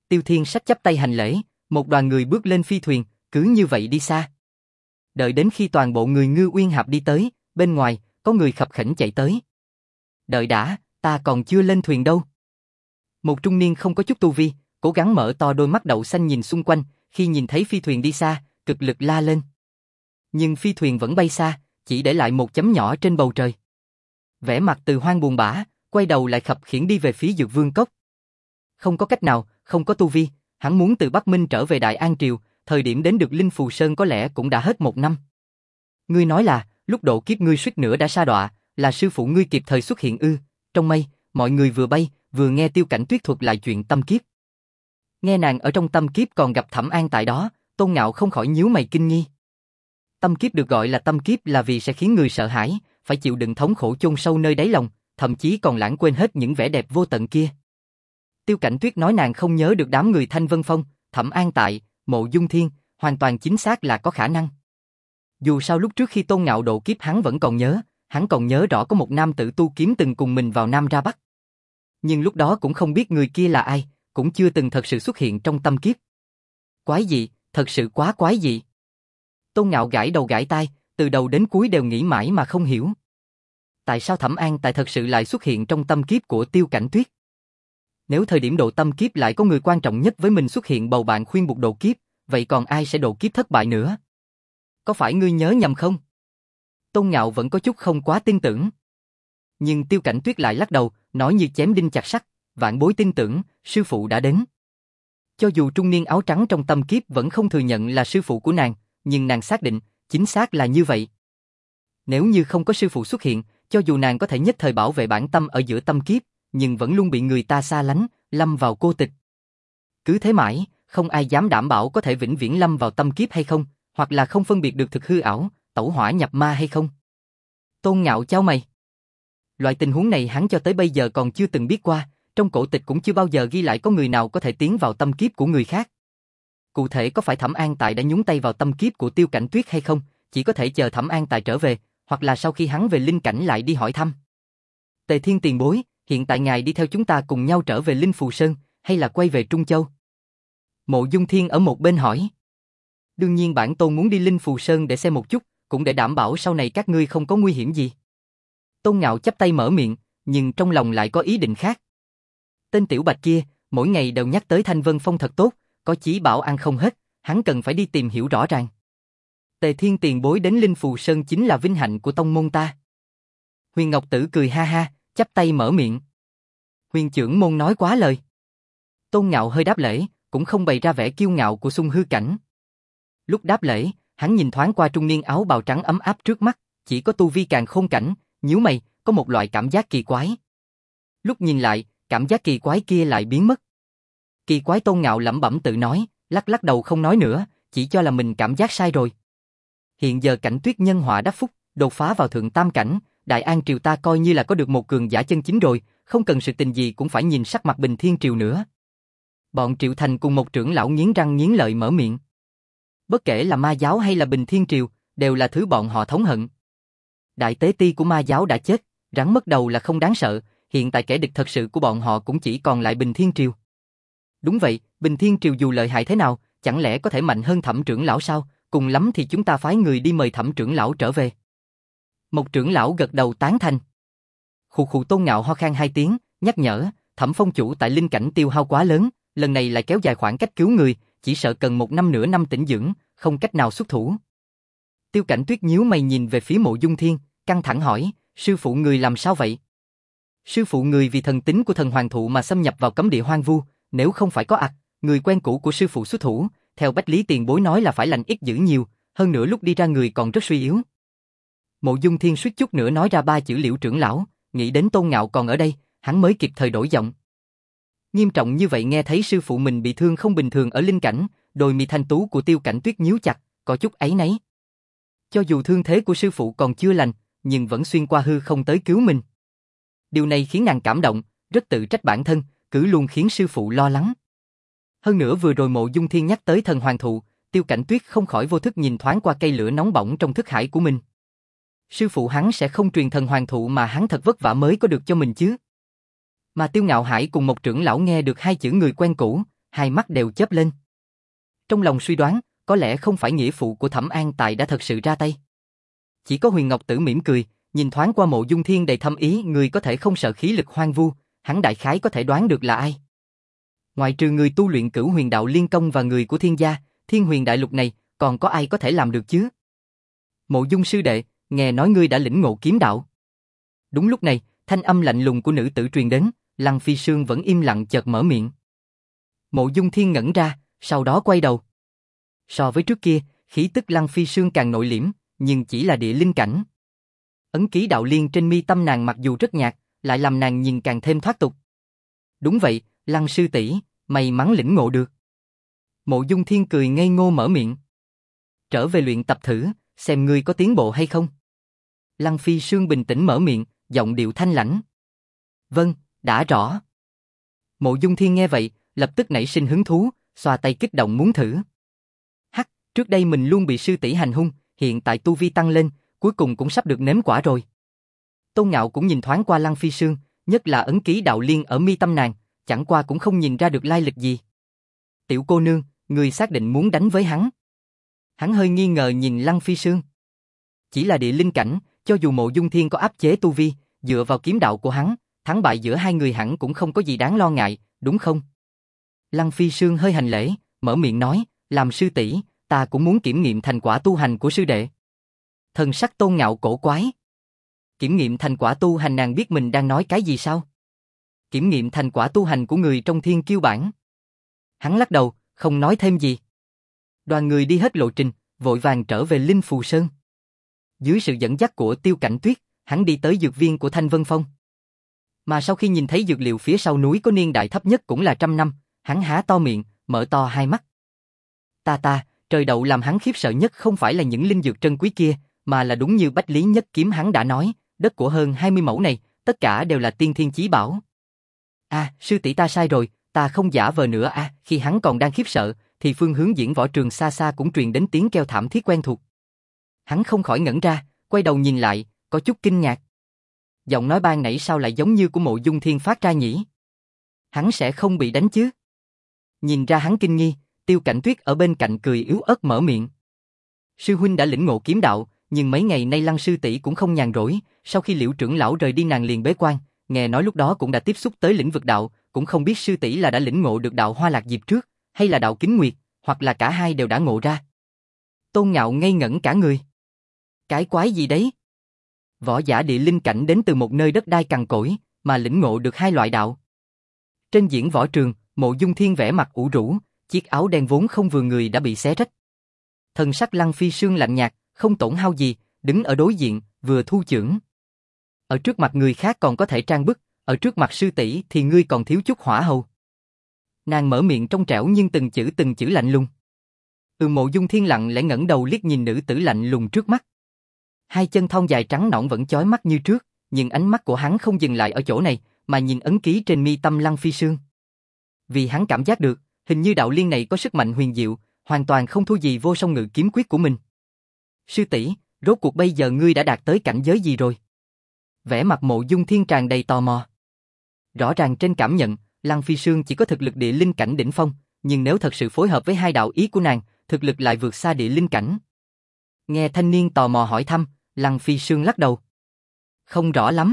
A: Tiêu Thiên Sách chắp tay hành lễ, một đoàn người bước lên phi thuyền, cứ như vậy đi xa. Đợi đến khi toàn bộ người Ngư Uyên Hạp đi tới, bên ngoài, có người khập khiễng chạy tới. Đợi đã, ta còn chưa lên thuyền đâu. Một trung niên không có chút tu vi, cố gắng mở to đôi mắt đậu xanh nhìn xung quanh, khi nhìn thấy phi thuyền đi xa, cực lực la lên. Nhưng phi thuyền vẫn bay xa, chỉ để lại một chấm nhỏ trên bầu trời. Vẻ mặt Từ Hoang buồn bã, quay đầu lại khập khiễng đi về phía Dược Vương Cốc. Không có cách nào, không có tu vi, hắn muốn từ Bắc Minh trở về Đại An Triều, thời điểm đến được Linh Phù Sơn có lẽ cũng đã hết một năm. Ngươi nói là, lúc độ kiếp ngươi suýt nữa đã sa đọa, là sư phụ ngươi kịp thời xuất hiện ư? Trong mây, mọi người vừa bay, vừa nghe Tiêu Cảnh Tuyết thuật lại chuyện tâm kiếp. Nghe nàng ở trong tâm kiếp còn gặp Thẩm An tại đó, Tôn Ngạo không khỏi nhíu mày kinh nghi. Tâm kiếp được gọi là tâm kiếp là vì sẽ khiến người sợ hãi, phải chịu đựng thống khổ chôn sâu nơi đáy lòng, thậm chí còn lãng quên hết những vẻ đẹp vô tận kia. Tiêu Cảnh Tuyết nói nàng không nhớ được đám người Thanh Vân Phong, Thẩm An tại, Mộ Dung Thiên, hoàn toàn chính xác là có khả năng. Dù sao lúc trước khi Tôn Ngạo độ kiếp hắn vẫn còn nhớ, hắn còn nhớ rõ có một nam tử tu kiếm từng cùng mình vào Nam ra Bắc. Nhưng lúc đó cũng không biết người kia là ai, cũng chưa từng thật sự xuất hiện trong tâm kiếp. Quái dị, thật sự quá quái dị. Tôn Ngạo gãi đầu gãi tai, từ đầu đến cuối đều nghĩ mãi mà không hiểu. Tại sao Thẩm An tại thật sự lại xuất hiện trong tâm kiếp của Tiêu Cảnh Tuyết? Nếu thời điểm độ tâm kiếp lại có người quan trọng nhất với mình xuất hiện bầu bạn khuyên buộc độ kiếp, vậy còn ai sẽ độ kiếp thất bại nữa? Có phải ngươi nhớ nhầm không? Tôn Ngạo vẫn có chút không quá tin tưởng. Nhưng Tiêu Cảnh Tuyết lại lắc đầu, nói như chém đinh chặt sắt, vạn bối tin tưởng, sư phụ đã đến. Cho dù trung niên áo trắng trong tâm kiếp vẫn không thừa nhận là sư phụ của nàng, nhưng nàng xác định, chính xác là như vậy. Nếu như không có sư phụ xuất hiện, cho dù nàng có thể nhất thời bảo vệ bản tâm ở giữa tâm kiếp, nhưng vẫn luôn bị người ta xa lánh, lâm vào cô tịch. Cứ thế mãi, không ai dám đảm bảo có thể vĩnh viễn lâm vào tâm kiếp hay không, hoặc là không phân biệt được thực hư ảo, tẩu hỏa nhập ma hay không. Tôn Ngạo chau mày. Loại tình huống này hắn cho tới bây giờ còn chưa từng biết qua, trong cổ tịch cũng chưa bao giờ ghi lại có người nào có thể tiến vào tâm kiếp của người khác. Cụ thể có phải Thẩm An Tại đã nhúng tay vào tâm kiếp của Tiêu Cảnh Tuyết hay không, chỉ có thể chờ Thẩm An Tại trở về, hoặc là sau khi hắn về linh cảnh lại đi hỏi thăm. Tề Thiên tiền bối, hiện tại ngài đi theo chúng ta cùng nhau trở về Linh Phù Sơn, hay là quay về Trung Châu? Mộ Dung Thiên ở một bên hỏi. Đương nhiên bản tôn muốn đi Linh Phù Sơn để xem một chút, cũng để đảm bảo sau này các ngươi không có nguy hiểm gì. Tôn Ngạo chắp tay mở miệng, nhưng trong lòng lại có ý định khác. Tên tiểu bạch kia, mỗi ngày đều nhắc tới Thanh Vân Phong thật tốt, có chí bảo ăn không hết, hắn cần phải đi tìm hiểu rõ ràng. Tề Thiên tiền bối đến Linh Phù Sơn chính là vinh hạnh của tông môn ta. Huyền Ngọc Tử cười ha ha, chắp tay mở miệng. Huyền trưởng môn nói quá lời. Tôn Ngạo hơi đáp lễ, cũng không bày ra vẻ kiêu ngạo của Xung Hư Cảnh. Lúc đáp lễ, hắn nhìn thoáng qua trung niên áo bào trắng ấm áp trước mắt, chỉ có tu vi Càn Khôn Cảnh, nhíu mày, có một loại cảm giác kỳ quái. Lúc nhìn lại, cảm giác kỳ quái kia lại biến mất. Kỳ quái Tôn Ngạo lẩm bẩm tự nói, lắc lắc đầu không nói nữa, chỉ cho là mình cảm giác sai rồi. Hiện giờ Cảnh Tuyết nhân họa đắc phúc, đột phá vào thượng tam cảnh, Đại An Triều ta coi như là có được một cường giả chân chính rồi, không cần sự tình gì cũng phải nhìn sắc mặt Bình Thiên Triều nữa. Bọn Triệu Thành cùng một trưởng lão nghiến răng nghiến lợi mở miệng. Bất kể là ma giáo hay là Bình Thiên Triều, đều là thứ bọn họ thống hận. Đại tế ti của ma giáo đã chết, rắn mất đầu là không đáng sợ, hiện tại kẻ địch thật sự của bọn họ cũng chỉ còn lại Bình Thiên Triều. Đúng vậy, Bình Thiên Triều dù lợi hại thế nào, chẳng lẽ có thể mạnh hơn Thẩm trưởng lão sao? Cùng lắm thì chúng ta phái người đi mời Thẩm trưởng lão trở về. Một trưởng lão gật đầu tán thành. Khụ khụ Tôn Ngạo ho khan hai tiếng, nhắc nhở, Thẩm phong chủ tại linh cảnh tiêu hao quá lớn, lần này lại kéo dài khoảng cách cứu người, chỉ sợ cần một năm nửa năm tĩnh dưỡng, không cách nào xuất thủ. Tiêu Cảnh Tuyết nhíu mày nhìn về phía Mộ Dung Thiên, căng thẳng hỏi, sư phụ người làm sao vậy? Sư phụ người vì thần tính của thần hoàng thụ mà xâm nhập vào cấm địa hoang vu, nếu không phải có ặc, người quen cũ của sư phụ xuất thủ, theo Bách Lý tiền bối nói là phải lành ít dữ nhiều, hơn nữa lúc đi ra người còn rất suy yếu. Mộ Dung Thiên suýt chút nữa nói ra ba chữ Liễu trưởng lão, nghĩ đến Tôn Ngạo còn ở đây, hắn mới kịp thời đổi giọng. Nghiêm trọng như vậy nghe thấy sư phụ mình bị thương không bình thường ở linh cảnh, đôi mi thanh tú của Tiêu Cảnh Tuyết nhíu chặt, có chút áy náy. Cho dù thương thế của sư phụ còn chưa lành, nhưng vẫn xuyên qua hư không tới cứu mình. Điều này khiến nàng cảm động, rất tự trách bản thân, cứ luôn khiến sư phụ lo lắng. Hơn nữa vừa rồi Mộ Dung Thiên nhắc tới thần hoàng thụ, Tiêu Cảnh Tuyết không khỏi vô thức nhìn thoáng qua cây lửa nóng bỏng trong thức hải của mình. Sư phụ hắn sẽ không truyền thần hoàng thụ mà hắn thật vất vả mới có được cho mình chứ. Mà Tiêu Ngạo Hải cùng một trưởng lão nghe được hai chữ người quen cũ, hai mắt đều chớp lên. Trong lòng suy đoán, có lẽ không phải nghĩa phụ của Thẩm An Tài đã thật sự ra tay. Chỉ có Huyền Ngọc Tử mỉm cười, nhìn thoáng qua Mộ Dung Thiên đầy thâm ý, người có thể không sợ khí lực hoang vu, hắn đại khái có thể đoán được là ai. Ngoại trừ người tu luyện Cửu Huyền Đạo Liên Công và người của Thiên gia, Thiên Huyền Đại Lục này, còn có ai có thể làm được chứ? Mộ Dung sư đệ, nghe nói ngươi đã lĩnh ngộ kiếm đạo. Đúng lúc này, thanh âm lạnh lùng của nữ tử truyền đến, Lăng Phi Sương vẫn im lặng chợt mở miệng. Mộ Dung Thiên ngẩn ra, sau đó quay đầu. So với trước kia, khí tức Lăng Phi Sương càng nội liễm, nhưng chỉ là địa linh cảnh. Ấn ký đạo liên trên mi tâm nàng mặc dù rất nhạt, lại làm nàng nhìn càng thêm thoát tục. Đúng vậy, Lăng sư tỷ, may mắn lĩnh ngộ được. Mộ Dung Thiên cười ngây ngô mở miệng. Trở về luyện tập thử, xem ngươi có tiến bộ hay không. Lăng Phi Sương bình tĩnh mở miệng, giọng điệu thanh lãnh. Vâng, đã rõ. Mộ Dung Thiên nghe vậy, lập tức nảy sinh hứng thú, xoa tay kích động muốn thử. Hắc, trước đây mình luôn bị sư tỷ hành hung, hiện tại tu vi tăng lên, cuối cùng cũng sắp được nếm quả rồi. Tôn Ngạo cũng nhìn thoáng qua Lăng Phi Sương, nhất là ấn ký đạo liên ở mi tâm nàng, chẳng qua cũng không nhìn ra được lai lịch gì. Tiểu cô nương, người xác định muốn đánh với hắn. Hắn hơi nghi ngờ nhìn Lăng Phi Sương. Chỉ là địa linh cảnh, cho dù Mộ Dung Thiên có áp chế tu vi, dựa vào kiếm đạo của hắn, thắng bại giữa hai người hẳn cũng không có gì đáng lo ngại, đúng không? Lăng Phi Sương hơi hành lễ, mở miệng nói, làm sư tỷ, ta cũng muốn kiểm nghiệm thành quả tu hành của sư đệ. Thần sắc Tôn Ngạo cổ quái. Kiểm nghiệm thành quả tu hành, nàng biết mình đang nói cái gì sao? Kiểm nghiệm thành quả tu hành của người trong Thiên Kiêu Bảng. Hắn lắc đầu, không nói thêm gì. Đoàn người đi hết lộ trình, vội vàng trở về Linh Phù Sơn. Dưới sự dẫn dắt của Tiêu Cảnh Tuyết, hắn đi tới dược viên của Thanh Vân Phong. Mà sau khi nhìn thấy dược liệu phía sau núi có niên đại thấp nhất cũng là trăm năm, hắn há to miệng, mở to hai mắt. Ta ta, trời đậu làm hắn khiếp sợ nhất không phải là những linh dược trân quý kia, mà là đúng như Bách Lý Nhất Kiếm hắn đã nói, đất của hơn hai mươi mẫu này, tất cả đều là tiên thiên chí bảo. À, sư tỷ ta sai rồi, ta không giả vờ nữa à, khi hắn còn đang khiếp sợ, thì phương hướng diễn võ trường xa xa cũng truyền đến tiếng kêu thảm thiết quen thuộc. Hắn không khỏi ngẩn ra, quay đầu nhìn lại, có chút kinh ngạc. Giọng nói ban nãy sao lại giống như của Mộ Dung Thiên phát ra nhỉ? Hắn sẽ không bị đánh chứ? Nhìn ra hắn kinh nghi, Tiêu Cảnh Tuyết ở bên cạnh cười yếu ớt mở miệng. Sư huynh đã lĩnh ngộ kiếm đạo, nhưng mấy ngày nay Lăng sư tỷ cũng không nhàn rỗi, sau khi Liễu trưởng lão rời đi nàng liền bế quan, nghe nói lúc đó cũng đã tiếp xúc tới lĩnh vực đạo, cũng không biết sư tỷ là đã lĩnh ngộ được đạo Hoa Lạc Diệp trước, hay là đạo Kính Nguyệt, hoặc là cả hai đều đã ngộ ra. Tôn Ngạo ngây ngẩn cả người. Cái quái gì đấy? Võ giả địa linh cảnh đến từ một nơi đất đai cằn cỗi, mà lĩnh ngộ được hai loại đạo. Trên diễn võ trường, Mộ Dung Thiên vẻ mặt ủ rũ, chiếc áo đen vốn không vừa người đã bị xé rách. Thần sắc Lăng Phi Sương lạnh nhạt, không tổn hao gì, đứng ở đối diện, vừa thu chưởng. Ở trước mặt người khác còn có thể trang bức, ở trước mặt sư tỷ thì ngươi còn thiếu chút hỏa hầu. Nàng mở miệng trong trẻo nhưng từng chữ từng chữ lạnh lùng. Ừ, Mộ Dung Thiên lặng lẽ ngẩng đầu liếc nhìn nữ tử lạnh lùng trước mắt. Hai chân thon dài trắng nõn vẫn chói mắt như trước, nhưng ánh mắt của hắn không dừng lại ở chỗ này, mà nhìn ấn ký trên mi tâm Lăng Phi Sương. Vì hắn cảm giác được, hình như đạo liên này có sức mạnh huyền diệu, hoàn toàn không thua gì Vô Song Ngự kiếm quyết của mình. Sư tỷ, rốt cuộc bây giờ ngươi đã đạt tới cảnh giới gì rồi? Vẻ mặt Mộ Dung Thiên tràn đầy tò mò. Rõ ràng trên cảm nhận, Lăng Phi Sương chỉ có thực lực địa linh cảnh đỉnh phong, nhưng nếu thật sự phối hợp với hai đạo ý của nàng, thực lực lại vượt xa địa linh cảnh. Nghe thanh niên tò mò hỏi thăm, Lăng Phi Sương lắc đầu. Không rõ lắm.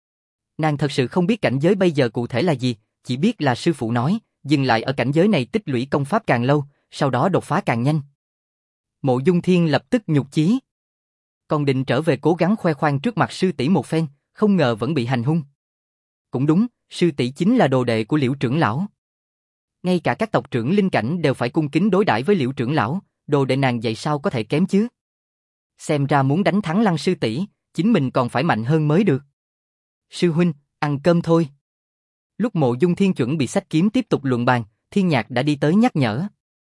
A: Nàng thật sự không biết cảnh giới bây giờ cụ thể là gì, chỉ biết là sư phụ nói, dừng lại ở cảnh giới này tích lũy công pháp càng lâu, sau đó đột phá càng nhanh. Mộ Dung Thiên lập tức nhục chí. Còn định trở về cố gắng khoe khoang trước mặt sư tỷ một phen, không ngờ vẫn bị hành hung. Cũng đúng, sư tỷ chính là đồ đệ của Liễu trưởng lão. Ngay cả các tộc trưởng linh cảnh đều phải cung kính đối đãi với Liễu trưởng lão, đồ đệ nàng vậy sao có thể kém chứ? Xem ra muốn đánh thắng Lăng sư tỷ, chính mình còn phải mạnh hơn mới được. Sư huynh, ăn cơm thôi. Lúc Mộ Dung Thiên chuẩn bị xách kiếm tiếp tục luận bàn, Thiên Nhạc đã đi tới nhắc nhở.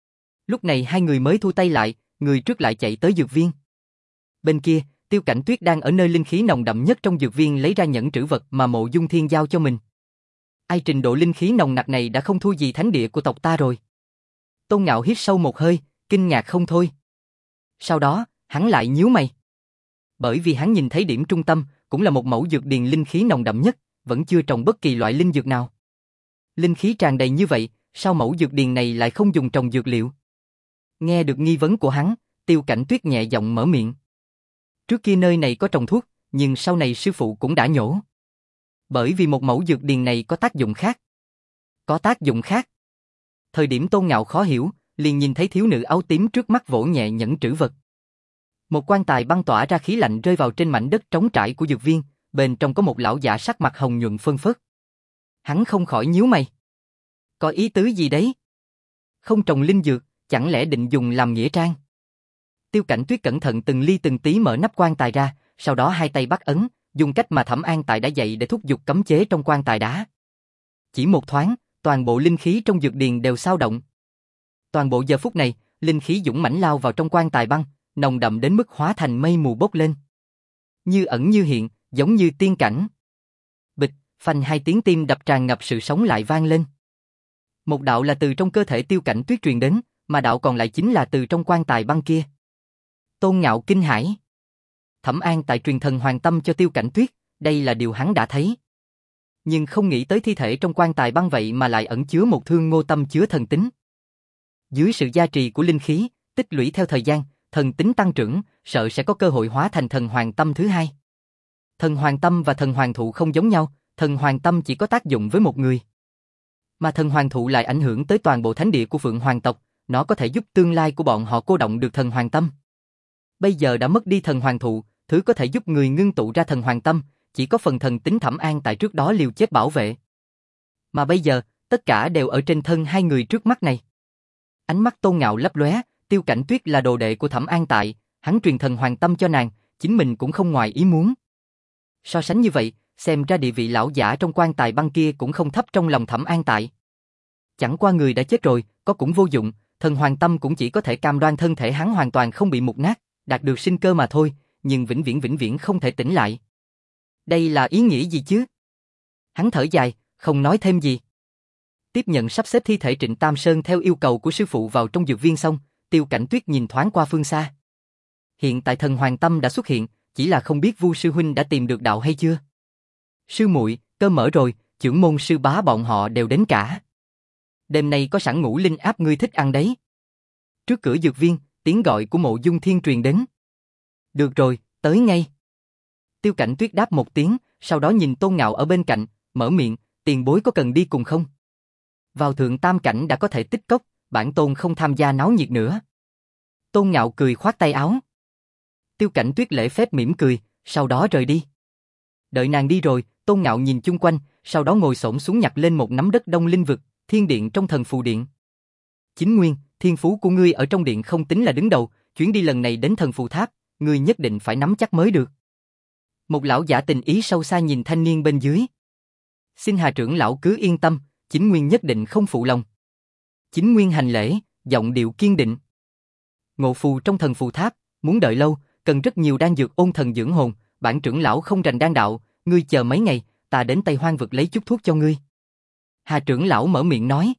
A: Lúc này hai người mới thu tay lại, người trước lại chạy tới dược viên. Bên kia, Tiêu Cảnh Tuyết đang ở nơi linh khí nồng đậm nhất trong dược viên lấy ra nhẫn trữ vật mà Mộ Dung Thiên giao cho mình. Ai trình độ linh khí nồng nặc này đã không thua gì thánh địa của tộc ta rồi. Tôn Ngạo hít sâu một hơi, kinh ngạc không thôi. Sau đó, hắn lại nhíu mày. Bởi vì hắn nhìn thấy điểm trung tâm, cũng là một mẫu dược điền linh khí nồng đậm nhất, vẫn chưa trồng bất kỳ loại linh dược nào. Linh khí tràn đầy như vậy, sao mẫu dược điền này lại không dùng trồng dược liệu? Nghe được nghi vấn của hắn, Tiêu Cảnh Tuyết nhẹ giọng mở miệng. Trước kia nơi này có trồng thuốc, nhưng sau này sư phụ cũng đã nhổ. Bởi vì một mẫu dược điền này có tác dụng khác. Có tác dụng khác. Thời điểm Tôn Ngạo khó hiểu, liền nhìn thấy thiếu nữ áo tím trước mắt vỗ nhẹ nhẫn trữ vật. Một quan tài băng tỏa ra khí lạnh rơi vào trên mảnh đất trống trải của dược viên, bên trong có một lão giả sắc mặt hồng nhuận phơn phớt. Hắn không khỏi nhíu mày. Có ý tứ gì đấy? Không trồng linh dược, chẳng lẽ định dùng làm nghĩa trang? Tiêu Cảnh Tuyết cẩn thận từng ly từng tí mở nắp quan tài ra, sau đó hai tay bắt ấn, dùng cách mà Thẩm An Tại đã dạy để thúc giục cấm chế trong quan tài đá. Chỉ một thoáng, toàn bộ linh khí trong dược điền đều xao động. Toàn bộ giờ phút này, linh khí dũng mãnh lao vào trong quan tài băng, nồng đậm đến mức hóa thành mây mù bốc lên. Như ẩn như hiện, giống như tiên cảnh. Bịch, phanh hai tiếng tim đập tràn ngập sự sống lại vang lên. Một đạo là từ trong cơ thể Tiêu Cảnh Tuyết truyền đến, mà đạo còn lại chính là từ trong quan tài băng kia. Tôn Ngạo kinh hãi. Thẩm An Tại truyền thần hoàng tâm cho Tiêu Cảnh Tuyết, đây là điều hắn đã thấy. Nhưng không nghĩ tới thi thể trong quan tài băng vậy mà lại ẩn chứa một thương ngô tâm chứa thần tính. Dưới sự gia trì của linh khí, tích lũy theo thời gian, thần tính tăng trưởng, sợ sẽ có cơ hội hóa thành thần hoàng tâm thứ hai. Thần hoàng tâm và thần hoàng thụ không giống nhau, thần hoàng tâm chỉ có tác dụng với một người. Mà thần hoàng thụ lại ảnh hưởng tới toàn bộ thánh địa của Phượng Hoàng tộc, nó có thể giúp tương lai của bọn họ cô động được thần hoàng tâm. Bây giờ đã mất đi thần hoàng thụ, thứ có thể giúp người ngưng tụ ra thần hoàng tâm, chỉ có phần thần tính Thẩm An Tại trước đó liều chết bảo vệ. Mà bây giờ, tất cả đều ở trên thân hai người trước mắt này. Ánh mắt Tôn Ngạo lấp lóe, Tiêu Cảnh Tuyết là đồ đệ của Thẩm An Tại, hắn truyền thần hoàng tâm cho nàng, chính mình cũng không ngoài ý muốn. So sánh như vậy, xem ra địa vị lão giả trong quan tài băng kia cũng không thấp trong lòng Thẩm An Tại. Chẳng qua người đã chết rồi, có cũng vô dụng, thần hoàng tâm cũng chỉ có thể cam đoan thân thể hắn hoàn toàn không bị mục nát, đạt được sinh cơ mà thôi, nhưng vĩnh viễn vĩnh viễn không thể tỉnh lại. Đây là ý nghĩa gì chứ? Hắn thở dài, không nói thêm gì. Tiếp nhận sắp xếp thi thể Trịnh Tam Sơn theo yêu cầu của sư phụ vào trong dược viên xong, Tiêu Cảnh Tuyết nhìn thoáng qua phương xa. Hiện tại thần hoàng tâm đã xuất hiện, chỉ là không biết Vu sư huynh đã tìm được đạo hay chưa. Sư muội, cơm mở rồi, trưởng môn sư bá bọn họ đều đến cả. Đêm nay có sẵn ngũ linh áp ngươi thích ăn đấy. Trước cửa dược viên, tiếng gọi của Mộ Dung Thiên truyền đến. Được rồi, tới ngay. Tiêu Cảnh Tuyết đáp một tiếng, sau đó nhìn Tôn Ngạo ở bên cạnh, mở miệng, tiền bối có cần đi cùng không? Vào thượng tam cảnh đã có thể tích cốc, bản tôn không tham gia náo nhiệt nữa. Tôn Ngạo cười khoát tay áo. Tiêu Cảnh Tuyết lễ phép mỉm cười, sau đó rời đi. Đợi nàng đi rồi, Tôn Ngạo nhìn chung quanh, sau đó ngồi xổm xuống nhặt lên một nắm đất đông linh vực, thiên điện trong thần phù điện. Chính Nguyên, thiên phú của ngươi ở trong điện không tính là đứng đầu, chuyến đi lần này đến thần phù tháp, ngươi nhất định phải nắm chắc mới được. Một lão giả tình ý sâu xa nhìn thanh niên bên dưới. Xin Hà trưởng lão cứ yên tâm, Chính Nguyên nhất định không phụ lòng. Chính Nguyên hành lễ, giọng điệu kiên định. Ngộ phù trong thần phù tháp, muốn đợi lâu, cần rất nhiều đan dược ôn thần dưỡng hồn, bản trưởng lão không rành đan đạo, ngươi chờ mấy ngày, ta đến Tây Hoang vực lấy chút thuốc cho ngươi. Hà trưởng lão mở miệng nói.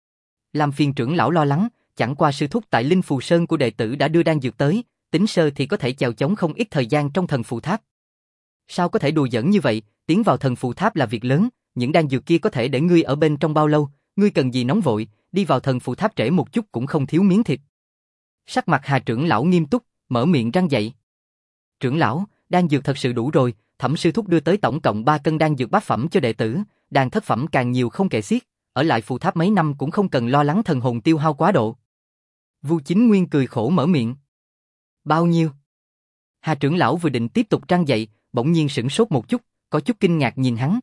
A: Làm phiền trưởng lão lo lắng, chẳng qua sư thúc tại Linh Phù Sơn của đệ tử đã đưa đan dược tới, tính sơ thì có thể chèo chống không ít thời gian trong thần phù tháp. Sao có thể đùa giỡn như vậy, tiến vào thần phù tháp là việc lớn, những đan dược kia có thể để ngươi ở bên trong bao lâu, ngươi cần gì nóng vội, đi vào thần phù tháp trễ một chút cũng không thiếu miếng thịt. Sắc mặt Hà trưởng lão nghiêm túc, mở miệng răng dậy. Trưởng lão, đan dược thật sự đủ rồi, Thẩm sư thúc đưa tới tổng cộng ba cân đan dược bát phẩm cho đệ tử, đan thất phẩm càng nhiều không kể xiết, ở lại phù tháp mấy năm cũng không cần lo lắng thần hồn tiêu hao quá độ. Vu Chính Nguyên cười khổ mở miệng. Bao nhiêu? Hà trưởng lão vừa định tiếp tục răng dậy, bỗng nhiên sửng sốt một chút, có chút kinh ngạc nhìn hắn.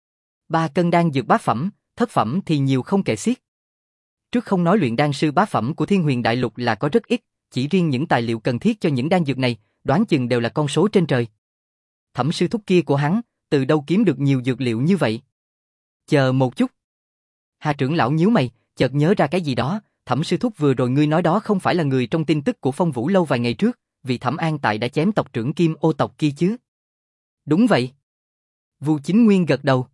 A: Ba cân đan dược bát phẩm, thất phẩm thì nhiều không kể xiết. Trước không nói luyện đan sư bát phẩm của Thiên Huyền Đại Lục là có rất ít, chỉ riêng những tài liệu cần thiết cho những đan dược này, đoán chừng đều là con số trên trời. Thẩm sư thúc kia của hắn, từ đâu kiếm được nhiều dược liệu như vậy? Chờ một chút. Hà trưởng lão nhíu mày, chợt nhớ ra cái gì đó, Thẩm sư thúc vừa rồi ngươi nói đó không phải là người trong tin tức của Phong Vũ lâu vài ngày trước, vì Thẩm An Tại đã chém tộc trưởng Kim Ô tộc kia chứ? Đúng vậy. Vu Chính Nguyên gật đầu.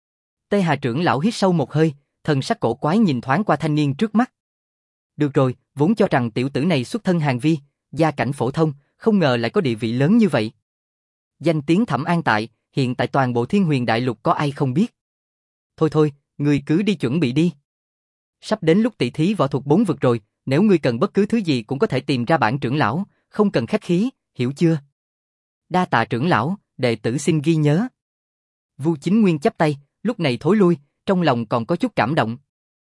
A: Tê Hà trưởng lão hít sâu một hơi, thần sắc cổ quái nhìn thoáng qua thanh niên trước mắt. Được rồi, vốn cho rằng tiểu tử này xuất thân hàn vi, gia cảnh phổ thông, không ngờ lại có địa vị lớn như vậy. Danh tiếng Thẩm An Tại, hiện tại toàn bộ Thiên Huyền Đại Lục có ai không biết. Thôi thôi, người cứ đi chuẩn bị đi. Sắp đến lúc tỷ thí võ thuật bốn vực rồi, nếu ngươi cần bất cứ thứ gì cũng có thể tìm ra bản trưởng lão, không cần khách khí, hiểu chưa? Đa tạ trưởng lão, đệ tử xin ghi nhớ. Vu Chính Nguyên chắp tay, lúc này thối lui, trong lòng còn có chút cảm động.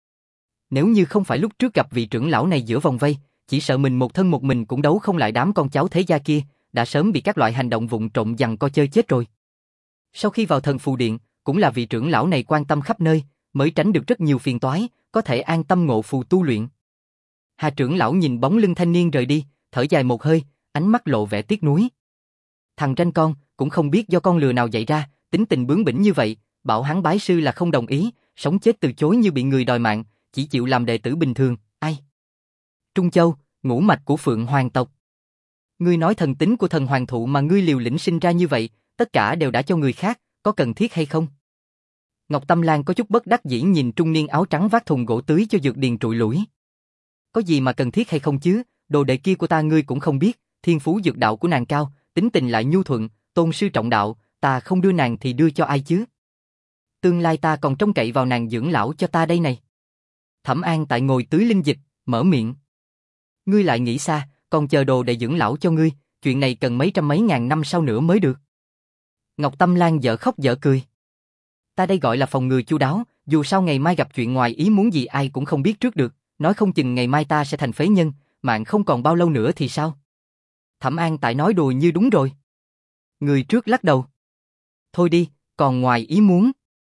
A: Nếu như không phải lúc trước gặp vị trưởng lão này giữa vòng vây, chỉ sợ mình một thân một mình cũng đấu không lại đám con cháu thế gia kia, đã sớm bị các loại hành động vụng trộm giằng co chơi chết rồi. Sau khi vào thần phù điện, cũng là vị trưởng lão này quan tâm khắp nơi, mới tránh được rất nhiều phiền toái, có thể an tâm ngộ phù tu luyện. Hà trưởng lão nhìn bóng lưng thanh niên rời đi, thở dài một hơi, ánh mắt lộ vẻ tiếc nuối. Thằng ranh con, cũng không biết do con lừa nào dạy ra, tính tình bướng bỉnh như vậy, bảo hắn bái sư là không đồng ý, sống chết từ chối như bị người đòi mạng, chỉ chịu làm đệ tử bình thường, ai? Trung Châu, ngũ mạch của Phượng Hoàng tộc. Ngươi nói thần tính của thần hoàng thụ mà ngươi liều lĩnh sinh ra như vậy, tất cả đều đã cho người khác, có cần thiết hay không? Ngọc Tâm Lan có chút bất đắc dĩ nhìn trung niên áo trắng vác thùng gỗ tưới cho dược điền trụi lủi. Có gì mà cần thiết hay không chứ, đồ đệ kia của ta ngươi cũng không biết, thiên phú dược đạo của nàng cao, tính tình lại nhu thuận, tôn sư trọng đạo, ta không đưa nàng thì đưa cho ai chứ? Tương lai ta còn trông cậy vào nàng dưỡng lão cho ta đây này. Thẩm An tại ngồi tưới linh dịch, mở miệng. Ngươi lại nghĩ xa, còn chờ đồ để dưỡng lão cho ngươi, chuyện này cần mấy trăm mấy ngàn năm sau nữa mới được. Ngọc Tâm Lan dở khóc dở cười. Ta đây gọi là phòng ngừa chu đáo, dù sao ngày mai gặp chuyện ngoài ý muốn gì ai cũng không biết trước được, nói không chừng ngày mai ta sẽ thành phế nhân, mạng không còn bao lâu nữa thì sao? Thẩm An tại nói đùa như đúng rồi. Người trước lắc đầu. Thôi đi, còn ngoài ý muốn.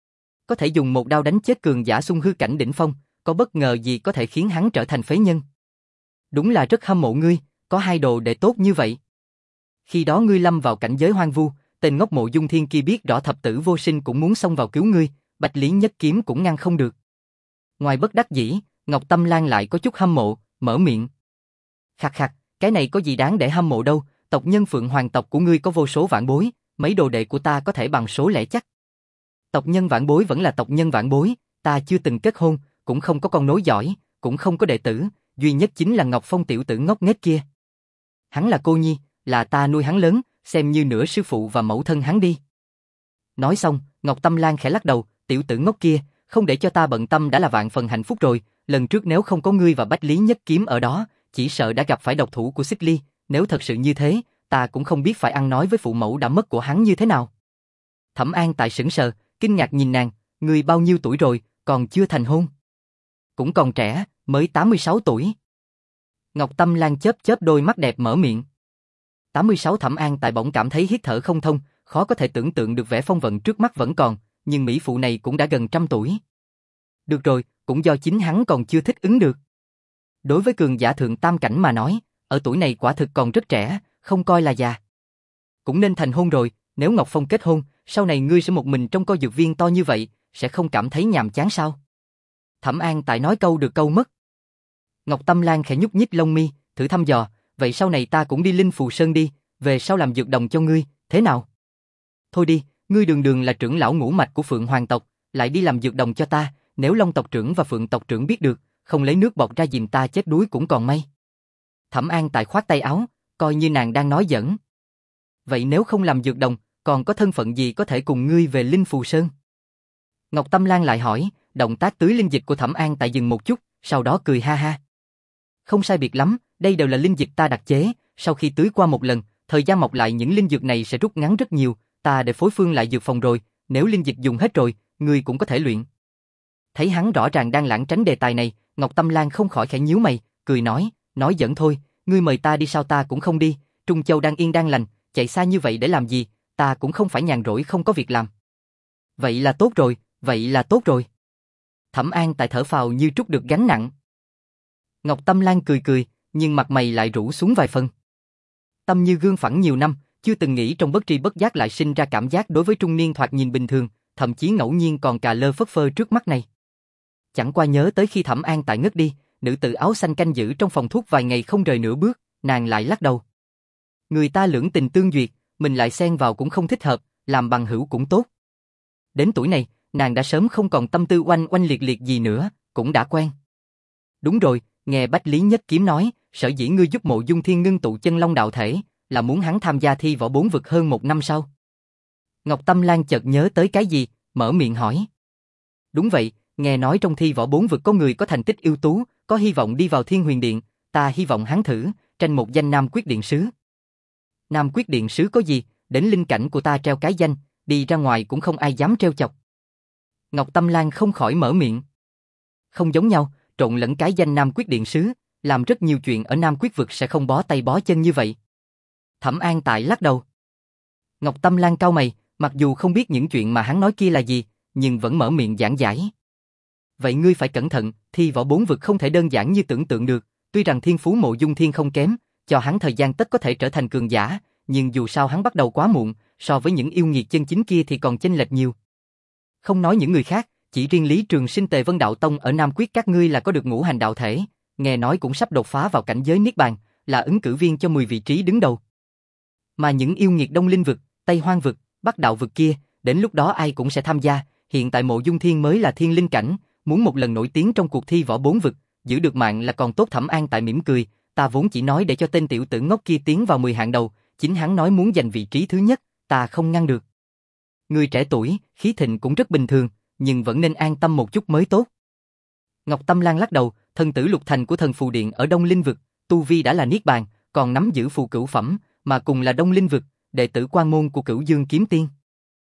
A: Có thể dùng một đao đánh chết cường giả xung hư cảnh đỉnh phong, có bất ngờ gì có thể khiến hắn trở thành phế nhân. Đúng là rất hâm mộ ngươi, có hai đồ đệ tốt như vậy. Khi đó ngươi lâm vào cảnh giới hoang vu, tên ngốc Mộ Dung Thiên kia biết rõ thập tử vô sinh cũng muốn xông vào cứu ngươi, Bạch Lý nhất kiếm cũng ngăn không được. Ngoài bất đắc dĩ, Ngọc Tâm Lan lại có chút hâm mộ, mở miệng. Khặt khặt, cái này có gì đáng để hâm mộ đâu, tộc nhân Phượng Hoàng tộc của ngươi có vô số vạn bối, mấy đồ đệ của ta có thể bằng số lẻ chắc. Tộc nhân vạn bối vẫn là tộc nhân vạn bối, ta chưa từng kết hôn, cũng không có con nối dõi, cũng không có đệ tử, duy nhất chính là Ngọc Phong tiểu tử ngốc nghếch kia. Hắn là cô nhi, là ta nuôi hắn lớn, xem như nửa sư phụ và mẫu thân hắn đi. Nói xong, Ngọc Tâm Lan khẽ lắc đầu, tiểu tử ngốc kia, không để cho ta bận tâm đã là vạn phần hạnh phúc rồi, lần trước nếu không có ngươi và Bách Lý Nhất Kiếm ở đó, chỉ sợ đã gặp phải độc thủ của Xích Ly, nếu thật sự như thế, ta cũng không biết phải ăn nói với phụ mẫu đã mất của hắn như thế nào. Thẩm An tại sững sờ, kinh ngạc nhìn nàng, ngươi bao nhiêu tuổi rồi, còn chưa thành hôn? Cũng còn trẻ, mới tám mươi sáu tuổi. Ngọc Tâm Lan chớp chớp đôi mắt đẹp mở miệng. tám mươi sáu Thẩm An tại bỗng cảm thấy hít thở không thông, khó có thể tưởng tượng được vẻ phong vận trước mắt vẫn còn, nhưng mỹ phụ này cũng đã gần trăm tuổi. Được rồi, cũng do chính hắn còn chưa thích ứng được. Đối với cường giả thượng tam cảnh mà nói, ở tuổi này quả thực còn rất trẻ, không coi là già. Cũng nên thành hôn rồi, nếu Ngọc Phong kết hôn, sau này ngươi sẽ một mình trong co dược viên to như vậy, sẽ không cảm thấy nhàm chán sao? Thẩm An tại nói câu được câu mất. Ngọc Tâm Lan khẽ nhúc nhích lông mi, thử thăm dò, vậy sau này ta cũng đi Linh Phù Sơn đi, về sau làm dược đồng cho ngươi, thế nào? Thôi đi, ngươi đường đường là trưởng lão ngũ mạch của Phượng Hoàng tộc, lại đi làm dược đồng cho ta, nếu Long tộc trưởng và Phượng tộc trưởng biết được, không lấy nước bọt ra dìm ta chết đuối cũng còn may. Thẩm An tại khoát tay áo, coi như nàng đang nói giỡn. Vậy nếu không làm dược đồng, còn có thân phận gì có thể cùng ngươi về Linh Phù Sơn? Ngọc Tâm Lan lại hỏi, động tác tưới linh dịch của Thẩm An tại dừng một chút, sau đó cười ha ha. Không sai biệt lắm, đây đều là linh dịch ta đặc chế, sau khi tưới qua một lần, thời gian mọc lại những linh dược này sẽ rút ngắn rất nhiều, ta để phối phương lại dược phòng rồi, nếu linh dịch dùng hết rồi, ngươi cũng có thể luyện. Thấy hắn rõ ràng đang lảng tránh đề tài này, Ngọc Tâm Lan không khỏi khẽ nhíu mày, cười nói, nói giỡn thôi, ngươi mời ta đi sao ta cũng không đi, Trung Châu đang yên đang lành, chạy xa như vậy để làm gì, ta cũng không phải nhàn rỗi không có việc làm. Vậy là tốt rồi, vậy là tốt rồi. Thẩm An tại thở phào như trút được gánh nặng. Ngọc Tâm Lan cười cười, nhưng mặt mày lại rũ xuống vài phần. Tâm như gương phẳng nhiều năm, chưa từng nghĩ trong bất tri bất giác lại sinh ra cảm giác đối với trung niên thoạt nhìn bình thường, thậm chí ngẫu nhiên còn cà lơ phất phơ trước mắt này. Chẳng qua nhớ tới khi Thẩm An tại ngất đi, nữ tử áo xanh canh giữ trong phòng thuốc vài ngày không rời nửa bước, nàng lại lắc đầu. Người ta lưỡng tình tương duyệt, mình lại xen vào cũng không thích hợp, làm bằng hữu cũng tốt. Đến tuổi này, nàng đã sớm không còn tâm tư oanh oanh liệt liệt gì nữa, cũng đã quen. Đúng rồi, nghe Bách Lý Nhất Kiếm nói, sở dĩ ngươi giúp Mộ Dung Thiên ngưng tụ chân long đạo thể, là muốn hắn tham gia thi võ bốn vực hơn một năm sau. Ngọc Tâm Lan chợt nhớ tới cái gì, mở miệng hỏi. Đúng vậy, nghe nói trong thi võ bốn vực có người có thành tích ưu tú, có hy vọng đi vào Thiên Huyền Điện, ta hy vọng hắn thử, tranh một danh Nam Quyết Điện Sứ. Nam Quyết Điện Sứ có gì, đến linh cảnh của ta treo cái danh, đi ra ngoài cũng không ai dám treo chọc. Ngọc Tâm Lan không khỏi mở miệng. Không giống nhau, trộn lẫn cái danh Nam Quyết Điện Sứ, làm rất nhiều chuyện ở Nam Quyết vực sẽ không bó tay bó chân như vậy. Thẩm An Tại lắc đầu. Ngọc Tâm Lan cau mày, mặc dù không biết những chuyện mà hắn nói kia là gì, nhưng vẫn mở miệng giảng giải. Vậy ngươi phải cẩn thận, thi võ bốn vực không thể đơn giản như tưởng tượng được, tuy rằng thiên phú Mộ Dung Thiên không kém, cho hắn thời gian tất có thể trở thành cường giả, nhưng dù sao hắn bắt đầu quá muộn, so với những yêu nghiệt chân chính kia thì còn chênh lệch nhiều. Không nói những người khác, chỉ riêng Lý Trường Sinh Tề Vân Đạo Tông ở Nam Quyết các ngươi là có được ngũ hành đạo thể, nghe nói cũng sắp đột phá vào cảnh giới Niết Bàn, là ứng cử viên cho mười vị trí đứng đầu. Mà những yêu nghiệt Đông Linh vực, Tây Hoang vực, Bắc Đạo vực kia, đến lúc đó ai cũng sẽ tham gia, hiện tại Mộ Dung Thiên mới là thiên linh cảnh, muốn một lần nổi tiếng trong cuộc thi võ bốn vực, giữ được mạng là còn tốt. Thẩm An Tại mỉm cười, ta vốn chỉ nói để cho tên tiểu tử ngốc kia tiến vào mười hạng đầu, chính hắn nói muốn giành vị trí thứ nhất, ta không ngăn được. Người trẻ tuổi, khí thịnh cũng rất bình thường, nhưng vẫn nên an tâm một chút mới tốt. Ngọc Tâm Lan lắc đầu, thần tử Lục Thành của Thần Phù Điện ở Đông Linh vực, tu vi đã là Niết Bàn, còn nắm giữ phù cửu phẩm, mà cùng là Đông Linh vực, đệ tử quan môn của Cửu Dương Kiếm Tiên.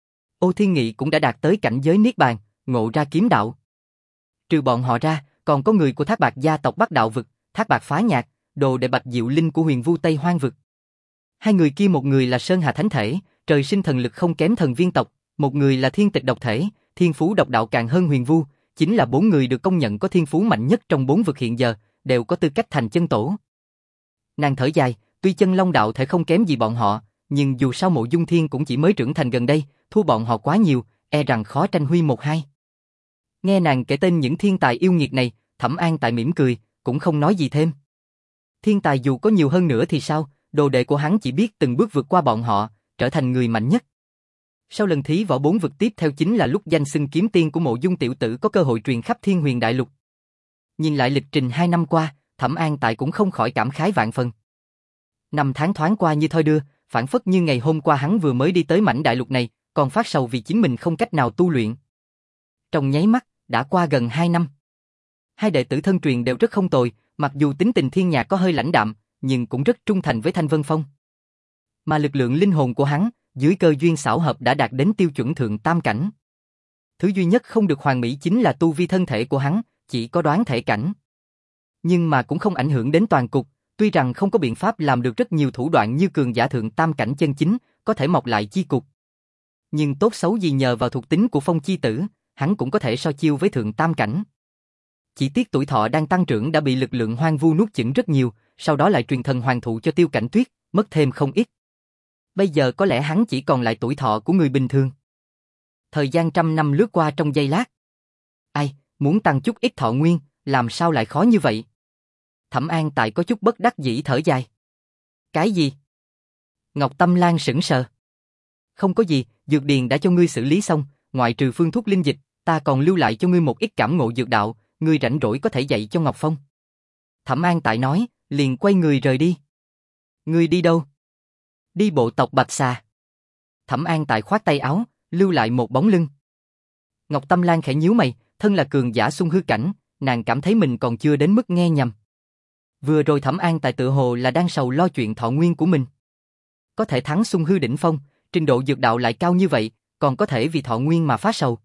A: Ô Thiên Nghị cũng đã đạt tới cảnh giới Niết Bàn, ngộ ra kiếm đạo. Trừ bọn họ ra, còn có người của Thác Bạc gia tộc Bắc Đạo vực, Thác Bạc Phá Nhạc, đồ đệ Bạch Diệu Linh của Huyền Vu Tây Hoang vực. Hai người kia, một người là Sơn Hà Thánh Thể, trời sinh thần lực không kém Thần Viên tộc, một người là Thiên Tịch Độc Thể, thiên phú độc đạo càng hơn Huyền Vu, chính là bốn người được công nhận có thiên phú mạnh nhất trong bốn vực hiện giờ, đều có tư cách thành chân tổ. Nàng thở dài, tuy chân long đạo thể không kém gì bọn họ, nhưng dù sao Mộ Dung Thiên cũng chỉ mới trưởng thành gần đây, thua bọn họ quá nhiều, e rằng khó tranh huy một hai. Nghe nàng kể tên những thiên tài yêu nghiệt này, Thẩm An Tại mỉm cười, cũng không nói gì thêm. Thiên tài dù có nhiều hơn nữa thì sao, đồ đệ của hắn chỉ biết từng bước vượt qua bọn họ, trở thành người mạnh nhất. Sau lần thí võ bốn vực tiếp theo chính là lúc danh xưng kiếm tiên của Mộ Dung tiểu tử có cơ hội truyền khắp Thiên Huyền Đại Lục. Nhìn lại lịch trình hai năm qua, Thẩm An Tại cũng không khỏi cảm khái vạn phần. Năm tháng thoáng qua như thoi đưa, phản phất như ngày hôm qua hắn vừa mới đi tới mảnh đại lục này, còn phát sầu vì chính mình không cách nào tu luyện. Trong nháy mắt, đã qua gần hai năm. Hai đệ tử thân truyền đều rất không tồi, mặc dù tính tình Thiên Nhạc có hơi lãnh đạm, nhưng cũng rất trung thành với Thanh Vân Phong. Mà lực lượng linh hồn của hắn, dưới cơ duyên xảo hợp đã đạt đến tiêu chuẩn thượng tam cảnh. Thứ duy nhất không được hoàn mỹ chính là tu vi thân thể của hắn, chỉ có đoán thể cảnh. Nhưng mà cũng không ảnh hưởng đến toàn cục, tuy rằng không có biện pháp làm được rất nhiều thủ đoạn như cường giả thượng tam cảnh chân chính, có thể mọc lại chi cục. Nhưng tốt xấu gì nhờ vào thuộc tính của Phong chi tử, hắn cũng có thể so chiêu với thượng tam cảnh. Chỉ tiếc tuổi thọ đang tăng trưởng đã bị lực lượng hoang vu nuốt chửng rất nhiều, sau đó lại truyền thần hoàng thụ cho Tiêu Cảnh Tuyết, mất thêm không ít. Bây giờ có lẽ hắn chỉ còn lại tuổi thọ của người bình thường. Thời gian trăm năm lướt qua trong giây lát. Ai, muốn tăng chút ít thọ nguyên, làm sao lại khó như vậy? Thẩm An Tại có chút bất đắc dĩ thở dài. Cái gì? Ngọc Tâm Lan sững sờ. Không có gì, dược điền đã cho ngươi xử lý xong, ngoại trừ phương thuốc linh dịch, ta còn lưu lại cho ngươi một ít cảm ngộ dược đạo, ngươi rảnh rỗi có thể dạy cho Ngọc Phong. Thẩm An Tại nói, liền quay người rời đi. Ngươi đi đâu? Đi bộ tộc Bạch Xà. Thẩm An Tại khoát tay áo, lưu lại một bóng lưng. Ngọc Tâm Lan khẽ nhíu mày, thân là cường giả xung hư cảnh, nàng cảm thấy mình còn chưa đến mức nghe nhầm. Vừa rồi Thẩm An Tại tự hồ là đang sầu lo chuyện thọ nguyên của mình. Có thể thắng xung hư đỉnh phong, trình độ dược đạo lại cao như vậy, còn có thể vì thọ nguyên mà phát sầu.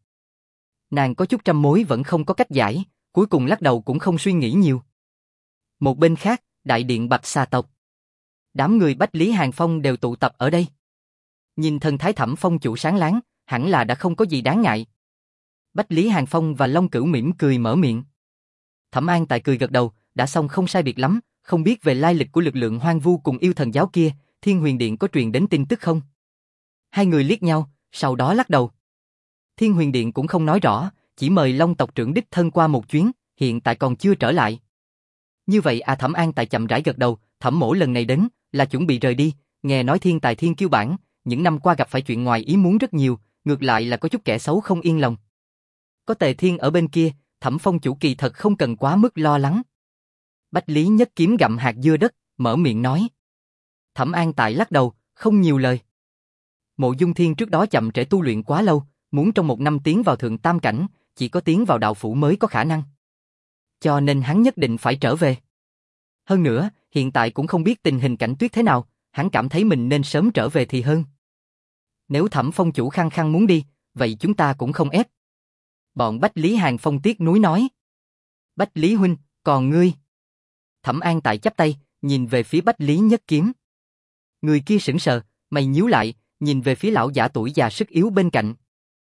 A: Nàng có chút trăm mối vẫn không có cách giải, cuối cùng lắc đầu cũng không suy nghĩ nhiều. Một bên khác, đại điện Bạch Xà tộc. Đám người Bách Lý Hàn Phong đều tụ tập ở đây. Nhìn thần thái Thẩm Phong chủ sáng láng, hẳn là đã không có gì đáng ngại. Bách Lý Hàn Phong và Long Cửu mỉm cười mở miệng. Thẩm An Tại cười gật đầu, đã xong không sai biệt lắm, không biết về lai lịch của lực lượng hoang vu cùng yêu thần giáo kia, Thiên Huyền Điện có truyền đến tin tức không? Hai người liếc nhau, sau đó lắc đầu. Thiên Huyền Điện cũng không nói rõ, chỉ mời Long tộc trưởng đích thân qua một chuyến, hiện tại còn chưa trở lại. Như vậy à? Thẩm An Tại chậm rãi gật đầu, Thẩm mỗ lần này đến, là chuẩn bị rời đi, nghe nói thiên tài thiên kiêu bản, những năm qua gặp phải chuyện ngoài ý muốn rất nhiều, ngược lại là có chút kẻ xấu không yên lòng. Có Tề Thiên ở bên kia, Thẩm Phong chủ kỳ thật không cần quá mức lo lắng. Bách Lý nhất kiếm gặm hạt dưa đất, mở miệng nói. Thẩm An Tại lắc đầu, không nhiều lời. Mộ Dung Thiên trước đó chậm trễ tu luyện quá lâu, muốn trong một năm tiến vào thượng tam cảnh, chỉ có tiến vào đạo phủ mới có khả năng. Cho nên hắn nhất định phải trở về. Hơn nữa, hiện tại cũng không biết tình hình cảnh tuyết thế nào, hắn cảm thấy mình nên sớm trở về thì hơn. Nếu Thẩm Phong chủ khăng khăng muốn đi, vậy chúng ta cũng không ép. Bọn Bách Lý Hàng Phong tiếc nuối nói. Bách Lý huynh, còn ngươi? Thẩm An Tại chắp tay, nhìn về phía Bách Lý Nhất Kiếm. Người kia sững sờ, mày nhíu lại, nhìn về phía lão giả tuổi già sức yếu bên cạnh.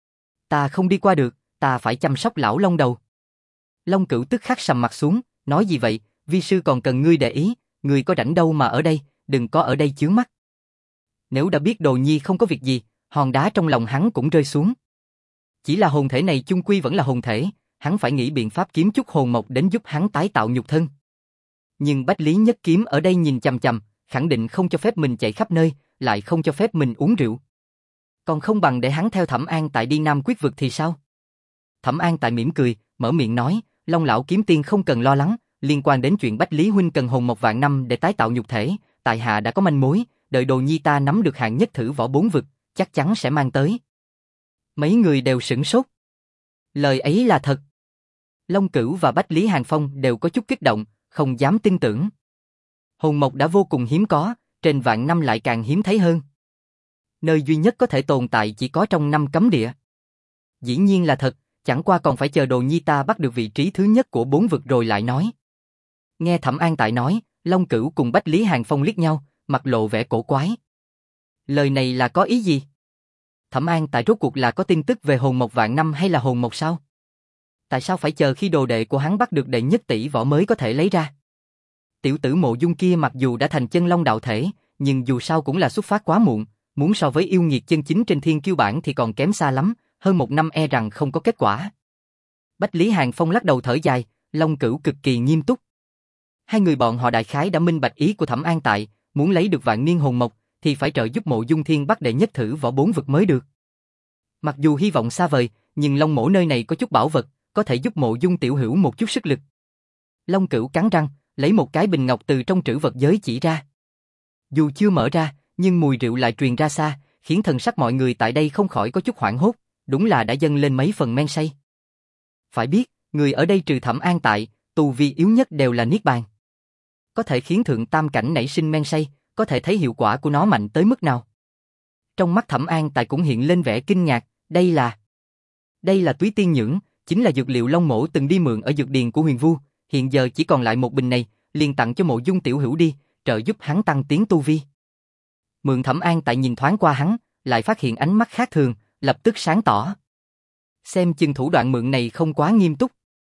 A: Ta không đi qua được, ta phải chăm sóc lão Long Đầu. Long Cửu tức khắc sầm mặt xuống, nói gì vậy, vi sư còn cần ngươi để ý, ngươi có rảnh đâu mà ở đây, đừng có ở đây chướng mắt. Nếu đã biết Đồ Nhi không có việc gì, hòn đá trong lòng hắn cũng rơi xuống. Chỉ là hồn thể này chung quy vẫn là hồn thể, hắn phải nghĩ biện pháp kiếm chút hồn mộc đến giúp hắn tái tạo nhục thân. Nhưng Bách Lý Nhất Kiếm ở đây nhìn chằm chằm, khẳng định không cho phép mình chạy khắp nơi, lại không cho phép mình uống rượu. Còn không bằng để hắn theo Thẩm An Tại đi Nam Quyết Vực thì sao? Thẩm An Tại mỉm cười, mở miệng nói, Long lão kiếm tiên không cần lo lắng, liên quan đến chuyện Bách Lý huynh cần hồn một vạn năm để tái tạo nhục thể, tại hạ đã có manh mối, đợi Đồ Nhi ta nắm được hạng nhất thử võ bốn vực, chắc chắn sẽ mang tới. Mấy người đều sửng sốt. Lời ấy là thật. Long Cửu và Bách Lý Hàng Phong đều có chút kích động, không dám tin tưởng. Hồn mộc đã vô cùng hiếm có, trên vạn năm lại càng hiếm thấy hơn. Nơi duy nhất có thể tồn tại chỉ có trong năm cấm địa. Dĩ nhiên là thật, chẳng qua còn phải chờ Đồ Nhi ta bắt được vị trí thứ nhất của bốn vực rồi lại nói. Nghe Thẩm An Tại nói, Long Cửu cùng Bách Lý Hàng Phong liếc nhau, mặt lộ vẻ cổ quái. Lời này là có ý gì? Thẩm An Tại rốt cuộc là có tin tức về hồn mộc vạn năm hay là hồn mộc sao? Tại sao phải chờ khi đồ đệ của hắn bắt được đệ nhất tỷ võ mới có thể lấy ra? Tiểu tử Mộ Dung kia mặc dù đã thành chân long đạo thể, nhưng dù sao cũng là xuất phát quá muộn, muốn so với yêu nghiệt chân chính trên thiên kiêu bảng thì còn kém xa lắm, hơn một năm e rằng không có kết quả. Bách Lý Hàng Phong lắc đầu thở dài, Long Cửu cực kỳ nghiêm túc. Hai người bọn họ đại khái đã minh bạch ý của Thẩm An Tại, muốn lấy được vạn niên hồn mộc thì phải trợ giúp Mộ Dung Thiên bắt đệ nhất thử võ bốn vực mới được. Mặc dù hy vọng xa vời, nhưng Long Mỗ nơi này có chút bảo vật, có thể giúp Mộ Dung tiểu hữu một chút sức lực. Long Cửu cắn răng, lấy một cái bình ngọc từ trong trữ vật giới chỉ ra. Dù chưa mở ra, nhưng mùi rượu lại truyền ra xa, khiến thần sắc mọi người tại đây không khỏi có chút hoảng hốt, đúng là đã dâng lên mấy phần men say. Phải biết, người ở đây trừ Thẩm An Tại, tu vi yếu nhất đều là niết bàn. Có thể khiến thượng tam cảnh nảy sinh men say, có thể thấy hiệu quả của nó mạnh tới mức nào. Trong mắt Thẩm An Tại cũng hiện lên vẻ kinh ngạc, đây là... Đây là túy tiên nhưỡng, chính là dược liệu Long Mỗ từng đi mượn ở dược điền của Huyền Vu, hiện giờ chỉ còn lại một bình này, liền tặng cho Mộ Dung tiểu hữu đi, trợ giúp hắn tăng tiến tu vi. Mượn Thẩm An Tại nhìn thoáng qua hắn, lại phát hiện ánh mắt khác thường, lập tức sáng tỏ. Xem chừng thủ đoạn mượn này không quá nghiêm túc.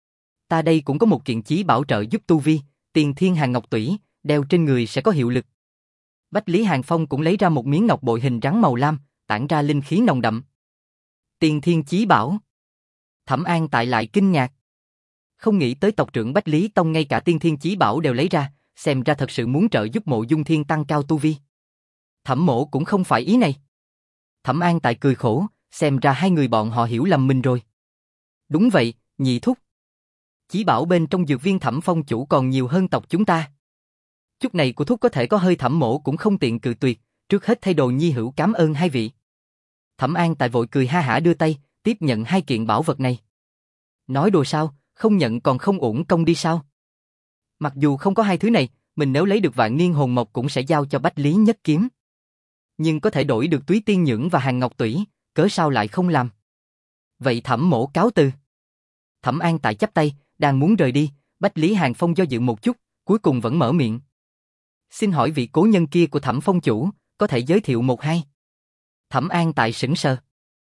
A: Ta đây cũng có một kiện chí bảo trợ giúp tu vi, Tiền Thiên Hàng Ngọc Tủy, đeo trên người sẽ có hiệu lực. Bách Lý Hàng Phong cũng lấy ra một miếng ngọc bội hình rắn màu lam, tản ra linh khí nồng đậm. Tiền Thiên chí bảo. Thẩm An Tại lại kinh ngạc. Không nghĩ tới tộc trưởng Bách Lý Tông ngay cả Tiên Thiên chí bảo đều lấy ra, xem ra thật sự muốn trợ giúp Mộ Dung Thiên tăng cao tu vi. Thẩm mỗ cũng không phải ý này. Thẩm An Tại cười khổ, xem ra hai người bọn họ hiểu lầm mình rồi. Đúng vậy, nhị thúc. Chí bảo bên trong dược viên Thẩm Phong chủ còn nhiều hơn tộc chúng ta. Chút này của thúc có thể có hơi Thẩm mỗ cũng không tiện cự tuyệt, trước hết thay Đồ Nhi hữu cảm ơn hai vị. Thẩm An Tại vội cười ha hả đưa tay, tiếp nhận hai kiện bảo vật này. Nói đồ sao, không nhận còn không uổng công đi sao? Mặc dù không có hai thứ này, mình nếu lấy được vạn niên hồn mộc cũng sẽ giao cho Bách Lý Nhất Kiếm. Nhưng có thể đổi được túy tiên nhưỡng và hàng ngọc tủy, cớ sao lại không làm? Vậy Thẩm mỗ cáo từ. Thẩm An Tại chắp tay, đang muốn rời đi, Bách Lý Hàng Phong do dự một chút, cuối cùng vẫn mở miệng. Xin hỏi vị cố nhân kia của Thẩm Phong chủ, có thể giới thiệu một hai? Thẩm An Tại sững sờ.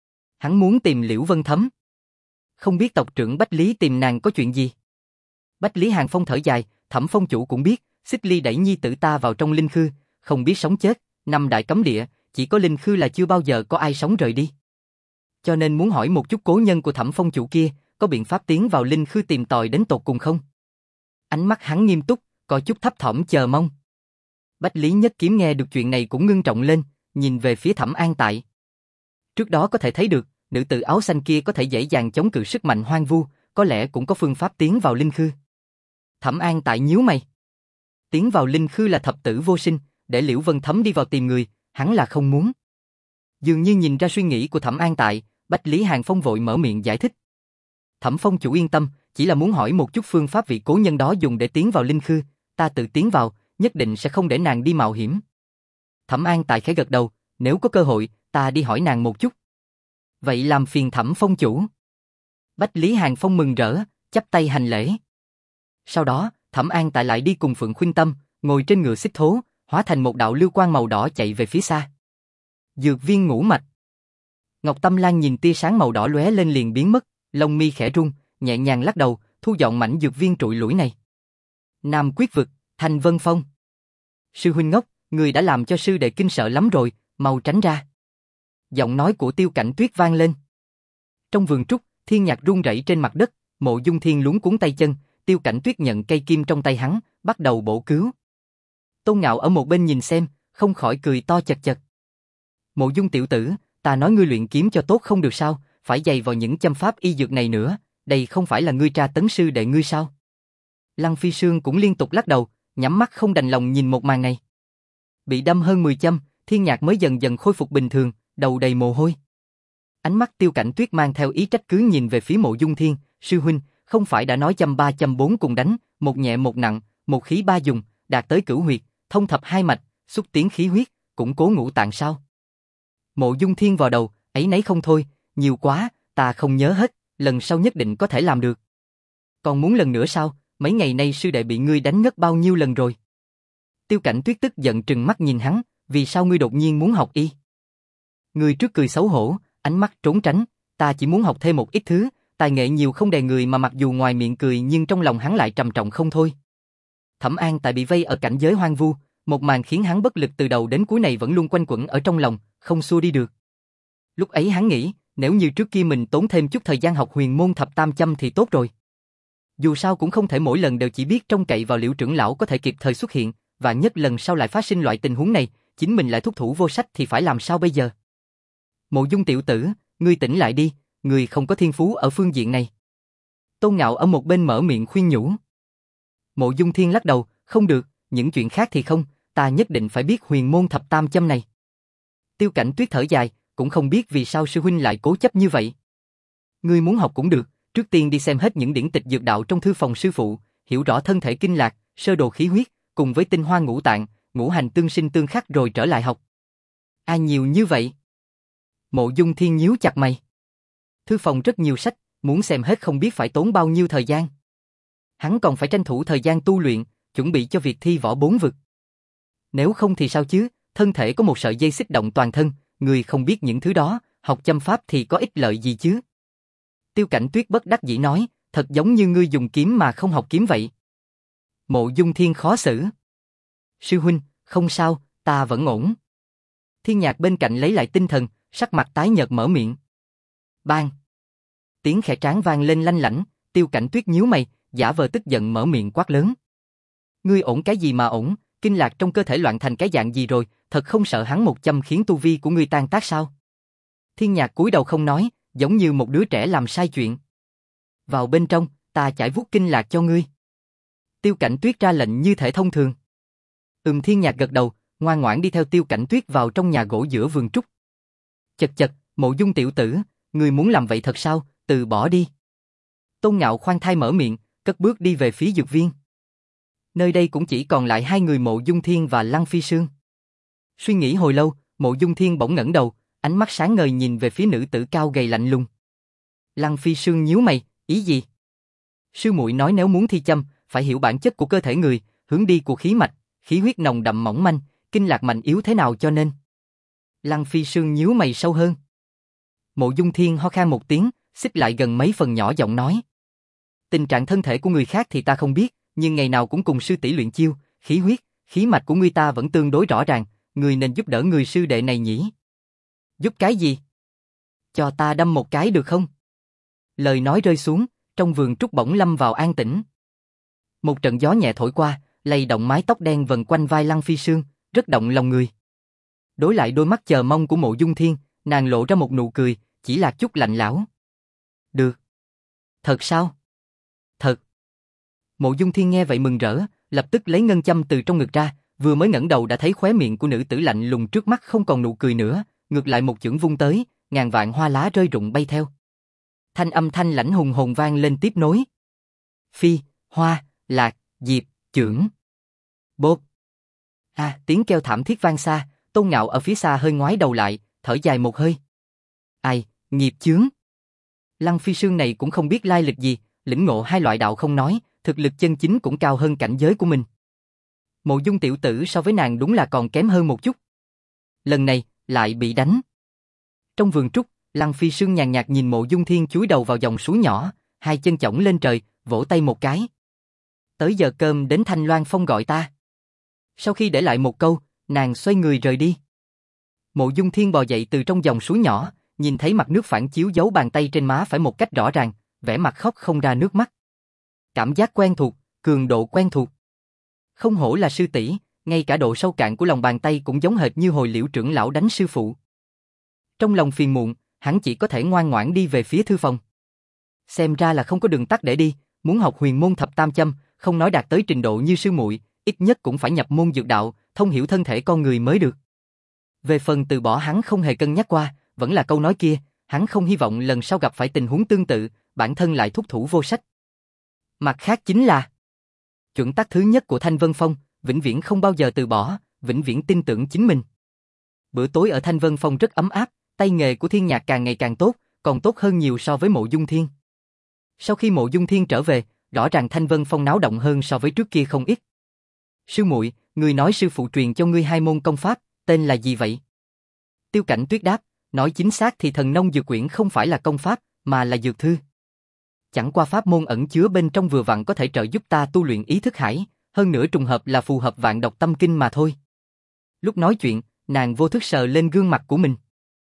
A: Hắn muốn tìm Liễu Vân Thấm. Không biết tộc trưởng Bách Lý tìm nàng có chuyện gì? Bách Lý Hàng Phong thở dài, Thẩm Phong chủ cũng biết, Xích Ly đẩy nhi tử ta vào trong linh khư, không biết sống chết, năm đại cấm địa, chỉ có linh khư là chưa bao giờ có ai sống rời đi. Cho nên muốn hỏi một chút cố nhân của Thẩm Phong chủ kia, có biện pháp tiến vào linh khư tìm tòi đến tột cùng không? Ánh mắt hắn nghiêm túc, có chút thấp thỏm chờ mong. Bách Lý Nhất Kiếm nghe được chuyện này cũng ngưng trọng lên, nhìn về phía Thẩm An Tại. Trước đó có thể thấy được, nữ tử áo xanh kia có thể dễ dàng chống cự sức mạnh hoang vu, có lẽ cũng có phương pháp tiến vào linh khư. Thẩm An Tại nhíu mày. Tiến vào linh khư là thập tử vô sinh, để Liễu Vân Thấm đi vào tìm người, hắn là không muốn. Dường như nhìn ra suy nghĩ của Thẩm An Tại, Bách Lý Hàng Phong vội mở miệng giải thích. Thẩm Phong chủ yên tâm, chỉ là muốn hỏi một chút phương pháp vị cố nhân đó dùng để tiến vào linh khư, ta tự tiến vào, nhất định sẽ không để nàng đi mạo hiểm. Thẩm An Tại khẽ gật đầu, nếu có cơ hội, ta đi hỏi nàng một chút. Vậy làm phiền Thẩm Phong chủ. Bách Lý Hàng Phong mừng rỡ, chắp tay hành lễ. Sau đó, Thẩm An Tại lại đi cùng Phượng Khuynh Tâm, ngồi trên ngựa xích thố, hóa thành một đạo lưu quang màu đỏ chạy về phía xa. Dược viên ngũ mạch. Ngọc Tâm Lan nhìn tia sáng màu đỏ lóe lên liền biến mất, lông mi khẽ rung, nhẹ nhàng lắc đầu, thu dọn mảnh dược viên trụi lủi này. Nam Quyết Vực, Thành Vân Phong. Sư huynh ngốc, người đã làm cho sư đệ kinh sợ lắm rồi, mau tránh ra. Giọng nói của Tiêu Cảnh Tuyết vang lên. Trong vườn trúc, Thiên Nhạc run rẩy trên mặt đất, Mộ Dung Thiên luống cuống tay chân, Tiêu Cảnh Tuyết nhận cây kim trong tay hắn, bắt đầu bổ cứu. Tôn Ngạo ở một bên nhìn xem, không khỏi cười to chật chật. Mộ Dung tiểu tử, ta nói ngươi luyện kiếm cho tốt không được sao, phải dày vào những châm pháp y dược này nữa, đây không phải là ngươi tra tấn sư đệ ngươi sao? Lăng Phi Sương cũng liên tục lắc đầu, nhắm mắt không đành lòng nhìn một màn này. Bị đâm hơn mười châm, Thiên Nhạc mới dần dần khôi phục bình thường, đầu đầy mồ hôi. Ánh mắt Tiêu Cảnh Tuyết mang theo ý trách cứ nhìn về phía Mộ Dung Thiên, sư huynh, không phải đã nói châm ba châm bốn cùng đánh, một nhẹ một nặng, một khí ba dùng, đạt tới cửu huyệt, thông thập hai mạch, xúc tiến khí huyết, củng cố ngũ tạng sao? Mộ Dung Thiên vào đầu, ấy nấy không thôi, nhiều quá, ta không nhớ hết, lần sau nhất định có thể làm được. Còn muốn lần nữa sao, mấy ngày nay sư đệ bị ngươi đánh ngất bao nhiêu lần rồi? Tiêu Cảnh Tuyết tức giận trừng mắt nhìn hắn, vì sao ngươi đột nhiên muốn học y? Ngươi trước cười xấu hổ, ánh mắt trốn tránh, ta chỉ muốn học thêm một ít thứ, tài nghệ nhiều không đè người mà mặc dù ngoài miệng cười nhưng trong lòng hắn lại trầm trọng không thôi. Thẩm An Tại bị vây ở cảnh giới hoang vu, một màn khiến hắn bất lực từ đầu đến cuối này vẫn luôn quanh quẩn ở trong lòng, không xua đi được. Lúc ấy hắn nghĩ, nếu như trước kia mình tốn thêm chút thời gian học huyền môn thập tam châm thì tốt rồi. Dù sao cũng không thể mỗi lần đều chỉ biết trông cậy vào Liễu trưởng lão có thể kịp thời xuất hiện, và nhất lần sau lại phát sinh loại tình huống này, chính mình lại thúc thủ vô sách thì phải làm sao bây giờ? Mộ Dung tiểu tử, ngươi tỉnh lại đi, ngươi không có thiên phú ở phương diện này. Tôn Ngạo ở một bên mở miệng khuyên nhủ. Mộ Dung Thiên lắc đầu, không được, những chuyện khác thì không, ta nhất định phải biết huyền môn thập tam châm này. Tiêu Cảnh Tuyết thở dài, cũng không biết vì sao sư huynh lại cố chấp như vậy. Ngươi muốn học cũng được, trước tiên đi xem hết những điển tịch dược đạo trong thư phòng sư phụ, hiểu rõ thân thể kinh lạc, sơ đồ khí huyết, cùng với tinh hoa ngũ tạng, ngũ hành tương sinh tương khắc rồi trở lại học. Ai nhiều như vậy? Mộ Dung Thiên nhíu chặt mày. Thư phòng rất nhiều sách, muốn xem hết không biết phải tốn bao nhiêu thời gian. Hắn còn phải tranh thủ thời gian tu luyện, chuẩn bị cho việc thi võ bốn vực. Nếu không thì sao chứ, thân thể có một sợi dây xích động toàn thân, người không biết những thứ đó, học châm pháp thì có ích lợi gì chứ? Tiêu Cảnh Tuyết bất đắc dĩ nói, thật giống như ngươi dùng kiếm mà không học kiếm vậy. Mộ Dung Thiên khó xử. Sư huynh, không sao, ta vẫn ổn. Thiên Nhạc bên cạnh lấy lại tinh thần, sắc mặt tái nhợt mở miệng. Bang! Tiếng khẽ tráng vang lên lanh lảnh, Tiêu Cảnh Tuyết nhíu mày, giả vờ tức giận mở miệng quát lớn. Ngươi ổn cái gì mà ổn, kinh lạc trong cơ thể loạn thành cái dạng gì rồi, thật không sợ hắn một châm khiến tu vi của ngươi tan tác sao? Thiên Nhạc cúi đầu không nói, giống như một đứa trẻ làm sai chuyện. Vào bên trong, ta chải vuốt kinh lạc cho ngươi. Tiêu Cảnh Tuyết ra lệnh như thể thông thường. Ừm, Thiên Nhạc gật đầu, ngoan ngoãn đi theo Tiêu Cảnh Tuyết vào trong nhà gỗ giữa vườn trúc. Chật chật, Mộ Dung tiểu tử, ngươi muốn làm vậy thật sao, từ bỏ đi. Tôn Ngạo khoan thai mở miệng, cất bước đi về phía dược viên. Nơi đây cũng chỉ còn lại hai người Mộ Dung Thiên và Lăng Phi Sương. Suy nghĩ hồi lâu, Mộ Dung Thiên bỗng ngẩng đầu, ánh mắt sáng ngời nhìn về phía nữ tử cao gầy lạnh lùng. Lăng Phi Sương nhíu mày, ý gì? Sư muội nói nếu muốn thi châm, phải hiểu bản chất của cơ thể người, hướng đi của khí mạch, khí huyết nồng đậm mỏng manh, kinh lạc mạnh yếu thế nào cho nên. Lăng Phi Sương nhíu mày sâu hơn. Mộ Dung Thiên ho khan một tiếng, xích lại gần mấy phần nhỏ giọng nói. Tình trạng thân thể của người khác thì ta không biết, nhưng ngày nào cũng cùng sư tỷ luyện chiêu, khí huyết, khí mạch của ngươi ta vẫn tương đối rõ ràng, người nên giúp đỡ người sư đệ này nhỉ. Giúp cái gì? Cho ta đâm một cái được không? Lời nói rơi xuống, trong vườn trúc bỗng lâm vào an tĩnh. Một trận gió nhẹ thổi qua, lay động mái tóc đen vần quanh vai Lăng Phi Sương, rất động lòng người. Đối lại đôi mắt chờ mong của Mộ Dung Thiên, nàng lộ ra một nụ cười, chỉ là chút lạnh lẽo. Được. Thật sao? Thật. Mộ Dung Thiên nghe vậy mừng rỡ, lập tức lấy ngân châm từ trong ngực ra, vừa mới ngẩng đầu đã thấy khóe miệng của nữ tử lạnh lùng trước mắt không còn nụ cười nữa, ngược lại một chưởng vung tới, ngàn vạn hoa lá rơi rụng bay theo. Thanh âm thanh lãnh hùng hồn vang lên tiếp nối. Phi, hoa, lạc, diệp, chưởng. Bốp. À, tiếng kêu thảm thiết vang xa, Tôn Ngạo ở phía xa hơi ngoái đầu lại, thở dài một hơi. Ai, nghiệp chướng. Lăng Phi Sương này cũng không biết lai lịch gì, lĩnh ngộ hai loại đạo không nói, thực lực chân chính cũng cao hơn cảnh giới của mình. Mộ Dung tiểu tử so với nàng đúng là còn kém hơn một chút. Lần này, lại bị đánh. Trong vườn trúc, Lăng Phi Sương nhàn nhạt nhìn Mộ Dung Thiên chúi đầu vào dòng suối nhỏ, hai chân chổng lên trời, vỗ tay một cái. Tới giờ cơm đến Thanh Loan Phong gọi ta. Sau khi để lại một câu, nàng xoay người rời đi. Mộ Dung Thiên bò dậy từ trong dòng suối nhỏ, nhìn thấy mặt nước phản chiếu dấu bàn tay trên má phải một cách rõ ràng, vẻ mặt khóc không ra nước mắt. Cảm giác quen thuộc, cường độ quen thuộc. Không hổ là sư tỷ, ngay cả độ sâu cạn của lòng bàn tay cũng giống hệt như hồi Liễu trưởng lão đánh sư phụ. Trong lòng phiền muộn, hắn chỉ có thể ngoan ngoãn đi về phía thư phòng. Xem ra là không có đường tắt để đi, muốn học huyền môn thập tam châm, không nói đạt tới trình độ như sư muội, ít nhất cũng phải nhập môn dược đạo, thông hiểu thân thể con người mới được. Về phần từ bỏ hắn không hề cân nhắc qua, vẫn là câu nói kia, hắn không hy vọng lần sau gặp phải tình huống tương tự, bản thân lại thúc thủ vô sách. Mặt khác chính là chuẩn tắc thứ nhất của Thanh Vân Phong, vĩnh viễn không bao giờ từ bỏ, vĩnh viễn tin tưởng chính mình. Bữa tối ở Thanh Vân Phong rất ấm áp, tay nghề của Thiên Nhạc càng ngày càng tốt, còn tốt hơn nhiều so với Mộ Dung Thiên. Sau khi Mộ Dung Thiên trở về, rõ ràng Thanh Vân Phong náo động hơn so với trước kia không ít. Sư muội, người nói sư phụ truyền cho ngươi hai môn công pháp, tên là gì vậy? Tiêu Cảnh Tuyết đáp, nói chính xác thì Thần Nông Dược Quyển không phải là công pháp, mà là dược thư. Chẳng qua pháp môn ẩn chứa bên trong vừa vặn có thể trợ giúp ta tu luyện ý thức hải, hơn nữa trùng hợp là phù hợp vạn độc tâm kinh mà thôi. Lúc nói chuyện, nàng vô thức sờ lên gương mặt của mình.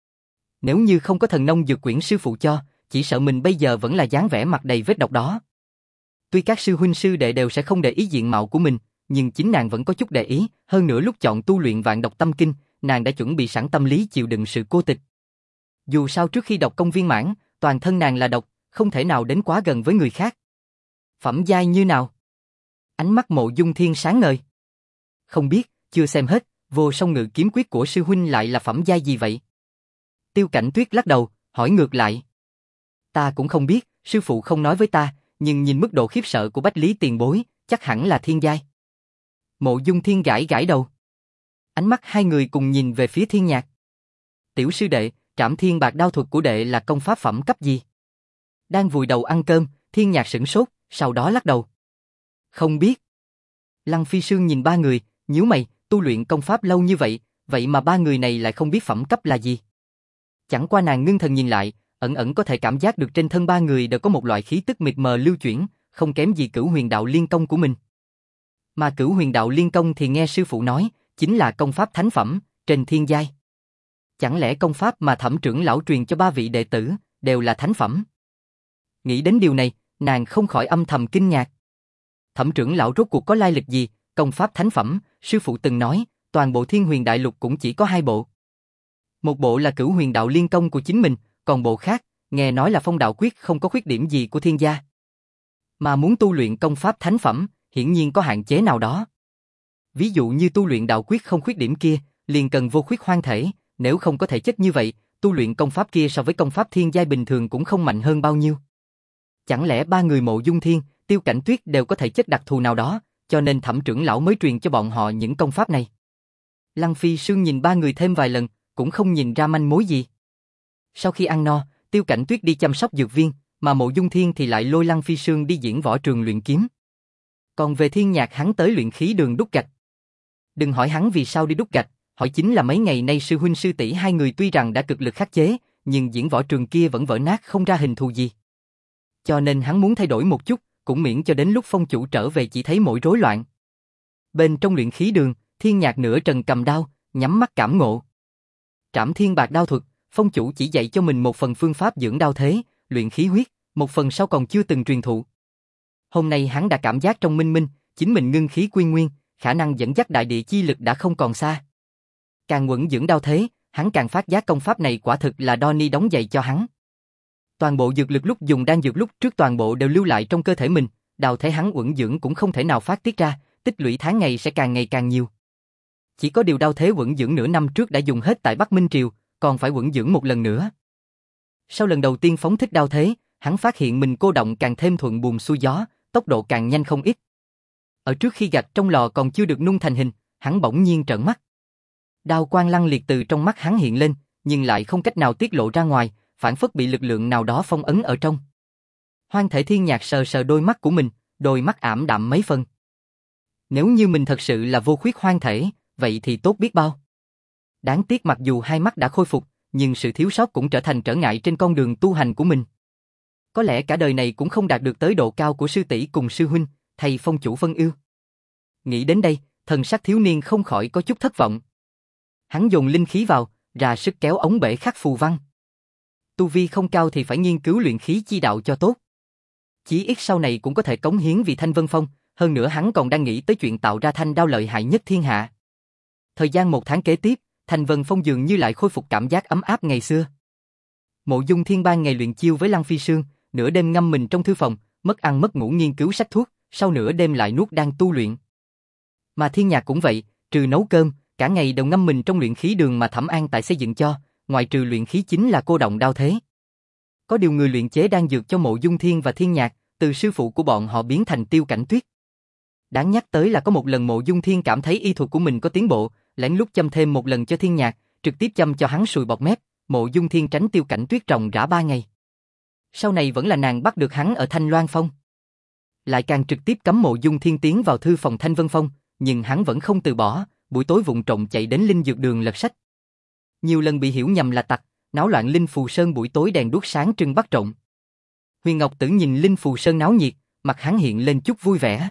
A: Nếu như không có Thần Nông Dược Quyển sư phụ cho, chỉ sợ mình bây giờ vẫn là dáng vẻ mặt đầy vết độc đó. Tuy các sư huynh sư đệ đều sẽ không để ý diện mạo của mình, nhưng chính nàng vẫn có chút để ý, hơn nữa lúc chọn tu luyện vạn độc tâm kinh, nàng đã chuẩn bị sẵn tâm lý chịu đựng sự cô tịch. Dù sao trước khi độc công viên mãn, toàn thân nàng là độc, không thể nào đến quá gần với người khác. Phẩm giai như nào? Ánh mắt Mộ Dung Thiên sáng ngời. Không biết, chưa xem hết, Vô Song Ngự kiếm quyết của sư huynh lại là phẩm giai gì vậy? Tiêu Cảnh Tuyết lắc đầu, hỏi ngược lại. Ta cũng không biết, sư phụ không nói với ta, nhưng nhìn mức độ khiếp sợ của Bách Lý tiền bối, chắc hẳn là thiên giai. Mộ Dung Thiên gãi gãi đầu. Ánh mắt hai người cùng nhìn về phía Thiên Nhạc. Tiểu sư đệ, Trảm Thiên Bạc Đao thuật của đệ là công pháp phẩm cấp gì? Đang vùi đầu ăn cơm, Thiên Nhạc sửng sốt, sau đó lắc đầu. Không biết. Lăng Phi Sương nhìn ba người, nhíu mày, tu luyện công pháp lâu như vậy, vậy mà ba người này lại không biết phẩm cấp là gì. Chẳng qua nàng ngưng thần nhìn lại, ẩn ẩn có thể cảm giác được trên thân ba người đều có một loại khí tức mịt mờ lưu chuyển, không kém gì Cửu Huyền Đạo Liên Công của mình. Mà Cửu Huyền Đạo Liên Công thì nghe sư phụ nói, chính là công pháp thánh phẩm, trên thiên giai. Chẳng lẽ công pháp mà Thẩm trưởng lão truyền cho ba vị đệ tử, đều là thánh phẩm? Nghĩ đến điều này, nàng không khỏi âm thầm kinh ngạc. Thẩm trưởng lão rốt cuộc có lai lịch gì, công pháp thánh phẩm, sư phụ từng nói, toàn bộ Thiên Huyền Đại Lục cũng chỉ có hai bộ. Một bộ là Cửu Huyền Đạo Liên Công của chính mình, còn bộ khác, nghe nói là Phong Đạo Quyết không có khuyết điểm gì của thiên gia. Mà muốn tu luyện công pháp thánh phẩm, hiển nhiên có hạn chế nào đó. Ví dụ như tu luyện đạo quyết không khuyết điểm kia, liền cần vô khuyết hoang thể, nếu không có thể chất như vậy, tu luyện công pháp kia so với công pháp thiên giai bình thường cũng không mạnh hơn bao nhiêu. Chẳng lẽ ba người Mộ Dung Thiên, Tiêu Cảnh Tuyết đều có thể chất đặc thù nào đó, cho nên Thẩm trưởng lão mới truyền cho bọn họ những công pháp này. Lăng Phi Sương nhìn ba người thêm vài lần, cũng không nhìn ra manh mối gì. Sau khi ăn no, Tiêu Cảnh Tuyết đi chăm sóc dược viên, mà Mộ Dung Thiên thì lại lôi Lăng Phi Sương đi diễn võ trường luyện kiếm. Còn về Thiên Nhạc hắn tới luyện khí đường đúc gạch. Đừng hỏi hắn vì sao đi đúc gạch, hỏi chính là mấy ngày nay sư huynh sư tỷ hai người tuy rằng đã cực lực khắc chế, nhưng diễn võ trường kia vẫn vỡ nát không ra hình thù gì. Cho nên hắn muốn thay đổi một chút, cũng miễn cho đến lúc phong chủ trở về chỉ thấy mỗi rối loạn. Bên trong luyện khí đường, Thiên Nhạc nửa trần cầm đao, nhắm mắt cảm ngộ. Trảm Thiên Bạc Đao thuật, phong chủ chỉ dạy cho mình một phần phương pháp dưỡng đao thế, luyện khí huyết, một phần sau còn chưa từng truyền thụ. Hôm nay hắn đã cảm giác trong minh minh, chính mình ngưng khí quy nguyên, khả năng dẫn dắt đại địa chi lực đã không còn xa. Càng quẩn dưỡng đao thế, hắn càng phát giác công pháp này quả thực là Donnie đóng dạy cho hắn. Toàn bộ dược lực lúc dùng đan dược lúc trước toàn bộ đều lưu lại trong cơ thể mình, đao thế hắn quẩn dưỡng cũng không thể nào phát tiết ra, tích lũy tháng ngày sẽ càng ngày càng nhiều. Chỉ có điều đao thế quẩn dưỡng nửa năm trước đã dùng hết tại Bắc Minh Triều, còn phải quẩn dưỡng một lần nữa. Sau lần đầu tiên phóng thích đao thế, hắn phát hiện mình cô động càng thêm thuận buồm xuôi gió, tốc độ càng nhanh không ít. Ở trước khi gạch trong lò còn chưa được nung thành hình, hắn bỗng nhiên trợn mắt. Đao quang lăng liệt từ trong mắt hắn hiện lên, nhưng lại không cách nào tiết lộ ra ngoài, phản phất bị lực lượng nào đó phong ấn ở trong. Hoang Thể Thiên Nhạc sờ sờ đôi mắt của mình, đôi mắt ảm đạm mấy phần. Nếu như mình thật sự là vô khuyết hoang thể, vậy thì tốt biết bao. Đáng tiếc mặc dù hai mắt đã khôi phục, nhưng sự thiếu sót cũng trở thành trở ngại trên con đường tu hành của mình. Có lẽ cả đời này cũng không đạt được tới độ cao của sư tỷ cùng sư huynh, thầy phong chủ phân ưu. Nghĩ đến đây, thần sắc thiếu niên không khỏi có chút thất vọng. Hắn dồn linh khí vào, ra sức kéo ống bể khắc phù văn. Tu vi không cao thì phải nghiên cứu luyện khí chi đạo cho tốt. Chí ít sau này cũng có thể cống hiến vì Thanh Vân Phong, hơn nữa hắn còn đang nghĩ tới chuyện tạo ra thanh đao lợi hại nhất thiên hạ. Thời gian một tháng kế tiếp, Thanh Vân Phong dường như lại khôi phục cảm giác ấm áp ngày xưa. Mộ Dung Thiên ban ngày luyện chiêu với Lăng Phi Sương, nửa đêm ngâm mình trong thư phòng, mất ăn mất ngủ nghiên cứu sách thuốc, sau nửa đêm lại nuốt đan tu luyện. Mà Thiên Nhạc cũng vậy, trừ nấu cơm, cả ngày đều ngâm mình trong luyện khí đường mà Thẩm An tại xây dựng cho, ngoài trừ luyện khí chính là cô động đao thế. Có điều người luyện chế đan dược cho Mộ Dung Thiên và Thiên Nhạc, từ sư phụ của bọn họ biến thành Tiêu Cảnh Tuyết. Đáng nhắc tới là có một lần Mộ Dung Thiên cảm thấy y thuật của mình có tiến bộ, lén lút châm thêm một lần cho Thiên Nhạc, trực tiếp châm cho hắn sùi bọt mép, Mộ Dung Thiên tránh Tiêu Cảnh Tuyết ròng rã ba ngày. Sau này vẫn là nàng bắt được hắn ở Thanh Loan Phong. Lại càng trực tiếp cấm Mộ Dung Thiên tiến vào thư phòng Thanh Vân Phong, nhưng hắn vẫn không từ bỏ, buổi tối vụng trộm chạy đến linh dược đường lật sách. Nhiều lần bị hiểu nhầm là tặc, náo loạn linh phù sơn buổi tối đèn đuốc sáng trưng bắt trộm. Huyền Ngọc Tử nhìn linh phù sơn náo nhiệt, mặt hắn hiện lên chút vui vẻ.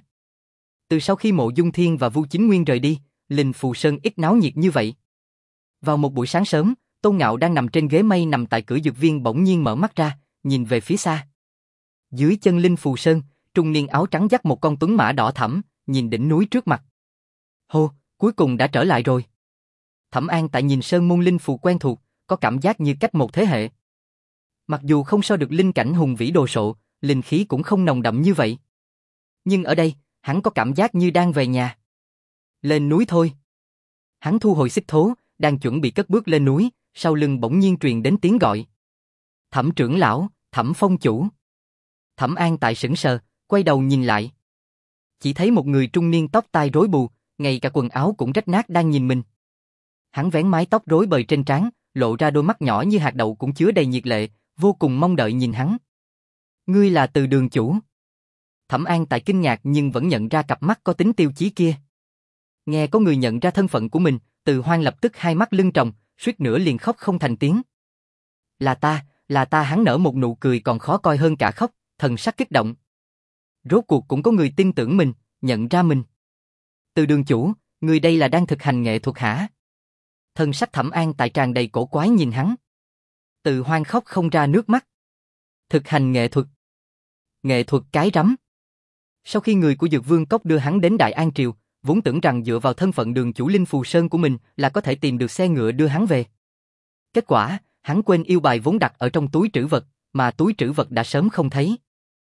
A: Từ sau khi Mộ Dung Thiên và Vu Chính Nguyên rời đi, linh phù sơn ít náo nhiệt như vậy. Vào một buổi sáng sớm, Tôn Ngạo đang nằm trên ghế mây nằm tại cửa dược viên bỗng nhiên mở mắt ra, nhìn về phía xa. Dưới chân linh phù sơn, trung niên áo trắng dắt một con tuấn mã đỏ thẫm, nhìn đỉnh núi trước mặt. Hô, cuối cùng đã trở lại rồi. Thẩm An tại nhìn sơn môn linh phù quen thuộc, có cảm giác như cách một thế hệ. Mặc dù không so được linh cảnh hùng vĩ đồ sộ, linh khí cũng không nồng đậm như vậy. Nhưng ở đây, hắn có cảm giác như đang về nhà. Lên núi thôi. Hắn thu hồi xích thố, đang chuẩn bị cất bước lên núi, sau lưng bỗng nhiên truyền đến tiếng gọi. Thẩm trưởng lão, Thẩm phong chủ. Thẩm An tại sững sờ, quay đầu nhìn lại. Chỉ thấy một người trung niên tóc tai rối bù, ngay cả quần áo cũng rách nát đang nhìn mình. Hắn vén mái tóc rối bời trên trán, lộ ra đôi mắt nhỏ như hạt đậu cũng chứa đầy nhiệt lệ, vô cùng mong đợi nhìn hắn. Ngươi là Từ đường chủ. Thẩm An tại kinh ngạc nhưng vẫn nhận ra cặp mắt có tính tiêu chí kia. Nghe có người nhận ra thân phận của mình, Từ Hoang lập tức hai mắt lưng tròng, suýt nữa liền khóc không thành tiếng. Là ta, là ta hắn nở một nụ cười còn khó coi hơn cả khóc, thần sắc kích động. Rốt cuộc cũng có người tin tưởng mình, nhận ra mình. Từ đường chủ, người đây là đang thực hành nghệ thuật hả? Thần sắc Thẩm An tại tràn đầy cổ quái nhìn hắn. Từ Hoang khóc không ra nước mắt. Thực hành nghệ thuật. Nghệ thuật cái rắm. Sau khi người của Dược Vương Cốc đưa hắn đến Đại An Triều, vốn tưởng rằng dựa vào thân phận đường chủ linh phù sơn của mình là có thể tìm được xe ngựa đưa hắn về. Kết quả, hắn quên yêu bài vốn đặt ở trong túi trữ vật, mà túi trữ vật đã sớm không thấy.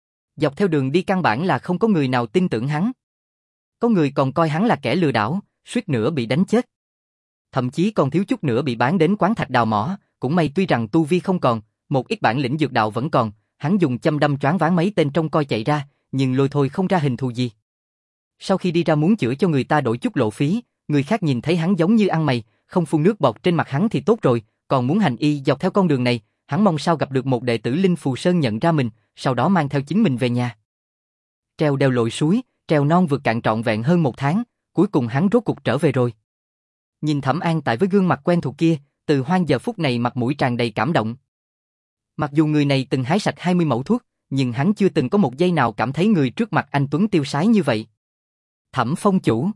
A: Dọc theo đường đi căn bản là không có người nào tin tưởng hắn. Có người còn coi hắn là kẻ lừa đảo, suýt nữa bị đánh chết. Thậm chí còn thiếu chút nữa bị bán đến quán thạch đào mỏ, cũng may tuy rằng tu vi không còn, một ít bản lĩnh dược đạo vẫn còn, hắn dùng châm đâm choáng váng mấy tên trông coi chạy ra, nhưng lôi thôi không ra hình thù gì. Sau khi đi ra muốn chữa cho người ta đổi chút lộ phí, người khác nhìn thấy hắn giống như ăn mày, không phun nước bọt trên mặt hắn thì tốt rồi, còn muốn hành y dọc theo con đường này, hắn mong sao gặp được một đệ tử Linh Phù Sơn nhận ra mình, sau đó mang theo chính mình về nhà. Treo đèo lội suối, treo non vượt cạn trọn vẹn hơn một tháng, cuối cùng hắn rốt cục trở về rồi. Nhìn Thẩm An tại với gương mặt quen thuộc kia, Từ Hoang giờ phút này mặt mũi tràn đầy cảm động. Mặc dù người này từng hái sạch hai mươi mẫu thuốc, nhưng hắn chưa từng có một giây nào cảm thấy người trước mặt anh tuấn tiêu sái như vậy. Thẩm phong chủ.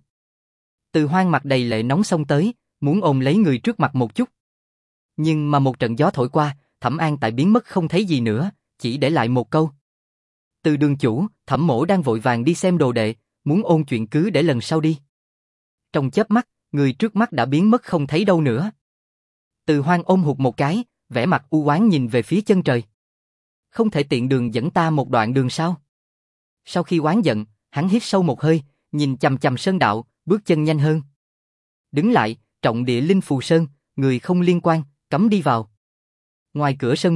A: Từ Hoang mặt đầy lệ nóng xông tới, muốn ôm lấy người trước mặt một chút. Nhưng mà một trận gió thổi qua, Thẩm An tại biến mất không thấy gì nữa, chỉ để lại một câu. Từ đường chủ, Thẩm mỗ đang vội vàng đi xem đồ đệ, muốn ôn chuyện cứ để lần sau đi. Trong chớp mắt, người trước mắt đã biến mất không thấy đâu nữa. Từ Hoang ôm hụt một cái, vẻ mặt u oán nhìn về phía chân trời. Không thể tiện đường dẫn ta một đoạn đường sao? Sau khi oán giận, hắn hít sâu một hơi, nhìn chằm chằm sơn đạo, bước chân nhanh hơn. Đứng lại, trọng địa linh phù sơn, người không liên quan, cấm đi vào. Ngoài cửa sơn môn,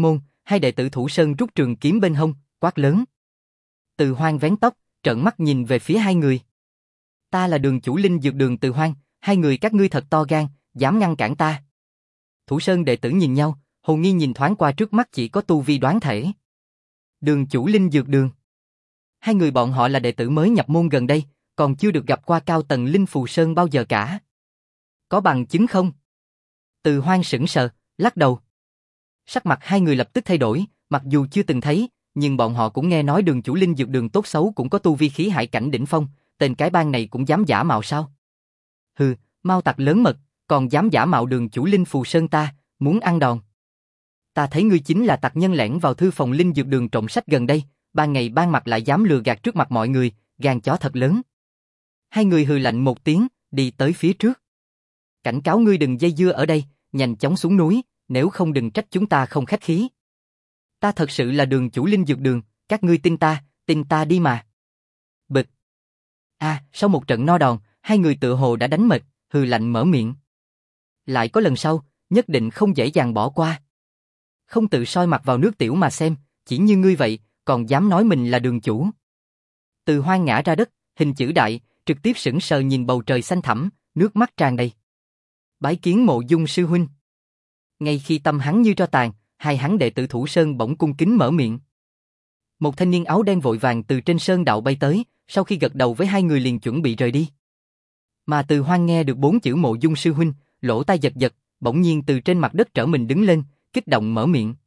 A: hai đệ tử Thủ Sơn rút trường kiếm bên hông, quát lớn. Từ Hoang vén tóc, trợn mắt nhìn về phía hai người. Ta là đường chủ linh dược đường Từ Hoang, hai người các ngươi thật to gan, dám ngăn cản ta. Thủ Sơn đệ tử nhìn nhau, hồ nghi nhìn thoáng qua trước mắt chỉ có tu vi đoán thể. Đường chủ linh dược đường. Hai người bọn họ là đệ tử mới nhập môn gần đây, còn chưa được gặp qua cao tầng linh phù sơn bao giờ cả. Có bằng chứng không? Từ Hoang sững sờ, lắc đầu. Sắc mặt hai người lập tức thay đổi, mặc dù chưa từng thấy, nhưng bọn họ cũng nghe nói đường chủ linh dược đường tốt xấu cũng có tu vi khí hải cảnh đỉnh phong, tên cái bang này cũng dám giả mạo sao? Hừ, mau tặc lớn mật, còn dám giả mạo đường chủ linh phù sơn ta, muốn ăn đòn. Ta thấy ngươi chính là tặc nhân lẻn vào thư phòng linh dược đường trộm sách gần đây, ban ngày ban mặt lại dám lừa gạt trước mặt mọi người, gan chó thật lớn. Hai người hừ lạnh một tiếng, đi tới phía trước. Cảnh cáo ngươi đừng dây dưa ở đây, nhanh chóng xuống núi, nếu không đừng trách chúng ta không khách khí. Ta thật sự là đường chủ linh dược đường, các ngươi tin ta, tin ta đi mà. Bịch. À, sau một trận no đòn, hai người tựa hồ đã đánh mệt, hừ lạnh mở miệng. Lại có lần sau, nhất định không dễ dàng bỏ qua. Không tự soi mặt vào nước tiểu mà xem, chỉ như ngươi vậy, còn dám nói mình là đường chủ. Từ Hoang ngã ra đất, hình chữ đại, trực tiếp sững sờ nhìn bầu trời xanh thẳm, nước mắt tràn đầy. Bái kiến Mộ Dung sư huynh. Ngay khi tâm hắn như tro tàn, hai hắn đệ tử Thủ Sơn bỗng cung kính mở miệng. Một thanh niên áo đen vội vàng từ trên sơn đạo bay tới, sau khi gật đầu với hai người liền chuẩn bị rời đi. Mà Từ Hoang nghe được bốn chữ Mộ Dung sư huynh, lỗ tai giật giật, bỗng nhiên từ trên mặt đất trở mình đứng lên, kích động mở miệng.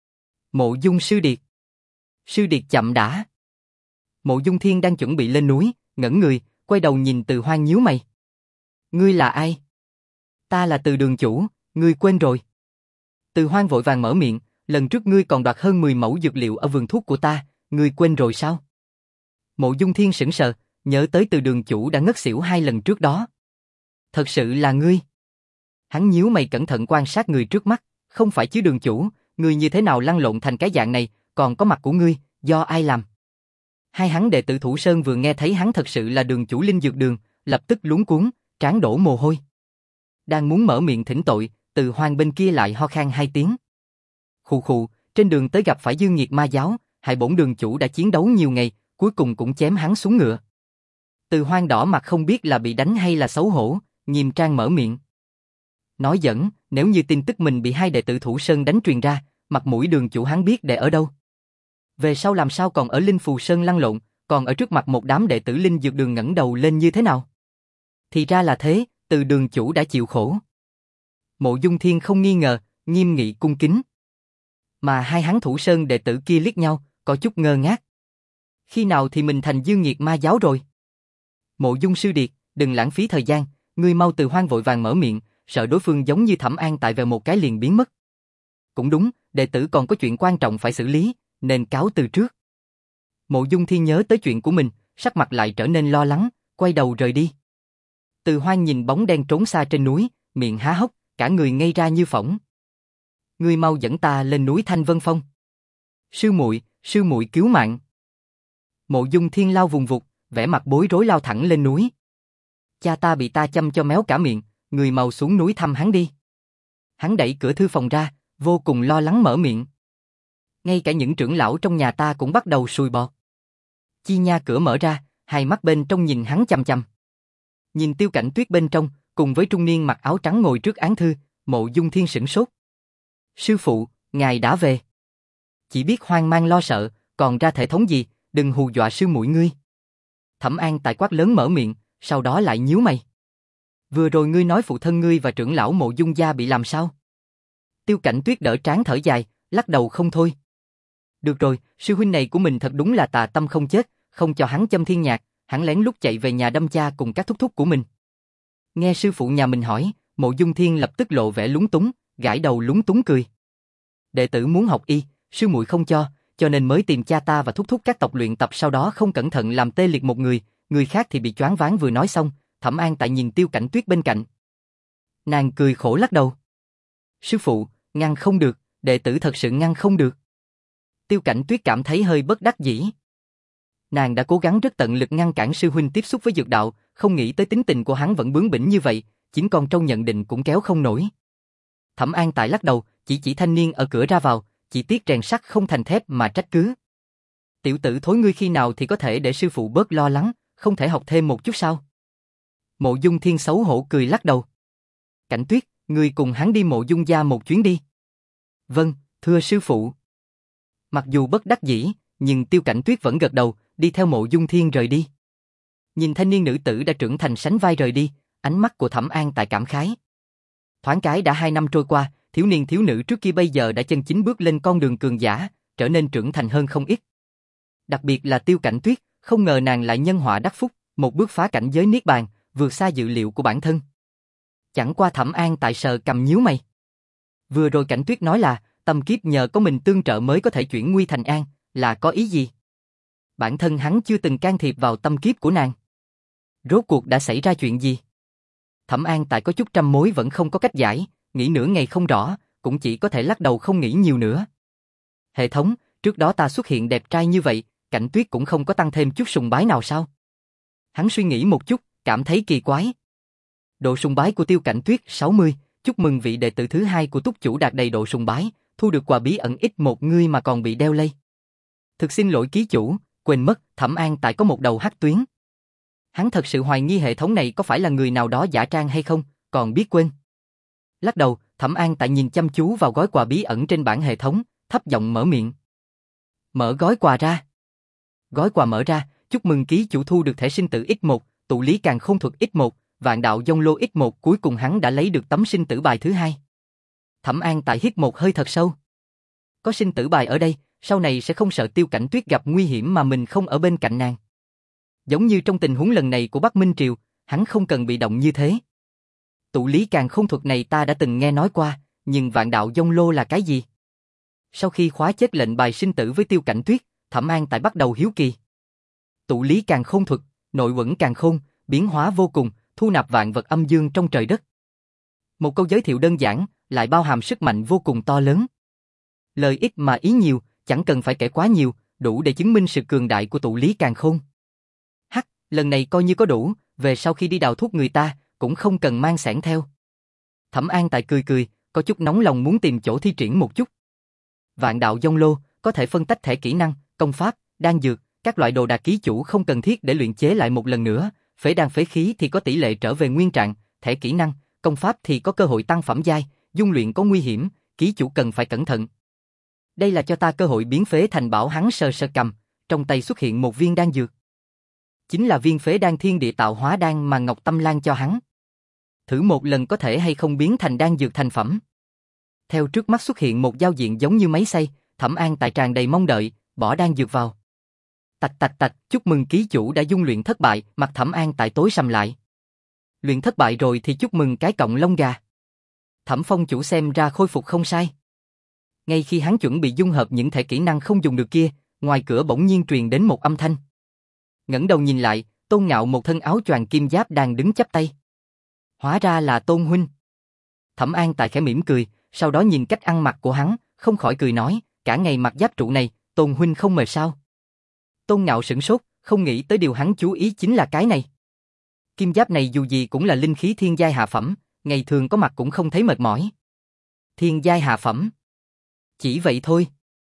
A: Mộ Dung sư điệt. Sư điệt chậm đã. Mộ Dung Thiên đang chuẩn bị lên núi, ngẩn người, quay đầu nhìn Từ Hoang nhíu mày. Ngươi là ai? Ta là Từ đường chủ, ngươi quên rồi. Từ Hoang vội vàng mở miệng, lần trước ngươi còn đoạt hơn mười mẫu dược liệu ở vườn thuốc của ta, ngươi quên rồi sao? Mộ Dung Thiên sững sờ, nhớ tới Từ đường chủ đã ngất xỉu hai lần trước đó. Thật sự là ngươi? Hắn nhíu mày cẩn thận quan sát người trước mắt, không phải chứ đường chủ, ngươi như thế nào lăn lộn thành cái dạng này, còn có mặt của ngươi, do ai làm? Hai hắn đệ tử Thủ Sơn vừa nghe thấy hắn thật sự là đường chủ linh dược đường, lập tức luống cuống, trán đổ mồ hôi. Đang muốn mở miệng thỉnh tội, Từ Hoang bên kia lại ho khan hai tiếng. Khụ khụ, trên đường tới gặp phải Dương Nghiệt ma giáo, hại bổn đường chủ đã chiến đấu nhiều ngày, cuối cùng cũng chém hắn xuống ngựa. Từ Hoang đỏ mặt không biết là bị đánh hay là xấu hổ, nghiêm trang mở miệng. Nói giỡn, nếu như tin tức mình bị hai đệ tử Thủ Sơn đánh truyền ra, mặt mũi đường chủ hắn biết để ở đâu. Về sau làm sao còn ở Linh Phù Sơn lăn lộn, còn ở trước mặt một đám đệ tử Linh Dược Đường ngẩng đầu lên như thế nào? Thì ra là thế, Từ đường chủ đã chịu khổ. Mộ Dung Thiên không nghi ngờ, nghiêm nghị cung kính. Mà hai hắn Thủ Sơn đệ tử kia liếc nhau, có chút ngơ ngác. Khi nào thì mình thành Dương Nghiệt ma giáo rồi? Mộ Dung sư điệt, đừng lãng phí thời gian, ngươi mau. Từ Hoang vội vàng mở miệng, sợ đối phương giống như Thẩm An tại về một cái liền biến mất. Cũng đúng, đệ tử còn có chuyện quan trọng phải xử lý, nên cáo từ trước. Mộ Dung Thiên nhớ tới chuyện của mình, sắc mặt lại trở nên lo lắng, quay đầu rời đi. Từ Hoang nhìn bóng đen trốn xa trên núi, miệng há hốc, cả người ngây ra như phỏng. Ngươi mau dẫn ta lên núi Thanh Vân Phong. Sư muội, sư muội cứu mạng. Mộ Dung Thiên lao vùng vụt, vẻ mặt bối rối lao thẳng lên núi. Cha ta bị ta châm cho méo cả miệng, người mau xuống núi thăm hắn đi. Hắn đẩy cửa thư phòng ra, vô cùng lo lắng mở miệng. Ngay cả những trưởng lão trong nhà ta cũng bắt đầu sùi bọt. Chi nha cửa mở ra, hai mắt bên trong nhìn hắn chằm chằm. Nhìn Tiêu Cảnh Tuyết bên trong, cùng với trung niên mặc áo trắng ngồi trước án thư, Mộ Dung Thiên sửng sốt. Sư phụ, ngài đã về. Chỉ biết hoang mang lo sợ, còn ra thể thống gì, đừng hù dọa sư muội ngươi. Thẩm An tại quát lớn mở miệng, sau đó lại nhíu mày. Vừa rồi ngươi nói phụ thân ngươi và trưởng lão Mộ Dung gia bị làm sao? Tiêu Cảnh Tuyết đỡ trán thở dài, lắc đầu không thôi. Được rồi, sư huynh này của mình thật đúng là tà tâm không chết, không cho hắn châm thiên nhạc, hắn lén lút chạy về nhà đâm cha cùng các thúc thúc của mình. Nghe sư phụ nhà mình hỏi, Mộ Dung Thiên lập tức lộ vẻ lúng túng, gãi đầu lúng túng cười. Đệ tử muốn học y, sư muội không cho, cho nên mới tìm cha ta và thúc thúc các tộc luyện tập, sau đó không cẩn thận làm tê liệt một người, người khác thì bị choáng váng. Vừa nói xong, Thẩm An tại nhìn Tiêu Cảnh Tuyết bên cạnh. Nàng cười khổ lắc đầu. Sư phụ, ngăn không được, đệ tử thật sự ngăn không được. Tiêu Cảnh Tuyết cảm thấy hơi bất đắc dĩ. Nàng đã cố gắng rất tận lực ngăn cản sư huynh tiếp xúc với dược đạo, không nghĩ tới tính tình của hắn vẫn bướng bỉnh như vậy, chính con trâu nhận định cũng kéo không nổi. Thẩm An tại lắc đầu, chỉ chỉ thanh niên ở cửa ra vào, chỉ tiếc rèn sắt không thành thép mà trách cứ. Tiểu tử thối ngươi khi nào thì có thể để sư phụ bớt lo lắng, không thể học thêm một chút sao? Mộ Dung Thiên xấu hổ cười lắc đầu. Cảnh Tuyết, ngươi cùng hắn đi Mộ Dung gia một chuyến đi. Vâng, thưa sư phụ. Mặc dù bất đắc dĩ, nhưng Tiêu Cảnh Tuyết vẫn gật đầu, đi theo Mộ Dung Thiên rời đi. Nhìn thanh niên nữ tử đã trưởng thành sánh vai rời đi, ánh mắt của Thẩm An tại cảm khái. Thoáng cái đã hai năm trôi qua, thiếu niên thiếu nữ trước kia bây giờ đã chân chính bước lên con đường cường giả, trở nên trưởng thành hơn không ít. Đặc biệt là Tiêu Cảnh Tuyết, không ngờ nàng lại nhân họa đắc phúc, một bước phá cảnh giới niết bàn, vượt xa dự liệu của bản thân. Chẳng qua Thẩm An tại sờ cầm nhíu mày. Vừa rồi Cảnh Tuyết nói là, tâm kiếp nhờ có mình tương trợ mới có thể chuyển nguy thành an, là có ý gì? Bản thân hắn chưa từng can thiệp vào tâm kiếp của nàng. Rốt cuộc đã xảy ra chuyện gì? Thẩm An tại có chút trăm mối vẫn không có cách giải, nghĩ nửa ngày không rõ, cũng chỉ có thể lắc đầu không nghĩ nhiều nữa. Hệ thống, trước đó ta xuất hiện đẹp trai như vậy, Cảnh Tuyết cũng không có tăng thêm chút sùng bái nào sao? Hắn suy nghĩ một chút, cảm thấy kỳ quái. Độ sùng bái của Tiêu Cảnh Tuyết sáu mươi, chúc mừng vị đệ tử thứ hai của túc chủ đạt đầy độ sùng bái, thu được quà bí ẩn ít một ngươi mà còn bị đeo lây. Thực xin lỗi ký chủ, quên mất, Thẩm An tại có một đầu hắc tuyến. Hắn thật sự hoài nghi hệ thống này có phải là người nào đó giả trang hay không, còn biết quên. Lắc đầu, Thẩm An tại nhìn chăm chú vào gói quà bí ẩn trên bảng hệ thống, thấp giọng mở miệng. Mở gói quà ra. Gói quà mở ra, chúc mừng ký chủ thu được thẻ sinh tử ích một, tụ lý càn khôn thuật ích một, vạn đạo dông lô ích một, cuối cùng hắn đã lấy được tấm sinh tử bài thứ hai. Thẩm An tại hít một hơi thật sâu. Có sinh tử bài ở đây, sau này sẽ không sợ Tiêu Cảnh Tuyết gặp nguy hiểm mà mình không ở bên cạnh nàng. Giống như trong tình huống lần này của Bắc Minh Triều, hắn không cần bị động như thế. Tụ lý càn khôn thuật này ta đã từng nghe nói qua, nhưng vạn đạo dông lô là cái gì? Sau khi khóa chết lệnh bài sinh tử với Tiêu Cảnh Tuyết, Thẩm An tại bắt đầu hiếu kỳ. Tụ lý càn khôn thuật, nội uẩn càn khôn, biến hóa vô cùng, thu nạp vạn vật âm dương trong trời đất. Một câu giới thiệu đơn giản, lại bao hàm sức mạnh vô cùng to lớn. Lời ít mà ý nhiều, chẳng cần phải kể quá nhiều, đủ để chứng minh sự cường đại của tụ lý càn khôn. Hắc, lần này coi như có đủ, về sau khi đi đào thuốc người ta, cũng không cần mang xẻng theo. Thẩm An tại cười cười, có chút nóng lòng muốn tìm chỗ thi triển một chút. Vạn đạo dông lô, có thể phân tách thể kỹ năng, công pháp, đan dược, các loại đồ đạc ký chủ không cần thiết để luyện chế lại một lần nữa, phế đan phế khí thì có tỷ lệ trở về nguyên trạng, thể kỹ năng, công pháp thì có cơ hội tăng phẩm giai, dung luyện có nguy hiểm, ký chủ cần phải cẩn thận. Đây là cho ta cơ hội biến phế thành bảo. Hắn sờ sờ cầm, trong tay xuất hiện một viên đan dược. Chính là viên phế đan thiên địa tạo hóa đan mà Ngọc Tâm Lan cho hắn. Thử một lần có thể hay không biến thành đan dược thành phẩm. Theo trước mắt xuất hiện một giao diện giống như máy xay, Thẩm An tại tràn đầy mong đợi, bỏ đan dược vào. Tạch tạch tạch, chúc mừng ký chủ đã dung luyện thất bại, mặt Thẩm An tại tối sầm lại. Luyện thất bại rồi thì chúc mừng cái cọng lông gà. Thẩm Phong chủ xem ra khôi phục không sai. Ngay khi hắn chuẩn bị dung hợp những thể kỹ năng không dùng được kia, ngoài cửa bỗng nhiên truyền đến một âm thanh. Ngẩng đầu nhìn lại, Tôn Ngạo một thân áo choàng kim giáp đang đứng chắp tay. Hóa ra là Tôn huynh. Thẩm An tại khẽ mỉm cười, sau đó nhìn cách ăn mặc của hắn, không khỏi cười nói, cả ngày mặc giáp trụ này, Tôn huynh không mệt sao? Tôn Ngạo sửng sốt, không nghĩ tới điều hắn chú ý chính là cái này. Kim giáp này dù gì cũng là linh khí thiên giai hạ phẩm, ngày thường có mặt cũng không thấy mệt mỏi. Thiên giai hạ phẩm? Chỉ vậy thôi.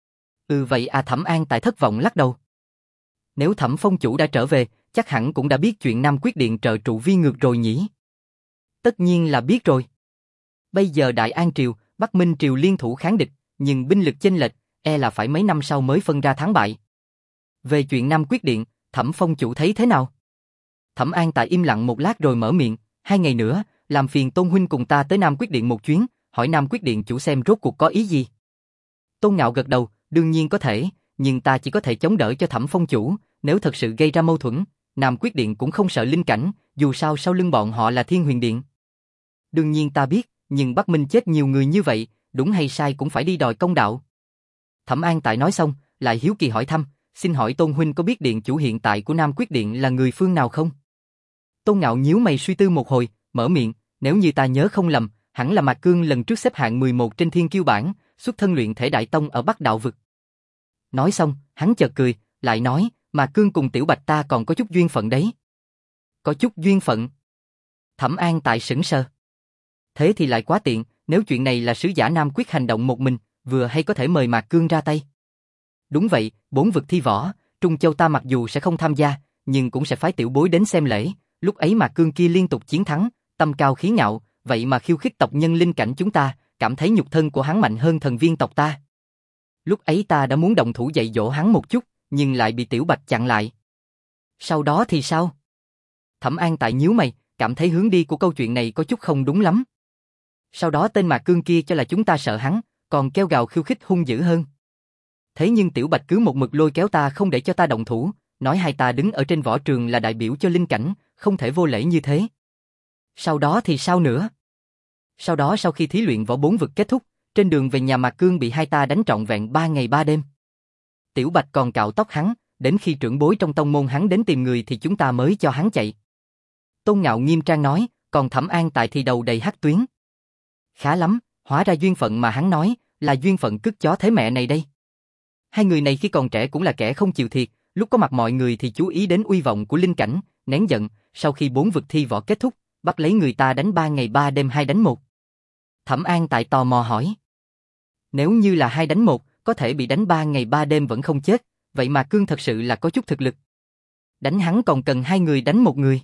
A: Ừ vậy à. Thẩm An tại thất vọng lắc đầu. Nếu Thẩm Phong chủ đã trở về, chắc hẳn cũng đã biết chuyện Nam Quyết Điện trợ trụ vi ngược rồi nhỉ? Tất nhiên là biết rồi. Bây giờ Đại An Triều, Bắc Minh Triều liên thủ kháng địch, nhưng binh lực chênh lệch, e là phải mấy năm sau mới phân ra thắng bại. Về chuyện Nam Quyết Điện, Thẩm Phong chủ thấy thế nào? Thẩm An tại im lặng một lát rồi mở miệng, hai ngày nữa, làm phiền Tôn huynh cùng ta tới Nam Quyết Điện một chuyến, hỏi Nam Quyết Điện chủ xem rốt cuộc có ý gì. Tôn Ngạo gật đầu, đương nhiên có thể, nhưng ta chỉ có thể chống đỡ cho Thẩm Phong chủ, nếu thật sự gây ra mâu thuẫn, Nam Quyết Điện cũng không sợ linh cảnh, dù sao sau lưng bọn họ là Thiên Huyền Điện. Đương nhiên ta biết, nhưng Bắc Minh chết nhiều người như vậy, đúng hay sai cũng phải đi đòi công đạo. Thẩm An tại nói xong, lại hiếu kỳ hỏi thăm, xin hỏi Tôn huynh có biết điện chủ hiện tại của Nam Quyết Điện là người phương nào không? Tôn Ngạo nhíu mày suy tư một hồi, mở miệng, nếu như ta nhớ không lầm, hẳn là Mạc Cương lần trước xếp hạng mười một trên thiên kiêu bảng, xuất thân luyện thể đại tông ở Bắc Đạo vực. Nói xong, hắn chợt cười, lại nói, Mạc Cương cùng Tiểu Bạch ta còn có chút duyên phận đấy. Có chút duyên phận? Thẩm An tại sững sờ. Thế thì lại quá tiện, nếu chuyện này là sứ giả Nam Quyết hành động một mình, vừa hay có thể mời Mạc Cương ra tay. Đúng vậy, bốn vực thi võ, Trung Châu ta mặc dù sẽ không tham gia, nhưng cũng sẽ phái tiểu bối đến xem lễ, lúc ấy Mạc Cương kia liên tục chiến thắng, tâm cao khí ngạo, vậy mà khiêu khích tộc nhân linh cảnh chúng ta, cảm thấy nhục thân của hắn mạnh hơn thần viên tộc ta. Lúc ấy ta đã muốn động thủ dạy dỗ hắn một chút, nhưng lại bị Tiểu Bạch chặn lại. Sau đó thì sao? Thẩm An Tại nhíu mày, cảm thấy hướng đi của câu chuyện này có chút không đúng lắm. Sau đó tên Mạc Cương kia cho là chúng ta sợ hắn, còn kêu gào khiêu khích hung dữ hơn. Thế nhưng Tiểu Bạch cứ một mực lôi kéo ta không để cho ta động thủ, nói hai ta đứng ở trên võ trường là đại biểu cho linh cảnh, không thể vô lễ như thế. Sau đó thì sao nữa? Sau đó sau khi thí luyện võ bốn vực kết thúc, trên đường về nhà Mạc Cương bị hai ta đánh trọn vẹn ba ngày ba đêm. Tiểu Bạch còn cạo tóc hắn, đến khi trưởng bối trong tông môn hắn đến tìm người thì chúng ta mới cho hắn chạy. Tôn Ngạo nghiêm trang nói, còn Thẩm An Tại thì đầu đầy hắc tuyến. Khá lắm, hóa ra duyên phận mà hắn nói, là duyên phận cứt chó thế mẹ này đây. Hai người này khi còn trẻ cũng là kẻ không chịu thiệt, lúc có mặt mọi người thì chú ý đến uy vọng của linh cảnh, nén giận, sau khi bốn vực thi võ kết thúc, bắt lấy người ta đánh ba ngày ba đêm hai đánh một. Thẩm An Tại tò mò hỏi. Nếu như là hai đánh một, có thể bị đánh ba ngày ba đêm vẫn không chết, vậy mà Cương thật sự là có chút thực lực. Đánh hắn còn cần hai người đánh một người.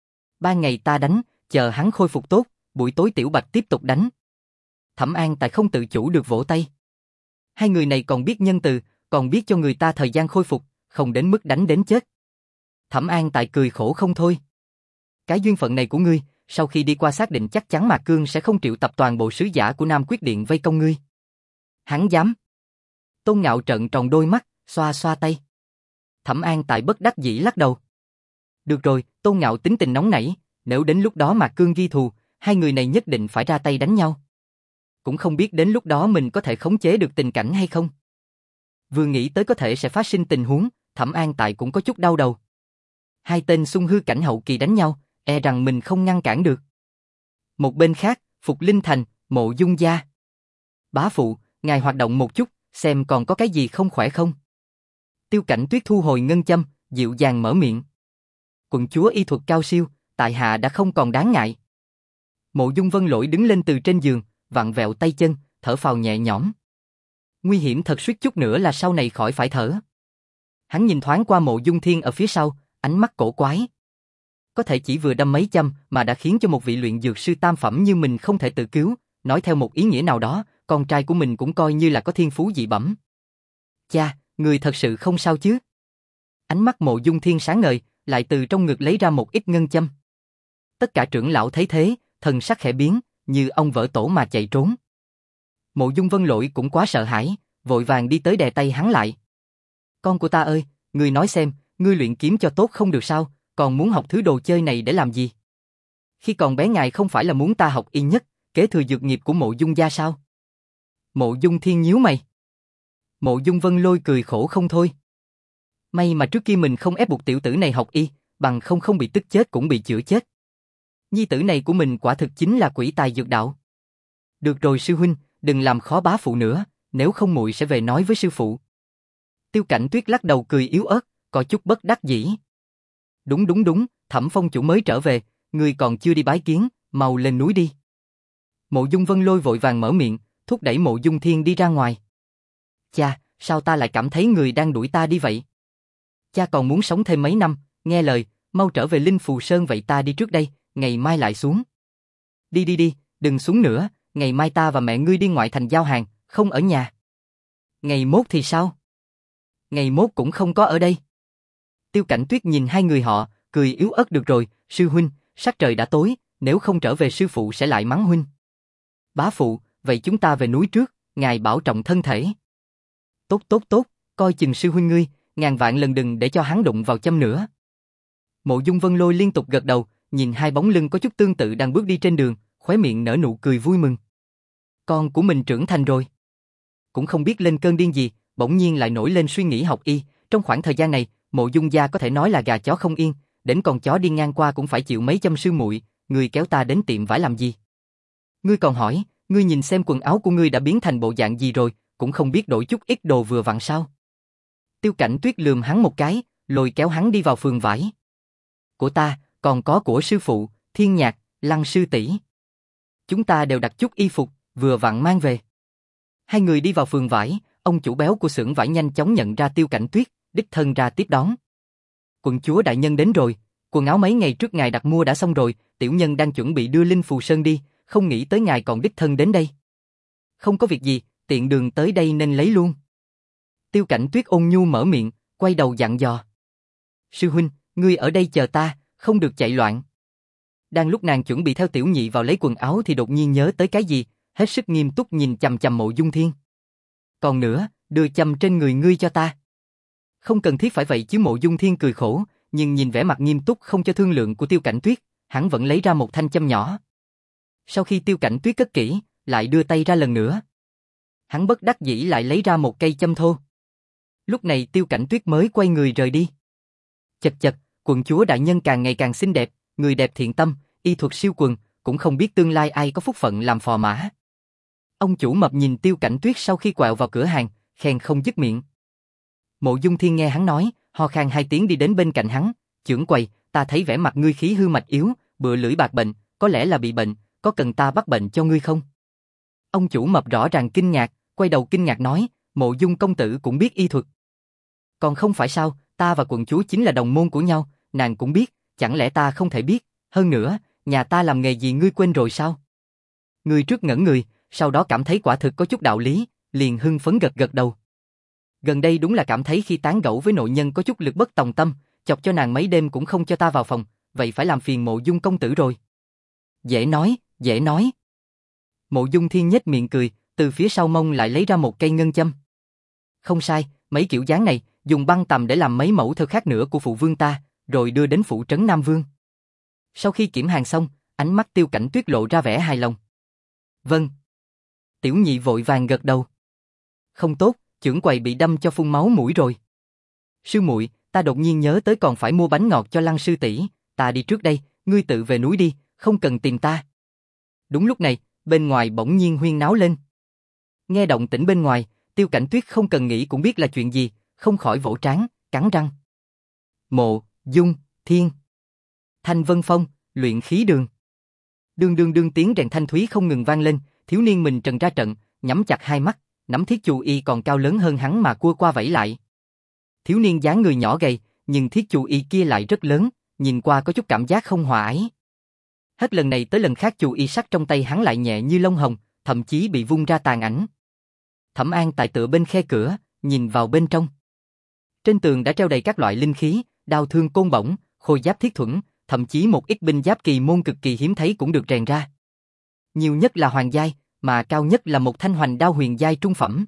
A: Ba ngày ta đánh, chờ hắn khôi phục tốt, buổi tối Tiểu Bạch tiếp tục đánh. Thẩm An Tại không tự chủ được vỗ tay. Hai người này còn biết nhân từ, còn biết cho người ta thời gian khôi phục, không đến mức đánh đến chết. Thẩm An Tại cười khổ không thôi. Cái duyên phận này của ngươi, sau khi đi qua xác định chắc chắn Mạc Cương sẽ không triệu tập toàn bộ sứ giả của Nam Quyết Điện vây công ngươi. Hắn dám. Tôn Ngạo trợn tròn đôi mắt, xoa xoa tay. Thẩm An Tại bất đắc dĩ lắc đầu. Được rồi, Tôn Ngạo tính tình nóng nảy, nếu đến lúc đó Mạc Cương ghi thù, hai người này nhất định phải ra tay đánh nhau. Cũng không biết đến lúc đó mình có thể khống chế được tình cảnh hay không. Vừa nghĩ tới có thể sẽ phát sinh tình huống, Thẩm An Tại cũng có chút đau đầu. Hai tên xung hư cảnh hậu kỳ đánh nhau, e rằng mình không ngăn cản được. Một bên khác, Phục Linh Thành, Mộ Dung gia. Bá phụ, ngài hoạt động một chút, xem còn có cái gì không khỏe không. Tiêu Cảnh Tuyết thu hồi ngân châm, dịu dàng mở miệng. Quận chúa y thuật cao siêu, tại hạ đã không còn đáng ngại. Mộ Dung Vân Lỗi đứng lên từ trên giường, vặn vẹo tay chân, thở phào nhẹ nhõm. Nguy hiểm thật suýt chút nữa là sau này khỏi phải thở. Hắn nhìn thoáng qua Mộ Dung Thiên ở phía sau, ánh mắt cổ quái. Có thể chỉ vừa đâm mấy châm mà đã khiến cho một vị luyện dược sư tam phẩm như mình không thể tự cứu, nói theo một ý nghĩa nào đó, con trai của mình cũng coi như là có thiên phú dị bẩm. Cha, người thật sự không sao chứ? Ánh mắt Mộ Dung Thiên sáng ngời, lại từ trong ngực lấy ra một ít ngân châm. Tất cả trưởng lão thấy thế, thần sắc khẽ biến, như ông vỡ tổ mà chạy trốn. Mộ Dung Vân Lỗi cũng quá sợ hãi, vội vàng đi tới đè tay hắn lại. Con của ta ơi, ngươi nói xem, ngươi luyện kiếm cho tốt không được sao, còn muốn học thứ đồ chơi này để làm gì? Khi còn bé ngài không phải là muốn ta học y nhất, kế thừa dược nghiệp của Mộ Dung gia sao? Mộ Dung Thiên nhíu mày. Mộ Dung Vân Lôi cười khổ không thôi. May mà trước kia mình không ép buộc tiểu tử này học y, bằng không không bị tức chết cũng bị chữa chết. Nhi tử này của mình quả thực chính là quỷ tài dược đạo. Được rồi sư huynh, đừng làm khó bá phụ nữa, nếu không muội sẽ về nói với sư phụ. Tiêu Cảnh Tuyết lắc đầu cười yếu ớt, có chút bất đắc dĩ. Đúng đúng đúng, Thẩm Phong chủ mới trở về, ngươi còn chưa đi bái kiến, mau lên núi đi. Mộ Dung Vân Lôi vội vàng mở miệng, thúc đẩy Mộ Dung Thiên đi ra ngoài. Cha, sao ta lại cảm thấy người đang đuổi ta đi vậy? Cha còn muốn sống thêm mấy năm, nghe lời, mau trở về Linh Phù Sơn vậy ta đi trước đây, ngày mai lại xuống. Đi đi đi, đừng xuống nữa, ngày mai ta và mẹ ngươi đi ngoại thành giao hàng, không ở nhà. Ngày mốt thì sao? Ngày mốt cũng không có ở đây. Tiêu Cảnh Tuyết nhìn hai người họ, cười yếu ớt được rồi, sư huynh, sắc trời đã tối, nếu không trở về sư phụ sẽ lại mắng huynh. Bá phụ, vậy chúng ta về núi trước, ngài bảo trọng thân thể. Tốt tốt tốt, coi chừng sư huynh ngươi, ngàn vạn lần đừng để cho hắn đụng vào châm nữa. Mộ Dung Vân Lôi liên tục gật đầu, nhìn hai bóng lưng có chút tương tự đang bước đi trên đường, khóe miệng nở nụ cười vui mừng. Con của mình trưởng thành rồi. Cũng không biết lên cơn điên gì, bỗng nhiên lại nổi lên suy nghĩ học y, trong khoảng thời gian này, Mộ Dung gia có thể nói là gà chó không yên, đến con chó đi ngang qua cũng phải chịu mấy châm sư muội, ngươi kéo ta đến tiệm vải làm gì? Ngươi còn hỏi, ngươi nhìn xem quần áo của ngươi đã biến thành bộ dạng gì rồi, cũng không biết đổi chút ít đồ vừa vặn sao? Tiêu Cảnh Tuyết lườm hắn một cái, lôi kéo hắn đi vào phường vải. Của ta, còn có của sư phụ, Thiên Nhạc, Lăng sư tỷ. Chúng ta đều đặt chút y phục, vừa vặn mang về. Hai người đi vào phường vải, ông chủ béo của xưởng vải nhanh chóng nhận ra Tiêu Cảnh Tuyết, đích thân ra tiếp đón. Quận chúa đại nhân đến rồi, quần áo mấy ngày trước ngài đặt mua đã xong rồi, tiểu nhân đang chuẩn bị đưa Linh Phù Sơn đi, không nghĩ tới ngài còn đích thân đến đây. Không có việc gì, tiện đường tới đây nên lấy luôn. Tiêu Cảnh Tuyết ôn nhu mở miệng, quay đầu dặn dò. Sư huynh, ngươi ở đây chờ ta, không được chạy loạn. Đang lúc nàng chuẩn bị theo tiểu nhị vào lấy quần áo thì đột nhiên nhớ tới cái gì, hết sức nghiêm túc nhìn chằm chằm Mộ Dung Thiên. Còn nữa, đưa châm trên người ngươi cho ta. Không cần thiết phải vậy chứ. Mộ Dung Thiên cười khổ, nhưng nhìn vẻ mặt nghiêm túc không cho thương lượng của Tiêu Cảnh Tuyết, hắn vẫn lấy ra một thanh châm nhỏ. Sau khi Tiêu Cảnh Tuyết cất kỹ, lại đưa tay ra lần nữa. Hắn bất đắc dĩ lại lấy ra một cây châm thô. Lúc này Tiêu Cảnh Tuyết mới quay người rời đi. Chật chật, quận chúa đại nhân càng ngày càng xinh đẹp, người đẹp thiện tâm, y thuật siêu quần, cũng không biết tương lai ai có phúc phận làm phò mã. Ông chủ mập nhìn Tiêu Cảnh Tuyết sau khi quẹo vào cửa hàng, khen không dứt miệng. Mộ Dung Thiên nghe hắn nói, ho khan hai tiếng đi đến bên cạnh hắn, trưởng quầy, ta thấy vẻ mặt ngươi khí hư mạch yếu, bựa lưỡi bạc bệnh, có lẽ là bị bệnh, có cần ta bắt bệnh cho ngươi không? Ông chủ mập rõ ràng kinh ngạc, quay đầu kinh ngạc nói, Mộ Dung công tử cũng biết y thuật. Còn không phải sao, ta và quận chúa chính là đồng môn của nhau, nàng cũng biết, chẳng lẽ ta không thể biết, hơn nữa, nhà ta làm nghề gì ngươi quên rồi sao? Ngươi trước ngẩn người, sau đó cảm thấy quả thực có chút đạo lý, liền hưng phấn gật gật đầu. Gần đây đúng là cảm thấy khi tán gẫu với nội nhân có chút lực bất tòng tâm, chọc cho nàng mấy đêm cũng không cho ta vào phòng, vậy phải làm phiền Mộ Dung công tử rồi. Dễ nói, dễ nói. Mộ Dung Thiên nhếch miệng cười, từ phía sau mông lại lấy ra một cây ngân châm. Không sai, mấy kiểu dáng này, dùng băng tằm để làm mấy mẫu theo khác nữa của phụ vương ta, rồi đưa đến phủ trấn Nam Vương. Sau khi kiểm hàng xong, ánh mắt Tiêu Cảnh Tuyết lộ ra vẻ hài lòng. Vâng. Tiểu nhị vội vàng gật đầu. Không tốt, trưởng quầy bị đâm cho phun máu mũi rồi. Sư muội, ta đột nhiên nhớ tới còn phải mua bánh ngọt cho Lăng sư tỷ, ta đi trước đây, ngươi tự về núi đi, không cần tìm ta. Đúng lúc này, bên ngoài bỗng nhiên huyên náo lên. Nghe động tĩnh bên ngoài, Tiêu Cảnh Tuyết không cần nghĩ cũng biết là chuyện gì, không khỏi vỗ trán, cắn răng. Mộ Dung Thiên. Thanh Vân Phong, luyện khí đường. Đương đương đương tiếng rèn thanh thúy không ngừng vang lên, thiếu niên mình trần ra trận, nhắm chặt hai mắt, nắm thiết chù y còn cao lớn hơn hắn mà cua qua vẫy lại. Thiếu niên dáng người nhỏ gầy, nhưng thiết chù y kia lại rất lớn, nhìn qua có chút cảm giác không hòa ái. Hết lần này tới lần khác chù y sắt trong tay hắn lại nhẹ như lông hồng, thậm chí bị vung ra tàn ảnh. Thẩm An tại tựa bên khe cửa, nhìn vào bên trong. Trên tường đã treo đầy các loại linh khí, đao thương côn bổng, khôi giáp thiết thuẫn, thậm chí một ít binh giáp kỳ môn cực kỳ hiếm thấy cũng được rèn ra. Nhiều nhất là hoàng giai, mà cao nhất là một thanh hoành đao huyền giai trung phẩm.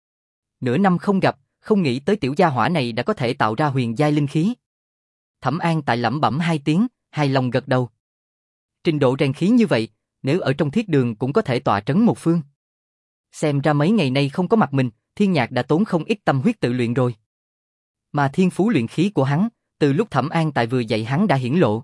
A: Nửa năm không gặp, không nghĩ tới tiểu gia hỏa này đã có thể tạo ra huyền giai linh khí. Thẩm An tại lẩm bẩm hai tiếng, hài lòng gật đầu. Trình độ rèn khí như vậy, nếu ở trong thiết đường cũng có thể tọa trấn một phương. Xem ra mấy ngày nay không có mặt mình, Thiên Nhạc đã tốn không ít tâm huyết tự luyện rồi. Mà thiên phú luyện khí của hắn, từ lúc Thẩm An tại vừa dạy hắn đã hiển lộ.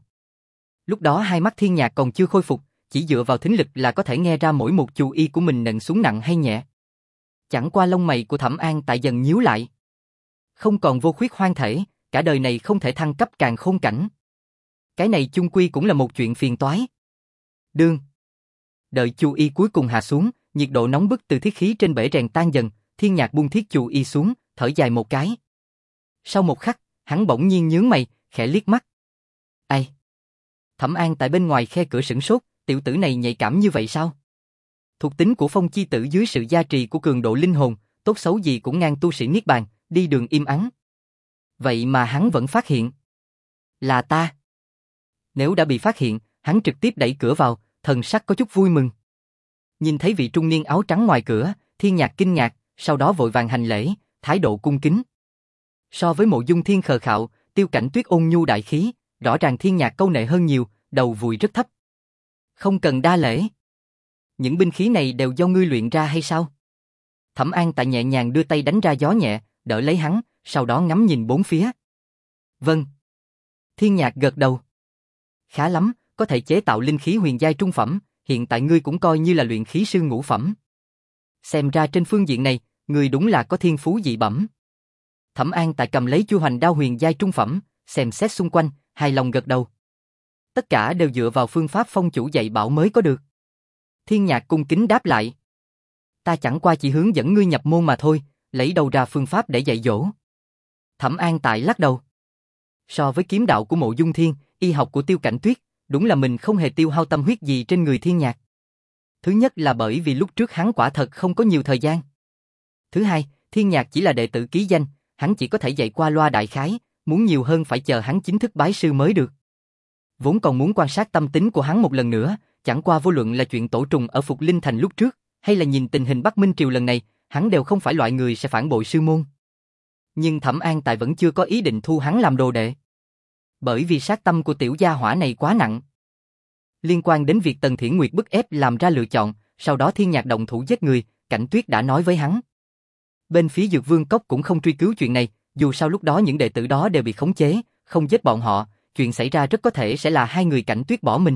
A: Lúc đó hai mắt Thiên Nhạc còn chưa khôi phục, chỉ dựa vào thính lực là có thể nghe ra mỗi một chú y của mình nện xuống nặng hay nhẹ. Chẳng qua lông mày của Thẩm An tại dần nhíu lại. Không còn vô khuyết hoang thể, cả đời này không thể thăng cấp càng khôn cảnh. Cái này chung quy cũng là một chuyện phiền toái. Đương. Đợi chú y cuối cùng hạ xuống, nhiệt độ nóng bức từ thiết khí trên bể rèn tan dần, Thiên Nhạc buông thiết chú y xuống, thở dài một cái. Sau một khắc, hắn bỗng nhiên nhướng mày, khẽ liếc mắt. Ai? Thẩm An tại bên ngoài khe cửa sửng sốt, tiểu tử này nhạy cảm như vậy sao? Thuộc tính của phong chi tử dưới sự gia trì của cường độ linh hồn, tốt xấu gì cũng ngang tu sĩ niết bàn, đi đường im ắng. Vậy mà hắn vẫn phát hiện. Là ta. Nếu đã bị phát hiện, hắn trực tiếp đẩy cửa vào, thần sắc có chút vui mừng. Nhìn thấy vị trung niên áo trắng ngoài cửa, Thiên Nhạc kinh ngạc, sau đó vội vàng hành lễ, thái độ cung kính. So với Mộ Dung Thiên khờ khạo, Tiêu Cảnh Tuyết ôn nhu đại khí, rõ ràng Thiên Nhạc câu nệ hơn nhiều, đầu vùi rất thấp. Không cần đa lễ. Những binh khí này đều do ngươi luyện ra hay sao? Thẩm An tại nhẹ nhàng đưa tay đánh ra gió nhẹ, đỡ lấy hắn, sau đó ngắm nhìn bốn phía. Vâng. Thiên Nhạc gật đầu. Khá lắm, có thể chế tạo linh khí huyền giai trung phẩm, hiện tại ngươi cũng coi như là luyện khí sư ngũ phẩm. Xem ra trên phương diện này, ngươi đúng là có thiên phú dị bẩm. Thẩm An tại cầm lấy chu hoành đao huyền giai trung phẩm, xem xét xung quanh, hài lòng gật đầu. Tất cả đều dựa vào phương pháp phong chủ dạy bảo mới có được. Thiên Nhạc cung kính đáp lại. Ta chẳng qua chỉ hướng dẫn ngươi nhập môn mà thôi, lấy đâu ra phương pháp để dạy dỗ. Thẩm An Tại lắc đầu. So với kiếm đạo của Mộ Dung Thiên, y học của Tiêu Cảnh Tuyết, đúng là mình không hề tiêu hao tâm huyết gì trên người Thiên Nhạc. Thứ nhất là bởi vì lúc trước hắn quả thật không có nhiều thời gian. Thứ hai, Thiên Nhạc chỉ là đệ tử ký danh, hắn chỉ có thể dạy qua loa đại khái, muốn nhiều hơn phải chờ hắn chính thức bái sư mới được. Vốn còn muốn quan sát tâm tính của hắn một lần nữa, chẳng qua vô luận là chuyện tổ trùng ở Phục Linh Thành lúc trước, hay là nhìn tình hình Bắc Minh Triều lần này, hắn đều không phải loại người sẽ phản bội sư môn. Nhưng Thẩm An Tại vẫn chưa có ý định thu hắn làm đồ đệ. Bởi vì sát tâm của tiểu gia hỏa này quá nặng. Liên quan đến việc Tần Thiển Nguyệt bức ép làm ra lựa chọn, sau đó Thiên Nhạc động thủ giết người, Cảnh Tuyết đã nói với hắn. Bên phía Dược Vương Cốc cũng không truy cứu chuyện này, dù sao lúc đó những đệ tử đó đều bị khống chế, không giết bọn họ, chuyện xảy ra rất có thể sẽ là hai người Cảnh Tuyết bỏ mình.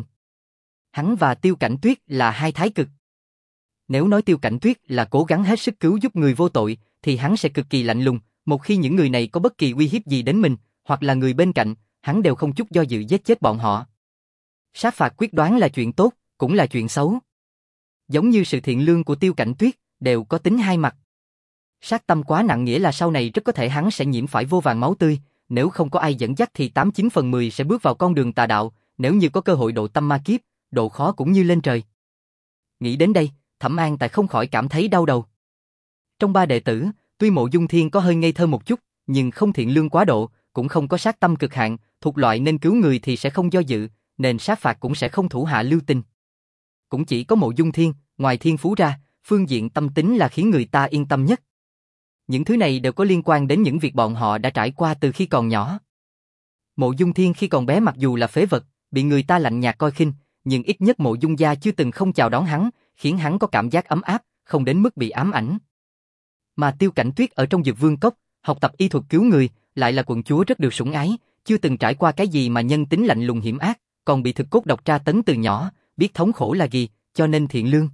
A: Hắn và Tiêu Cảnh Tuyết là hai thái cực. Nếu nói Tiêu Cảnh Tuyết là cố gắng hết sức cứu giúp người vô tội, thì hắn sẽ cực kỳ lạnh lùng, một khi những người này có bất kỳ uy hiếp gì đến mình, hoặc là người bên cạnh, hắn đều không chút do dự giết chết bọn họ. Sát phạt quyết đoán là chuyện tốt, cũng là chuyện xấu. Giống như sự thiện lương của Tiêu Cảnh Tuyết, đều có tính hai mặt. Sát tâm quá nặng nghĩa là sau này rất có thể hắn sẽ nhiễm phải vô vàn máu tươi, nếu không có ai dẫn dắt thì tám chín phần mười sẽ bước vào con đường tà đạo, nếu như có cơ hội độ tâm ma kiếp, độ khó cũng như lên trời. Nghĩ đến đây, Thẩm An Tại không khỏi cảm thấy đau đầu. Trong ba đệ tử, tuy Mộ Dung Thiên có hơi ngây thơ một chút, nhưng không thiện lương quá độ, cũng không có sát tâm cực hạn, thuộc loại nên cứu người thì sẽ không do dự, nên sát phạt cũng sẽ không thủ hạ lưu tình. Cũng chỉ có Mộ Dung Thiên, ngoài thiên phú ra, phương diện tâm tính là khiến người ta yên tâm nhất. Những thứ này đều có liên quan đến những việc bọn họ đã trải qua từ khi còn nhỏ. Mộ Dung Thiên khi còn bé mặc dù là phế vật, bị người ta lạnh nhạt coi khinh, nhưng ít nhất Mộ Dung gia chưa từng không chào đón hắn, khiến hắn có cảm giác ấm áp, không đến mức bị ám ảnh. Mà Tiêu Cảnh Tuyết ở trong Dược Vương Cốc, học tập y thuật cứu người, lại là quận chúa rất được sủng ái, chưa từng trải qua cái gì mà nhân tính lạnh lùng hiểm ác, còn bị thực cốt độc tra tấn từ nhỏ, biết thống khổ là gì, cho nên thiện lương.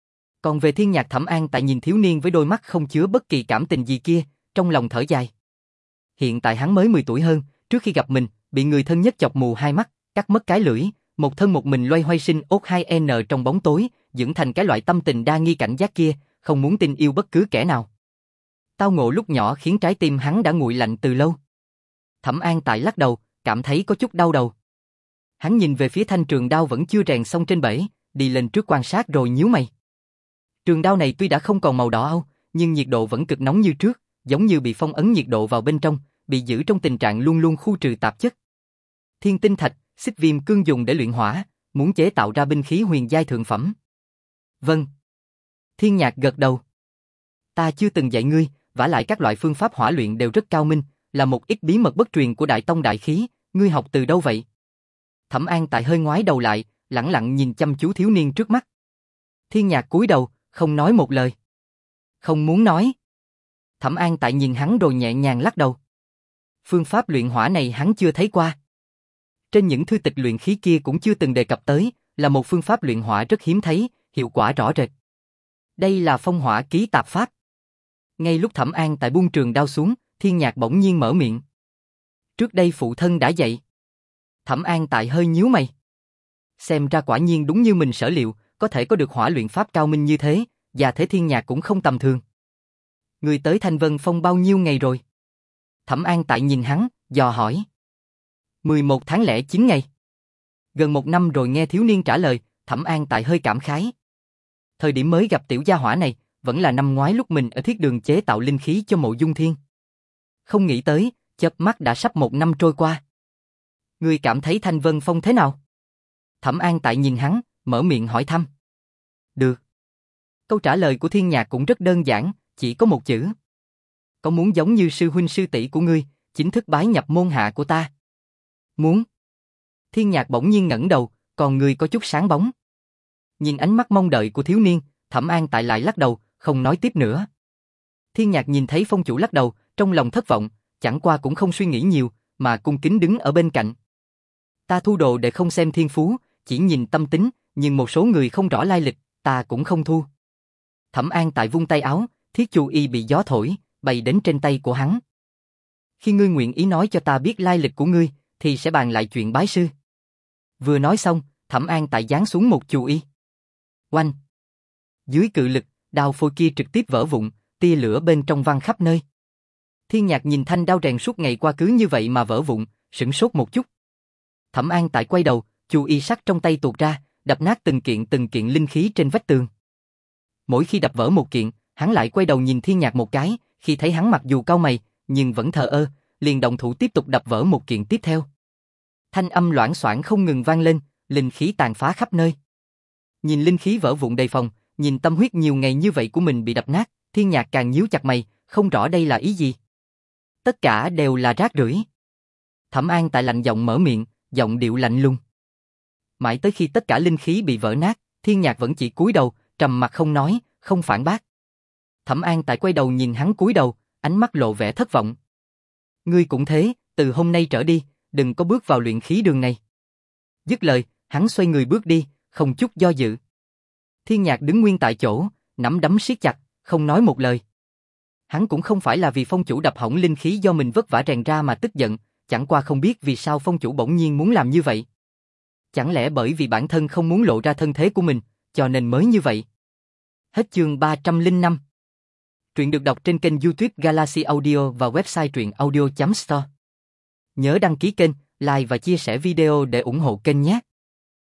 A: Còn về Thiên Nhạc, Thẩm An Tại nhìn thiếu niên với đôi mắt không chứa bất kỳ cảm tình gì kia, trong lòng thở dài. Hiện tại hắn mới mười tuổi hơn, trước khi gặp mình, bị người thân nhất chọc mù hai mắt, cắt mất cái lưỡi, một thân một mình loay hoay sinh ốt hai N trong bóng tối, dưỡng thành cái loại tâm tình đa nghi cảnh giác kia, không muốn tin yêu bất cứ kẻ nào. Tao ngộ lúc nhỏ khiến trái tim hắn đã nguội lạnh từ lâu. Thẩm An Tại lắc đầu, cảm thấy có chút đau đầu. Hắn nhìn về phía thanh trường đao vẫn chưa rèn xong trên bể, đi lên trước quan sát rồi nhíu mày. Trường đao này tuy đã không còn màu đỏ âu, nhưng nhiệt độ vẫn cực nóng như trước, giống như bị phong ấn nhiệt độ vào bên trong, bị giữ trong tình trạng luôn luôn khu trừ tạp chất. Thiên tinh thạch, xích viêm cương dùng để luyện hỏa, muốn chế tạo ra binh khí huyền giai thượng phẩm. Vâng. Thiên Nhạc gật đầu. Ta chưa từng dạy ngươi, vả lại các loại phương pháp hỏa luyện đều rất cao minh, là một ít bí mật bất truyền của Đại Tông đại khí, ngươi học từ đâu vậy? Thẩm An Tại hơi ngoái đầu lại, lẳng lặng nhìn chăm chú thiếu niên trước mắt. Thiên Nhạc cúi đầu, không nói một lời. Không muốn nói. Thẩm An Tại nhìn hắn rồi nhẹ nhàng lắc đầu. Phương pháp luyện hỏa này hắn chưa thấy qua. Trên những thư tịch luyện khí kia cũng chưa từng đề cập tới, là một phương pháp luyện hỏa rất hiếm thấy, hiệu quả rõ rệt. Đây là phong hỏa ký tạp pháp. Ngay lúc Thẩm An Tại buông trường đao xuống, Thiên Nhạc bỗng nhiên mở miệng. Trước đây phụ thân đã dạy. Thẩm An Tại hơi nhíu mày. Xem ra quả nhiên đúng như mình sở liệu, có thể có được hỏa luyện pháp cao minh như thế, và thế Thiên Nhạc cũng không tầm thường. Người tới Thanh Vân Phong bao nhiêu ngày rồi? Thẩm An Tại nhìn hắn, dò hỏi. mười một tháng lẻ chín ngày. Gần một năm rồi. Nghe thiếu niên trả lời, Thẩm An Tại hơi cảm khái. Thời điểm mới gặp tiểu gia hỏa này, vẫn là năm ngoái lúc mình ở thiết đường chế tạo linh khí cho Mộ Dung Thiên. Không nghĩ tới, chớp mắt đã sắp một năm trôi qua. Ngươi cảm thấy Thanh Vân Phong thế nào? Thẩm An Tại nhìn hắn, mở miệng hỏi thăm. Được. Câu trả lời của Thiên Nhạc cũng rất đơn giản, chỉ có một chữ. Có muốn giống như sư huynh sư tỷ của ngươi, chính thức bái nhập môn hạ của ta? Muốn. Thiên Nhạc bỗng nhiên ngẩng đầu, còn người có chút sáng bóng. Nhìn ánh mắt mong đợi của thiếu niên, Thẩm An Tại lại lắc đầu, không nói tiếp nữa. Thiên Nhạc nhìn thấy phong chủ lắc đầu, trong lòng thất vọng, chẳng qua cũng không suy nghĩ nhiều, mà cung kính đứng ở bên cạnh. Ta thu đồ để không xem thiên phú, chỉ nhìn tâm tính, nhưng một số người không rõ lai lịch, ta cũng không thu. Thẩm An Tại vung tay áo, thiết chu y bị gió thổi, bay đến trên tay của hắn. Khi ngươi nguyện ý nói cho ta biết lai lịch của ngươi, thì sẽ bàn lại chuyện bái sư. Vừa nói xong, Thẩm An Tại giáng xuống một chu y. Oanh! Dưới cự lực, đao phôi kia trực tiếp vỡ vụn, tia lửa bên trong văng khắp nơi. Thiên Nhạc nhìn thanh đao rèn suốt ngày qua cứ như vậy mà vỡ vụn, sửng sốt một chút. Thẩm An Tại quay đầu, chu y sắt trong tay tuột ra, đập nát từng kiện từng kiện linh khí trên vách tường. Mỗi khi đập vỡ một kiện, hắn lại quay đầu nhìn Thiên Nhạc một cái, khi thấy hắn mặc dù cau mày, nhưng vẫn thờ ơ, liền động thủ tiếp tục đập vỡ một kiện tiếp theo. Thanh âm loảng xoảng không ngừng vang lên, linh khí tàn phá khắp nơi. Nhìn linh khí vỡ vụn đầy phòng, nhìn tâm huyết nhiều ngày như vậy của mình bị đập nát, Thiên Nhạc càng nhíu chặt mày, không rõ đây là ý gì. Tất cả đều là rác rưởi. Thẩm An Tại lạnh giọng mở miệng, giọng điệu lạnh lùng. Mãi tới khi tất cả linh khí bị vỡ nát, Thiên Nhạc vẫn chỉ cúi đầu, trầm mặt không nói, không phản bác. Thẩm An Tại quay đầu nhìn hắn cúi đầu, ánh mắt lộ vẻ thất vọng. Ngươi cũng thế, từ hôm nay trở đi, đừng có bước vào luyện khí đường này. Dứt lời, hắn xoay người bước đi, không chút do dự. Thiên Nhạc đứng nguyên tại chỗ, nắm đấm siết chặt, không nói một lời. Hắn cũng không phải là vì phong chủ đập hỏng linh khí do mình vất vả rèn ra mà tức giận, chẳng qua không biết vì sao phong chủ bỗng nhiên muốn làm như vậy. Chẳng lẽ bởi vì bản thân không muốn lộ ra thân thế của mình, cho nên mới như vậy. Hết chương ba trăm lẻ năm. Truyện được đọc trên kênh YouTube Galaxy Audio và website truyện audio chấm store. Nhớ đăng ký kênh, like và chia sẻ video để ủng hộ kênh nhé.